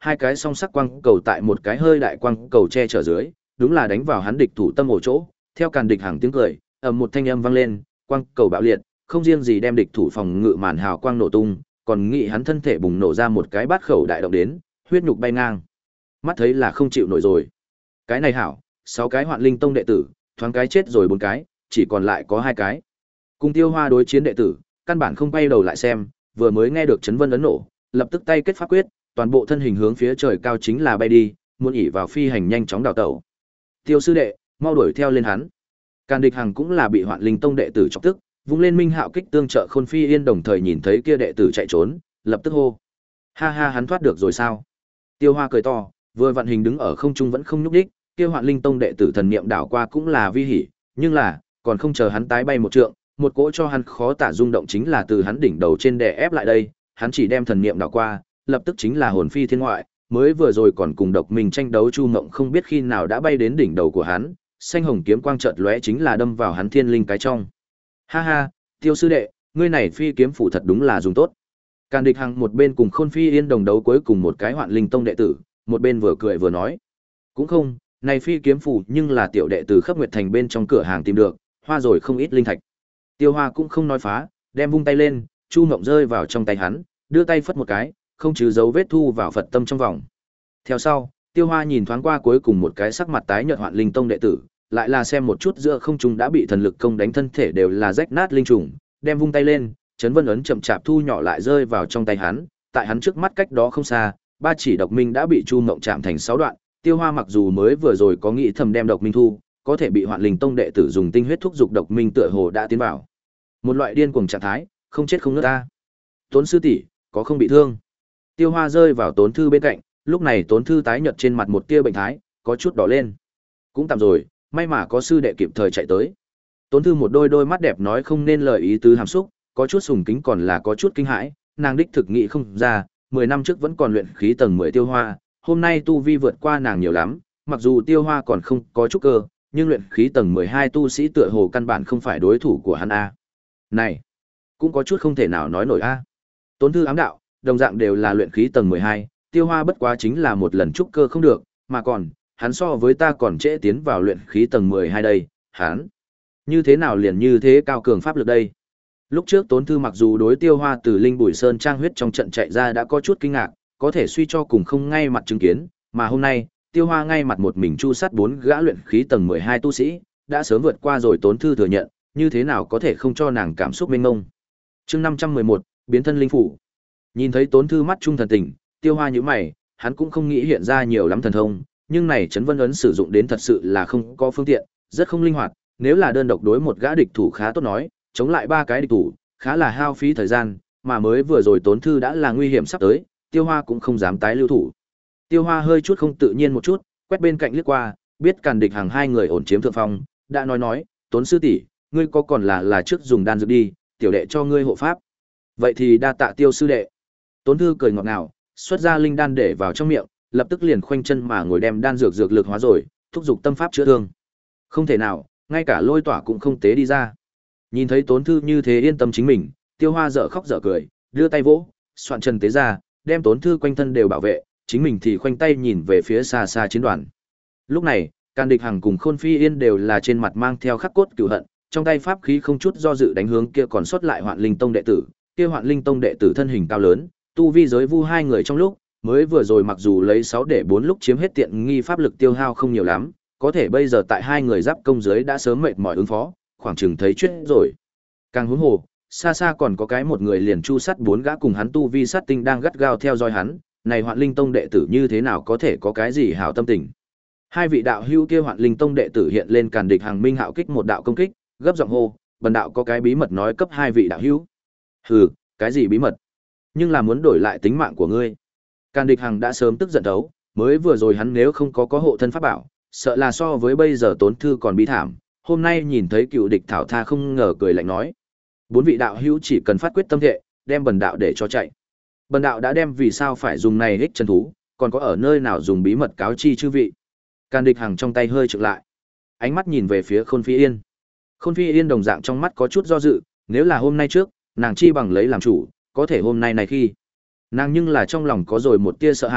hai cái song sắc quang cầu tại một cái hơi đại quang cầu che chở dưới, đúng là đánh vào hắn địch thủ tâm ổ chỗ. Theo Càn Địch Hằng tiếng cười, ầm một thanh âm vang lên, quang cầu bạo liệt, không riêng gì đem địch thủ phòng ngự màn hào quang nổ tung, còn nghĩ hắn thân thể bùng nổ ra một cái bát khẩu đại động đến, huyết nhục bay ngang. Mắt thấy là không chịu nổi rồi. Cái này hảo, sáu cái Hoạn Linh Tông đệ tử, thoáng cái chết rồi bốn cái, chỉ còn lại có hai cái. Cùng Tiêu Hoa đối chiến đệ tử, căn bản không quay đầu lại xem, vừa mới nghe được chấn vân ấn nổ, lập tức tay kết pháp quyết, toàn bộ thân hình hướng phía trời cao chính là bay đi, muốn ỉ vào phi hành nhanh chóng đào tẩu. Tiêu sư đệ, mau đuổi theo lên hắn. Càn Địch Hằng cũng là bị Hoạn Linh Tông đệ tử chọc tức, vung lên Minh Hạo kích tương trợ Khôn Phi Yên đồng thời nhìn thấy kia đệ tử chạy trốn, lập tức hô: "Ha ha, hắn thoát được rồi sao?" Tiêu Hoa cười to, vừa vận hình đứng ở không trung vẫn không nhúc nhích, kia Hoạn Linh Tông đệ tử thần niệm đảo qua cũng là vi hỉ, nhưng là, còn không chờ hắn tái bay một trượng, một cỗ cho hắn khó tả rung động chính là từ hắn đỉnh đầu trên đè ép lại đây, hắn chỉ đem thần niệm đảo qua, lập tức chính là hồn phi thiên ngoại, mới vừa rồi còn cùng độc mình tranh đấu Chu Mộng không biết khi nào đã bay đến đỉnh đầu của hắn, xanh hồng kiếm quang chợt lóe chính là đâm vào hắn thiên linh cái trong. Ha ha, Tiêu sư đệ, ngươi này phi kiếm phủ thật đúng là dùng tốt. Càn Địch Hằng một bên cùng Khôn Phi Yên đồng đấu cuối cùng một cái Hoạn Linh Tông đệ tử, một bên vừa cười vừa nói: "Cũng không, này phi kiếm phủ nhưng là tiểu đệ từ Khắp Nguyệt Thành bên trong cửa hàng tìm được, hoa rồi không ít linh thạch." Tiêu Hoa cũng không nói phá, đem vung tay lên, Chu Mộng rơi vào trong tay hắn, đưa tay phất một cái, không trừ dấu vết thu vào Phật tâm trong vòng. Theo sau, Tiêu Hoa nhìn thoáng qua cuối cùng một cái sắc mặt tái nhợt Hoạn Linh Tông đệ tử, lại là xem một chút giữa không trung đã bị thần lực công đánh thân thể đều là rách nát linh trùng, đem vung tay lên, chấn vân ấn chậm chạp thu nhỏ lại rơi vào trong tay hắn, tại hắn trước mắt cách đó không xa, ba chỉ độc minh đã bị Chu Mộng chạm thành sáu đoạn, Tiêu Hoa mặc dù mới vừa rồi có nghĩ thầm đem độc minh thu, có thể bị Hoạn Linh Tông đệ tử dùng tinh huyết thúc dục độc minh tựa hồ đã tiến vào một loại điên cuồng trạng thái, không chết không ngớt ta. Tốn sư tỷ, có không bị thương? Tiêu Hoa rơi vào Tốn Thư bên cạnh, lúc này Tốn Thư tái nhợt trên mặt một tia bệnh thái, có chút đỏ lên. Cũng tạm rồi, may mà có sư đệ kịp thời chạy tới. Tốn Thư một đôi đôi mắt đẹp nói không nên lời ý tứ hàm xúc, có chút sùng kính còn là có chút kinh hãi, nàng đích thực nghĩ không ra, mười năm trước vẫn còn luyện khí tầng mười Tiêu Hoa, hôm nay tu vi vượt qua nàng nhiều lắm, mặc dù Tiêu Hoa còn không có chút cơ, nhưng luyện khí tầng mười hai tu sĩ tựa hồ căn bản không phải đối thủ của hắn a. Này, cũng có chút không thể nào nói nổi a. Tốn Thư ám đạo, đồng dạng đều là luyện khí tầng mười hai, Tiêu Hoa bất quá chính là một lần trúc cơ không được, mà còn, hắn so với ta còn trễ tiến vào luyện khí tầng mười hai đây, hắn như thế nào liền như thế cao cường pháp lực đây? Lúc trước Tốn Thư mặc dù đối Tiêu Hoa từ Linh Bùi Sơn trang huyết trong trận chạy ra đã có chút kinh ngạc, có thể suy cho cùng không ngay mặt chứng kiến, mà hôm nay, Tiêu Hoa ngay mặt một mình chu sát bốn gã luyện khí tầng mười hai tu sĩ, đã sớm vượt qua rồi Tốn Thư thừa nhận, như thế nào có thể không cho nàng cảm xúc mênh mông. Chương năm trăm mười một, biến thân linh phủ. Nhìn thấy Tốn Thư mắt trung thần tình, Tiêu Hoa nhíu mày, hắn cũng không nghĩ hiện ra nhiều lắm thần thông, nhưng này chấn vân ấn sử dụng đến thật sự là không có phương tiện, rất không linh hoạt, nếu là đơn độc đối một gã địch thủ khá tốt nói, chống lại ba cái địch thủ, khá là hao phí thời gian, mà mới vừa rồi Tốn Thư đã là nguy hiểm sắp tới, Tiêu Hoa cũng không dám tái lưu thủ. Tiêu Hoa hơi chút không tự nhiên một chút, quét bên cạnh liếc qua, biết Càn Địch Hằng hai người ổn chiếm thượng phong, đã nói nói, Tốn sư tỷ, ngươi có còn là là trước dùng đan dược đi, tiểu đệ cho ngươi hộ pháp. Vậy thì đa tạ Tiêu sư đệ. Tốn Thư cười ngọt ngào, xuất ra linh đan để vào trong miệng, lập tức liền khoanh chân mà ngồi đem đan dược dược lực hóa rồi, thúc giục tâm pháp chữa thương. Không thể nào, ngay cả lôi tỏa cũng không tế đi ra. Nhìn thấy Tốn Thư như thế yên tâm chính mình, Tiêu Hoa dở khóc dở cười, đưa tay vỗ, soạn chân tế ra, đem Tốn Thư quanh thân đều bảo vệ, chính mình thì khoanh tay nhìn về phía xa xa chiến đoàn. Lúc này, Càn Địch Hằng cùng Khôn Phi Yên đều là trên mặt mang theo khắc cốt cửu hận, trong tay pháp khí không chút do dự đánh hướng kia còn sót lại Hoạn Linh Tông đệ tử, kia Hoạn Linh Tông đệ tử thân hình cao lớn, tu vi giới vu hai người trong lúc, mới vừa rồi mặc dù lấy sáu để bốn lúc chiếm hết tiện nghi pháp lực tiêu hao không nhiều lắm, có thể bây giờ tại hai người giáp công giới đã sớm mệt mỏi ứng phó, khoảng chừng thấy chết rồi. Càng huống hồ, xa xa còn có cái một người liền chu sát bốn gã cùng hắn tu vi sát tinh đang gắt gao theo dõi hắn, này Hoạn Linh Tông đệ tử như thế nào có thể có cái gì hảo tâm tình. Hai vị đạo hữu kia Hoạn Linh Tông đệ tử hiện lên Càn Địch Hằng Minh Hạo kích một đạo công kích, gấp giọng hô, bần đạo có cái bí mật nói cấp hai vị đạo hữu. Hừ, cái gì bí mật? Nhưng là muốn đổi lại tính mạng của ngươi. Càn Địch Hằng đã sớm tức giận đấu, mới vừa rồi hắn nếu không có có hộ thân pháp bảo, sợ là so với bây giờ Tốn Thư còn bi thảm, hôm nay nhìn thấy cựu địch thảo tha không ngờ cười lạnh nói. Bốn vị đạo hữu chỉ cần phát quyết tâm thệ, đem bần đạo để cho chạy. Bần đạo đã đem vì sao phải dùng này ích chân thú, còn có ở nơi nào dùng bí mật cáo chi chư vị. Càn Địch Hằng trong tay hơi trực lại, ánh mắt nhìn về phía Khôn Phi Yên. Khôn Phi Yên đồng dạng trong mắt có chút do dự, nếu là hôm nay trước, nàng chi bằng lấy làm chủ, có thể hôm nay này khi. Nàng nhưng là trong lòng có rồi một tia sợ hãi,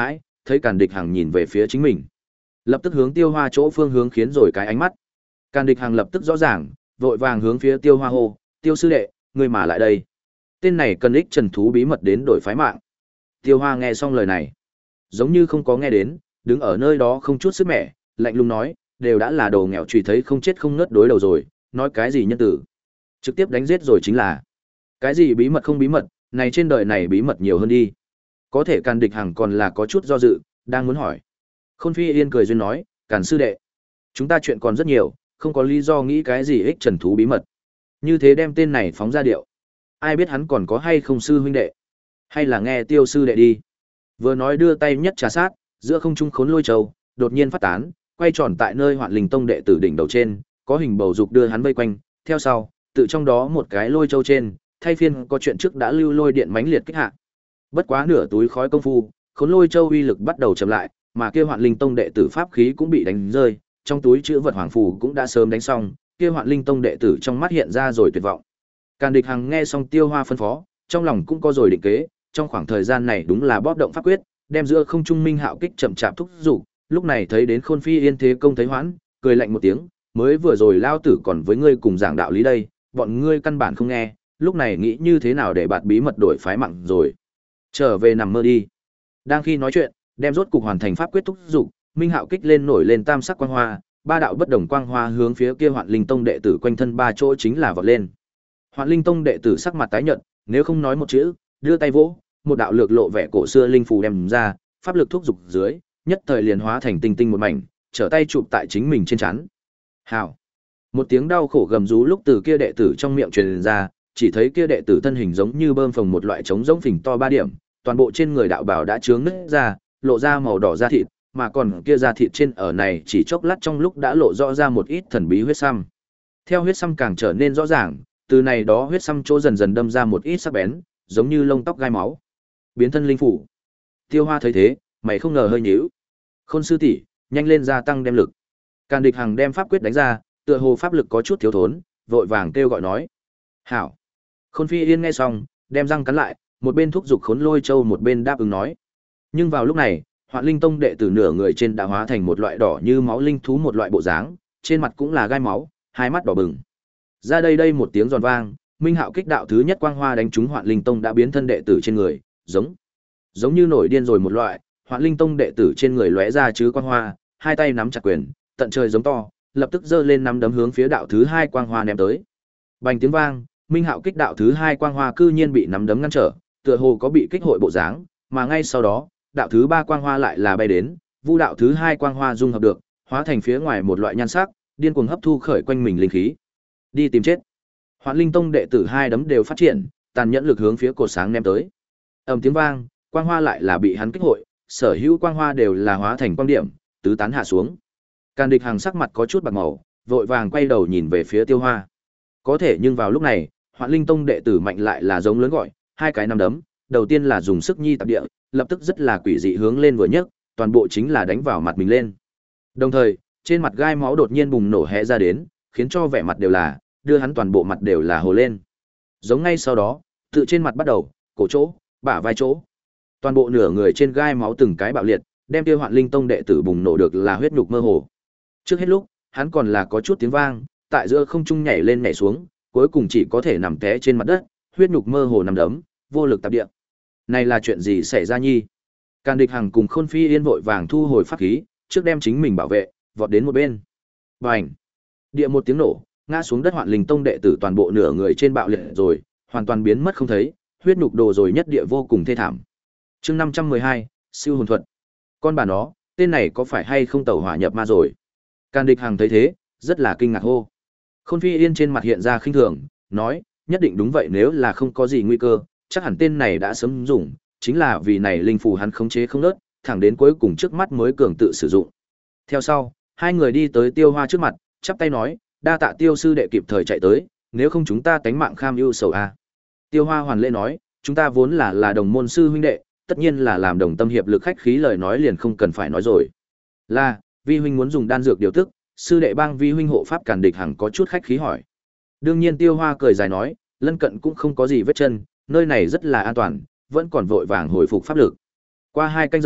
thấy Càn Địch Hằng nhìn về phía chính mình. Lập tức hướng Tiêu Hoa chỗ phương hướng khiến rồi cái ánh mắt. Càn Địch Hằng lập tức rõ ràng, vội vàng hướng phía Tiêu Hoa hô, "Tiêu sư đệ, ngươi mà lại đây." Tên này cần ích trần thú bí mật đến đổi phái mạng. Tiêu Hoa nghe xong lời này, giống như không có nghe đến, đứng ở nơi đó không chút sức mẻ, lạnh lùng nói, đều đã là đồ nghèo chùy thấy không chết không ngớt đối đầu rồi, nói cái gì nhân tử. Trực tiếp đánh giết rồi chính là. Cái gì bí mật không bí mật, này trên đời này bí mật nhiều hơn đi. Có thể Càn Địch Hằng còn là có chút do dự, đang muốn hỏi. Khôn Phi Yên cười duyên nói, Càn sư đệ, chúng ta chuyện còn rất nhiều, không có lý do nghĩ cái gì ích trần thú bí mật. Như thế đem tên này phóng ra điệu. Ai biết hắn còn có hay không sư huynh đệ. Hay là nghe Tiêu sư đệ đi. Vừa nói đưa tay nhất trà sát, giữa không trung khốn lôi châu, đột nhiên phát tán, quay tròn tại nơi Hoạn Linh Tông đệ tử đỉnh đầu trên, có hình bầu dục đưa hắn vây quanh, theo sau, tự trong đó một cái lôi châu trên, thay phiên có chuyện trước đã lưu lôi điện mãnh liệt kích hạ. Bất quá nửa túi khói công phu, khốn lôi châu uy lực bắt đầu chậm lại, mà kia Hoạn Linh Tông đệ tử pháp khí cũng bị đánh rơi, trong túi chữ vật hoàng phù cũng đã sớm đánh xong, kia Hoạn Linh Tông đệ tử trong mắt hiện ra rồi tuyệt vọng. Càn Địch Hằng nghe xong Tiêu Hoa phân phó, trong lòng cũng có rồi định kế, trong khoảng thời gian này đúng là bóp động pháp quyết, đem giữa không trung minh hạo kích chậm chạp thúc dục, lúc này thấy đến Khôn Phi Yên thế công thấy hoãn, cười lạnh một tiếng, mới vừa rồi lao tử còn với ngươi cùng giảng đạo lý đây, bọn ngươi căn bản không nghe, lúc này nghĩ như thế nào để bạt bí mật đổi phái mặn rồi. Trở về nằm mơ đi. Đang khi nói chuyện, đem rốt cục hoàn thành pháp quyết thúc dục, minh hạo kích lên nổi lên tam sắc quang hoa, ba đạo bất đồng quang hoa hướng phía kia Hoạn Linh Tông đệ tử quanh thân ba chỗ chính là vọt lên. Hoạn Linh Tông đệ tử sắc mặt tái nhợt, nếu không nói một chữ, đưa tay vỗ, một đạo lược lộ vẻ cổ xưa linh phù đem ra, pháp lực thúc dục dưới, nhất thời liền hóa thành tinh tinh một mảnh, trở tay chụp tại chính mình trên trán. Hảo. Một tiếng đau khổ gầm rú lúc từ kia đệ tử trong miệng truyền ra, chỉ thấy kia đệ tử thân hình giống như bơm phồng một loại trống rỗng phình to ba điểm, toàn bộ trên người đạo bào đã chướng nứt ra, lộ ra màu đỏ da thịt, mà còn kia da thịt trên ở này chỉ chốc lát trong lúc đã lộ rõ ra một ít thần bí huyết xăm. Theo huyết xăm càng trở nên rõ ràng, từ này đó huyết xăm chỗ dần dần đâm ra một ít sắc bén, giống như lông tóc gai máu. Biến thân linh phủ. Tiêu Hoa thấy thế, mày không ngờ hơi nhíu. Khôn sư tỷ, nhanh lên gia tăng đem lực. Càn Địch Hằng đem pháp quyết đánh ra, tựa hồ pháp lực có chút thiếu thốn, vội vàng kêu gọi nói: "Hảo." Khôn Phi Yên nghe xong, đem răng cắn lại, một bên thúc giục Khốn Lôi Châu một bên đáp ứng nói. Nhưng vào lúc này, Hoạn Linh Tông đệ tử nửa người trên đã hóa thành một loại đỏ như máu linh thú một loại bộ dáng, trên mặt cũng là gai máu, hai mắt đỏ bừng. Ra đây đây một tiếng giòn vang, Minh Hạo kích đạo thứ nhất quang hoa đánh trúng Hoạn Linh Tông đã biến thân đệ tử trên người, giống giống như nổi điên rồi một loại, Hoạn Linh Tông đệ tử trên người lóe ra chứ quang hoa, hai tay nắm chặt quyền, tận trời giống to, lập tức giơ lên nắm đấm hướng phía đạo thứ hai quang hoa ném tới. Bành tiếng vang, Minh Hạo kích đạo thứ hai quang hoa cư nhiên bị nắm đấm ngăn trở, tựa hồ có bị kích hội bộ dáng, mà ngay sau đó, đạo thứ ba quang hoa lại là bay đến, vu đạo thứ hai quang hoa dung hợp được, hóa thành phía ngoài một loại nhan sắc, điên cuồng hấp thu khởi quanh mình linh khí. Đi tìm chết. Hoạn Linh Tông đệ tử hai đấm đều phát triển, tàn nhẫn lực hướng phía cột sáng ném tới. Ầm tiếng vang, quang hoa lại là bị hắn kích hội, sở hữu quang hoa đều là hóa thành quang điểm, tứ tán hạ xuống. Càn Địch Hằng sắc mặt có chút bạc màu, vội vàng quay đầu nhìn về phía Tiêu Hoa. Có thể nhưng vào lúc này, Hoạn Linh Tông đệ tử mạnh lại là giống lớn gọi, hai cái nắm đấm, đầu tiên là dùng sức nhi tập địa, lập tức rất là quỷ dị hướng lên vừa nhấc, toàn bộ chính là đánh vào mặt mình lên. Đồng thời, trên mặt gai máu đột nhiên bùng nổ hé ra đến, khiến cho vẻ mặt đều là, đưa hắn toàn bộ mặt đều là hồ lên. Giống ngay sau đó, tự trên mặt bắt đầu, cổ chỗ, bả vai chỗ, toàn bộ nửa người trên gai máu từng cái bạo liệt, đem kia Hoạn Linh Tông đệ tử bùng nổ được là huyết nhục mơ hồ. Trước hết lúc, hắn còn là có chút tiếng vang, tại giữa không trung nhảy lên nhảy xuống, cuối cùng chỉ có thể nằm té trên mặt đất, huyết nhục mơ hồ nằm đấm, vô lực tạp địa. Này là chuyện gì xảy ra nhi? Càn Địch Hằng cùng Khôn Phi Yên vội vàng thu hồi pháp khí, trước đem chính mình bảo vệ, vọt đến một bên. Bành! Địa một tiếng nổ, ngã xuống đất Hoạn Linh Tông đệ tử toàn bộ nửa người trên bạo liệt rồi, hoàn toàn biến mất không thấy, huyết nhục đồ rồi nhất địa vô cùng thê thảm. Chương năm trăm mười hai, siêu hồn thuật. Con bà nó, tên này có phải hay không tẩu hỏa nhập ma rồi? Càn Địch Hằng thấy thế, rất là kinh ngạc hô. Khôn Phi Yên trên mặt hiện ra khinh thường, nói, nhất định đúng vậy, nếu là không có gì nguy cơ, chắc hẳn tên này đã sớm dùng, chính là vì này linh phù hắn khống chế không nớt, thẳng đến cuối cùng trước mắt mới cường tự sử dụng. Theo sau, hai người đi tới Tiêu Hoa trước mặt, chắp tay nói, đa tạ Tiêu sư đệ kịp thời chạy tới, nếu không chúng ta tánh mạng kham ưu sầu a. Tiêu Hoa hoàn lễ nói, chúng ta vốn là là đồng môn sư huynh đệ, tất nhiên là làm đồng tâm hiệp lực khách khí, lời nói liền không cần phải nói rồi. Là, vi huynh muốn dùng đan dược điều tức, sư đệ bang vi huynh hộ pháp. Càn Địch Hằng có chút khách khí hỏi. Đương nhiên Tiêu Hoa cười dài nói, lân cận cũng không có gì vết chân, nơi này rất là an toàn, vẫn còn vội vàng hồi phục pháp lực. Qua hai canh giờ,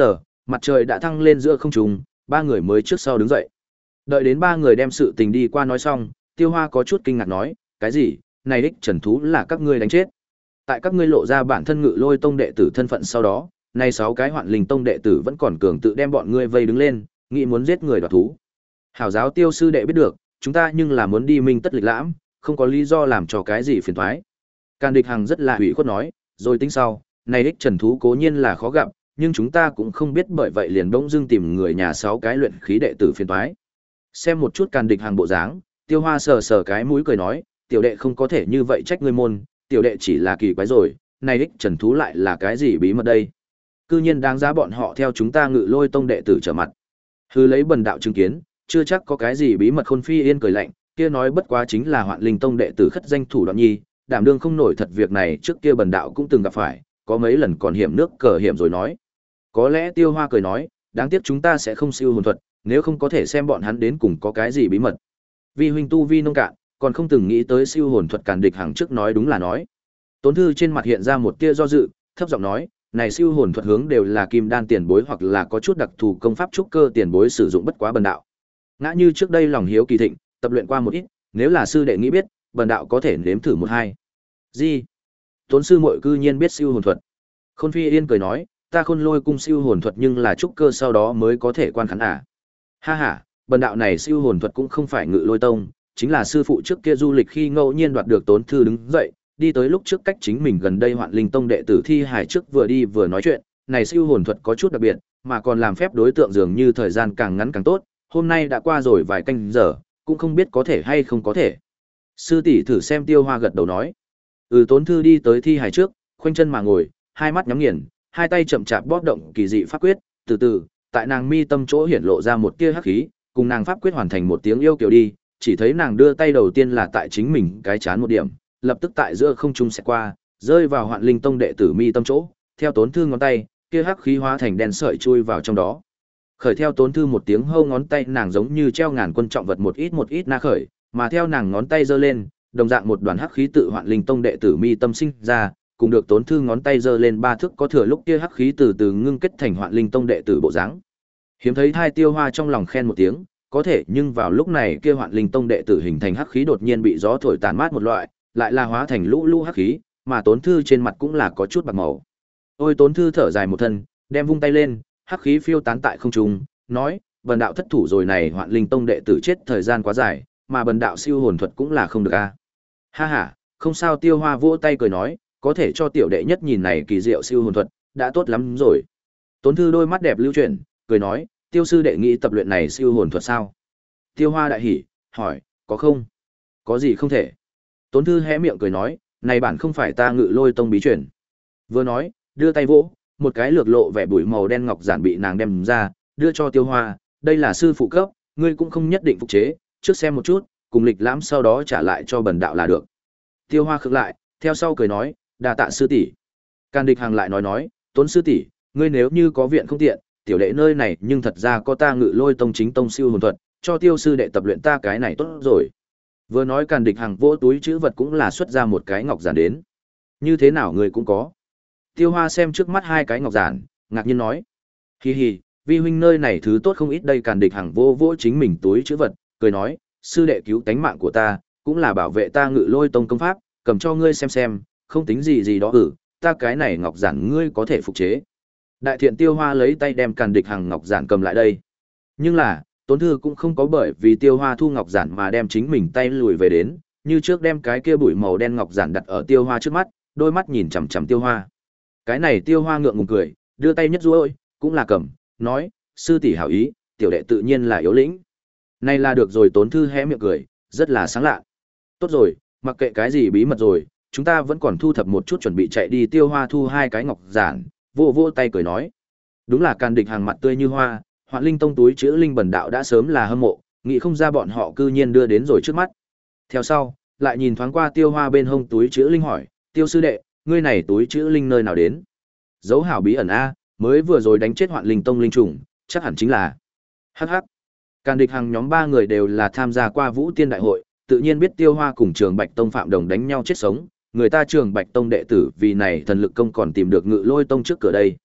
mặt trời đã thăng lên giữa không trung, ba người mới trước sau đứng dậy. Đợi đến ba người đem sự tình đi qua nói xong, Tiêu Hoa có chút kinh ngạc nói, cái gì, này đích trần thú là các ngươi đánh chết. Tại các ngươi lộ ra bản thân Ngự Lôi tông đệ tử thân phận sau đó, nay sáu cái Hoạn Linh tông đệ tử vẫn còn cường tự đem bọn ngươi vây đứng lên, nghĩ muốn giết người đoạt thú. Hảo giáo Tiêu sư đệ biết được, chúng ta nhưng là muốn đi minh tất lịch lãm, không có lý do làm cho cái gì phiền toái. Càn Địch Hằng rất là ủy khuất nói, rồi tính sau, này đích trần thú cố nhiên là khó gặp, nhưng chúng ta cũng không biết bởi vậy liền bỗng dưng tìm người nhà sáu cái luyện khí đệ tử phiền toái. Xem một chút Càn Địch Hằng bộ dáng, Tiêu Hoa sờ sờ cái mũi cười nói, tiểu đệ không có thể như vậy trách ngươi môn, tiểu đệ chỉ là kỳ quái rồi, này đích trần thú lại là cái gì bí mật đây? Cư nhiên đáng giá bọn họ theo chúng ta Ngự Lôi tông đệ tử trở mặt. Hư lấy bần đạo chứng kiến, chưa chắc có cái gì bí mật. Khôn Phi Yên cười lạnh, kia nói bất quá chính là Hoạn Linh tông đệ tử khất danh thủ đoạn nhi, đảm đương không nổi thật việc này trước kia bần đạo cũng từng gặp phải, có mấy lần còn hiểm nước cờ hiểm rồi nói. Có lẽ Tiêu Hoa cười nói, đáng tiếc chúng ta sẽ không siêu hồn thuật, nếu không có thể xem bọn hắn đến cùng có cái gì bí mật. Vi huynh tu vi nông cạn, còn không từng nghĩ tới siêu hồn thuật. Càn Địch Hằng trước nói đúng là nói. Tốn Thư trên mặt hiện ra một tia do dự, thấp giọng nói, này siêu hồn thuật hướng đều là kim đan tiền bối hoặc là có chút đặc thù công pháp trúc cơ tiền bối sử dụng, bất quá bần đạo. Ngã như trước đây lòng hiếu kỳ thịnh, tập luyện qua một ít, nếu là sư đệ nghĩ biết, bần đạo có thể nếm thử một hai. Gì? Tốn sư muội cư nhiên biết siêu hồn thuật. Khôn Phi Yên cười nói, ta Khôn Lôi cung siêu hồn thuật nhưng là trúc cơ sau đó mới có thể quan khán à. Ha ha, bần đạo này siêu hồn thuật cũng không phải Ngự Lôi tông, chính là sư phụ trước kia du lịch khi ngẫu nhiên đoạt được. Tốn Thư đứng dậy, đi tới lúc trước cách chính mình gần đây Hoạn Linh tông đệ tử thi hải trước vừa đi vừa nói chuyện, này siêu hồn thuật có chút đặc biệt, mà còn làm phép đối tượng dường như thời gian càng ngắn càng tốt, hôm nay đã qua rồi vài canh giờ, cũng không biết có thể hay không có thể. Sư tỷ thử xem. Tiêu Hoa gật đầu nói. Ừ. Tốn Thư đi tới thi hài trước, khoanh chân mà ngồi, hai mắt nhắm nghiền, hai tay chậm chạp bóp động kỳ dị pháp quyết, từ từ, tại nàng mi tâm chỗ hiển lộ ra một tia hắc khí, cùng nàng pháp quyết hoàn thành một tiếng yêu kiều đi, chỉ thấy nàng đưa tay đầu tiên là tại chính mình cái chán một điểm, lập tức tại giữa không trung sẽ qua, rơi vào Hoạn Linh tông đệ tử mi tâm chỗ, theo Tốn Thư ngón tay, kia hắc khí hóa thành đen sợi chui vào trong đó. Khởi theo Tốn Thư một tiếng hâu, ngón tay nàng giống như treo ngàn quân trọng vật một ít một ít na khởi, mà theo nàng ngón tay giơ lên, đồng dạng một đoàn hắc khí tự Hoạn Linh tông đệ tử mi tâm sinh ra, cùng được Tốn Thư ngón tay giơ lên ba thước có thừa lúc kia hắc khí từ từ ngưng kết thành Hoạn Linh tông đệ tử bộ dáng. Hiếm thấy thai Tiêu Hoa trong lòng khen một tiếng, có thể nhưng vào lúc này kia Hoạn Linh tông đệ tử hình thành hắc khí đột nhiên bị gió thổi tàn mát một loại, lại là hóa thành lũ lũ hắc khí, mà Tốn Thư trên mặt cũng là có chút bạc màu. Ôi. Tốn Thư thở dài một thân, đem vung tay lên, hắc khí phiêu tán tại không trung, nói, bần đạo thất thủ rồi, này Hoạn Linh tông đệ tử chết thời gian quá dài, mà bần đạo siêu hồn thuật cũng là không được a. Ha ha, không sao. Tiêu Hoa vỗ tay cười nói, có thể cho tiểu đệ nhất nhìn này kỳ diệu siêu hồn thuật, đã tốt lắm rồi. Tốn Thư đôi mắt đẹp lưu chuyển, cười nói, Tiêu sư đệ nghĩ tập luyện này siêu hồn thuật sao? Tiêu Hoa đại hỉ, hỏi, có không? Có gì không thể? Tốn Thư hé miệng cười nói, này bản không phải ta Ngự Lôi tông bí truyền. Vừa nói, đưa tay vỗ, một cái lược lộ vẻ bụi màu đen ngọc giản bị nàng đem ra, đưa cho Tiêu Hoa, đây là sư phụ cấp, ngươi cũng không nhất định phục chế, trước xem một chút, cùng lịch lãm sau đó trả lại cho bần đạo là được. Tiêu Hoa khựng lại, theo sau cười nói, đa tạ sư tỷ. Càn Địch Hằng lại nói nói, Tốn sư tỷ, ngươi nếu như có viện không tiện, tiểu đệ nơi này nhưng thật ra có ta Ngự Lôi tông chính tông siêu hồn thuật, cho Tiêu sư đệ tập luyện ta cái này tốt rồi. Vừa nói Càn Địch Hằng vỗ túi chữ vật cũng là xuất ra một cái ngọc giản đến. Như thế nào ngươi cũng có? Tiêu Hoa xem trước mắt hai cái ngọc giản, ngạc nhiên nói, hi hi, vi huynh nơi này thứ tốt không ít đây. Càn Địch Hằng vô vỗ chính mình túi chữ vật, cười nói, sư đệ cứu tánh mạng của ta, cũng là bảo vệ ta Ngự Lôi tông công pháp, cầm cho ngươi xem xem, không tính gì gì đó. Ừ, ta cái này ngọc giản ngươi có thể phục chế. Đại thiện Tiêu Hoa lấy tay đem Càn Địch Hằng ngọc giản cầm lại đây. Nhưng là, Tốn Thư cũng không có bởi vì Tiêu Hoa thu ngọc giản mà đem chính mình tay lùi về đến, như trước đem cái kia bụi màu đen ngọc giản đặt ở Tiêu Hoa trước mắt, đôi mắt nhìn chằm chằm Tiêu Hoa. Cái này Tiêu Hoa ngượng ngùng cười, đưa tay nhất duỗi, cũng là cầm, nói, sư tỷ hảo ý, tiểu đệ tự nhiên là yếu lĩnh. Này là được rồi. Tốn Thư hé miệng cười, rất là sáng lạ. Tốt rồi, mặc kệ cái gì bí mật rồi, chúng ta vẫn còn thu thập một chút chuẩn bị chạy đi. Tiêu Hoa thu hai cái ngọc giản, vô vô tay cười nói. Đúng là Càn Địch Hằng mặt tươi như hoa, Hoạn Linh tông túi chữ linh bần đạo đã sớm là hâm mộ, nghĩ không ra bọn họ cư nhiên đưa đến rồi trước mắt. Theo sau, lại nhìn thoáng qua Tiêu Hoa bên hông túi chữ linh hỏi, Tiêu sư đệ, ngươi này túi chữ linh nơi nào đến? Dấu hảo bí ẩn a, mới vừa rồi đánh chết Hoạn Linh tông linh trùng, chắc hẳn chính là. Hắc hắc. Càn Địch Hằng nhóm ba người đều là tham gia qua Vũ Tiên đại hội, tự nhiên biết Tiêu Hoa cùng Trường Bạch tông Phạm Đồng đánh nhau chết sống, người ta Trường Bạch tông đệ tử vì này thần lực công còn tìm được Ngự Lôi tông trước cửa đây.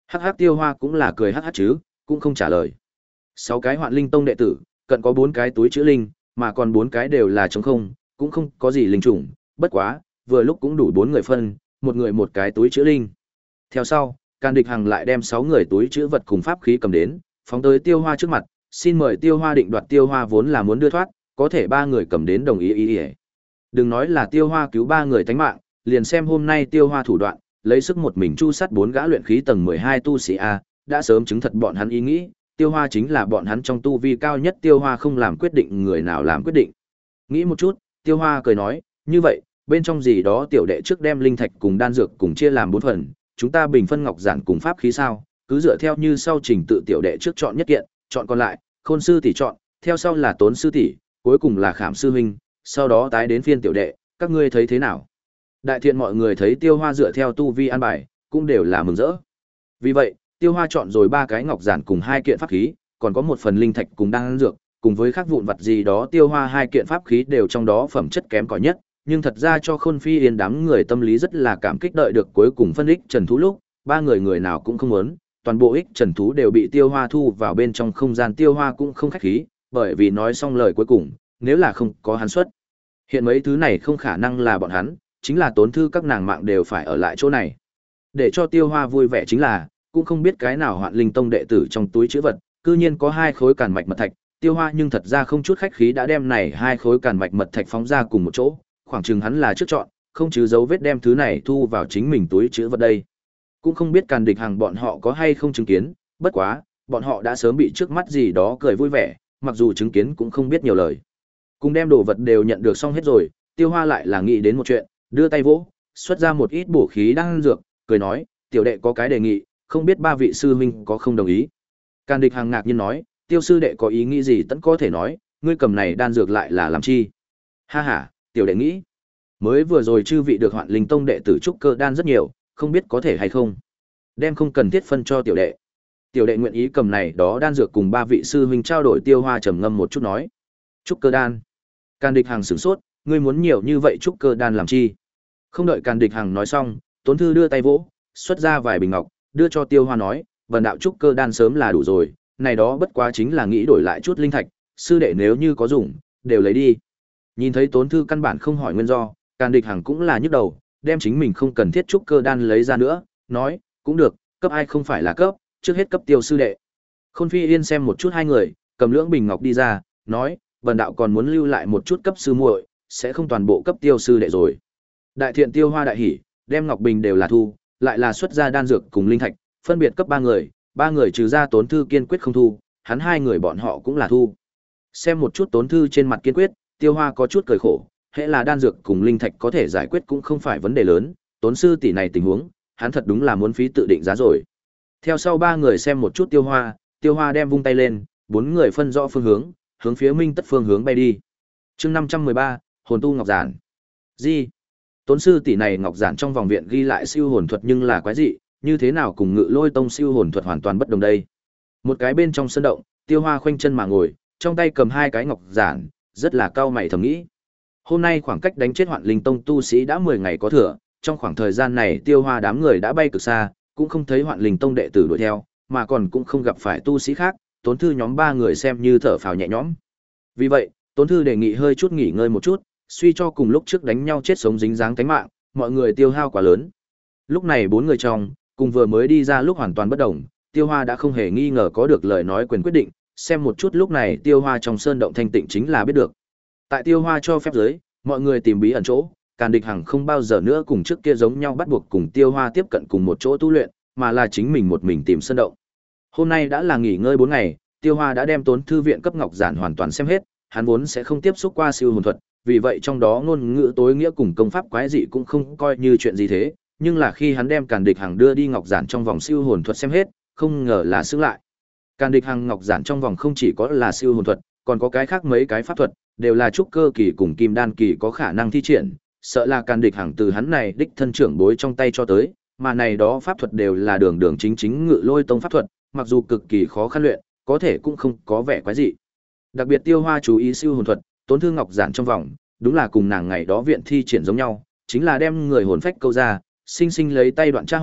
Hắc hắc Tiêu Hoa cũng là cười hắc hắc chứ, cũng không trả lời. Sáu cái Hoạn Linh Tông đệ tử, cận có bốn cái túi chữ linh, mà còn bốn cái đều là trống không, cũng không có gì linh chủng, bất quá, vừa lúc cũng đủ bốn người phân, một người một cái túi chữ linh. Theo sau, Càn Địch Hằng lại đem sáu người túi chữ vật cùng pháp khí cầm đến, phóng tới Tiêu Hoa trước mặt, xin mời Tiêu Hoa định đoạt. Tiêu Hoa vốn là muốn đưa thoát, có thể ba người cầm đến đồng ý ý ý. Đừng nói là Tiêu Hoa cứu ba người tánh mạng, liền xem hôm nay Tiêu Hoa thủ đoạn, lấy sức một mình chu sát bốn gã luyện khí tầng mười hai tu sĩ a, đã sớm chứng thật bọn hắn ý nghĩ, Tiêu Hoa chính là bọn hắn trong tu vi cao nhất. Tiêu Hoa không làm quyết định, người nào làm quyết định. Nghĩ một chút, Tiêu Hoa cười nói, như vậy, bên trong gì đó tiểu đệ trước đem linh thạch cùng đan dược cùng chia làm bốn phần, chúng ta bình phân ngọc giản cùng pháp khí sao, cứ dựa theo như sau trình tự, tiểu đệ trước chọn nhất kiện, chọn còn lại, Khôn sư tỷ chọn, theo sau là Tốn sư tỷ, cuối cùng là Khảm sư huynh, sau đó tái đến phiên tiểu đệ, các ngươi thấy thế nào? Đại thiện mọi người thấy Tiêu Hoa dựa theo tu vi an bài, cũng đều là mừng rỡ. Vì vậy, Tiêu Hoa chọn rồi ba cái ngọc giản cùng hai kiện pháp khí, còn có một phần linh thạch cùng đan dược, cùng với các vụn vật gì đó. Tiêu Hoa hai kiện pháp khí đều trong đó phẩm chất kém cỏi nhất, nhưng thật ra cho Khôn Phi Yên đám người tâm lý rất là cảm kích. Đợi được cuối cùng phân ích trần thú lúc, ba người người nào cũng không muốn, toàn bộ ích trần thú đều bị Tiêu Hoa thu vào bên trong không gian. Tiêu Hoa cũng không khách khí, bởi vì nói xong lời cuối cùng, nếu là không có hắn xuất hiện mấy thứ này không khả năng là bọn hắn, chính là Tốn thư các nàng mạng đều phải ở lại chỗ này. Để cho Tiêu Hoa vui vẻ chính là, cũng không biết cái nào Hoạn Linh Tông đệ tử trong túi trữ vật, cư nhiên có hai khối càn mạch mật thạch. Tiêu Hoa nhưng thật ra không chút khách khí đã đem này hai khối càn mạch mật thạch phóng ra cùng một chỗ, khoảng chừng hắn là trước chọn, không chứ dấu vết đem thứ này thu vào chính mình túi trữ vật đây. Cũng không biết Càn Địch Hằng bọn họ có hay không chứng kiến, bất quá, bọn họ đã sớm bị trước mắt gì đó cười vui vẻ, mặc dù chứng kiến cũng không biết nhiều lời. Cùng đem đồ vật đều nhận được xong hết rồi, Tiêu Hoa lại là nghĩ đến một chuyện, đưa tay vỗ, xuất ra một ít bổ khí đang dược, cười nói, tiểu đệ có cái đề nghị, không biết ba vị sư huynh có không đồng ý. Càn Địch Hằng ngạc nhiên nói, Tiêu sư đệ có ý nghĩ gì tẫn có thể nói, ngươi cầm này đan dược lại là làm chi? Ha ha, tiểu đệ nghĩ, mới vừa rồi chư vị được Hoạn Linh Tông đệ tử trúc cơ đan rất nhiều, không biết có thể hay không đem không cần thiết phân cho tiểu đệ. Tiểu đệ nguyện ý cầm này đó đan dược cùng ba vị sư huynh trao đổi. Tiêu Hoa trầm ngâm một chút nói, trúc cơ đan. Càn Địch Hằng sửng sốt, ngươi muốn nhiều như vậy trúc cơ đan làm chi? Không đợi Càn Địch Hằng nói xong, Tốn thư đưa tay vỗ, xuất ra vài bình ngọc, đưa cho Tiêu Hoa nói, vần đạo trúc cơ đan sớm là đủ rồi, này đó bất quá chính là nghĩ đổi lại chút linh thạch, sư đệ nếu như có dùng, đều lấy đi. Nhìn thấy Tốn thư căn bản không hỏi nguyên do, Càn Địch Hằng cũng là nhức đầu, đem chính mình không cần thiết trúc cơ đan lấy ra nữa, nói, cũng được, cấp ai không phải là cấp, trước hết cấp Tiêu sư đệ. Khôn Phi Yên xem một chút hai người, cầm lưỡng bình ngọc đi ra, nói, bần đạo còn muốn lưu lại một chút cấp sư muội, sẽ không toàn bộ cấp Tiêu sư đệ rồi. Đại thiện Tiêu Hoa đại hỉ, đem ngọc bình đều là thu, lại là xuất ra đan dược cùng linh thạch, phân biệt cấp ba người, ba người trừ ra Tốn thư kiên quyết không thu, hắn hai người bọn họ cũng là thu. Xem một chút Tốn thư trên mặt kiên quyết, Tiêu Hoa có chút cười khổ, hễ là đan dược cùng linh thạch có thể giải quyết cũng không phải vấn đề lớn, Tốn sư tỷ này tình huống, hắn thật đúng là muốn phí tự định giá rồi. Theo sau ba người xem một chút Tiêu Hoa, Tiêu Hoa đem vung tay lên, bốn người phân rõ phương hướng, hướng phía Minh Tất phương hướng bay đi. Chương năm trăm mười ba, hồn tu ngọc giản. Gì? Tốn sư tỷ này ngọc giản trong vòng viện ghi lại siêu hồn thuật nhưng là quái dị, như thế nào cùng Ngự Lôi Tông siêu hồn thuật hoàn toàn bất đồng đây? Một cái bên trong sân động, Tiêu Hoa khoanh chân mà ngồi, trong tay cầm hai cái ngọc giản, rất là cao mày thầm nghĩ. Hôm nay khoảng cách đánh chết Hoạn Linh Tông tu sĩ đã mười ngày có thừa, trong khoảng thời gian này Tiêu Hoa đám người đã bay cực xa, cũng không thấy Hoạn Linh Tông đệ tử đuổi theo, mà còn cũng không gặp phải tu sĩ khác, Tốn thư nhóm ba người xem như thở phào nhẹ nhõm. Vì vậy, Tốn thư đề nghị hơi chút nghỉ ngơi một chút, suy cho cùng lúc trước đánh nhau chết sống dính dáng tánh mạng, mọi người tiêu hao quá lớn. Lúc này bốn người trong, cùng vừa mới đi ra lúc hoàn toàn bất đồng, Tiêu Hoa đã không hề nghi ngờ có được lời nói quyền quyết định, xem một chút lúc này Tiêu Hoa trong sơn động thanh tịnh chính là biết được. Tại Tiêu Hoa cho phép giới, mọi người tìm bí ẩn chỗ, Càn Địch Hằng không bao giờ nữa cùng trước kia giống nhau bắt buộc cùng Tiêu Hoa tiếp cận cùng một chỗ tu luyện, mà là chính mình một mình tìm sơn động. Hôm nay đã là nghỉ ngơi bốn ngày, Tiêu Hoa đã đem Tốn thư viện cấp ngọc giản hoàn toàn xem hết, hắn vốn sẽ không tiếp xúc qua siêu hồn thuật, vì vậy trong đó ngôn ngữ tối nghĩa cùng công pháp quái dị cũng không coi như chuyện gì thế, nhưng là khi hắn đem Càn Địch Hằng đưa đi ngọc giản trong vòng siêu hồn thuật xem hết, không ngờ là sững lại. Càn Địch Hằng ngọc giản trong vòng không chỉ có là siêu hồn thuật, còn có cái khác mấy cái pháp thuật, đều là trúc cơ kỳ cùng kim đan kỳ có khả năng thi triển, sợ là Càn Địch Hằng từ hắn này đích thân trưởng bối trong tay cho tới, mà này đó pháp thuật đều là đường đường chính chính Ngự Lôi Tông pháp thuật, mặc dù cực kỳ khó khăn luyện, có thể cũng không có vẻ quái dị. Đặc biệt Tiêu Hoa chú ý siêu hồn thuật, Tốn thư ngọc giản trong vòng, đúng là cùng nàng ngày đó viện thi triển giống nhau, chính là đem người hồn phách câu ra, sinh sinh lấy tay đoạn tra hỏi,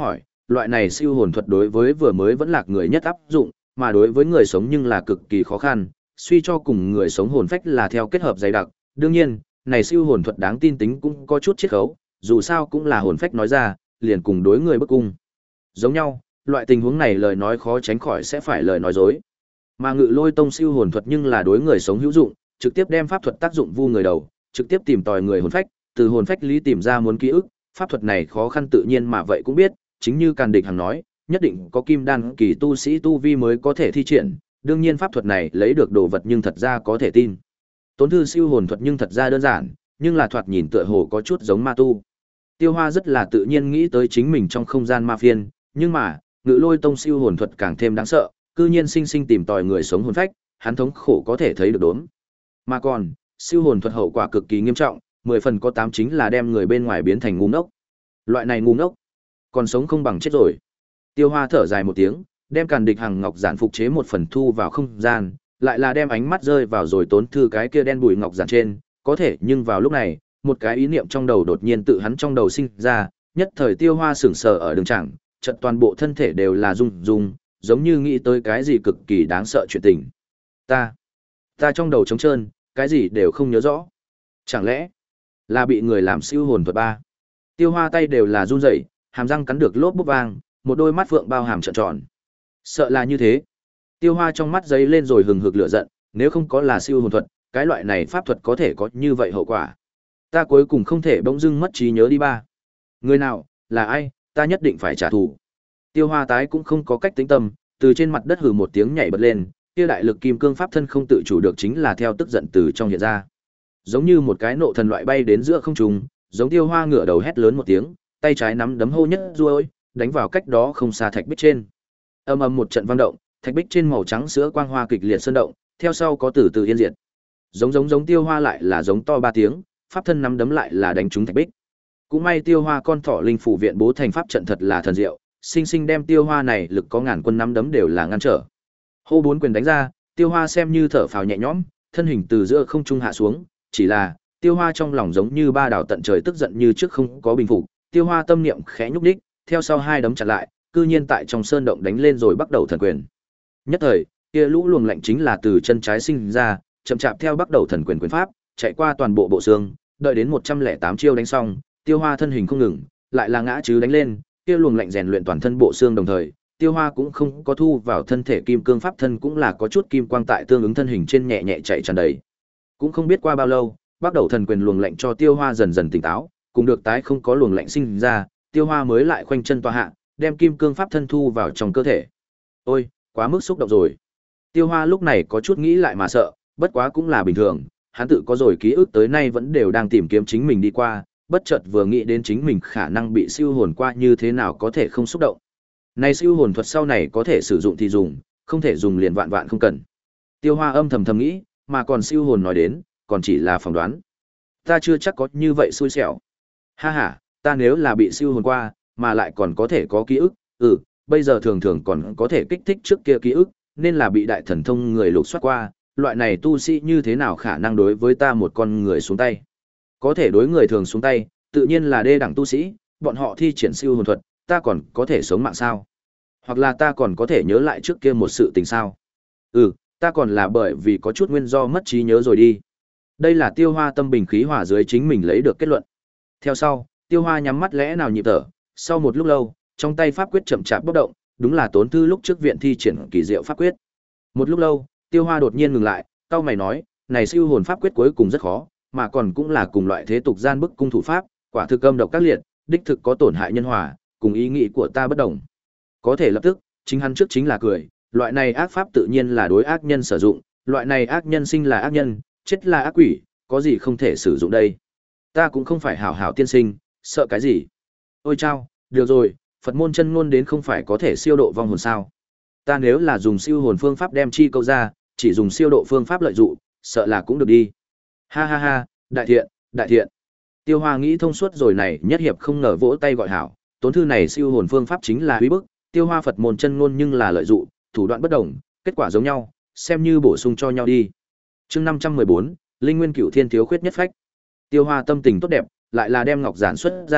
loại này siêu hồn thuật đối với vừa mới vẫn lạc người nhất áp dụng, mà đối với người sống nhưng là cực kỳ khó khăn, suy cho cùng người sống hồn phách là theo kết hợp dày đặc. Đương nhiên, này siêu hồn thuật đáng tin tính cũng có chút chiết khấu, dù sao cũng là hồn phách nói ra, liền cùng đối người bức cung. Giống nhau, loại tình huống này lời nói khó tránh khỏi sẽ phải lời nói dối. Mà Ngự Lôi Tông siêu hồn thuật nhưng là đối người sống hữu dụng, trực tiếp đem pháp thuật tác dụng vu người đầu, trực tiếp tìm tòi người hồn phách, từ hồn phách lý tìm ra muốn ký ức, pháp thuật này khó khăn tự nhiên mà vậy cũng biết, chính như Càn Địch Hằng nói, nhất định có kim đan kỳ tu sĩ tu vi mới có thể thi triển, đương nhiên pháp thuật này lấy được đồ vật nhưng thật ra có thể tin. Tốn thư siêu hồn thuật nhưng thật ra đơn giản, nhưng là thoạt nhìn tựa hồ có chút giống ma tu. Tiêu Hoa rất là tự nhiên nghĩ tới chính mình trong không gian ma phiên, nhưng mà, Ngự Lôi Tông siêu hồn thuật càng thêm đáng sợ, cư nhiên sinh sinh tìm tòi người sống hồn phách, hắn thống khổ có thể thấy được đốm. Mà còn, siêu hồn thuật hậu quả cực kỳ nghiêm trọng, mười phần có tám chính là đem người bên ngoài biến thành ngu ngốc. Loại này ngu ngốc, còn sống không bằng chết rồi. Tiêu Hoa thở dài một tiếng, đem Càn Địch Hằng ngọc giản phục chế một phần thu vào không gian, lại là đem ánh mắt rơi vào rồi Tốn thư cái kia đen bùi ngọc giản trên, có thể nhưng vào lúc này, một cái ý niệm trong đầu đột nhiên tự hắn trong đầu sinh ra, nhất thời Tiêu Hoa sững sờ ở đường chẳng, chợt toàn bộ thân thể đều là rung rung, giống như nghĩ tới cái gì cực kỳ đáng sợ chuyện tình. Ta, ta trong đầu trống trơn, cái gì đều không nhớ rõ. Chẳng lẽ là bị người làm siêu hồn thuật ba? Tiêu Hoa tay đều là run rẩy, hàm răng cắn được lốp bút vang, một đôi mắt phượng bao hàm trợn tròn. Sợ là như thế. Tiêu Hoa trong mắt giấy lên rồi hừng hực lửa giận, nếu không có là siêu hồn thuật, cái loại này pháp thuật có thể có như vậy hậu quả. Ta cuối cùng không thể bỗng dưng mất trí nhớ đi ba. Người nào, là ai, ta nhất định phải trả thù. Tiêu Hoa tái cũng không có cách tĩnh tâm, từ trên mặt đất hừ một tiếng nhảy bật lên, kia đại lực kim cương pháp thân không tự chủ được chính là theo tức giận từ trong hiện ra. Giống như một cái nộ thần loại bay đến giữa không trung, giống Tiêu Hoa ngửa đầu hét lớn một tiếng, tay trái nắm đấm hô nhất ruôi, đánh vào cách đó không xa thạch bích trên. Ầm ầm một trận vang động, thạch bích trên màu trắng sữa quang hoa kịch liệt sơn động, theo sau có từ từ yên diệt. Giống giống giống Tiêu Hoa lại là giống to ba tiếng, pháp thân nắm đấm lại là đánh trúng thạch bích. Cũng may Tiêu Hoa con thỏ linh phủ viện bố thành pháp trận thật là thần diệu, sinh sinh đem Tiêu Hoa này lực có ngàn quân nắm đấm đều là ngăn trở. Hô bốn quyền đánh ra, Tiêu Hoa xem như thở phào nhẹ nhõm, thân hình từ giữa không trung hạ xuống, chỉ là Tiêu Hoa trong lòng giống như ba đảo tận trời tức giận như trước không có bình phục, Tiêu Hoa tâm niệm khẽ nhúc nhích, theo sau hai đấm chặn lại, cư nhiên tại trong sơn động đánh lên rồi bắt đầu thần quyền. Nhất thời, kia lũ luồng lạnh chính là từ chân trái sinh ra, chậm chạp theo bắt đầu thần quyền quyền pháp, chạy qua toàn bộ bộ xương, đợi đến một trăm lẻ tám chiêu đánh xong, Tiêu Hoa thân hình không ngừng, lại là ngã chứ đánh lên, kia luồng lạnh rèn luyện toàn thân bộ xương đồng thời, Tiêu Hoa cũng không có thu vào thân thể kim cương pháp thân cũng là có chút kim quang tại tương ứng thân hình trên nhẹ nhẹ chạy tràn đầy. Cũng không biết qua bao lâu, bắt đầu thần quyền luồng lạnh cho Tiêu Hoa dần dần tỉnh táo, cùng được tái không có luồng lạnh sinh ra, Tiêu Hoa mới lại khoanh chân tọa hạ, đem kim cương pháp thân thu vào trong cơ thể. Ôi, quá mức xúc động rồi. Tiêu Hoa lúc này có chút nghĩ lại mà sợ, bất quá cũng là bình thường, hắn tự có rồi ký ức tới nay vẫn đều đang tìm kiếm chính mình đi qua, bất chợt vừa nghĩ đến chính mình khả năng bị siêu hồn qua như thế nào có thể không xúc động. Này siêu hồn thuật sau này có thể sử dụng thì dùng, không thể dùng liền vạn vạn không cần. Tiêu Hoa âm thầm thầm nghĩ, mà còn siêu hồn nói đến, còn chỉ là phỏng đoán. Ta chưa chắc có như vậy xui xẻo. Ha ha, ta nếu là bị siêu hồn qua, mà lại còn có thể có ký ức, ừ, bây giờ thường thường còn có thể kích thích trước kia ký ức, nên là bị đại thần thông người lục soát qua, loại này tu sĩ như thế nào khả năng đối với ta một con người xuống tay. Có thể đối người thường xuống tay, tự nhiên là đê đẳng tu sĩ, bọn họ thi triển siêu hồn thuật, ta còn có thể sống mạng sao? Hoặc là ta còn có thể nhớ lại trước kia một sự tình sao? Ừ, ta còn là bởi vì có chút nguyên do mất trí nhớ rồi đi. Đây là Tiêu Hoa tâm bình khí hòa dưới chính mình lấy được kết luận. Theo sau, Tiêu Hoa nhắm mắt lẽ nào nhịp thở, sau một lúc lâu, trong tay pháp quyết chậm chạp bất động, đúng là Tốn thư lúc trước viện thi triển kỳ diệu pháp quyết. Một lúc lâu, Tiêu Hoa đột nhiên ngừng lại, cau mày nói, này siêu hồn pháp quyết cuối cùng rất khó, mà còn cũng là cùng loại thế tục gian bức cung thủ pháp, quả thực âm độc các liệt, đích thực có tổn hại nhân hòa, cùng ý nghĩ của ta bất đồng. Có thể lập tức, chính hắn trước chính là cười, loại này ác pháp tự nhiên là đối ác nhân sử dụng, loại này ác nhân sinh là ác nhân, chết là ác quỷ, có gì không thể sử dụng đây. Ta cũng không phải hảo hảo tiên sinh, sợ cái gì. Ôi chao, được rồi, Phật môn chân ngôn đến không phải có thể siêu độ vong hồn sao. Ta nếu là dùng siêu hồn phương pháp đem chi câu ra, chỉ dùng siêu độ phương pháp lợi dụng, sợ là cũng được đi. Ha ha ha, đại thiện, đại thiện. Tiêu Hoa nghĩ thông suốt rồi này, nhất hiệp không ngờ vỗ tay gọi hảo, Tốn thư này siêu hồn phương pháp chính là uy bức, Tiêu Hoa Phật môn chân ngôn nhưng là lợi dụng, thủ đoạn bất đồng, kết quả giống nhau, xem như bổ sung cho nhau đi. Chương năm trăm mười bốn, Linh Nguyên Cửu Thiên thiếu khuyết nhất phách. Tiêu Hoa tâm tình tốt đẹp, lại là đem ngọc giản xuất ra,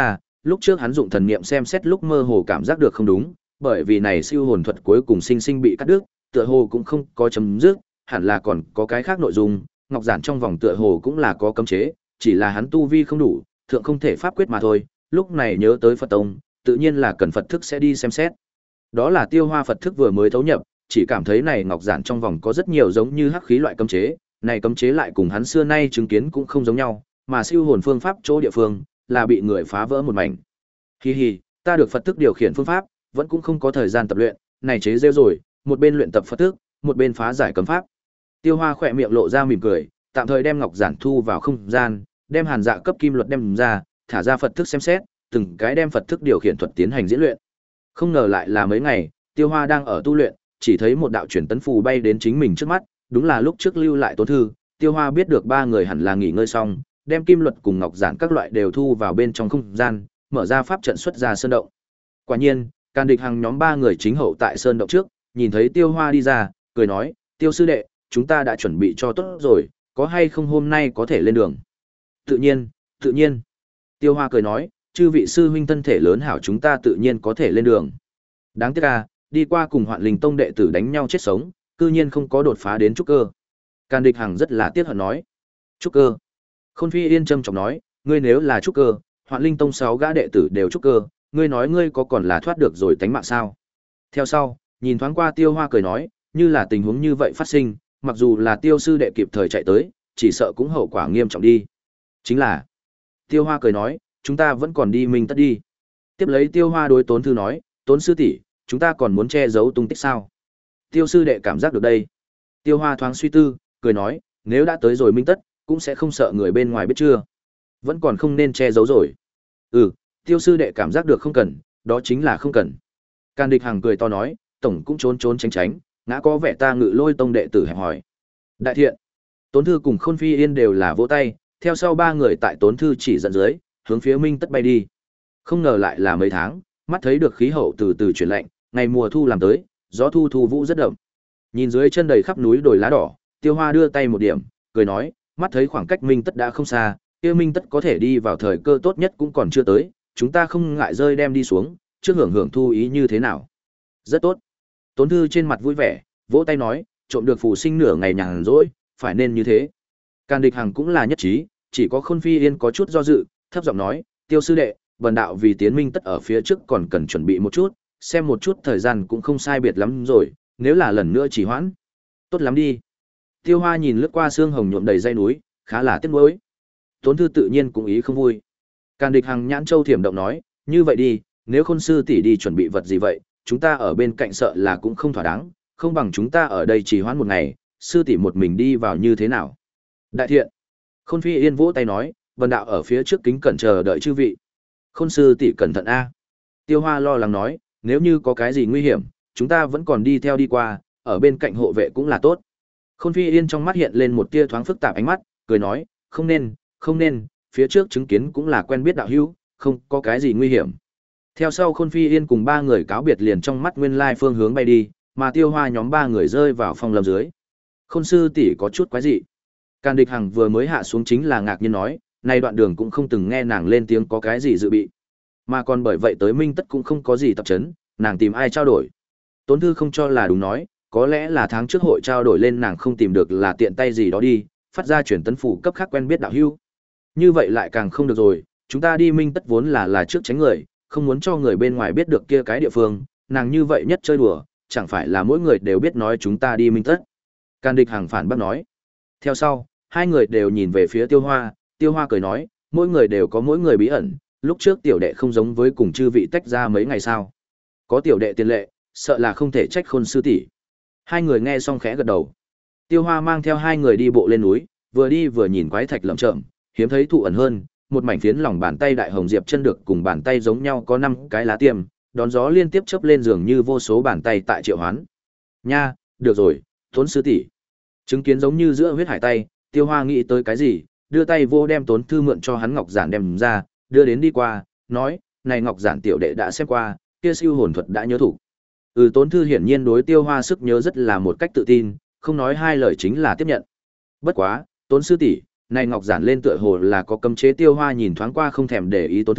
lúc trước hắn dụng thần niệm xem xét lúc mơ hồ cảm giác được không đúng, bởi vì này siêu hồn thuật cuối cùng sinh sinh bị cắt đứt, tựa hồ cũng không có chấm dứt, hẳn là còn có cái khác nội dung, ngọc giản trong vòng tựa hồ cũng là có cấm chế, chỉ là hắn tu vi không đủ, thượng không thể pháp quyết mà thôi, lúc này nhớ tới Phật tông, tự nhiên là cần Phật thức sẽ đi xem xét. Đó là Tiêu Hoa Phật thức vừa mới thấu nhập, chỉ cảm thấy này ngọc giản trong vòng có rất nhiều giống như hắc khí loại cấm chế, này cấm chế lại cùng hắn xưa nay chứng kiến cũng không giống nhau, mà siêu hồn phương pháp chỗ địa phương là bị người phá vỡ một mảnh. Hi hi, ta được Phật thức điều khiển phương pháp, vẫn cũng không có thời gian tập luyện, này chế rêu rồi, một bên luyện tập Phật thức, một bên phá giải cấm pháp. Tiêu Hoa khỏe miệng lộ ra mỉm cười, tạm thời đem ngọc giản thu vào không gian, đem Hàn Dạ cấp kim luật đem ra, thả ra Phật thức xem xét, từng cái đem Phật thức điều khiển thuật tiến hành diễn luyện. Không ngờ lại là mấy ngày, Tiêu Hoa đang ở tu luyện, chỉ thấy một đạo truyền tấn phù bay đến chính mình trước mắt, đúng là lúc trước lưu lại Tốn Thư. Tiêu Hoa biết được ba người hẳn là nghỉ ngơi xong, đem kim luật cùng ngọc giản các loại đều thu vào bên trong không gian, mở ra pháp trận xuất ra sơn động. Quả nhiên, Càn Địch Hằng nhóm ba người chính hậu tại sơn động trước, nhìn thấy Tiêu Hoa đi ra, cười nói: "Tiêu sư đệ, chúng ta đã chuẩn bị cho tốt rồi, có hay không hôm nay có thể lên đường?" "Tự nhiên, tự nhiên." Tiêu Hoa cười nói: "Chư vị sư huynh thân thể lớn hảo, chúng ta tự nhiên có thể lên đường. Đáng tiếc à, đi qua cùng Hoạn Linh Tông đệ tử đánh nhau chết sống, cư nhiên không có đột phá đến trúc cơ." Càn Địch Hằng rất là tiếc hận nói: "Trúc cơ?" Khôn Phi Yên trầm trọng nói: "Ngươi nếu là trúc cơ, Hoạn Linh Tông sáu gã đệ tử đều trúc cơ, ngươi nói ngươi có còn là thoát được rồi tánh mạng sao?" Theo sau, nhìn thoáng qua Tiêu Hoa cười nói: "Như là tình huống như vậy phát sinh, mặc dù là Tiêu sư đệ kịp thời chạy tới, chỉ sợ cũng hậu quả nghiêm trọng đi." "Chính là." Tiêu Hoa cười nói: "Chúng ta vẫn còn đi Minh Tất đi." Tiếp lấy Tiêu Hoa đối Tốn Thư nói: "Tốn sư tỷ, chúng ta còn muốn che giấu tung tích sao?" Tiêu sư đệ cảm giác được đây. Tiêu Hoa thoáng suy tư, cười nói: "Nếu đã tới rồi Minh Tất, cũng sẽ không sợ người bên ngoài biết chưa? Vẫn còn không nên che giấu rồi." "Ừ, Tiêu sư đệ cảm giác được không cần, đó chính là không cần." Càn Địch Hằng cười to nói: "Tổng cũng trốn trốn tránh tránh, ngã có vẻ ta Ngự Lôi Tông đệ tử hẹp hỏi." "Đại thiện." Tốn Thư cùng Khôn Phi Yên đều là vỗ tay, theo sau ba người tại Tốn Thư chỉ dẫn dưới, hướng phía Minh Tất bay đi. Không ngờ lại là mấy tháng, mắt thấy được khí hậu từ từ chuyển lạnh, ngày mùa thu làm tới, gió thu thu vũ rất đậm. Nhìn dưới chân đầy khắp núi đồi lá đỏ, Tiêu Hoa đưa tay một điểm, cười nói: "Mắt thấy khoảng cách Minh Tất đã không xa, kia Minh Tất có thể đi vào thời cơ tốt nhất cũng còn chưa tới, chúng ta không ngại rơi đem đi xuống, trước hưởng hưởng thu ý như thế nào?" "Rất tốt." Tốn Thư trên mặt vui vẻ, vỗ tay nói: "Trộm được phù sinh nửa ngày nhàn rỗi, phải nên như thế." Càn Địch Hằng cũng là nhất trí, chỉ có Khôn Phi Yên có chút do dự, thấp giọng nói: "Tiêu sư đệ, bần đạo vì tiến Minh Tất ở phía trước còn cần chuẩn bị một chút, xem một chút thời gian cũng không sai biệt lắm rồi, nếu là lần nữa chỉ hoãn." "Tốt lắm đi." Tiêu Hoa nhìn lướt qua xương hồng nhuộm đầy dây núi, khá là tiếc nuối. Tốn Thư tự nhiên cũng ý không vui. Càn Địch Hằng nhãn châu thiểm động nói: "Như vậy đi, nếu Khôn sư tỷ đi chuẩn bị vật gì vậy, chúng ta ở bên cạnh sợ là cũng không thỏa đáng, không bằng chúng ta ở đây chỉ hoãn một ngày, sư tỷ một mình đi vào như thế nào?" "Đại thiện." Khôn Phi Yên vỗ tay nói: "Vân đạo ở phía trước kính cẩn chờ đợi chư vị." "Khôn sư tỷ cẩn thận a." Tiêu Hoa lo lắng nói: "Nếu như có cái gì nguy hiểm, chúng ta vẫn còn đi theo đi qua, ở bên cạnh hộ vệ cũng là tốt." Khôn Phi Yên trong mắt hiện lên một tia thoáng phức tạp ánh mắt, cười nói: "Không nên, không nên, phía trước chứng kiến cũng là quen biết đạo hữu, không có cái gì nguy hiểm." Theo sau Khôn Phi Yên cùng ba người cáo biệt liền trong mắt nguyên lai phương hướng bay đi, mà Tiêu Hoa nhóm ba người rơi vào phòng lâm dưới. Khôn sư tỷ có chút quái dị. Càn Địch Hằng vừa mới hạ xuống chính là ngạc nhiên nói, nay đoạn đường cũng không từng nghe nàng lên tiếng có cái gì dự bị. Mà còn bởi vậy tới Minh Tất cũng không có gì tập chấn, nàng tìm ai trao đổi. Tốn Thư không cho là đúng nói, có lẽ là tháng trước hội trao đổi lên nàng không tìm được là tiện tay gì đó đi, phát ra chuyển tấn phủ cấp khác quen biết đạo hữu. Như vậy lại càng không được rồi, chúng ta đi Minh Tất vốn là là trước tránh người, không muốn cho người bên ngoài biết được kia cái địa phương, nàng như vậy nhất chơi đùa, chẳng phải là mỗi người đều biết nói chúng ta đi Minh Tất. Càn Địch Hằng phản bác nói. Theo sau, hai người đều nhìn về phía Tiêu Hoa, Tiêu Hoa cười nói, mỗi người đều có mỗi người bí ẩn, lúc trước tiểu đệ không giống với cùng chư vị tách ra mấy ngày sao. Có tiểu đệ tiền lệ, sợ là không thể trách Khôn sư tỷ. Hai người nghe xong khẽ gật đầu. Tiêu Hoa mang theo hai người đi bộ lên núi, vừa đi vừa nhìn quái thạch lởm chởm, hiếm thấy thụ ẩn hơn, một mảnh phiến lòng bàn tay đại hồng diệp chân được cùng bàn tay giống nhau có năm cái lá tiêm, đón gió liên tiếp chớp lên giường như vô số bàn tay tại triệu hoán. Nha, được rồi, Tốn sư tỷ. Chứng kiến giống như giữa huyết hải tay, Tiêu Hoa nghĩ tới cái gì, đưa tay vô đem Tốn Thư mượn cho hắn ngọc giản đem ra, đưa đến đi qua, nói, này ngọc giản tiểu đệ đã xem qua, kia siêu hồn thuật đã nhớ thủ. Ừ, Tốn Thư hiển nhiên đối Tiêu Hoa sức nhớ rất là một cách tự tin, không nói hai lời chính là tiếp nhận. Bất quá, Tốn sư tỷ, này ngọc giản lên tựa hồ là có cấm chế. Tiêu Hoa nhìn thoáng qua không thèm để ý Tốn Thư,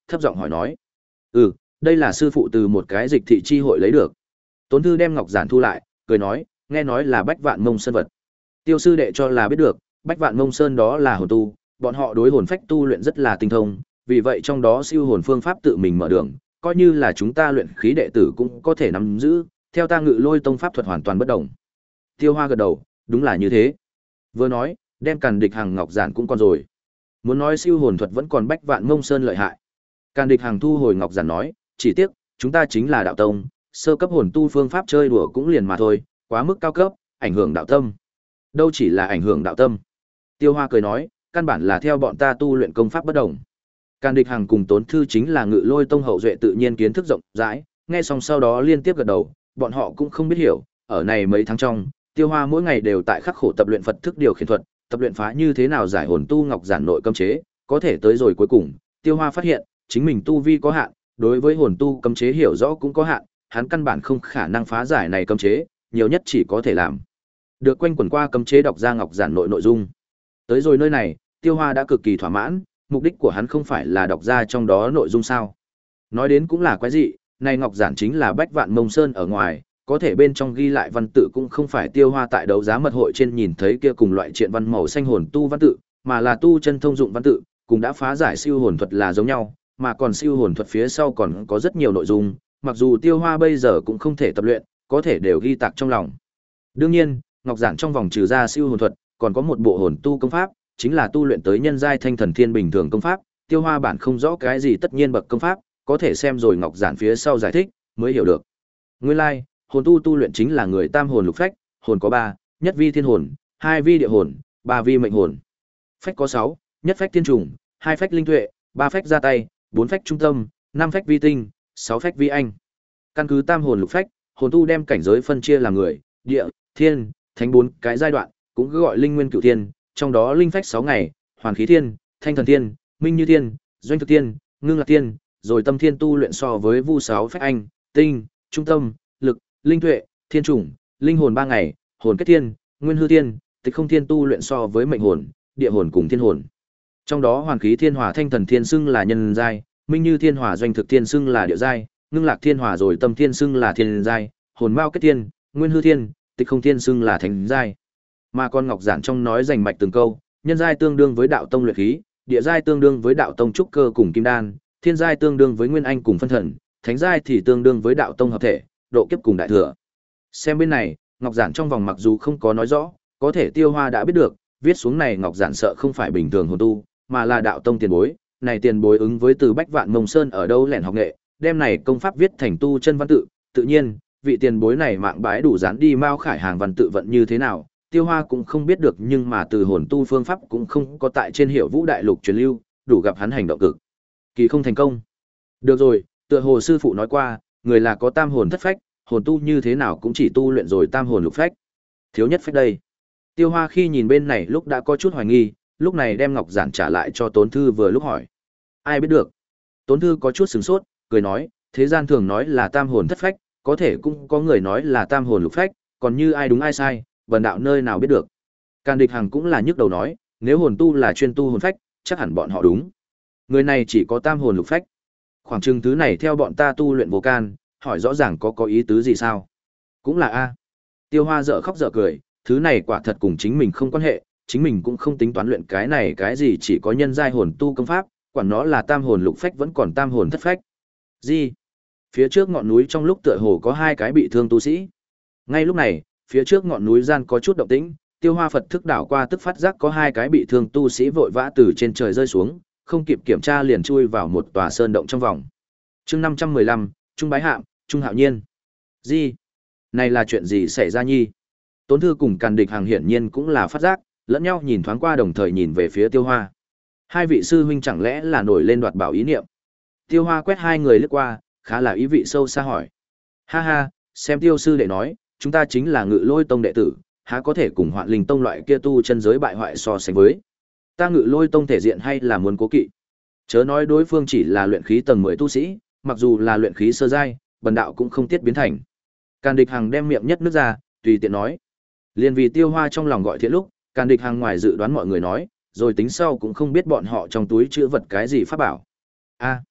thấp giọng hỏi nói. Ừ, đây là sư phụ từ một cái dịch thị chi hội lấy được. Tốn Thư đem ngọc giản thu lại, cười nói, nghe nói là Bách Vạn Mông Sơn vật. Tiêu sư đệ cho là biết được, Bách Vạn Mông Sơn đó là hồn tu, bọn họ đối hồn phách tu luyện rất là tinh thông, vì vậy trong đó siêu hồn phương pháp tự mình mở đường, coi như là chúng ta luyện khí đệ tử cũng có thể nắm giữ, theo ta Ngự Lôi tông pháp thuật hoàn toàn bất động. Tiêu Hoa gật đầu, đúng là như thế. Vừa nói, đem Càn Địch Hằng ngọc giản cũng còn rồi. Muốn nói siêu hồn thuật vẫn còn Bách Vạn Mông Sơn lợi hại. Càn Địch Hằng thu hồi ngọc giản nói, chỉ tiếc, chúng ta chính là đạo tông, sơ cấp hồn tu phương pháp chơi đùa cũng liền mà thôi, quá mức cao cấp, ảnh hưởng đạo tâm. Đâu chỉ là ảnh hưởng đạo tâm. Tiêu Hoa cười nói, căn bản là theo bọn ta tu luyện công pháp bất đồng. Càn Địch Hằng cùng Tốn Thư chính là Ngự Lôi tông hậu duệ tự nhiên kiến thức rộng rãi, nghe xong sau đó liên tiếp gật đầu, bọn họ cũng không biết hiểu, ở này mấy tháng trong, Tiêu Hoa mỗi ngày đều tại khắc khổ tập luyện Phật thức điều khiển thuật, tập luyện phá như thế nào giải hồn tu ngọc giản nội cấm chế, có thể tới rồi cuối cùng, Tiêu Hoa phát hiện, chính mình tu vi có hạn, đối với hồn tu cấm chế hiểu rõ cũng có hạn, hắn căn bản không khả năng phá giải này cấm chế, nhiều nhất chỉ có thể làm được quanh quẩn qua cấm chế đọc ra ngọc giản nội nội dung. Tới rồi nơi này, Tiêu Hoa đã cực kỳ thỏa mãn, mục đích của hắn không phải là đọc ra trong đó nội dung sao? Nói đến cũng là quái dị, này ngọc giản chính là Bách Vạn Mông Sơn ở ngoài, có thể bên trong ghi lại văn tự cũng không phải Tiêu Hoa tại đấu giá mật hội trên nhìn thấy kia cùng loại triện văn màu xanh hồn tu văn tự, mà là tu chân thông dụng văn tự, cùng đã phá giải siêu hồn thuật là giống nhau, mà còn siêu hồn thuật phía sau còn có rất nhiều nội dung, mặc dù Tiêu Hoa bây giờ cũng không thể tập luyện, có thể đều ghi tạc trong lòng. Đương nhiên, ngọc giản trong vòng trừ ra siêu hồn thuật, còn có một bộ hồn tu công pháp, chính là tu luyện tới nhân giai thanh thần thiên bình thường công pháp, Tiêu Hoa bản không rõ cái gì tất nhiên bậc công pháp, có thể xem rồi ngọc giản phía sau giải thích, mới hiểu được. Nguyên lai, like, hồn tu tu luyện chính là người tam hồn lục phách, hồn có ba, nhất vi thiên hồn, hai vi địa hồn, ba vi mệnh hồn. Phách có sáu, nhất phách thiên trùng, hai phách linh tuệ, ba phách ra tay, bốn phách trung tâm, năm phách vi tinh, sáu phách vi anh. Căn cứ tam hồn lục phách, hồn tu đem cảnh giới phân chia làm người, địa, thiên, thánh bốn cái giai đoạn, cũng cứ gọi linh nguyên cửu thiên, trong đó linh phách sáu ngày, hoàn khí thiên, thanh thần thiên, minh như thiên, doanh thực thiên, ngưng lạc thiên, rồi tâm thiên tu luyện so với vu sáu phách anh, tinh, trung tâm, lực, linh tuệ, thiên chủng, linh hồn ba ngày, hồn kết thiên, nguyên hư thiên, tịch không thiên tu luyện so với mệnh hồn, địa hồn cùng thiên hồn. Trong đó hoàn khí thiên hòa thanh thần thiên xưng là nhân giai, minh như thiên hòa doanh thực thiên xưng là địa giai, ngưng lạc thiên hòa rồi tâm thiên xưng là thiên giai, hồn mao kết thiên, nguyên hư thiên, tịch không thiên xưng là thánh giai. Mà con ngọc giản trong nói rành mạch từng câu, nhân giai tương đương với đạo tông luyện khí, địa giai tương đương với đạo tông trúc cơ cùng kim đan, thiên giai tương đương với nguyên anh cùng phân thần, thánh giai thì tương đương với đạo tông hợp thể, độ kiếp cùng đại thừa. Xem bên này, ngọc giản trong vòng mặc dù không có nói rõ, có thể Tiêu Hoa đã biết được, viết xuống này ngọc giản sợ không phải bình thường hồn tu, mà là đạo tông tiền bối, này tiền bối ứng với từ Bách Vạn Mông Sơn ở đâu lẻn học nghệ, đem này công pháp viết thành tu chân văn tự, tự nhiên, vị tiền bối này mạng bái đủ dán đi Mao Khải Hàng văn tự vận như thế nào, Tiêu Hoa cũng không biết được, nhưng mà từ hồn tu phương pháp cũng không có tại trên Hiểu Vũ đại lục truyền lưu, đủ gặp hắn hành động cực kỳ không thành công. Được rồi, tựa hồ sư phụ nói qua, người là có tam hồn thất phách, hồn tu như thế nào cũng chỉ tu luyện rồi tam hồn lục phách. Thiếu nhất phách đây. Tiêu Hoa khi nhìn bên này lúc đã có chút hoài nghi, lúc này đem ngọc giản trả lại cho Tốn Thư vừa lúc hỏi. Ai biết được? Tốn Thư có chút sửng sốt, cười nói, thế gian thường nói là tam hồn thất phách, có thể cũng có người nói là tam hồn lục phách, còn như ai đúng ai sai, bần đạo nơi nào biết được. Càn Địch Hằng cũng là nhức đầu nói, nếu hồn tu là chuyên tu hồn phách, chắc hẳn bọn họ đúng. Người này chỉ có tam hồn lục phách. Khoảng chừng thứ này theo bọn ta tu luyện vô can, hỏi rõ ràng có có ý tứ gì sao? Cũng là a. Tiêu Hoa dở khóc dở cười, thứ này quả thật cùng chính mình không quan hệ, chính mình cũng không tính toán luyện cái này cái gì, chỉ có nhân giai hồn tu công pháp, quản nó là tam hồn lục phách vẫn còn tam hồn thất phách. Gì? Phía trước ngọn núi trong lúc tựa hồ có hai cái bị thương tu sĩ. Ngay lúc này, phía trước ngọn núi gian có chút động tĩnh, Tiêu Hoa Phật thức đảo qua tức phát giác có hai cái bị thương tu sĩ vội vã từ trên trời rơi xuống, không kịp kiểm tra liền chui vào một tòa sơn động trong vòng. Chương năm trăm mười lăm, Trung Bái Hạm, Trung Hạo Nhiên. Gì? Này là chuyện gì xảy ra nhi? Tốn Thư cùng Càn Địch Hằng hiển nhiên cũng là phát giác, lẫn nhau nhìn thoáng qua đồng thời nhìn về phía Tiêu Hoa. Hai vị sư huynh chẳng lẽ là nổi lên đoạt bảo ý niệm? Tiêu Hoa quét hai người lướt qua, khá là ý vị sâu xa hỏi. Ha ha, xem Tiêu sư đệ nói, chúng ta chính là Ngự Lôi tông đệ tử, há có thể cùng Hoạn Linh tông loại kia tu chân giới bại hoại so sánh với. Ta Ngự Lôi tông thể diện hay là muốn cố kỵ. Chớ nói đối phương chỉ là luyện khí tầng mười tu sĩ, mặc dù là luyện khí sơ giai, bần đạo cũng không tiết biến thành. Càn Địch Hằng đem miệng nhất nước ra, tùy tiện nói. Liên vì Tiêu Hoa trong lòng gọi thiện lúc, Càn Địch Hằng ngoài dự đoán mọi người nói, rồi tính sau cũng không biết bọn họ trong túi chứa vật cái gì pháp bảo. A,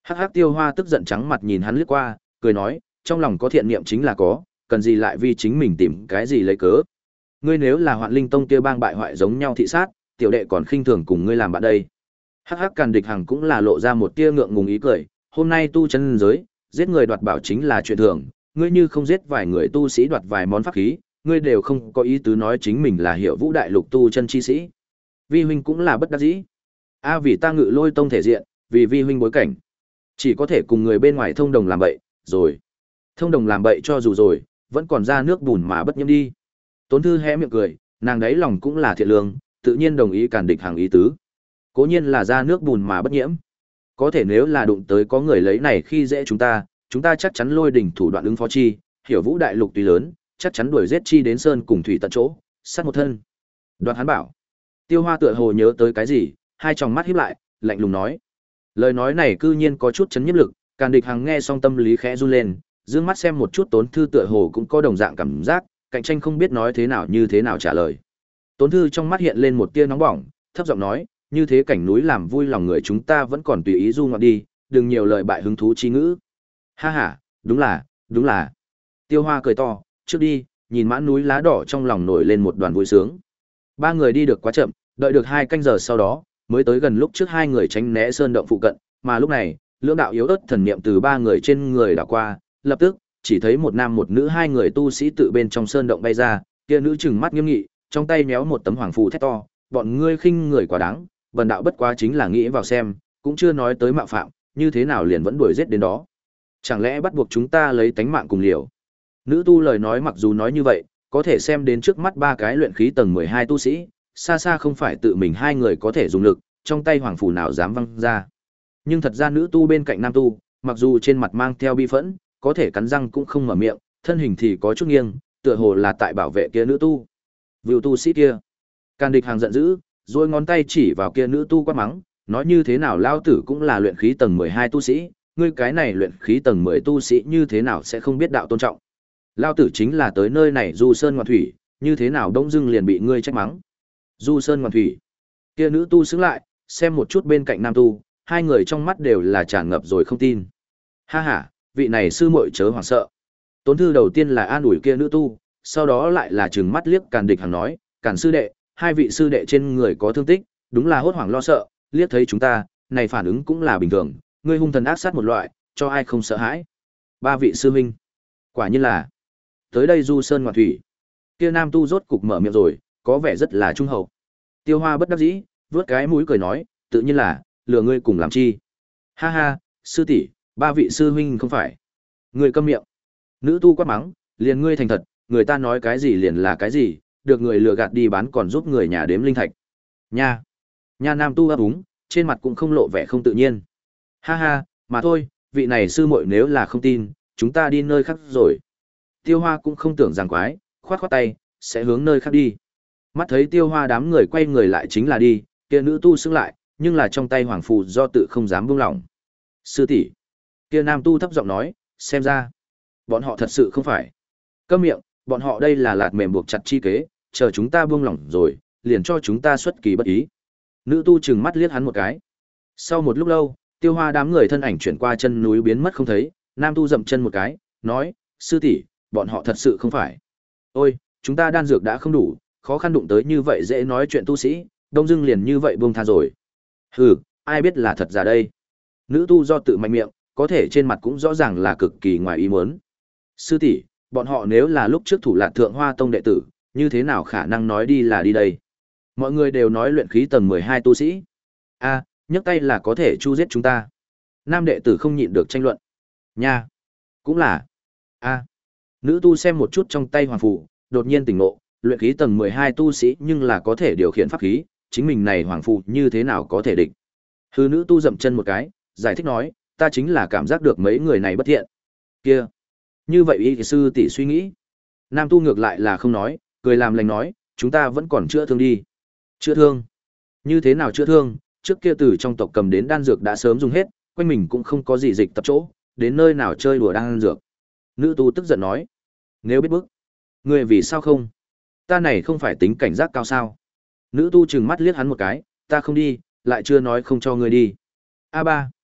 Hắc hắc Tiêu Hoa tức giận trắng mặt nhìn hắn lướt qua, cười nói, trong lòng có thiện niệm chính là có, cần gì lại vì chính mình tìm cái gì lấy cớ. Ngươi nếu là Hoạn Linh Tông kia bang bại hoại giống nhau thị sát, tiểu đệ còn khinh thường cùng ngươi làm bạn đây. Hắc hắc Càn Địch Hằng cũng là lộ ra một tia ngượng ngùng ý cười, hôm nay tu chân giới, giết người đoạt bảo chính là chuyện thường, ngươi như không giết vài người tu sĩ đoạt vài món pháp khí, ngươi đều không có ý tứ nói chính mình là Hiểu Vũ đại lục tu chân chi sĩ. Vi huynh cũng là bất đắc dĩ. A vì ta Ngự Lôi Tông thể diện, vì vi huynh bối cảnh, chỉ có thể cùng người bên ngoài thông đồng làm bậy, rồi. Thông đồng làm bậy cho dù rồi, vẫn còn ra nước bùn mà bất nhiễm đi. Tốn Thư hé miệng cười, nàng đấy lòng cũng là thiện lương, tự nhiên đồng ý Càn Địch Hằng ý tứ. Cố nhiên là ra nước bùn mà bất nhiễm. Có thể nếu là đụng tới có người lấy này khi dễ chúng ta, chúng ta chắc chắn lôi đỉnh thủ đoạn ứng phó chi, Hiểu Vũ đại lục tuy lớn, chắc chắn đuổi giết chi đến sơn cùng thủy tận chỗ, sát một thân. Đoạt hắn bảo. Tiêu Hoa tựa hồ nhớ tới cái gì, hai tròng mắt híp lại, lạnh lùng nói. Lời nói này cư nhiên có chút chấn nhiếp lực, Càn Địch Hằng nghe xong tâm lý khẽ run lên, dương mắt xem một chút Tốn Thư tựa hồ cũng có đồng dạng cảm giác, cạnh tranh không biết nói thế nào như thế nào trả lời. Tốn Thư trong mắt hiện lên một tia nóng bỏng, thấp giọng nói, như thế cảnh núi làm vui lòng người chúng ta vẫn còn tùy ý du ngoạn đi, đừng nhiều lời bại hứng thú chi ngữ. Ha ha, đúng là, đúng là. Tiêu Hoa cười to, trước đi, nhìn mãn núi lá đỏ trong lòng nổi lên một đoàn vui sướng. Ba người đi được quá chậm, đợi được hai canh giờ sau đó, mới tới gần lúc trước hai người tránh né sơn động phụ cận, mà lúc này, lưỡng đạo yếu ớt thần niệm từ ba người trên người đảo qua, lập tức, chỉ thấy một nam một nữ hai người tu sĩ tự bên trong sơn động bay ra, kia nữ trừng mắt nghiêm nghị, trong tay méo một tấm hoàng phù thét to, bọn ngươi khinh người quá đáng, bần đạo bất quá chính là nghĩ vào xem, cũng chưa nói tới mạo phạm, như thế nào liền vẫn đuổi giết đến đó. Chẳng lẽ bắt buộc chúng ta lấy tánh mạng cùng liều? Nữ tu lời nói mặc dù nói như vậy, có thể xem đến trước mắt ba cái luyện khí tầng mười hai tu sĩ, xa xa không phải tự mình hai người có thể dùng lực, trong tay hoàng phù nào dám văng ra. Nhưng thật ra nữ tu bên cạnh nam tu, mặc dù trên mặt mang theo bi phẫn, có thể cắn răng cũng không mở miệng, thân hình thì có chút nghiêng, tựa hồ là tại bảo vệ kia nữ tu. Vưu tu sĩ kia. Càn Địch Hằng giận dữ, rồi ngón tay chỉ vào kia nữ tu quát mắng, nói như thế nào lao tử cũng là luyện khí tầng mười hai tu sĩ, ngươi cái này luyện khí tầng mười tu sĩ như thế nào sẽ không biết đạo tôn trọng. Lao tử chính là tới nơi này du sơn ngoạn thủy, như thế nào đông dưng liền bị ngươi trách mắng. Du sơn ngoạn thủy. Kia nữ tu xứng lại, xem một chút bên cạnh nam tu, hai người trong mắt đều là tràn ngập rồi không tin. Ha ha, vị này sư muội chớ hoảng sợ. Tốn Thư đầu tiên là an ủi kia nữ tu, sau đó lại là trừng mắt liếc Càn Địch Hằng nói, Càn sư đệ, hai vị sư đệ trên người có thương tích, đúng là hốt hoảng lo sợ, liếc thấy chúng ta, này phản ứng cũng là bình thường, ngươi hung thần ác sát một loại, cho ai không sợ hãi. Ba vị sư huynh, quả nhiên là tới đây du sơn ngoạn thủy. Kia nam tu rốt cục mở miệng rồi, có vẻ rất là trung hậu. Tiêu Hoa bất đắc dĩ, vướt cái mũi cười nói, tự nhiên là lừa ngươi cùng làm chi. Ha ha, sư tỷ, ba vị sư huynh không phải. Ngươi câm miệng. Nữ tu quát mắng, liền ngươi thành thật, người ta nói cái gì liền là cái gì, được người lừa gạt đi bán còn giúp người nhà đếm linh thạch. Nha. Nha nam tu ấp úng, trên mặt cũng không lộ vẻ không tự nhiên. Ha ha, mà thôi, vị này sư muội nếu là không tin, chúng ta đi nơi khác rồi. Tiêu Hoa cũng không tưởng rằng quái, khoát khoát tay, sẽ hướng nơi khác đi. Mắt thấy Tiêu Hoa đám người quay người lại chính là đi, kia nữ tu sững lại, nhưng là trong tay hoàng phù do tự không dám buông lỏng. Sư tỷ, kia nam tu thấp giọng nói, xem ra bọn họ thật sự không phải. Câm miệng, bọn họ đây là lạt mềm buộc chặt chi kế, chờ chúng ta buông lỏng rồi, liền cho chúng ta xuất kỳ bất ý. Nữ tu chừng mắt liếc hắn một cái. Sau một lúc lâu, Tiêu Hoa đám người thân ảnh chuyển qua chân núi biến mất không thấy, nam tu dậm chân một cái, nói, sư tỷ, bọn họ thật sự không phải. Ôi, chúng ta đan dược đã không đủ, khó khăn đụng tới như vậy dễ nói chuyện tu sĩ, đông dưng liền như vậy buông tha rồi. Hừ, ai biết là thật ra đây. Nữ tu do tự mạnh miệng, có thể trên mặt cũng rõ ràng là cực kỳ ngoài ý muốn. Sư tỷ, bọn họ nếu là lúc trước thủ lạt thượng hoa tông đệ tử, như thế nào khả năng nói đi là đi đây. Mọi người đều nói luyện khí tầng mười hai tu sĩ. A, nhấc tay là có thể chu giết chúng ta. Nam đệ tử không nhịn được tranh luận. Nha, cũng là. A. Nữ tu xem một chút trong tay hoàng phù, đột nhiên tỉnh ngộ, luyện khí tầng mười hai tu sĩ nhưng là có thể điều khiển pháp khí, chính mình này hoàng phù như thế nào có thể địch. Hư nữ tu dậm chân một cái, giải thích nói, ta chính là cảm giác được mấy người này bất thiện. Kia, như vậy y sư tỷ suy nghĩ. Nam tu ngược lại là không nói, cười làm lành nói, chúng ta vẫn còn chữa thương đi. Chữa thương? Như thế nào chữa thương? Trước kia từ trong tộc cầm đến đan dược đã sớm dùng hết, quanh mình cũng không có gì dịch tập chỗ, đến nơi nào chơi đùa đan dược. Nữ tu tức giận nói, nếu biết bức, người vì sao không? Ta này không phải tính cảnh giác cao sao? Nữ tu trừng mắt liếc hắn một cái, ta không đi, lại chưa nói không cho ngươi đi. A ba.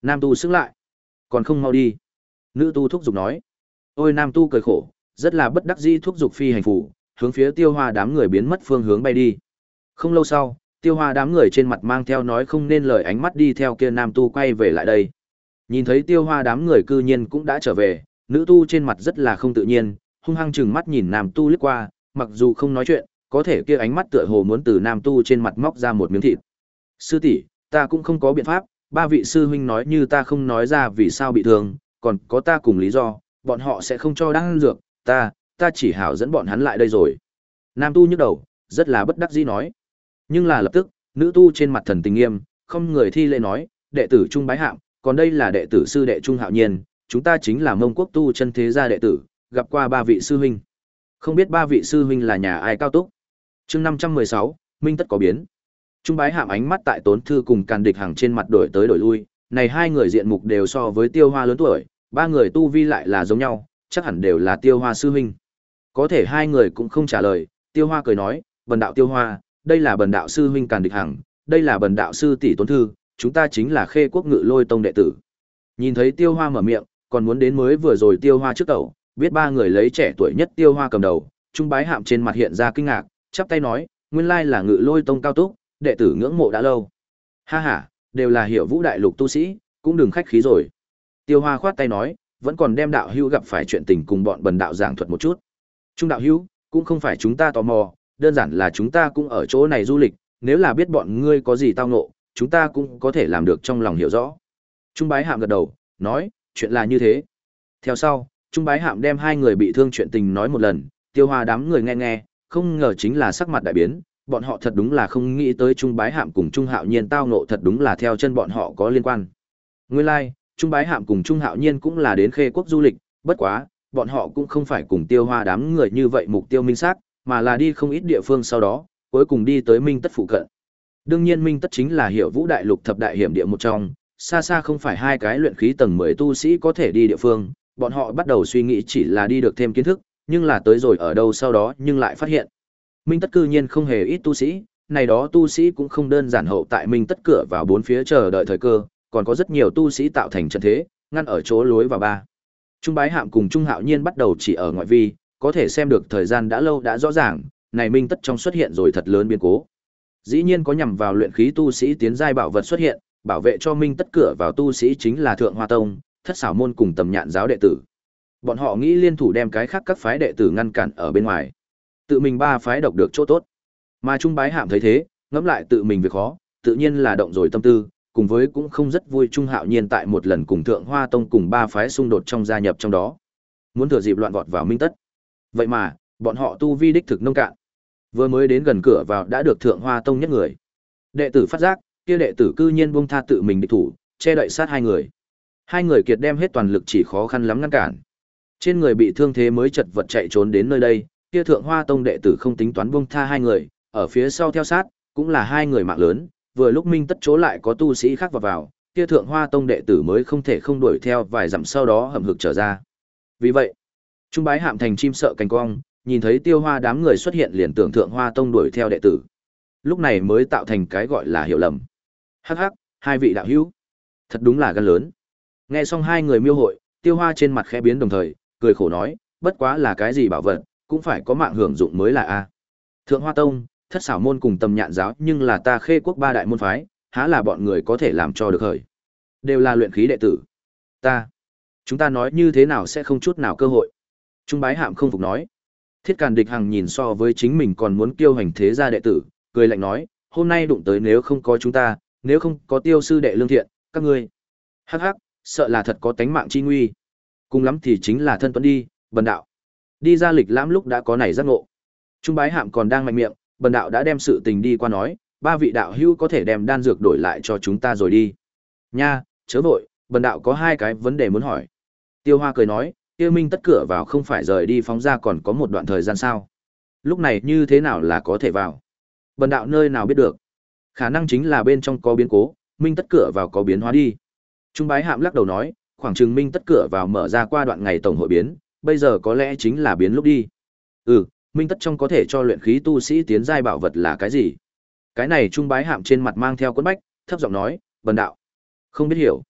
Nam tu xứng lại. Còn không mau đi. Nữ tu thúc giục nói. Ôi nam tu cười khổ, rất là bất đắc dĩ thúc giục phi hành phủ, hướng phía tiêu hoa đám người biến mất phương hướng bay đi. Không lâu sau, tiêu hoa đám người trên mặt mang theo nói không nên lời ánh mắt đi theo kia nam tu quay về lại đây. Nhìn thấy tiêu hoa đám người cư nhiên cũng đã trở về, nữ tu trên mặt rất là không tự nhiên, hung hăng chừng mắt nhìn nam tu liếc qua, mặc dù không nói chuyện, có thể kia ánh mắt tựa hồ muốn từ nam tu trên mặt móc ra một miếng thịt. Sư tỷ, ta cũng không có biện pháp, ba vị sư huynh nói như ta không nói ra vì sao bị thương, còn có ta cùng lý do, bọn họ sẽ không cho đan dược, ta, ta chỉ hảo dẫn bọn hắn lại đây rồi. Nam tu nhức đầu, rất là bất đắc dĩ nói. Nhưng là lập tức, nữ tu trên mặt thần tình nghiêm, không người thi lễ nói, đệ tử Trung Bái Hạm, còn đây là đệ tử sư đệ Trung Hạo Nhiên, chúng ta chính là Mông Quốc tu chân thế gia đệ tử, gặp qua ba vị sư huynh. Không biết ba vị sư huynh là nhà ai cao túc. Chương năm trăm mười sáu, Minh tất có biến. Trung Bái Hạm ánh mắt tại Tốn Thư cùng Càn Địch Hằng trên mặt đổi tới đổi lui, này hai người diện mục đều so với Tiêu Hoa lớn tuổi, ba người tu vi lại là giống nhau, chắc hẳn đều là Tiêu Hoa sư huynh. Có thể hai người cũng không trả lời, Tiêu Hoa cười nói, "Bần đạo Tiêu Hoa, đây là bần đạo sư huynh Càn Địch Hằng, đây là bần đạo sư tỷ Tốn Thư, chúng ta chính là Khê Quốc Ngự Lôi Tông đệ tử." Nhìn thấy Tiêu Hoa mở miệng, còn muốn đến mới vừa rồi Tiêu Hoa trước tẩu, biết ba người lấy trẻ tuổi nhất Tiêu Hoa cầm đầu, Trung Bái Hạm trên mặt hiện ra kinh ngạc, chắp tay nói, "Nguyên lai là Ngự Lôi Tông cao túc, đệ tử ngưỡng mộ đã lâu." Ha ha, đều là Hiểu Vũ đại lục tu sĩ, cũng đừng khách khí rồi. Tiêu Hoa khoát tay nói, vẫn còn đem đạo hữu gặp phải chuyện tình cùng bọn bần đạo giảng thuật một chút. Trung đạo hữu, cũng không phải chúng ta tò mò, đơn giản là chúng ta cũng ở chỗ này du lịch, nếu là biết bọn ngươi có gì tao ngộ, chúng ta cũng có thể làm được trong lòng hiểu rõ. Trung Bái Hạm gật đầu, nói, chuyện là như thế. Theo sau, Trung Bái Hạm đem hai người bị thương chuyện tình nói một lần, Tiêu Hoa đám người nghe nghe, không ngờ chính là sắc mặt đại biến, bọn họ thật đúng là không nghĩ tới Trung Bái Hạm cùng Trung Hạo Nhiên tao ngộ thật đúng là theo chân bọn họ có liên quan. Nguyên lai, like, Trung Bái Hạm cùng Trung Hạo Nhiên cũng là đến Khê Quốc du lịch, bất quá, bọn họ cũng không phải cùng Tiêu Hoa đám người như vậy mục tiêu minh xác, mà là đi không ít địa phương sau đó, cuối cùng đi tới Minh Tất phụ cận. Đương nhiên Minh Tất chính là Hiểu Vũ đại lục thập đại hiểm địa một trong, xa xa không phải hai cái luyện khí tầng mười tu sĩ có thể đi địa phương, bọn họ bắt đầu suy nghĩ chỉ là đi được thêm kiến thức, nhưng là tới rồi ở đâu sau đó nhưng lại phát hiện. Minh Tất cư nhiên không hề ít tu sĩ, này đó tu sĩ cũng không đơn giản hậu tại Minh Tất cửa vào bốn phía chờ đợi thời cơ, còn có rất nhiều tu sĩ tạo thành trận thế, ngăn ở chỗ lối vào ba. Trung Bái Hạm cùng Trung Hạo Nhiên bắt đầu chỉ ở ngoại vi, có thể xem được thời gian đã lâu đã rõ ràng, này Minh Tất trong xuất hiện rồi thật lớn biến cố. Dĩ nhiên có nhằm vào luyện khí tu sĩ tiến giai bảo vật xuất hiện, bảo vệ cho Minh Tất cửa vào tu sĩ chính là Thượng Hoa Tông, Thất Xảo môn cùng Tầm Nhạn giáo đệ tử. Bọn họ nghĩ liên thủ đem cái khác các phái đệ tử ngăn cản ở bên ngoài. Tự mình ba phái độc được chỗ tốt. Mà Trung Bái Hạm thấy thế, ngẫm lại tự mình việc khó, tự nhiên là động rồi tâm tư, cùng với cũng không rất vui Trung Hạo Nhiên tại một lần cùng Thượng Hoa Tông cùng ba phái xung đột trong gia nhập trong đó. Muốn thừa dịp loạn vọt vào Minh Tất. Vậy mà, bọn họ tu vi đích thực nông cạn. Vừa mới đến gần cửa vào đã được Thượng Hoa Tông nhất người. Đệ tử phát giác, kia đệ tử cư nhiên buông tha tự mình địch thủ, che đậy sát hai người. Hai người kiệt đem hết toàn lực chỉ khó khăn lắm ngăn cản. Trên người bị thương thế mới chật vật chạy trốn đến nơi đây, kia Thượng Hoa Tông đệ tử không tính toán buông tha hai người, ở phía sau theo sát, cũng là hai người mạng lớn, vừa lúc Minh Tất chỗ lại có tu sĩ khác vào vào, kia Thượng Hoa Tông đệ tử mới không thể không đuổi theo vài dặm sau đó hầm hực trở ra. Vì vậy, Trung Bái Hạm thành chim sợ cánh cong, nhìn thấy Tiêu Hoa đám người xuất hiện liền tưởng Thượng Hoa Tông đuổi theo đệ tử. Lúc này mới tạo thành cái gọi là hiểu lầm. Hắc hắc, hai vị đạo hữu, thật đúng là gan lớn. Nghe xong hai người miêu hội, Tiêu Hoa trên mặt khẽ biến đồng thời, cười khổ nói, bất quá là cái gì bảo vật, cũng phải có mạng hưởng dụng mới là a. Thượng Hoa Tông, Thất Xảo môn cùng Tầm Nhạn giáo, nhưng là ta Khê Quốc ba đại môn phái, há là bọn người có thể làm cho được hời. Đều là luyện khí đệ tử. Ta, chúng ta nói như thế nào sẽ không chút nào cơ hội. Trung Bái Hạm không phục nói. Thiết Càn Địch Hằng nhìn so với chính mình còn muốn kiêu hành thế gia đệ tử, cười lạnh nói, hôm nay đụng tới nếu không có chúng ta, nếu không có Tiêu sư đệ lương thiện, các ngươi. Hắc hắc, sợ là thật có tánh mạng chi nguy. Cùng lắm thì chính là thân tuấn đi, bần đạo. Đi ra lịch lãm lúc đã có nảy giác ngộ. Trung Bái Hạm còn đang mạnh miệng, bần đạo đã đem sự tình đi qua nói, ba vị đạo hữu có thể đem đan dược đổi lại cho chúng ta rồi đi. Nha, chớ vội, bần đạo có hai cái vấn đề muốn hỏi. Tiêu Hoa cười nói, Tiêu Minh Tất cửa vào không phải rời đi phóng ra còn có một đoạn thời gian sao? Lúc này như thế nào là có thể vào? Bần đạo nơi nào biết được? Khả năng chính là bên trong có biến cố, Minh Tất cửa vào có biến hóa đi. Trung Bái Hạm lắc đầu nói, khoảng chừng Minh Tất cửa vào mở ra qua đoạn ngày tổng hội biến, bây giờ có lẽ chính là biến lúc đi. Ừ, Minh Tất trong có thể cho luyện khí tu sĩ tiến giai bảo vật là cái gì? Cái này Trung Bái Hạm trên mặt mang theo quấn bách, thấp giọng nói, bần đạo không biết hiểu.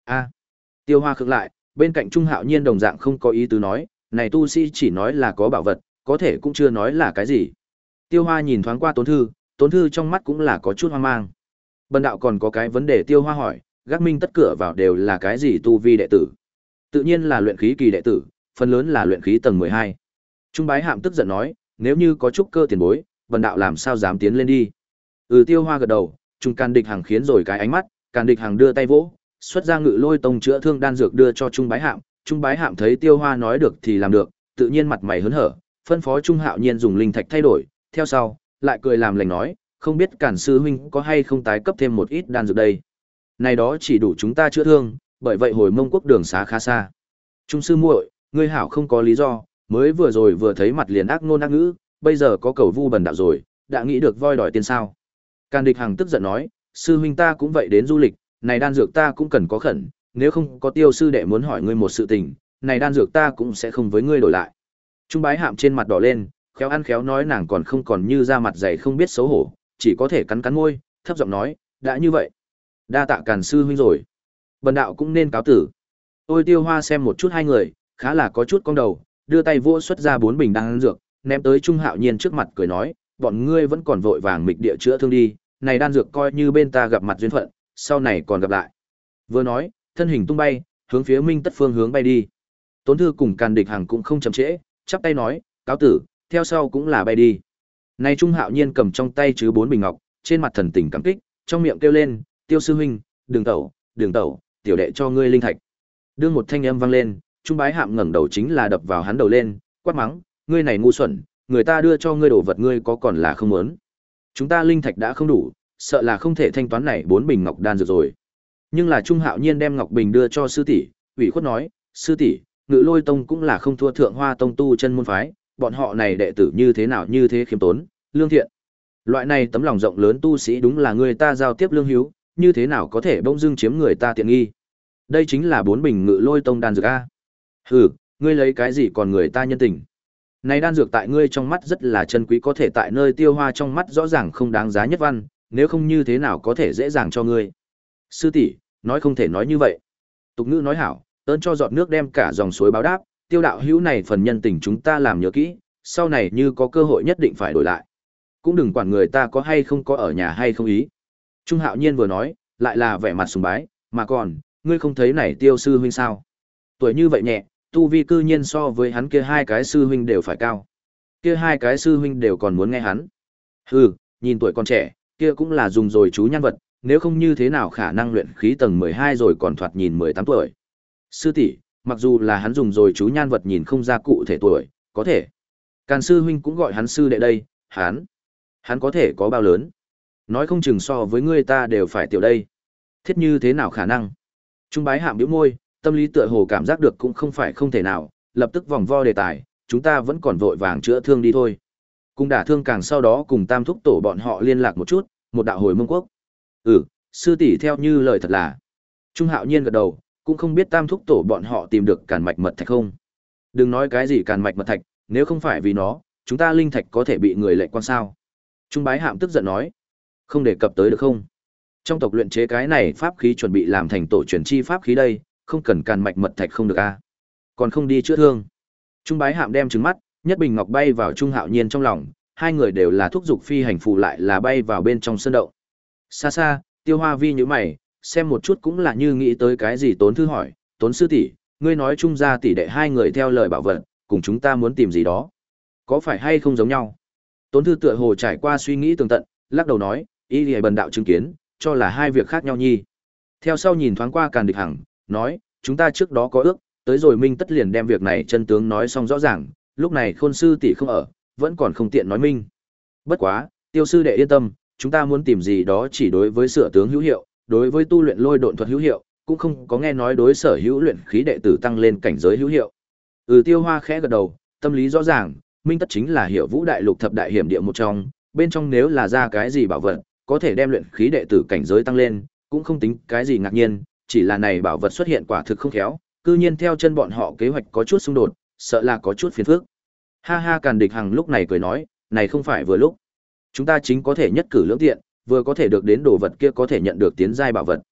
A. Tiêu Hoa khựng lại, bên cạnh Trung Hạo Nhiên đồng dạng không có ý tứ nói, này tu sĩ chỉ nói là có bảo vật, có thể cũng chưa nói là cái gì. Tiêu Hoa nhìn thoáng qua Tốn Thư, Tốn Thư trong mắt cũng là có chút hoang mang. Bần đạo còn có cái vấn đề Tiêu Hoa hỏi, Gác Minh tất cửa vào đều là cái gì tu vi đệ tử? Tự nhiên là luyện khí kỳ đệ tử, phần lớn là luyện khí tầng mười hai. Trung Bái Hạm tức giận nói, nếu như có chút cơ tiền bối, bần đạo làm sao dám tiến lên đi? Ừ, Tiêu Hoa gật đầu, Trung Càn Địch Hằng khiến rồi cái ánh mắt, Càn Địch Hằng đưa tay vỗ, xuất ra Ngự Lôi Tông chữa thương đan dược đưa cho Trung Bái Hạm. Trung Bái Hạm thấy Tiêu Hoa nói được thì làm được, tự nhiên mặt mày hớn hở, phân phó Trung Hạo Nhiên dùng linh thạch thay đổi, theo sau, lại cười làm lành nói, không biết Càn sư huynh có hay không tái cấp thêm một ít đan dược đây. Này đó chỉ đủ chúng ta chữa thương, bởi vậy hồi Mông Quốc đường xá khá xa. Trung sư muội, ngươi hảo không có lý do, mới vừa rồi vừa thấy mặt liền ác ngôn ác ngữ, bây giờ có cầu vu bần đạo rồi, đã nghĩ được voi đòi tiền sao? Càn Địch Hằng tức giận nói, sư huynh ta cũng vậy đến du lịch, này đan dược ta cũng cần có khẩn, nếu không có Tiêu sư đệ muốn hỏi ngươi một sự tình, này đan dược ta cũng sẽ không với ngươi đổi lại. Trung Bái Hạm trên mặt đỏ lên, khéo ăn khéo nói nàng còn không còn như da mặt dày không biết xấu hổ, chỉ có thể cắn cắn môi, thấp giọng nói, đã như vậy, đa tạ Càn sư huynh rồi, bần đạo cũng nên cáo tử. Ôi Tiêu Hoa xem một chút hai người, khá là có chút cong đầu, đưa tay vỗ xuất ra bốn bình đan dược, ném tới Trung Hạo Nhiên trước mặt cười nói, bọn ngươi vẫn còn vội vàng mịch địa chữa thương đi, này đan dược coi như bên ta gặp mặt duyên phận, sau này còn gặp lại. Vừa nói, thân hình tung bay, hướng phía Minh Tất phương hướng bay đi. Tốn Thư cùng Càn Địch Hằng cũng không chậm trễ, chắp tay nói, cáo tử, theo sau cũng là bay đi. Này Trung Hạo Nhiên cầm trong tay chứ bốn bình ngọc, trên mặt thần tình cảm kích, trong miệng kêu lên, Tiêu sư huynh, đừng tẩu, đừng tẩu, tiểu đệ cho ngươi linh thạch. Đương một thanh âm vang lên, Trung Bái Hạm ngẩng đầu chính là đập vào hắn đầu lên, quát mắng, ngươi này ngu xuẩn, người ta đưa cho ngươi đồ vật ngươi có còn là không muốn. Chúng ta linh thạch đã không đủ, sợ là không thể thanh toán này bốn bình ngọc đan dược rồi. Nhưng là Trung Hạo Nhiên đem ngọc bình đưa cho sư tỷ, ủy khuất nói, sư tỷ, Ngự Lôi Tông cũng là không thua Thượng Hoa Tông tu chân môn phái, bọn họ này đệ tử như thế nào như thế khiêm tốn, lương thiện. Loại này tấm lòng rộng lớn tu sĩ đúng là người ta giao tiếp lương hiếu, như thế nào có thể bỗng dưng chiếm người ta tiện nghi. Đây chính là bốn bình Ngự Lôi Tông đan dược a. Hừ, ngươi lấy cái gì còn người ta nhân tình. Này đan dược tại ngươi trong mắt rất là chân quý, có thể tại nơi Tiêu Hoa trong mắt rõ ràng không đáng giá nhất văn, nếu không như thế nào có thể dễ dàng cho ngươi. Sư tỷ, nói không thể nói như vậy. Tục ngữ nói hảo, ơn cho giọt nước đem cả dòng suối báo đáp, Tiêu đạo hữu này phần nhân tình chúng ta làm nhớ kỹ, sau này như có cơ hội nhất định phải đổi lại. Cũng đừng quản người ta có hay không có ở nhà hay không ý. Trung Hạo Nhiên vừa nói, lại là vẻ mặt sùng bái, mà còn, ngươi không thấy này Tiêu sư huynh sao? Tuổi như vậy nhẹ, tu vi cư nhiên so với hắn kia hai cái sư huynh đều phải cao. Kia hai cái sư huynh đều còn muốn nghe hắn. Hừ, nhìn tuổi còn trẻ, kia cũng là dùng rồi chú nhân vật, nếu không như thế nào khả năng luyện khí tầng mười hai rồi còn thoạt nhìn mười tám tuổi. Sư tỷ, mặc dù là hắn dùng rồi chú nhan vật nhìn không ra cụ thể tuổi, có thể. Càn sư huynh cũng gọi hắn sư đệ đây, hắn. Hắn có thể có bao lớn? Nói không chừng so với ngươi ta đều phải tiểu đây. Thiết như thế nào khả năng? Trung Bái Hạm bĩu môi, tâm lý tựa hồ cảm giác được cũng không phải không thể nào, lập tức vòng vo đề tài, chúng ta vẫn còn vội vàng chữa thương đi thôi. Cùng đả thương càng sau đó cùng Tam thúc tổ bọn họ liên lạc một chút, một đạo hồi Mông Quốc. Ừ, sư tỷ theo như lời thật là. Trung Hạo Nhiên gật đầu, cũng không biết Tam thúc tổ bọn họ tìm được càn mạch mật thạch không. Đừng nói cái gì càn mạch mật thạch, nếu không phải vì nó, chúng ta linh thạch có thể bị người lệ quan sao. Trung Bái Hạm tức giận nói, không đề cập tới được không? Trong tộc luyện chế cái này pháp khí chuẩn bị làm thành tổ truyền chi pháp khí đây, không cần càn mạch mật thạch không được a. À? Còn không đi chữa thương. Trung Bái Hạm đem trứng mắt, nhất bình ngọc bay vào Trung Hạo Nhiên trong lòng, hai người đều là thúc dục phi hành phù lại là bay vào bên trong sơn động. Xa xa, Tiêu Hoa Vi nhíu mày, xem một chút cũng là như nghĩ tới cái gì. Tốn Thư hỏi, Tốn sư tỷ, ngươi nói Trung gia tỷ đệ hai người theo lời bảo vật, cùng chúng ta muốn tìm gì đó, có phải hay không giống nhau? Tốn Thư tựa hồ trải qua suy nghĩ tường tận, lắc đầu nói, ý liễu bần đạo chứng kiến, cho là hai việc khác nhau nhi. Theo sau nhìn thoáng qua Càn Địch Hằng, nói, chúng ta trước đó có ước, tới rồi Minh Tất liền đem việc này chân tướng nói xong rõ ràng, lúc này Khôn sư tỷ không ở, vẫn còn không tiện nói minh. Bất quá, Tiêu sư đệ yên tâm, chúng ta muốn tìm gì đó chỉ đối với sửa tướng hữu hiệu, đối với tu luyện lôi độn thuật hữu hiệu, cũng không có nghe nói đối sở hữu luyện khí đệ tử tăng lên cảnh giới hữu hiệu. Ừ, Tiêu Hoa khẽ gật đầu, tâm lý rõ ràng, Minh Tất chính là Hiểu Vũ đại lục thập đại hiểm địa một trong, bên trong nếu là ra cái gì bảo vật, có thể đem luyện khí đệ tử cảnh giới tăng lên, cũng không tính cái gì ngạc nhiên, chỉ là này bảo vật xuất hiện quả thực không khéo, cư nhiên theo chân bọn họ kế hoạch có chút xung đột, sợ là có chút phiền phức. Ha ha, Càn Địch Hằng lúc này cười nói, này không phải vừa lúc. Chúng ta chính có thể nhất cử lưỡng tiện, vừa có thể được đến đồ vật kia có thể nhận được tiến giai bảo vật.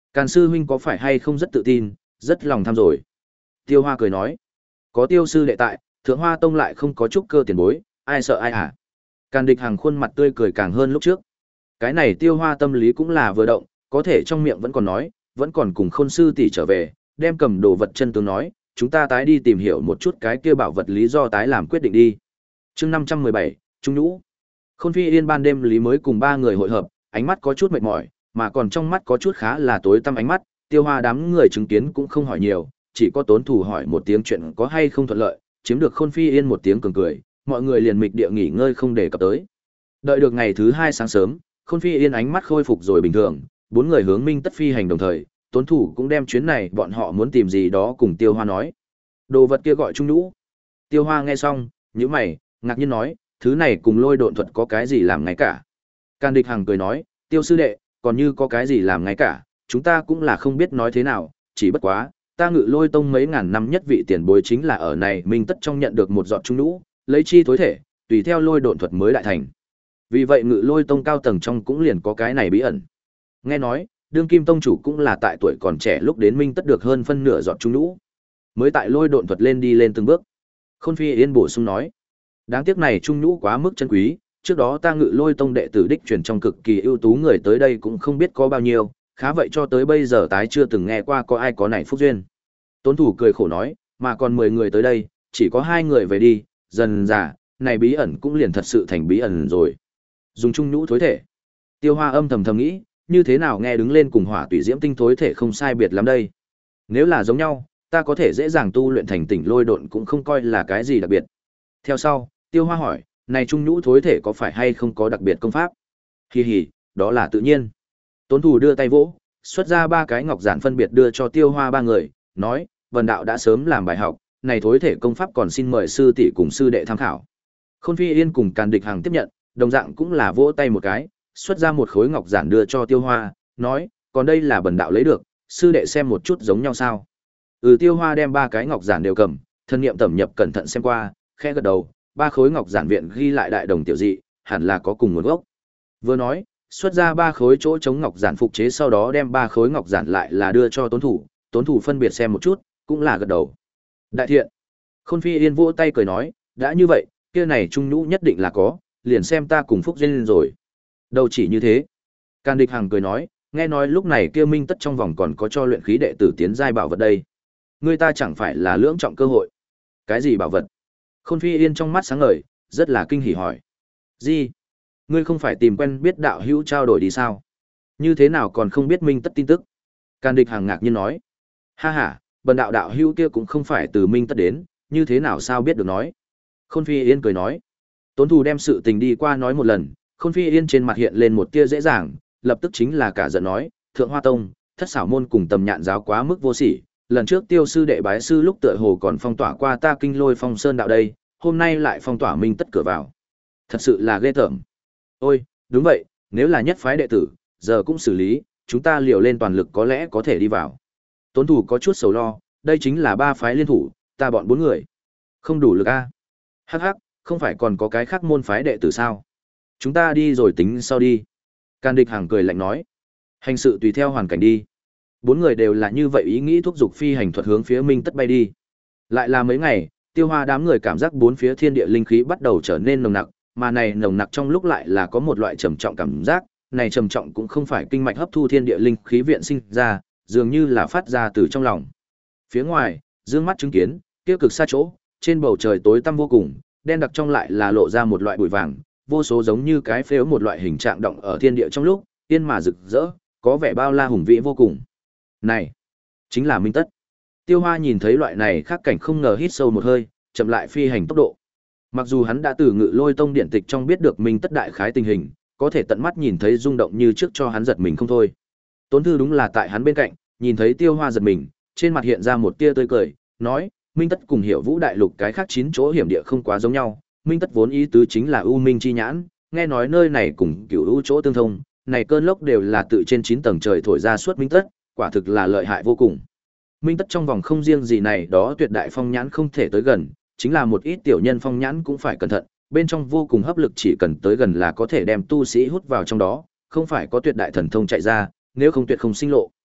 Càn sư huynh có phải hay không rất tự tin, rất lòng tham rồi? Tiêu Hoa cười nói, có Tiêu sư đệ tại, Thượng Hoa Tông lại không có trúc cơ tiền bối, ai sợ ai hả? Càn Địch Hằng khuôn mặt tươi cười càng hơn lúc trước. Cái này Tiêu Hoa tâm lý cũng là vừa động, có thể trong miệng vẫn còn nói, vẫn còn cùng Khôn sư tỷ trở về, đem cầm đồ vật chân tướng nói, chúng ta tái đi tìm hiểu một chút cái kia bảo vật lý do tái làm quyết định đi. Chương năm trăm mười bảy, Trung Nhũ. Khôn Phi Yên ban đêm lý mới cùng ba người hội hợp, ánh mắt có chút mệt mỏi, mà còn trong mắt có chút khá là tối tăm ánh mắt, Tiêu Hoa đám người chứng kiến cũng không hỏi nhiều, chỉ có Tốn Thủ hỏi một tiếng chuyện có hay không thuận lợi, chiếm được Khôn Phi Yên một tiếng cường cười, mọi người liền mịch địa nghỉ ngơi không để cập tới. Đợi được ngày thứ hai sáng sớm, Khôn Phi Yên ánh mắt khôi phục rồi bình thường, bốn người hướng Minh Tất phi hành đồng thời, Tốn Thủ cũng đem chuyến này bọn họ muốn tìm gì đó cùng Tiêu Hoa nói. Đồ vật kia gọi Trung Nhũ. Tiêu Hoa nghe xong, nhíu mày, ngạc nhiên nói, thứ này cùng lôi độn thuật có cái gì làm ngay cả? Càn Địch Hằng cười nói, Tiêu sư đệ, còn như có cái gì làm ngay cả, chúng ta cũng là không biết nói thế nào, chỉ bất quá, ta Ngự Lôi Tông mấy ngàn năm nhất vị tiền bối chính là ở này Minh Tất trong nhận được một giọt Trung Nhũ, lấy chi tối thể, tùy theo lôi độn thuật mới đại thành. Vì vậy Ngự Lôi Tông cao tầng trong cũng liền có cái này bí ẩn. Nghe nói, đương kim tông chủ cũng là tại tuổi còn trẻ lúc đến Minh Tất được hơn phân nửa giọt Trung Nhũ, mới tại lôi độn thuật lên đi lên từng bước. Khôn Phi Yên bổ sung nói, đáng tiếc này Trung Nhũ quá mức chân quý, trước đó ta Ngự Lôi Tông đệ tử đích truyền trong cực kỳ ưu tú người tới đây cũng không biết có bao nhiêu, khá vậy cho tới bây giờ tái chưa từng nghe qua có ai có này phúc duyên. Tốn Thủ cười khổ nói, mà còn mười người tới đây, chỉ có hai người về đi, dần dà, này bí ẩn cũng liền thật sự thành bí ẩn rồi. Dùng Trung Nhũ thối thể. Tiêu Hoa âm thầm thầm nghĩ, như thế nào nghe đứng lên cùng Hỏa Tủy Diễm Tinh thối thể không sai biệt lắm đây. Nếu là giống nhau, ta có thể dễ dàng tu luyện thành Tỉnh Lôi Độn cũng không coi là cái gì đặc biệt. Theo sau, Tiêu Hoa hỏi, này Trung Nhũ thối thể có phải hay không có đặc biệt công pháp? Hì hì, đó là tự nhiên. Tốn Thủ đưa tay vỗ, xuất ra ba cái ngọc giản phân biệt đưa cho Tiêu Hoa ba người, nói, Vân đạo đã sớm làm bài học, này thối thể công pháp còn xin mời sư tỷ cùng sư đệ tham khảo. Khôn Phi Yên cùng Càn Địch Hằng tiếp nhận, đồng dạng cũng là vỗ tay một cái, xuất ra một khối ngọc giản đưa cho Tiêu Hoa, nói, còn đây là Bần đạo lấy được, sư đệ xem một chút giống nhau sao? Ừ, Tiêu Hoa đem ba cái ngọc giản đều cầm, thân niệm tẩm nhập cẩn thận xem qua, khẽ gật đầu, ba khối ngọc giản viện ghi lại đại đồng tiểu dị, hẳn là có cùng nguồn gốc. Vừa nói, xuất ra ba khối chỗ chống ngọc giản phục chế, sau đó đem ba khối ngọc giản lại là đưa cho Tốn Thủ, Tốn Thủ phân biệt xem một chút, cũng là gật đầu. Đại thiện. Khôn Phi Yên vỗ tay cười nói, đã như vậy, kia này Trung Nhũ nhất định là có, liền xem ta cùng phúc duyên rồi. Đâu chỉ như thế. Càn Địch Hằng cười nói, nghe nói lúc này kia Minh Tất trong vòng còn có cho luyện khí đệ tử tiến giai bảo vật đây. Người ta chẳng phải là lưỡng trọng cơ hội. Cái gì bảo vật? Khôn Phi Yên trong mắt sáng ngời, rất là kinh hỉ hỏi. Gì? Ngươi không phải tìm quen biết đạo hữu trao đổi đi sao? Như thế nào còn không biết Minh Tất tin tức? Càn Địch Hằng ngạc nhiên nói. Ha ha, bần đạo đạo hữu kia cũng không phải từ Minh Tất đến, như thế nào sao biết được nói? Khôn Phi Yên cười nói. Tốn Thủ đem sự tình đi qua nói một lần, Khôn Phi Yên trên mặt hiện lên một tia dễ dàng, lập tức chính là cả giận nói, Thượng Hoa Tông, Thất Xảo môn cùng Tầm Nhạn giáo quá mức vô sỉ, lần trước Tiêu sư đệ bái sư lúc tựa hồ còn phong tỏa qua ta Kinh Lôi Phong Sơn đạo đây, hôm nay lại phong tỏa Minh Tất cửa vào. Thật sự là ghê tởm. Ôi, đúng vậy, nếu là nhất phái đệ tử, giờ cũng xử lý, chúng ta liều lên toàn lực có lẽ có thể đi vào. Tốn Thủ có chút sầu lo, đây chính là ba phái liên thủ, ta bọn bốn người. Không đủ lực a. Hắc hắc, không phải còn có cái khác môn phái đệ tử sao? Chúng ta đi rồi tính sau đi. Càn Địch Hằng cười lạnh nói. Hành sự tùy theo hoàn cảnh đi. Bốn người đều là như vậy ý nghĩ thúc giục phi hành thuật hướng phía Minh Tất bay đi. Lại là mấy ngày, Tiêu Hoa đám người cảm giác bốn phía thiên địa linh khí bắt đầu trở nên nồng nặc, mà này nồng nặc trong lúc lại là có một loại trầm trọng cảm giác, này trầm trọng cũng không phải kinh mạch hấp thu thiên địa linh khí viện sinh ra, dường như là phát ra từ trong lòng. Phía ngoài, dương mắt chứng kiến, kia cực xa chỗ, trên bầu trời tối tăm vô cùng, đen đặc trong lại là lộ ra một loại bụi vàng, vô số giống như cái phếu một loại hình trạng động ở thiên địa trong lúc, yên mà rực rỡ, có vẻ bao la hùng vĩ vô cùng. Này, chính là Minh Tất. Tiêu Hoa nhìn thấy loại này khác cảnh không ngờ hít sâu một hơi, chậm lại phi hành tốc độ. Mặc dù hắn đã từ Ngự Lôi Tông điện tịch trong biết được Minh Tất đại khái tình hình, có thể tận mắt nhìn thấy rung động như trước cho hắn giật mình không thôi. Tốn Thư đúng là tại hắn bên cạnh, nhìn thấy Tiêu Hoa giật mình, trên mặt hiện ra một tia tươi cười, nói, Minh Tất cùng Hiểu Vũ đại lục cái khác chín chỗ hiểm địa không quá giống nhau, Minh Tất vốn ý tứ chính là U Minh chi nhãn, nghe nói nơi này cùng Cửu U chỗ tương thông, này cơn lốc đều là tự trên chín tầng trời thổi ra suốt Minh Tất, quả thực là lợi hại vô cùng. Minh Tất trong vòng không riêng gì này đó tuyệt đại phong nhãn không thể tới gần, chính là một ít tiểu nhân phong nhãn cũng phải cẩn thận, bên trong vô cùng hấp lực chỉ cần tới gần là có thể đem tu sĩ hút vào trong đó, không phải có tuyệt đại thần thông chạy ra, nếu không tuyệt không sinh lộ.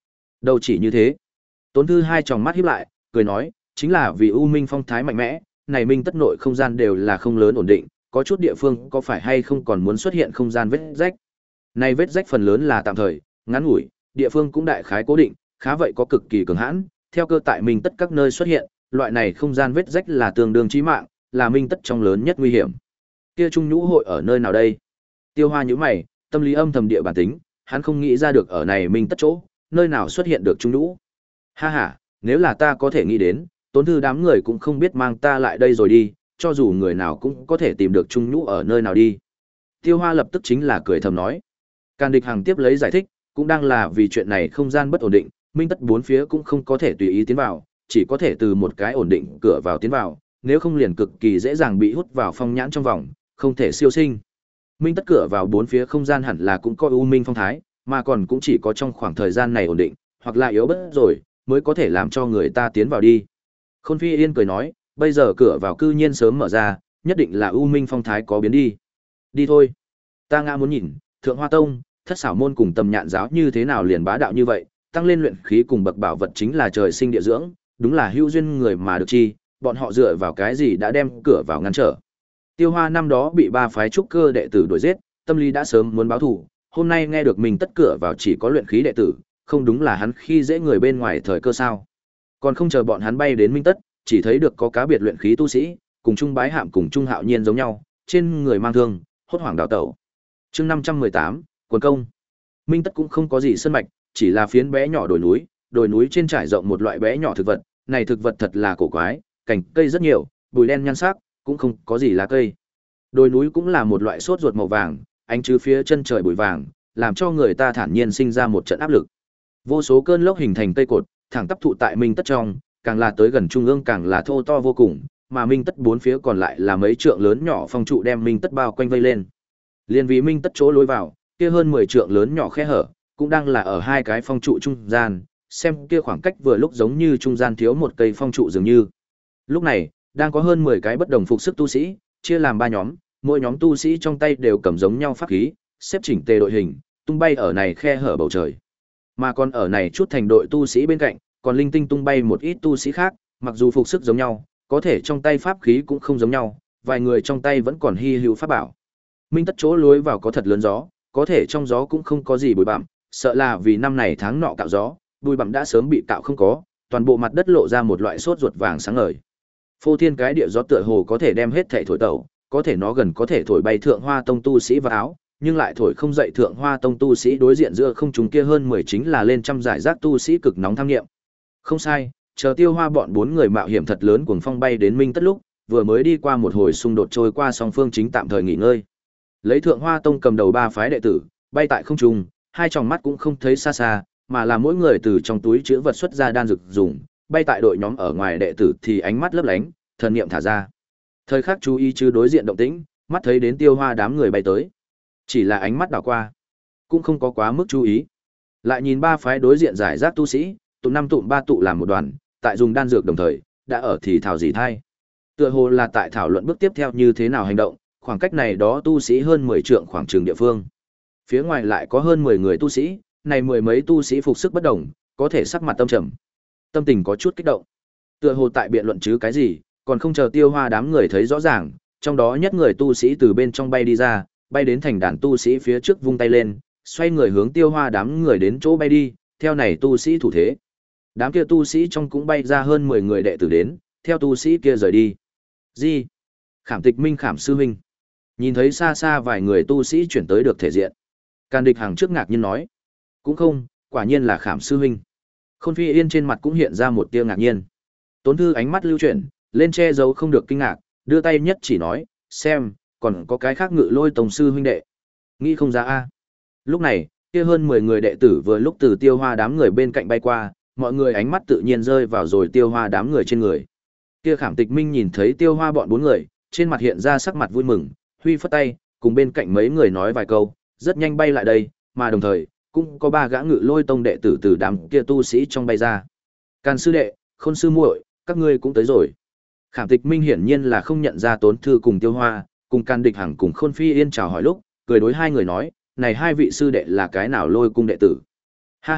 Đâu chỉ như thế. Tốn Thư hai tròng mắt híp lại, cười nói, chính là vì U Minh phong thái mạnh mẽ, này Minh tất nội không gian đều là không lớn ổn định, có chút địa phương có phải hay không còn muốn xuất hiện không gian vết rách. Này vết rách phần lớn là tạm thời, ngắn ngủi, địa phương cũng đại khái cố định, khá vậy có cực kỳ cường hãn, theo cơ tại Minh tất các nơi xuất hiện, loại này không gian vết rách là tương đương chí mạng, là Minh tất trong lớn nhất nguy hiểm. Kia Trung Nhũ hội ở nơi nào đây? Tiêu Hoa nhíu mày, tâm lý âm thầm địa bản tính, hắn không nghĩ ra được ở này Minh tất chỗ, nơi nào xuất hiện được Trung Nhũ. Ha ha, nếu là ta có thể nghĩ đến, Tốn Thư đám người cũng không biết mang ta lại đây rồi đi, cho dù người nào cũng có thể tìm được Trung Nhũ ở nơi nào đi. Tiêu Hoa lập tức chính là cười thầm nói. Càn Địch Hằng tiếp lấy giải thích, cũng đang là vì chuyện này không gian bất ổn định, Minh tất bốn phía cũng không có thể tùy ý tiến vào, chỉ có thể từ một cái ổn định cửa vào tiến vào, nếu không liền cực kỳ dễ dàng bị hút vào phong nhãn trong vòng, không thể siêu sinh. Minh tất cửa vào bốn phía không gian hẳn là cũng có u minh phong thái, mà còn cũng chỉ có trong khoảng thời gian này ổn định, hoặc là yếu bớt rồi, mới có thể làm cho người ta tiến vào đi. Khôn Phi Yên cười nói, bây giờ cửa vào cư nhiên sớm mở ra, nhất định là u minh phong thái có biến đi. Đi thôi. Ta ngã muốn nhìn, Thượng Hoa Tông, Thất Xảo môn cùng Tầm Nhạn giáo như thế nào liền bá đạo như vậy, tăng lên luyện khí cùng bậc bảo vật chính là trời sinh địa dưỡng, đúng là hữu duyên người mà được chi, bọn họ dựa vào cái gì đã đem cửa vào ngăn trở. Tiêu Hoa năm đó bị ba phái trúc cơ đệ tử đuổi giết, tâm lý đã sớm muốn báo thù, hôm nay nghe được mình tất cửa vào chỉ có luyện khí đệ tử, không đúng là hắn khi dễ người bên ngoài thời cơ sao? Còn không chờ bọn hắn bay đến Minh tất, chỉ thấy được có cá biệt luyện khí tu sĩ, cùng Trung Bái Hạm cùng Trung Hạo Nhiên giống nhau, trên người mang thương, hốt hoảng đào tẩu. Chương năm trăm mười tám, quần công. Minh tất cũng không có gì sơn mạch, chỉ là phiến bé nhỏ đồi núi, đồi núi trên trải rộng một loại bé nhỏ thực vật, này thực vật thật là cổ quái, cành cây rất nhiều, bụi đen nhan sắc, cũng không có gì lá cây. Đồi núi cũng là một loại sốt ruột màu vàng, ánh chứ phía chân trời bụi vàng, làm cho người ta thản nhiên sinh ra một trận áp lực. Vô số cơn lốc hình thành cây cột, thẳng tắp thụ tại Minh tất trong, càng là tới gần trung ương càng là thô to vô cùng, mà Minh tất bốn phía còn lại là mấy trượng lớn nhỏ phong trụ đem Minh tất bao quanh vây lên. Liên vì Minh tất chỗ lối vào, kia hơn mười trượng lớn nhỏ khe hở, cũng đang là ở hai cái phong trụ trung gian, xem kia khoảng cách vừa lúc giống như trung gian thiếu một cây phong trụ dường như. Lúc này, đang có hơn mười cái bất đồng phục sức tu sĩ, chia làm ba nhóm, mỗi nhóm tu sĩ trong tay đều cầm giống nhau pháp khí, xếp chỉnh tề đội hình, tung bay ở này khe hở bầu trời. Mà còn ở này chút thành đội tu sĩ bên cạnh, còn linh tinh tung bay một ít tu sĩ khác, mặc dù phục sức giống nhau, có thể trong tay pháp khí cũng không giống nhau, vài người trong tay vẫn còn hy hữu pháp bảo. Minh tất chỗ lối vào có thật lớn gió, có thể trong gió cũng không có gì bụi bặm, sợ là vì năm này tháng nọ cạo gió, bụi bặm đã sớm bị cạo không có, toàn bộ mặt đất lộ ra một loại sốt ruột vàng sáng ngời. Phô thiên cái địa gió tựa hồ có thể đem hết thảy thổi tẩu, có thể nó gần có thể thổi bay Thượng Hoa Tông tu sĩ vào áo, nhưng lại thổi không dậy Thượng Hoa Tông tu sĩ đối diện giữa không trung kia hơn mười chính là lên trăm giải rác tu sĩ cực nóng tham nghiệm. Không sai, chờ Tiêu Hoa bọn bốn người mạo hiểm thật lớn cuồng phong bay đến Minh tất lúc, vừa mới đi qua một hồi xung đột trôi qua song phương chính tạm thời nghỉ ngơi. Lấy Thượng Hoa Tông cầm đầu ba phái đệ tử, bay tại không trung, hai tròng mắt cũng không thấy xa xa, mà là mỗi người từ trong túi chứa vật xuất ra đan dược dùng, bay tại đội nhóm ở ngoài đệ tử thì ánh mắt lấp lánh, thần niệm thả ra. Thời khắc chú ý chứ đối diện động tĩnh, mắt thấy đến Tiêu Hoa đám người bay tới. Chỉ là ánh mắt đảo qua, cũng không có quá mức chú ý. Lại nhìn ba phái đối diện giải rác tu sĩ, tụ năm tụ ba tụ làm một đoàn, tại dùng đan dược đồng thời, đã ở thì thảo gì thay. Tựa hồ là tại thảo luận bước tiếp theo như thế nào hành động, khoảng cách này đó tu sĩ hơn mười trượng khoảng trường địa phương. Phía ngoài lại có hơn mười người tu sĩ, này mười mấy tu sĩ phục sức bất đồng, có thể sắc mặt tâm trầm. Tâm tình có chút kích động. Tựa hồ tại biện luận chứ cái gì, còn không chờ Tiêu Hoa đám người thấy rõ ràng, trong đó nhất người tu sĩ từ bên trong bay đi ra, bay đến thành đàn tu sĩ phía trước vung tay lên, xoay người hướng Tiêu Hoa đám người đến chỗ bay đi, theo này tu sĩ thủ thế. Đám kia tu sĩ trong cũng bay ra hơn mười người đệ tử đến, theo tu sĩ kia rời đi. Gì? Khảm Tịch Minh Khảm sư huynh. Nhìn thấy xa xa vài người tu sĩ chuyển tới được thể diện. Càn Địch Hằng trước ngạc nhiên nói, cũng không, quả nhiên là Khảm sư huynh. Khôn Phi Yên trên mặt cũng hiện ra một tia ngạc nhiên. Tốn Thư ánh mắt lưu chuyển, lên che giấu không được kinh ngạc, đưa tay nhất chỉ nói, xem, còn có cái khác Ngự Lôi Tông sư huynh đệ. Nghĩ không ra a. Lúc này, kia hơn mười người đệ tử vừa lúc từ Tiêu Hoa đám người bên cạnh bay qua, mọi người ánh mắt tự nhiên rơi vào rồi Tiêu Hoa đám người trên người. Kia Khảm Tịch Minh nhìn thấy Tiêu Hoa bọn bốn người, trên mặt hiện ra sắc mặt vui mừng, huy phất tay, cùng bên cạnh mấy người nói vài câu, rất nhanh bay lại đây, mà đồng thời, cũng có ba gã Ngự Lôi Tông đệ tử từ đám kia tu sĩ trong bay ra. Càn sư đệ, Khôn sư muội, các ngươi cũng tới rồi. Khảm Tịch Minh hiển nhiên là không nhận ra Tốn Thư cùng Tiêu Hoa, cùng Càn Địch Hằng cùng Khôn Phi Yên chào hỏi lúc, cười đối hai người nói, này hai vị sư đệ là cái nào Lôi cung đệ tử. Ha ha,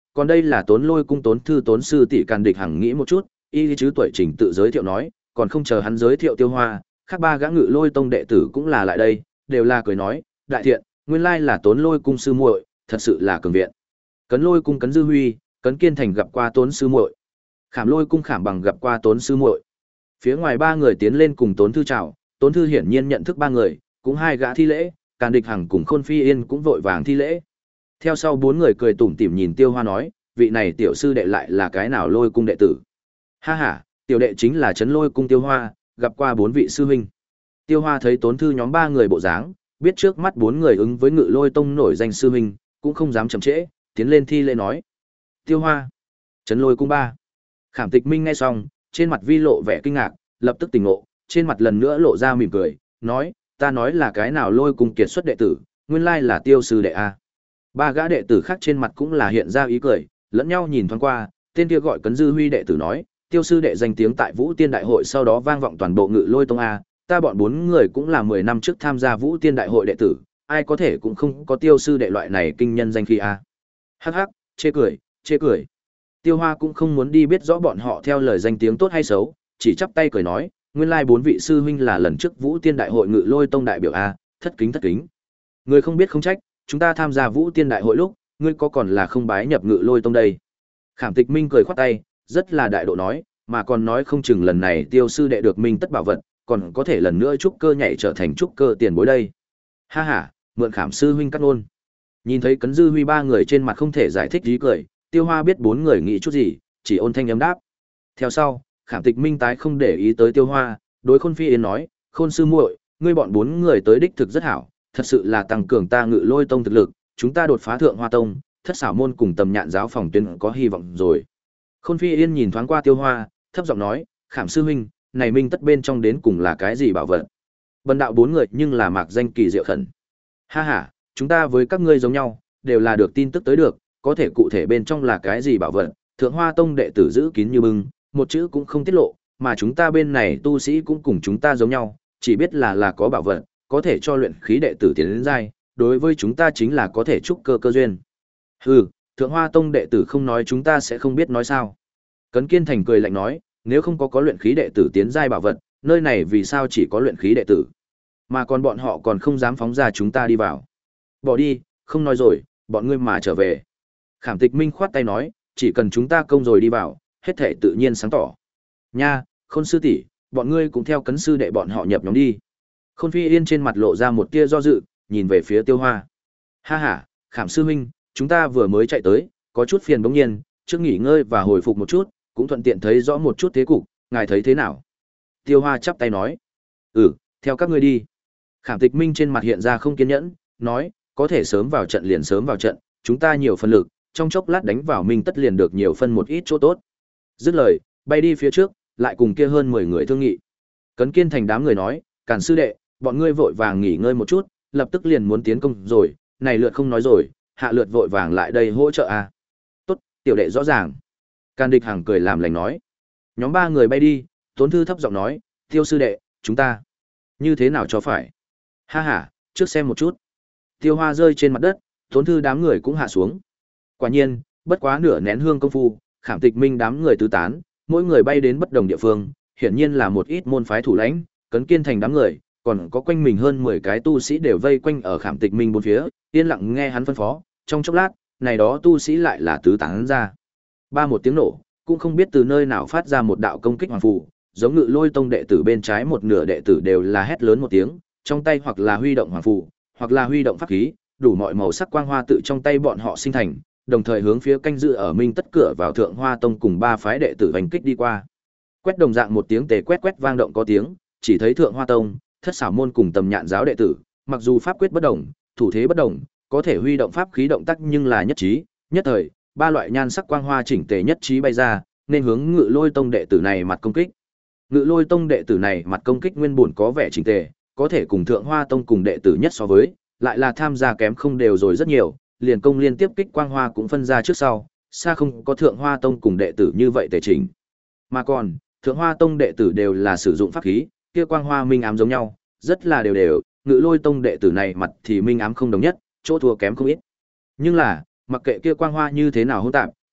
còn đây là Tốn Lôi cung Tốn thư Tốn sư tỷ Càn Địch Hằng nghĩ một chút, y chứ tuổi trình tự giới thiệu nói, còn không chờ hắn giới thiệu Tiêu Hoa, khác ba gã Ngự Lôi tông đệ tử cũng là lại đây, đều là cười nói, đại thiện, nguyên lai là Tốn Lôi cung sư muội, thật sự là cường viện. Cấn Lôi cung Cấn Dư Huy, Cấn Kiên Thành gặp qua Tốn sư muội. Khảm Lôi cung Khảm Bằng gặp qua Tốn sư muội. Phía ngoài ba người tiến lên cùng Tốn thư chào, Tốn thư hiển nhiên nhận thức ba người, cũng hai gã thi lễ, Càn Địch Hằng cùng Khôn Phi Yên cũng vội vàng thi lễ. Theo sau bốn người cười tủm tỉm nhìn Tiêu Hoa nói, vị này tiểu sư đệ lại là cái nào Lôi cung đệ tử? Ha ha, tiểu đệ chính là Trấn Lôi cung Tiêu Hoa, gặp qua bốn vị sư huynh. Tiêu Hoa thấy Tốn thư nhóm ba người bộ dáng, biết trước mắt bốn người ứng với Ngự Lôi tông nổi danh sư huynh, cũng không dám chậm trễ, tiến lên thi lễ nói: "Tiêu Hoa, Trấn Lôi cung ba." Khảm Tịch Minh nghe xong, trên mặt vi lộ vẻ kinh ngạc, lập tức tỉnh ngộ, trên mặt lần nữa lộ ra mỉm cười, nói: "Ta nói là cái nào Lôi cung kiệt xuất đệ tử, nguyên lai là Tiêu sư đệ a." Ba gã đệ tử khác trên mặt cũng là hiện ra ý cười, lẫn nhau nhìn thoáng qua, tên kia gọi Cấn Dư Huy đệ tử nói: "Tiêu sư đệ danh tiếng tại Vũ Tiên đại hội sau đó vang vọng toàn bộ Ngự Lôi tông a, ta bọn bốn người cũng là mười năm trước tham gia Vũ Tiên đại hội đệ tử, ai có thể cũng không có Tiêu sư đệ loại này kinh nhân danh khí a." Hắc hắc, chê cười, chê cười. Tiêu Hoa cũng không muốn đi biết rõ bọn họ theo lời danh tiếng tốt hay xấu, chỉ chắp tay cười nói, nguyên lai bốn vị sư huynh là lần trước Vũ Tiên đại hội Ngự Lôi tông đại biểu a, thất kính thất kính. Người không biết không trách, chúng ta tham gia Vũ Tiên đại hội lúc, ngươi có còn là không bái nhập Ngự Lôi tông đây. Khảm Tịch Minh cười khoát tay, rất là đại độ nói, mà còn nói không chừng lần này Tiêu sư đệ được minh tất bảo vật, còn có thể lần nữa trúc cơ nhảy trở thành trúc cơ tiền bối đây. Ha ha, mượn Khảm sư huynh cắt ngôn. Nhìn thấy Cấn Dư Huy ba người trên mặt không thể giải thích ý cười, Tiêu Hoa biết bốn người nghĩ chút gì, chỉ ôn thanh ấm đáp. Theo sau, Khảm Tịch Minh tái không để ý tới Tiêu Hoa, đối Khôn Phi Yên nói, Khôn sư muội, ngươi bọn bốn người tới đích thực rất hảo, thật sự là tăng cường ta Ngự Lôi tông thực lực, chúng ta đột phá Thượng Hoa tông, Thất Xảo môn cùng Tầm Nhạn giáo phòng tuyến có hy vọng rồi. Khôn Phi Yên nhìn thoáng qua Tiêu Hoa, thấp giọng nói, Khảm sư huynh, này minh tất bên trong đến cùng là cái gì bảo vật? Bần đạo bốn người nhưng là mạc danh kỳ diệu khẩn. Ha ha, chúng ta với các ngươi giống nhau, đều là được tin tức tới được, có thể cụ thể bên trong là cái gì bảo vật, Thượng Hoa tông đệ tử giữ kín như bưng, một chữ cũng không tiết lộ, mà chúng ta bên này tu sĩ cũng cùng chúng ta giống nhau, chỉ biết là là có bảo vật, có thể cho luyện khí đệ tử tiến đến giai, đối với chúng ta chính là có thể trúc cơ cơ duyên. Hừ, Thượng Hoa tông đệ tử không nói chúng ta sẽ không biết nói sao. Cấn Kiên Thành cười lạnh nói, nếu không có có luyện khí đệ tử tiến giai bảo vật, nơi này vì sao chỉ có luyện khí đệ tử? Mà còn bọn họ còn không dám phóng ra chúng ta đi vào. Bỏ đi, không nói rồi, bọn ngươi mà trở về. Khảm Tịch Minh khoát tay nói, chỉ cần chúng ta công rồi đi vào, hết thể tự nhiên sáng tỏ. Nha, Khôn sư tỷ, bọn ngươi cũng theo Cấn sư đệ bọn họ nhập nhóm đi. Khôn Phi Yên trên mặt lộ ra một tia do dự, nhìn về phía Tiêu Hoa. Ha ha, Khảm sư huynh, chúng ta vừa mới chạy tới, có chút phiền bỗng nhiên, trước nghỉ ngơi và hồi phục một chút, cũng thuận tiện thấy rõ một chút thế cục, ngài thấy thế nào? Tiêu Hoa chắp tay nói, ừ, theo các ngươi đi. Khảm Tịch Minh trên mặt hiện ra không kiên nhẫn, nói, có thể sớm vào trận liền sớm vào trận, chúng ta nhiều phân lực, trong chốc lát đánh vào minh tất liền được nhiều phân một ít chỗ tốt. Dứt lời, bay đi phía trước, lại cùng kia hơn mười người thương nghị. Cấn Kiên Thành đám người nói, Càn sư đệ, bọn ngươi vội vàng nghỉ ngơi một chút, lập tức liền muốn tiến công rồi, này lượt không nói rồi, hạ lượt vội vàng lại đây hỗ trợ à. Tốt, tiểu đệ rõ ràng. Càn Địch Hằng cười làm lành nói. Nhóm ba người bay đi, Tốn thư thấp giọng nói, Tiêu sư đệ, chúng ta như thế nào cho phải? Ha ha, trước xem một chút. Tiêu Hoa rơi trên mặt đất, Tốn thư đám người cũng hạ xuống. Quả nhiên, bất quá nửa nén hương công phu, Khảm Tịch Minh đám người tứ tán, mỗi người bay đến bất đồng địa phương, hiển nhiên là một ít môn phái thủ lãnh, Cấn Kiên Thành đám người, còn có quanh mình hơn mười cái tu sĩ đều vây quanh ở Khảm Tịch Minh bốn phía, yên lặng nghe hắn phân phó, trong chốc lát, này đó tu sĩ lại là tứ tán ra. Ba một tiếng nổ, cũng không biết từ nơi nào phát ra một đạo công kích hoàng phù, giống Ngự Lôi tông đệ tử bên trái một nửa đệ tử đều là hét lớn một tiếng, trong tay hoặc là huy động hoàng phù, hoặc là huy động pháp khí, đủ mọi màu sắc quang hoa tự trong tay bọn họ sinh thành, đồng thời hướng phía canh dự ở minh tất cửa vào Thượng Hoa tông cùng ba phái đệ tử hành kích đi qua. Quét đồng dạng một tiếng tề quét quét vang động có tiếng, chỉ thấy Thượng Hoa tông, Thất Xảo môn cùng Tầm Nhạn giáo đệ tử, mặc dù pháp quyết bất đồng, thủ thế bất đồng, có thể huy động pháp khí động tác nhưng là nhất trí, nhất thời, ba loại nhan sắc quang hoa chỉnh tề nhất trí bay ra, nên hướng Ngự Lôi tông đệ tử này mặt công kích. Ngự Lôi tông đệ tử này mặt công kích nguyên bổn có vẻ chỉnh tề, có thể cùng Thượng Hoa tông cùng đệ tử nhất so với, lại là tham gia kém không đều rồi rất nhiều, liền công liên tiếp kích quang hoa cũng phân ra trước sau, xa không có Thượng Hoa tông cùng đệ tử như vậy tề chỉnh. Mà còn, Thượng Hoa tông đệ tử đều là sử dụng pháp khí, kia quang hoa minh ám giống nhau, rất là đều đều, Ngự Lôi tông đệ tử này mặt thì minh ám không đồng nhất, chỗ thua kém không ít. Nhưng là, mặc kệ kia quang hoa như thế nào hỗn tạp,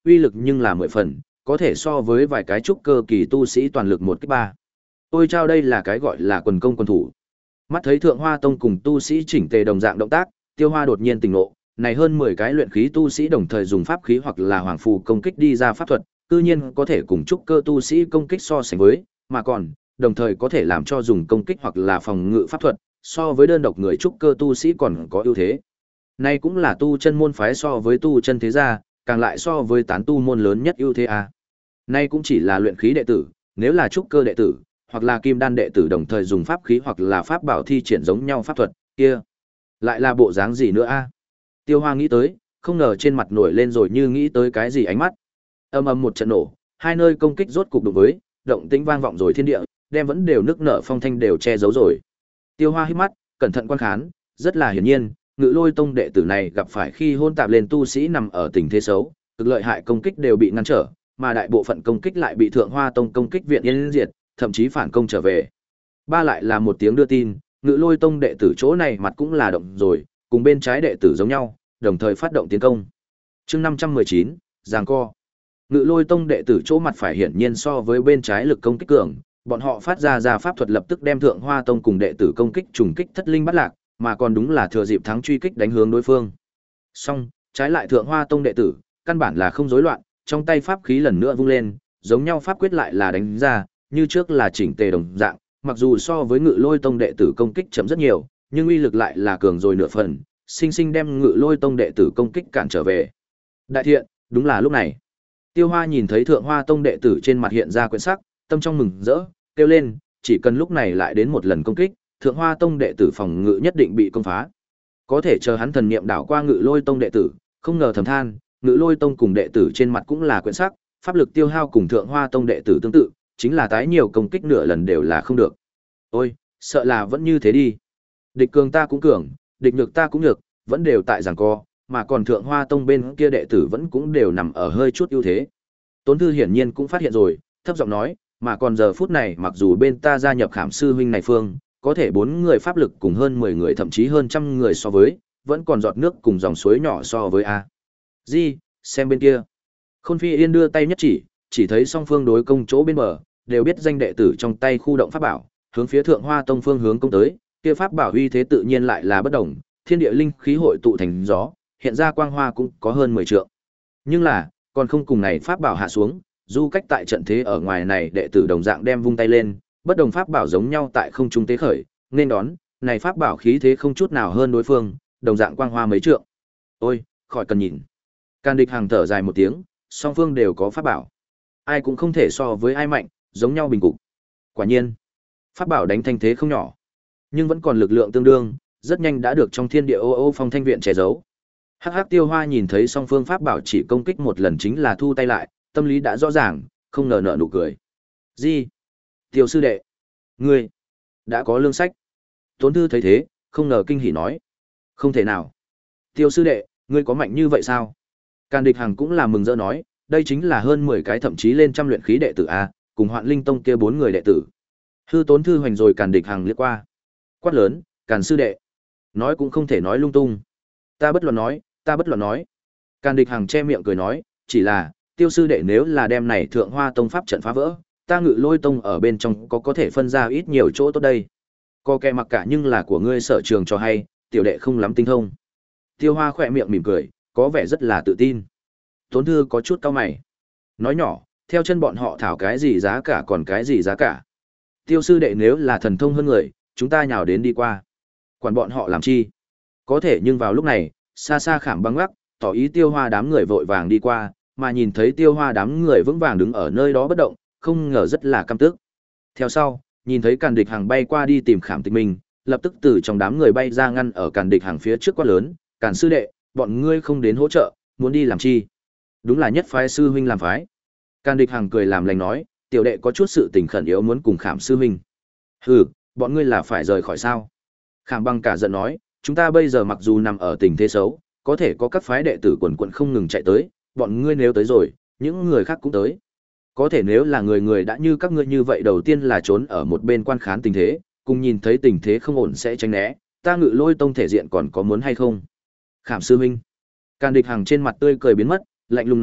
uy lực nhưng là mười phần, có thể so với vài cái trúc cơ kỳ tu sĩ toàn lực một kích ba. Ôi chao, đây là cái gọi là quần công quần thủ. Mắt thấy Thượng Hoa Tông cùng tu sĩ chỉnh tề đồng dạng động tác, Tiêu Hoa đột nhiên tỉnh ngộ, này hơn mười cái luyện khí tu sĩ đồng thời dùng pháp khí hoặc là hoàng phù công kích đi ra pháp thuật, tự nhiên có thể cùng trúc cơ tu sĩ công kích so sánh với, mà còn đồng thời có thể làm cho dùng công kích hoặc là phòng ngự pháp thuật, so với đơn độc người trúc cơ tu sĩ còn có ưu thế. Này cũng là tu chân môn phái so với tu chân thế gia, càng lại so với tán tu môn lớn nhất ưu thế à. Nay cũng chỉ là luyện khí đệ tử, nếu là trúc cơ đệ tử, hoặc là kim đan đệ tử đồng thời dùng pháp khí hoặc là pháp bảo thi triển giống nhau pháp thuật, kia lại là bộ dáng gì nữa a? Tiêu Hoa nghĩ tới, không ngờ trên mặt nổi lên rồi như nghĩ tới cái gì ánh mắt. Âm ầm một trận nổ, hai nơi công kích rốt cục đụng với, động tĩnh vang vọng rồi thiên địa, đem vẫn đều nức nở phong thanh đều che giấu rồi. Tiêu Hoa hít mắt, cẩn thận quan khán, rất là hiển nhiên, Ngự Lôi Tông đệ tử này gặp phải khi hôn tạp lên tu sĩ nằm ở tình thế xấu, cực lợi hại công kích đều bị ngăn trở, mà đại bộ phận công kích lại bị Thượng Hoa Tông công kích viện yên diệt, thậm chí phản công trở về. Ba lại là một tiếng đưa tin, Ngự Lôi Tông đệ tử chỗ này mặt cũng là động rồi, cùng bên trái đệ tử giống nhau, đồng thời phát động tiến công. Chương năm trăm mười chín, giằng co. Ngự Lôi Tông đệ tử chỗ mặt phải hiển nhiên so với bên trái lực công kích cường, bọn họ phát ra ra pháp thuật lập tức đem Thượng Hoa Tông cùng đệ tử công kích trùng kích thất linh bắt lạc, mà còn đúng là thừa dịp thắng truy kích đánh hướng đối phương. Song, trái lại Thượng Hoa Tông đệ tử, căn bản là không rối loạn, trong tay pháp khí lần nữa vung lên, giống nhau pháp quyết lại là đánh ra, như trước là chỉnh tề đồng dạng, mặc dù so với Ngự Lôi Tông đệ tử công kích chậm rất nhiều, nhưng uy lực lại là cường rồi nửa phần, sinh sinh đem Ngự Lôi Tông đệ tử công kích cản trở về. Đại thiện, đúng là lúc này. Tiêu Hoa nhìn thấy Thượng Hoa Tông đệ tử trên mặt hiện ra quyến sắc, tâm trong mừng rỡ, kêu lên, chỉ cần lúc này lại đến một lần công kích, Thượng Hoa Tông đệ tử phòng ngự nhất định bị công phá. Có thể chờ hắn thần niệm đảo qua Ngự Lôi Tông đệ tử, không ngờ thầm than, Ngự Lôi Tông cùng đệ tử trên mặt cũng là quyến sắc, pháp lực tiêu hao cùng Thượng Hoa Tông đệ tử tương tự, chính là tái nhiều công kích nửa lần đều là không được. Ôi, sợ là vẫn như thế đi. Địch cường ta cũng cường, địch nhược ta cũng nhược, vẫn đều tại giằng co, mà còn Thượng Hoa Tông bên kia đệ tử vẫn cũng đều nằm ở hơi chút ưu thế. Tốn Thư hiển nhiên cũng phát hiện rồi, thấp giọng nói, mà còn giờ phút này mặc dù bên ta gia nhập Khảm sư huynh này phương, có thể bốn người pháp lực cùng hơn mười người thậm chí hơn trăm người so với, vẫn còn giọt nước cùng dòng suối nhỏ so với a. Di, xem bên kia. Khôn Phi Yên đưa tay nhất chỉ, chỉ thấy song phương đối công chỗ bên bờ, đều biết danh đệ tử trong tay khu động pháp bảo, hướng phía Thượng Hoa Tông phương hướng công tới, kia pháp bảo uy thế tự nhiên lại là bất động, thiên địa linh khí hội tụ thành gió, hiện ra quang hoa cũng có hơn mười trượng. Nhưng là, còn không cùng này pháp bảo hạ xuống, du cách tại trận thế ở ngoài này đệ tử đồng dạng đem vung tay lên, bất đồng pháp bảo giống nhau tại không trung tế khởi, nên đón, này pháp bảo khí thế không chút nào hơn đối phương, đồng dạng quang hoa mấy trượng. Ôi, khỏi cần nhìn. Can Địch Hàng thở dài một tiếng, song phương đều có pháp bảo, ai cũng không thể so với ai mạnh, giống nhau bình cục. Quả nhiên, pháp bảo đánh thanh thế không nhỏ, nhưng vẫn còn lực lượng tương đương, rất nhanh đã được trong thiên địa ô ô phong thanh viện che giấu. Hắc Hắc Tiêu Hoa nhìn thấy song phương pháp bảo chỉ công kích một lần chính là thu tay lại, tâm lý đã rõ ràng, không ngờ nở nụ cười. Gì? Tiêu sư đệ, ngươi đã có lương sách. Tốn Thư thấy thế, không ngờ kinh hỉ nói, không thể nào. Tiêu sư đệ, ngươi có mạnh như vậy sao? Càn Địch Hằng cũng là mừng rỡ nói, đây chính là hơn mười cái thậm chí lên trăm luyện khí đệ tử a, cùng Hoạn Linh Tông kia bốn người đệ tử. Hư Tốn Thư hoành rồi Càn Địch Hằng liếc qua, quát lớn, Càn sư đệ, nói cũng không thể nói lung tung. Ta bất luận nói, ta bất luận nói. Càn Địch Hằng che miệng cười nói, chỉ là, Tiêu sư đệ nếu là đem này Thượng Hoa Tông pháp trận phá vỡ, ta Ngự Lôi Tông ở bên trong có có thể phân ra ít nhiều chỗ tốt đây. Có kẻ mặc cả nhưng là của ngươi sở trường cho hay, tiểu đệ không lắm tinh thông. Tiêu Hoa khỏe miệng mỉm cười, có vẻ rất là tự tin. Tốn Thư có chút cau mày, nói nhỏ, theo chân bọn họ thảo cái gì giá cả còn cái gì giá cả. Tiêu sư đệ nếu là thần thông hơn người, chúng ta nhào đến đi qua. Quản bọn họ làm chi? Có thể nhưng vào lúc này, xa xa Khảm băng ngắc, tỏ ý Tiêu Hoa đám người vội vàng đi qua, mà nhìn thấy Tiêu Hoa đám người vững vàng đứng ở nơi đó bất động, không ngờ rất là căm tức. Theo sau, nhìn thấy Càn Địch Hằng bay qua đi tìm Khảm Tịch Minh, lập tức từ trong đám người bay ra ngăn ở Càn Địch Hằng phía trước quát lớn, Càn sư đệ, bọn ngươi không đến hỗ trợ, muốn đi làm chi? Đúng là nhất phái sư huynh làm phái. Càn Địch Hằng cười làm lành nói, tiểu đệ có chút sự tình khẩn yếu muốn cùng Khảm sư huynh. Hừ, bọn ngươi là phải rời khỏi sao? Khảm Băng cả giận nói, chúng ta bây giờ mặc dù nằm ở tình thế xấu, có thể có các phái đệ tử quần quần không ngừng chạy tới, bọn ngươi nếu tới rồi, những người khác cũng tới. Có thể nếu là người người đã như các ngươi như vậy, đầu tiên là trốn ở một bên quan khán tình thế, cùng nhìn thấy tình thế không ổn sẽ tránh né, ta Ngự Lôi Tông thể diện còn có muốn hay không? Khảm sư huynh. Càn Địch Hằng trên mặt tươi cười biến mất, lạnh lùng nói,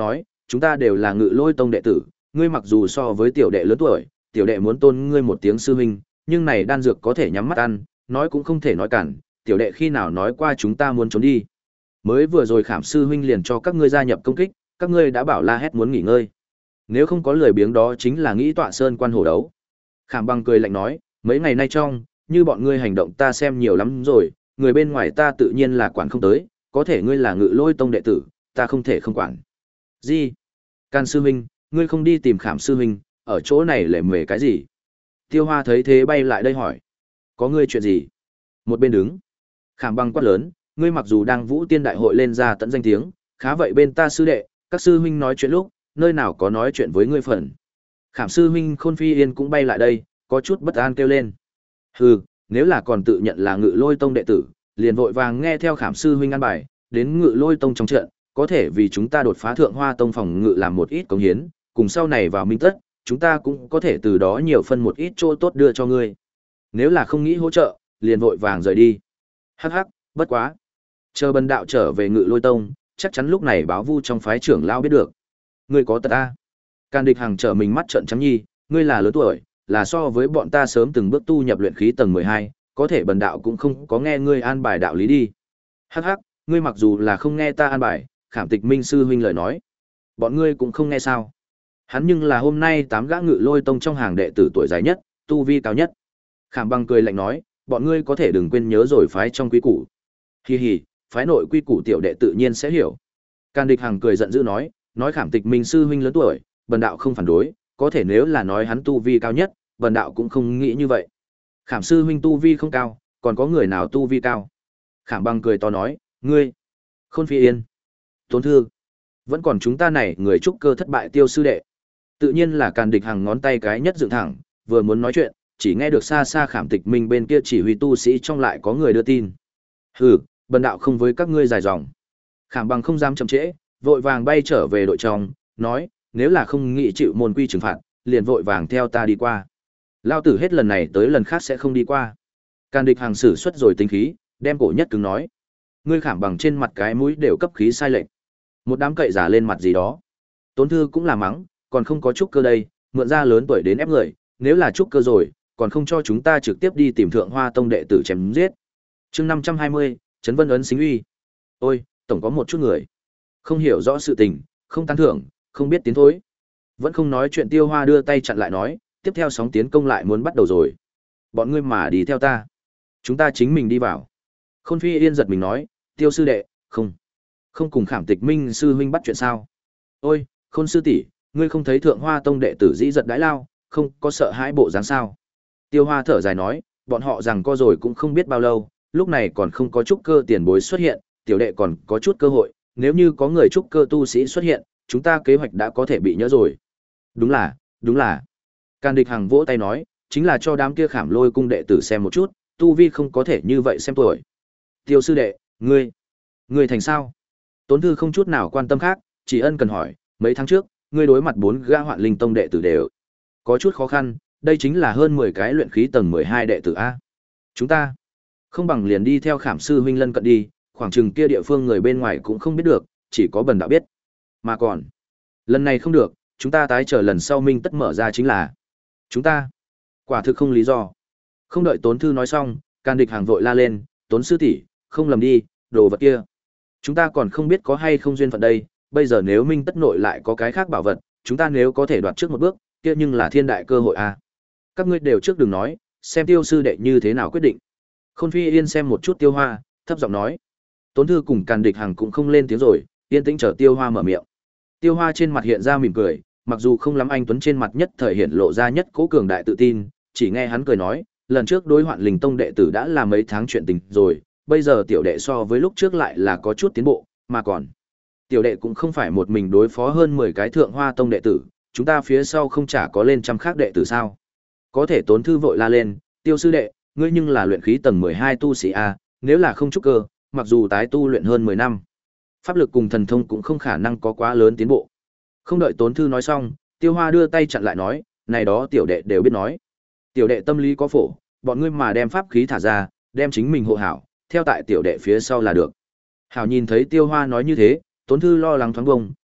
chúng ta đều là Ngự Lôi tông đệ tử, ngươi mặc dù so với tiểu đệ lớn tuổi, tiểu đệ muốn tôn ngươi một tiếng sư huynh, nhưng này đan dược có thể nhắm mắt ăn, nói cũng không thể nói cản, tiểu đệ khi nào nói qua chúng ta muốn trốn đi. Mới vừa rồi Khảm sư huynh liền cho các ngươi gia nhập công kích, các ngươi đã bảo la hét muốn nghỉ ngơi. Nếu không có lười biếng đó chính là nghĩ tọa sơn quan hổ đấu. Khảm Băng cười lạnh nói, mấy ngày nay trong, như bọn ngươi hành động ta xem nhiều lắm rồi, người bên ngoài ta tự nhiên là quản không tới, có thể ngươi là Ngự Lôi tông đệ tử, ta không thể không quản. Gì? Can sư huynh, ngươi không đi tìm Khảm sư huynh, ở chỗ này lệ mề cái gì? Tiêu Hoa thấy thế bay lại đây hỏi, có ngươi chuyện gì? Một bên đứng, Khảm Băng quát lớn, ngươi mặc dù đang Vũ Tiên đại hội lên ra tận danh tiếng, khá vậy bên ta sư đệ, các sư huynh nói chuyện lúc, nơi nào có nói chuyện với ngươi phần. Khảm sư huynh Khôn Phi Yên cũng bay lại đây, có chút bất an kêu lên. Hừ, nếu là còn tự nhận là Ngự Lôi tông đệ tử, liền vội vàng nghe theo Khảm sư huynh an bài, đến Ngự Lôi tông trong trận, có thể vì chúng ta đột phá Thượng Hoa tông phòng ngự làm một ít cống hiến, cùng sau này vào Minh Tất, chúng ta cũng có thể từ đó nhiều phân một ít chỗ tốt đưa cho ngươi. Nếu là không nghĩ hỗ trợ, liền vội vàng rời đi. Hắc hắc, bất quá. Chờ Bần đạo trở về Ngự Lôi tông, chắc chắn lúc này báo vu trong phái trưởng lao biết được. Ngươi có tật a? Càn Địch Hằng trở mình mắt trợn trắng nhi, ngươi là lớn tuổi, là so với bọn ta sớm từng bước tu nhập luyện khí tầng mười hai, có thể bần đạo cũng không có nghe ngươi an bài đạo lý đi. Hắc hắc, ngươi mặc dù là không nghe ta an bài, Khảm Tịch Minh sư huynh lời nói, bọn ngươi cũng không nghe sao? Hắn nhưng là hôm nay tám gã Ngự Lôi tông trong hàng đệ tử tuổi dài nhất, tu vi cao nhất. Khảm Băng cười lạnh nói, bọn ngươi có thể đừng quên nhớ rồi phái trong quy củ. Hi hi, phái nội quy củ tiểu đệ tự nhiên sẽ hiểu. Càn Địch Hằng cười giận dữ nói, nói Khảm Tịch Minh sư huynh lớn tuổi, bần đạo không phản đối, có thể nếu là nói hắn tu vi cao nhất, bần đạo cũng không nghĩ như vậy. Khảm sư huynh tu vi không cao, còn có người nào tu vi cao? Khảm Băng cười to nói, ngươi, Khôn Phi Yên, Tốn Thư, vẫn còn chúng ta này người trúc cơ thất bại Tiêu sư đệ. Tự nhiên là Càn Địch Hằng ngón tay cái nhất dựng thẳng, vừa muốn nói chuyện, chỉ nghe được xa xa Khảm Tịch Minh bên kia chỉ huy tu sĩ trong lại có người đưa tin. Hừ, bần đạo không với các ngươi dài dòng. Khảm Băng không dám chậm trễ, vội vàng bay trở về đội trong, nói, nếu là không nghĩ chịu môn quy trừng phạt, liền vội vàng theo ta đi qua. Lao tử hết lần này tới lần khác sẽ không đi qua. Càn Địch Hằng sử xuất rồi tính khí, đem cổ nhất cứng nói. Ngươi Khảm Bằng trên mặt cái mũi đều cấp khí sai lệch. Một đám cậy giả lên mặt gì đó. Tốn Thư cũng là mắng, còn không có trúc cơ đây, mượn ra lớn tuổi đến ép người, nếu là trúc cơ rồi, còn không cho chúng ta trực tiếp đi tìm Thượng Hoa tông đệ tử chém giết. Chương năm trăm hai mươi, Trấn Vân ấn xính uy. Ôi, tổng có một chút người không hiểu rõ sự tình, không tán thưởng, không biết tiến thối. Vẫn không nói chuyện Tiêu Hoa đưa tay chặn lại nói, tiếp theo sóng tiến công lại muốn bắt đầu rồi. Bọn ngươi mà đi theo ta, chúng ta chính mình đi vào. Khôn Phi Yên giật mình nói, Tiêu sư đệ, không, không cùng Khảm Tịch Minh sư huynh bắt chuyện sao? Ôi, Khôn sư tỷ, ngươi không thấy Thượng Hoa tông đệ tử dĩ giật đãi lao, không có sợ hãi bộ dáng sao? Tiêu Hoa thở dài nói, bọn họ rằng co rồi cũng không biết bao lâu, lúc này còn không có trúc cơ tiền bối xuất hiện, tiểu đệ còn có chút cơ hội, nếu như có người trúc cơ tu sĩ xuất hiện, chúng ta kế hoạch đã có thể bị nhớ rồi. Đúng là, đúng là. Càn Địch Hằng vỗ tay nói, chính là cho đám kia Khảm Lôi cung đệ tử xem một chút, tu vi không có thể như vậy xem tuổi. Tiêu sư đệ, ngươi, ngươi thành sao? Tốn Thư không chút nào quan tâm khác, chỉ ân cần hỏi, mấy tháng trước, ngươi đối mặt bốn gã Hoạn Linh tông đệ tử đều có chút khó khăn, đây chính là hơn mười cái luyện khí tầng mười hai đệ tử a. Chúng ta không bằng liền đi theo Khảm sư huynh lân cận đi, khoảng chừng kia địa phương người bên ngoài cũng không biết được, chỉ có bần đạo biết. Mà còn, lần này không được, chúng ta tái chờ lần sau Minh Tất mở ra chính là. Chúng ta, quả thực không lý do. Không đợi Tốn Thư nói xong, Càn Địch Hằng vội la lên, Tốn sư tỷ, không lầm đi, đồ vật kia. Chúng ta còn không biết có hay không duyên phận đây, bây giờ nếu Minh Tất nội lại có cái khác bảo vật, chúng ta nếu có thể đoạt trước một bước, kia nhưng là thiên đại cơ hội a. Các ngươi đều trước đừng nói, xem Tiêu sư đệ như thế nào quyết định. Khôn Phi Yên xem một chút Tiêu Hoa, thấp giọng nói. Tốn Thư cùng Càn Địch Hằng cũng không lên tiếng rồi, yên tĩnh chờ Tiêu Hoa mở miệng. Tiêu Hoa trên mặt hiện ra mỉm cười, mặc dù không lắm anh tuấn trên mặt nhất thời hiện lộ ra nhất cố cường đại tự tin, chỉ nghe hắn cười nói, lần trước đối Hoạn Linh tông đệ tử đã là mấy tháng chuyện tình rồi, bây giờ tiểu đệ so với lúc trước lại là có chút tiến bộ, mà còn tiểu đệ cũng không phải một mình đối phó hơn mười cái Thượng Hoa tông đệ tử, chúng ta phía sau không chả có lên trăm khác đệ tử sao? Có thể Tốn Thư vội la lên, Tiêu sư đệ, ngươi nhưng là luyện khí tầng mười hai tu sĩ a, nếu là không trúc cơ, mặc dù tái tu luyện hơn mười năm, pháp lực cùng thần thông cũng không khả năng có quá lớn tiến bộ. Không đợi Tốn Thư nói xong, Tiêu Hoa đưa tay chặn lại nói, này đó tiểu đệ đều biết nói. Tiểu đệ tâm lý có phổ, bọn ngươi mà đem pháp khí thả ra, đem chính mình hộ hảo, theo tại tiểu đệ phía sau là được. Hảo nhìn thấy Tiêu Hoa nói như thế, Tốn Thư lo lắng thoáng bông,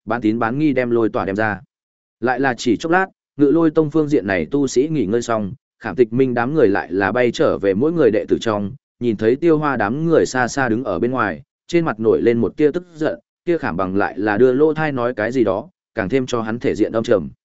bán tín bán nghi đem lôi tỏa đem ra. Lại là chỉ chốc lát, Ngự Lôi Tông phương diện này tu sĩ nghỉ ngơi xong, Khảm Tịch Minh đám người lại là bay trở về mỗi người đệ tử trong, nhìn thấy Tiêu Hoa đám người xa xa đứng ở bên ngoài, trên mặt nổi lên một tia tức giận, kia Khảm Bằng lại là đưa lô thai nói cái gì đó, càng thêm cho hắn thể diện âm trầm.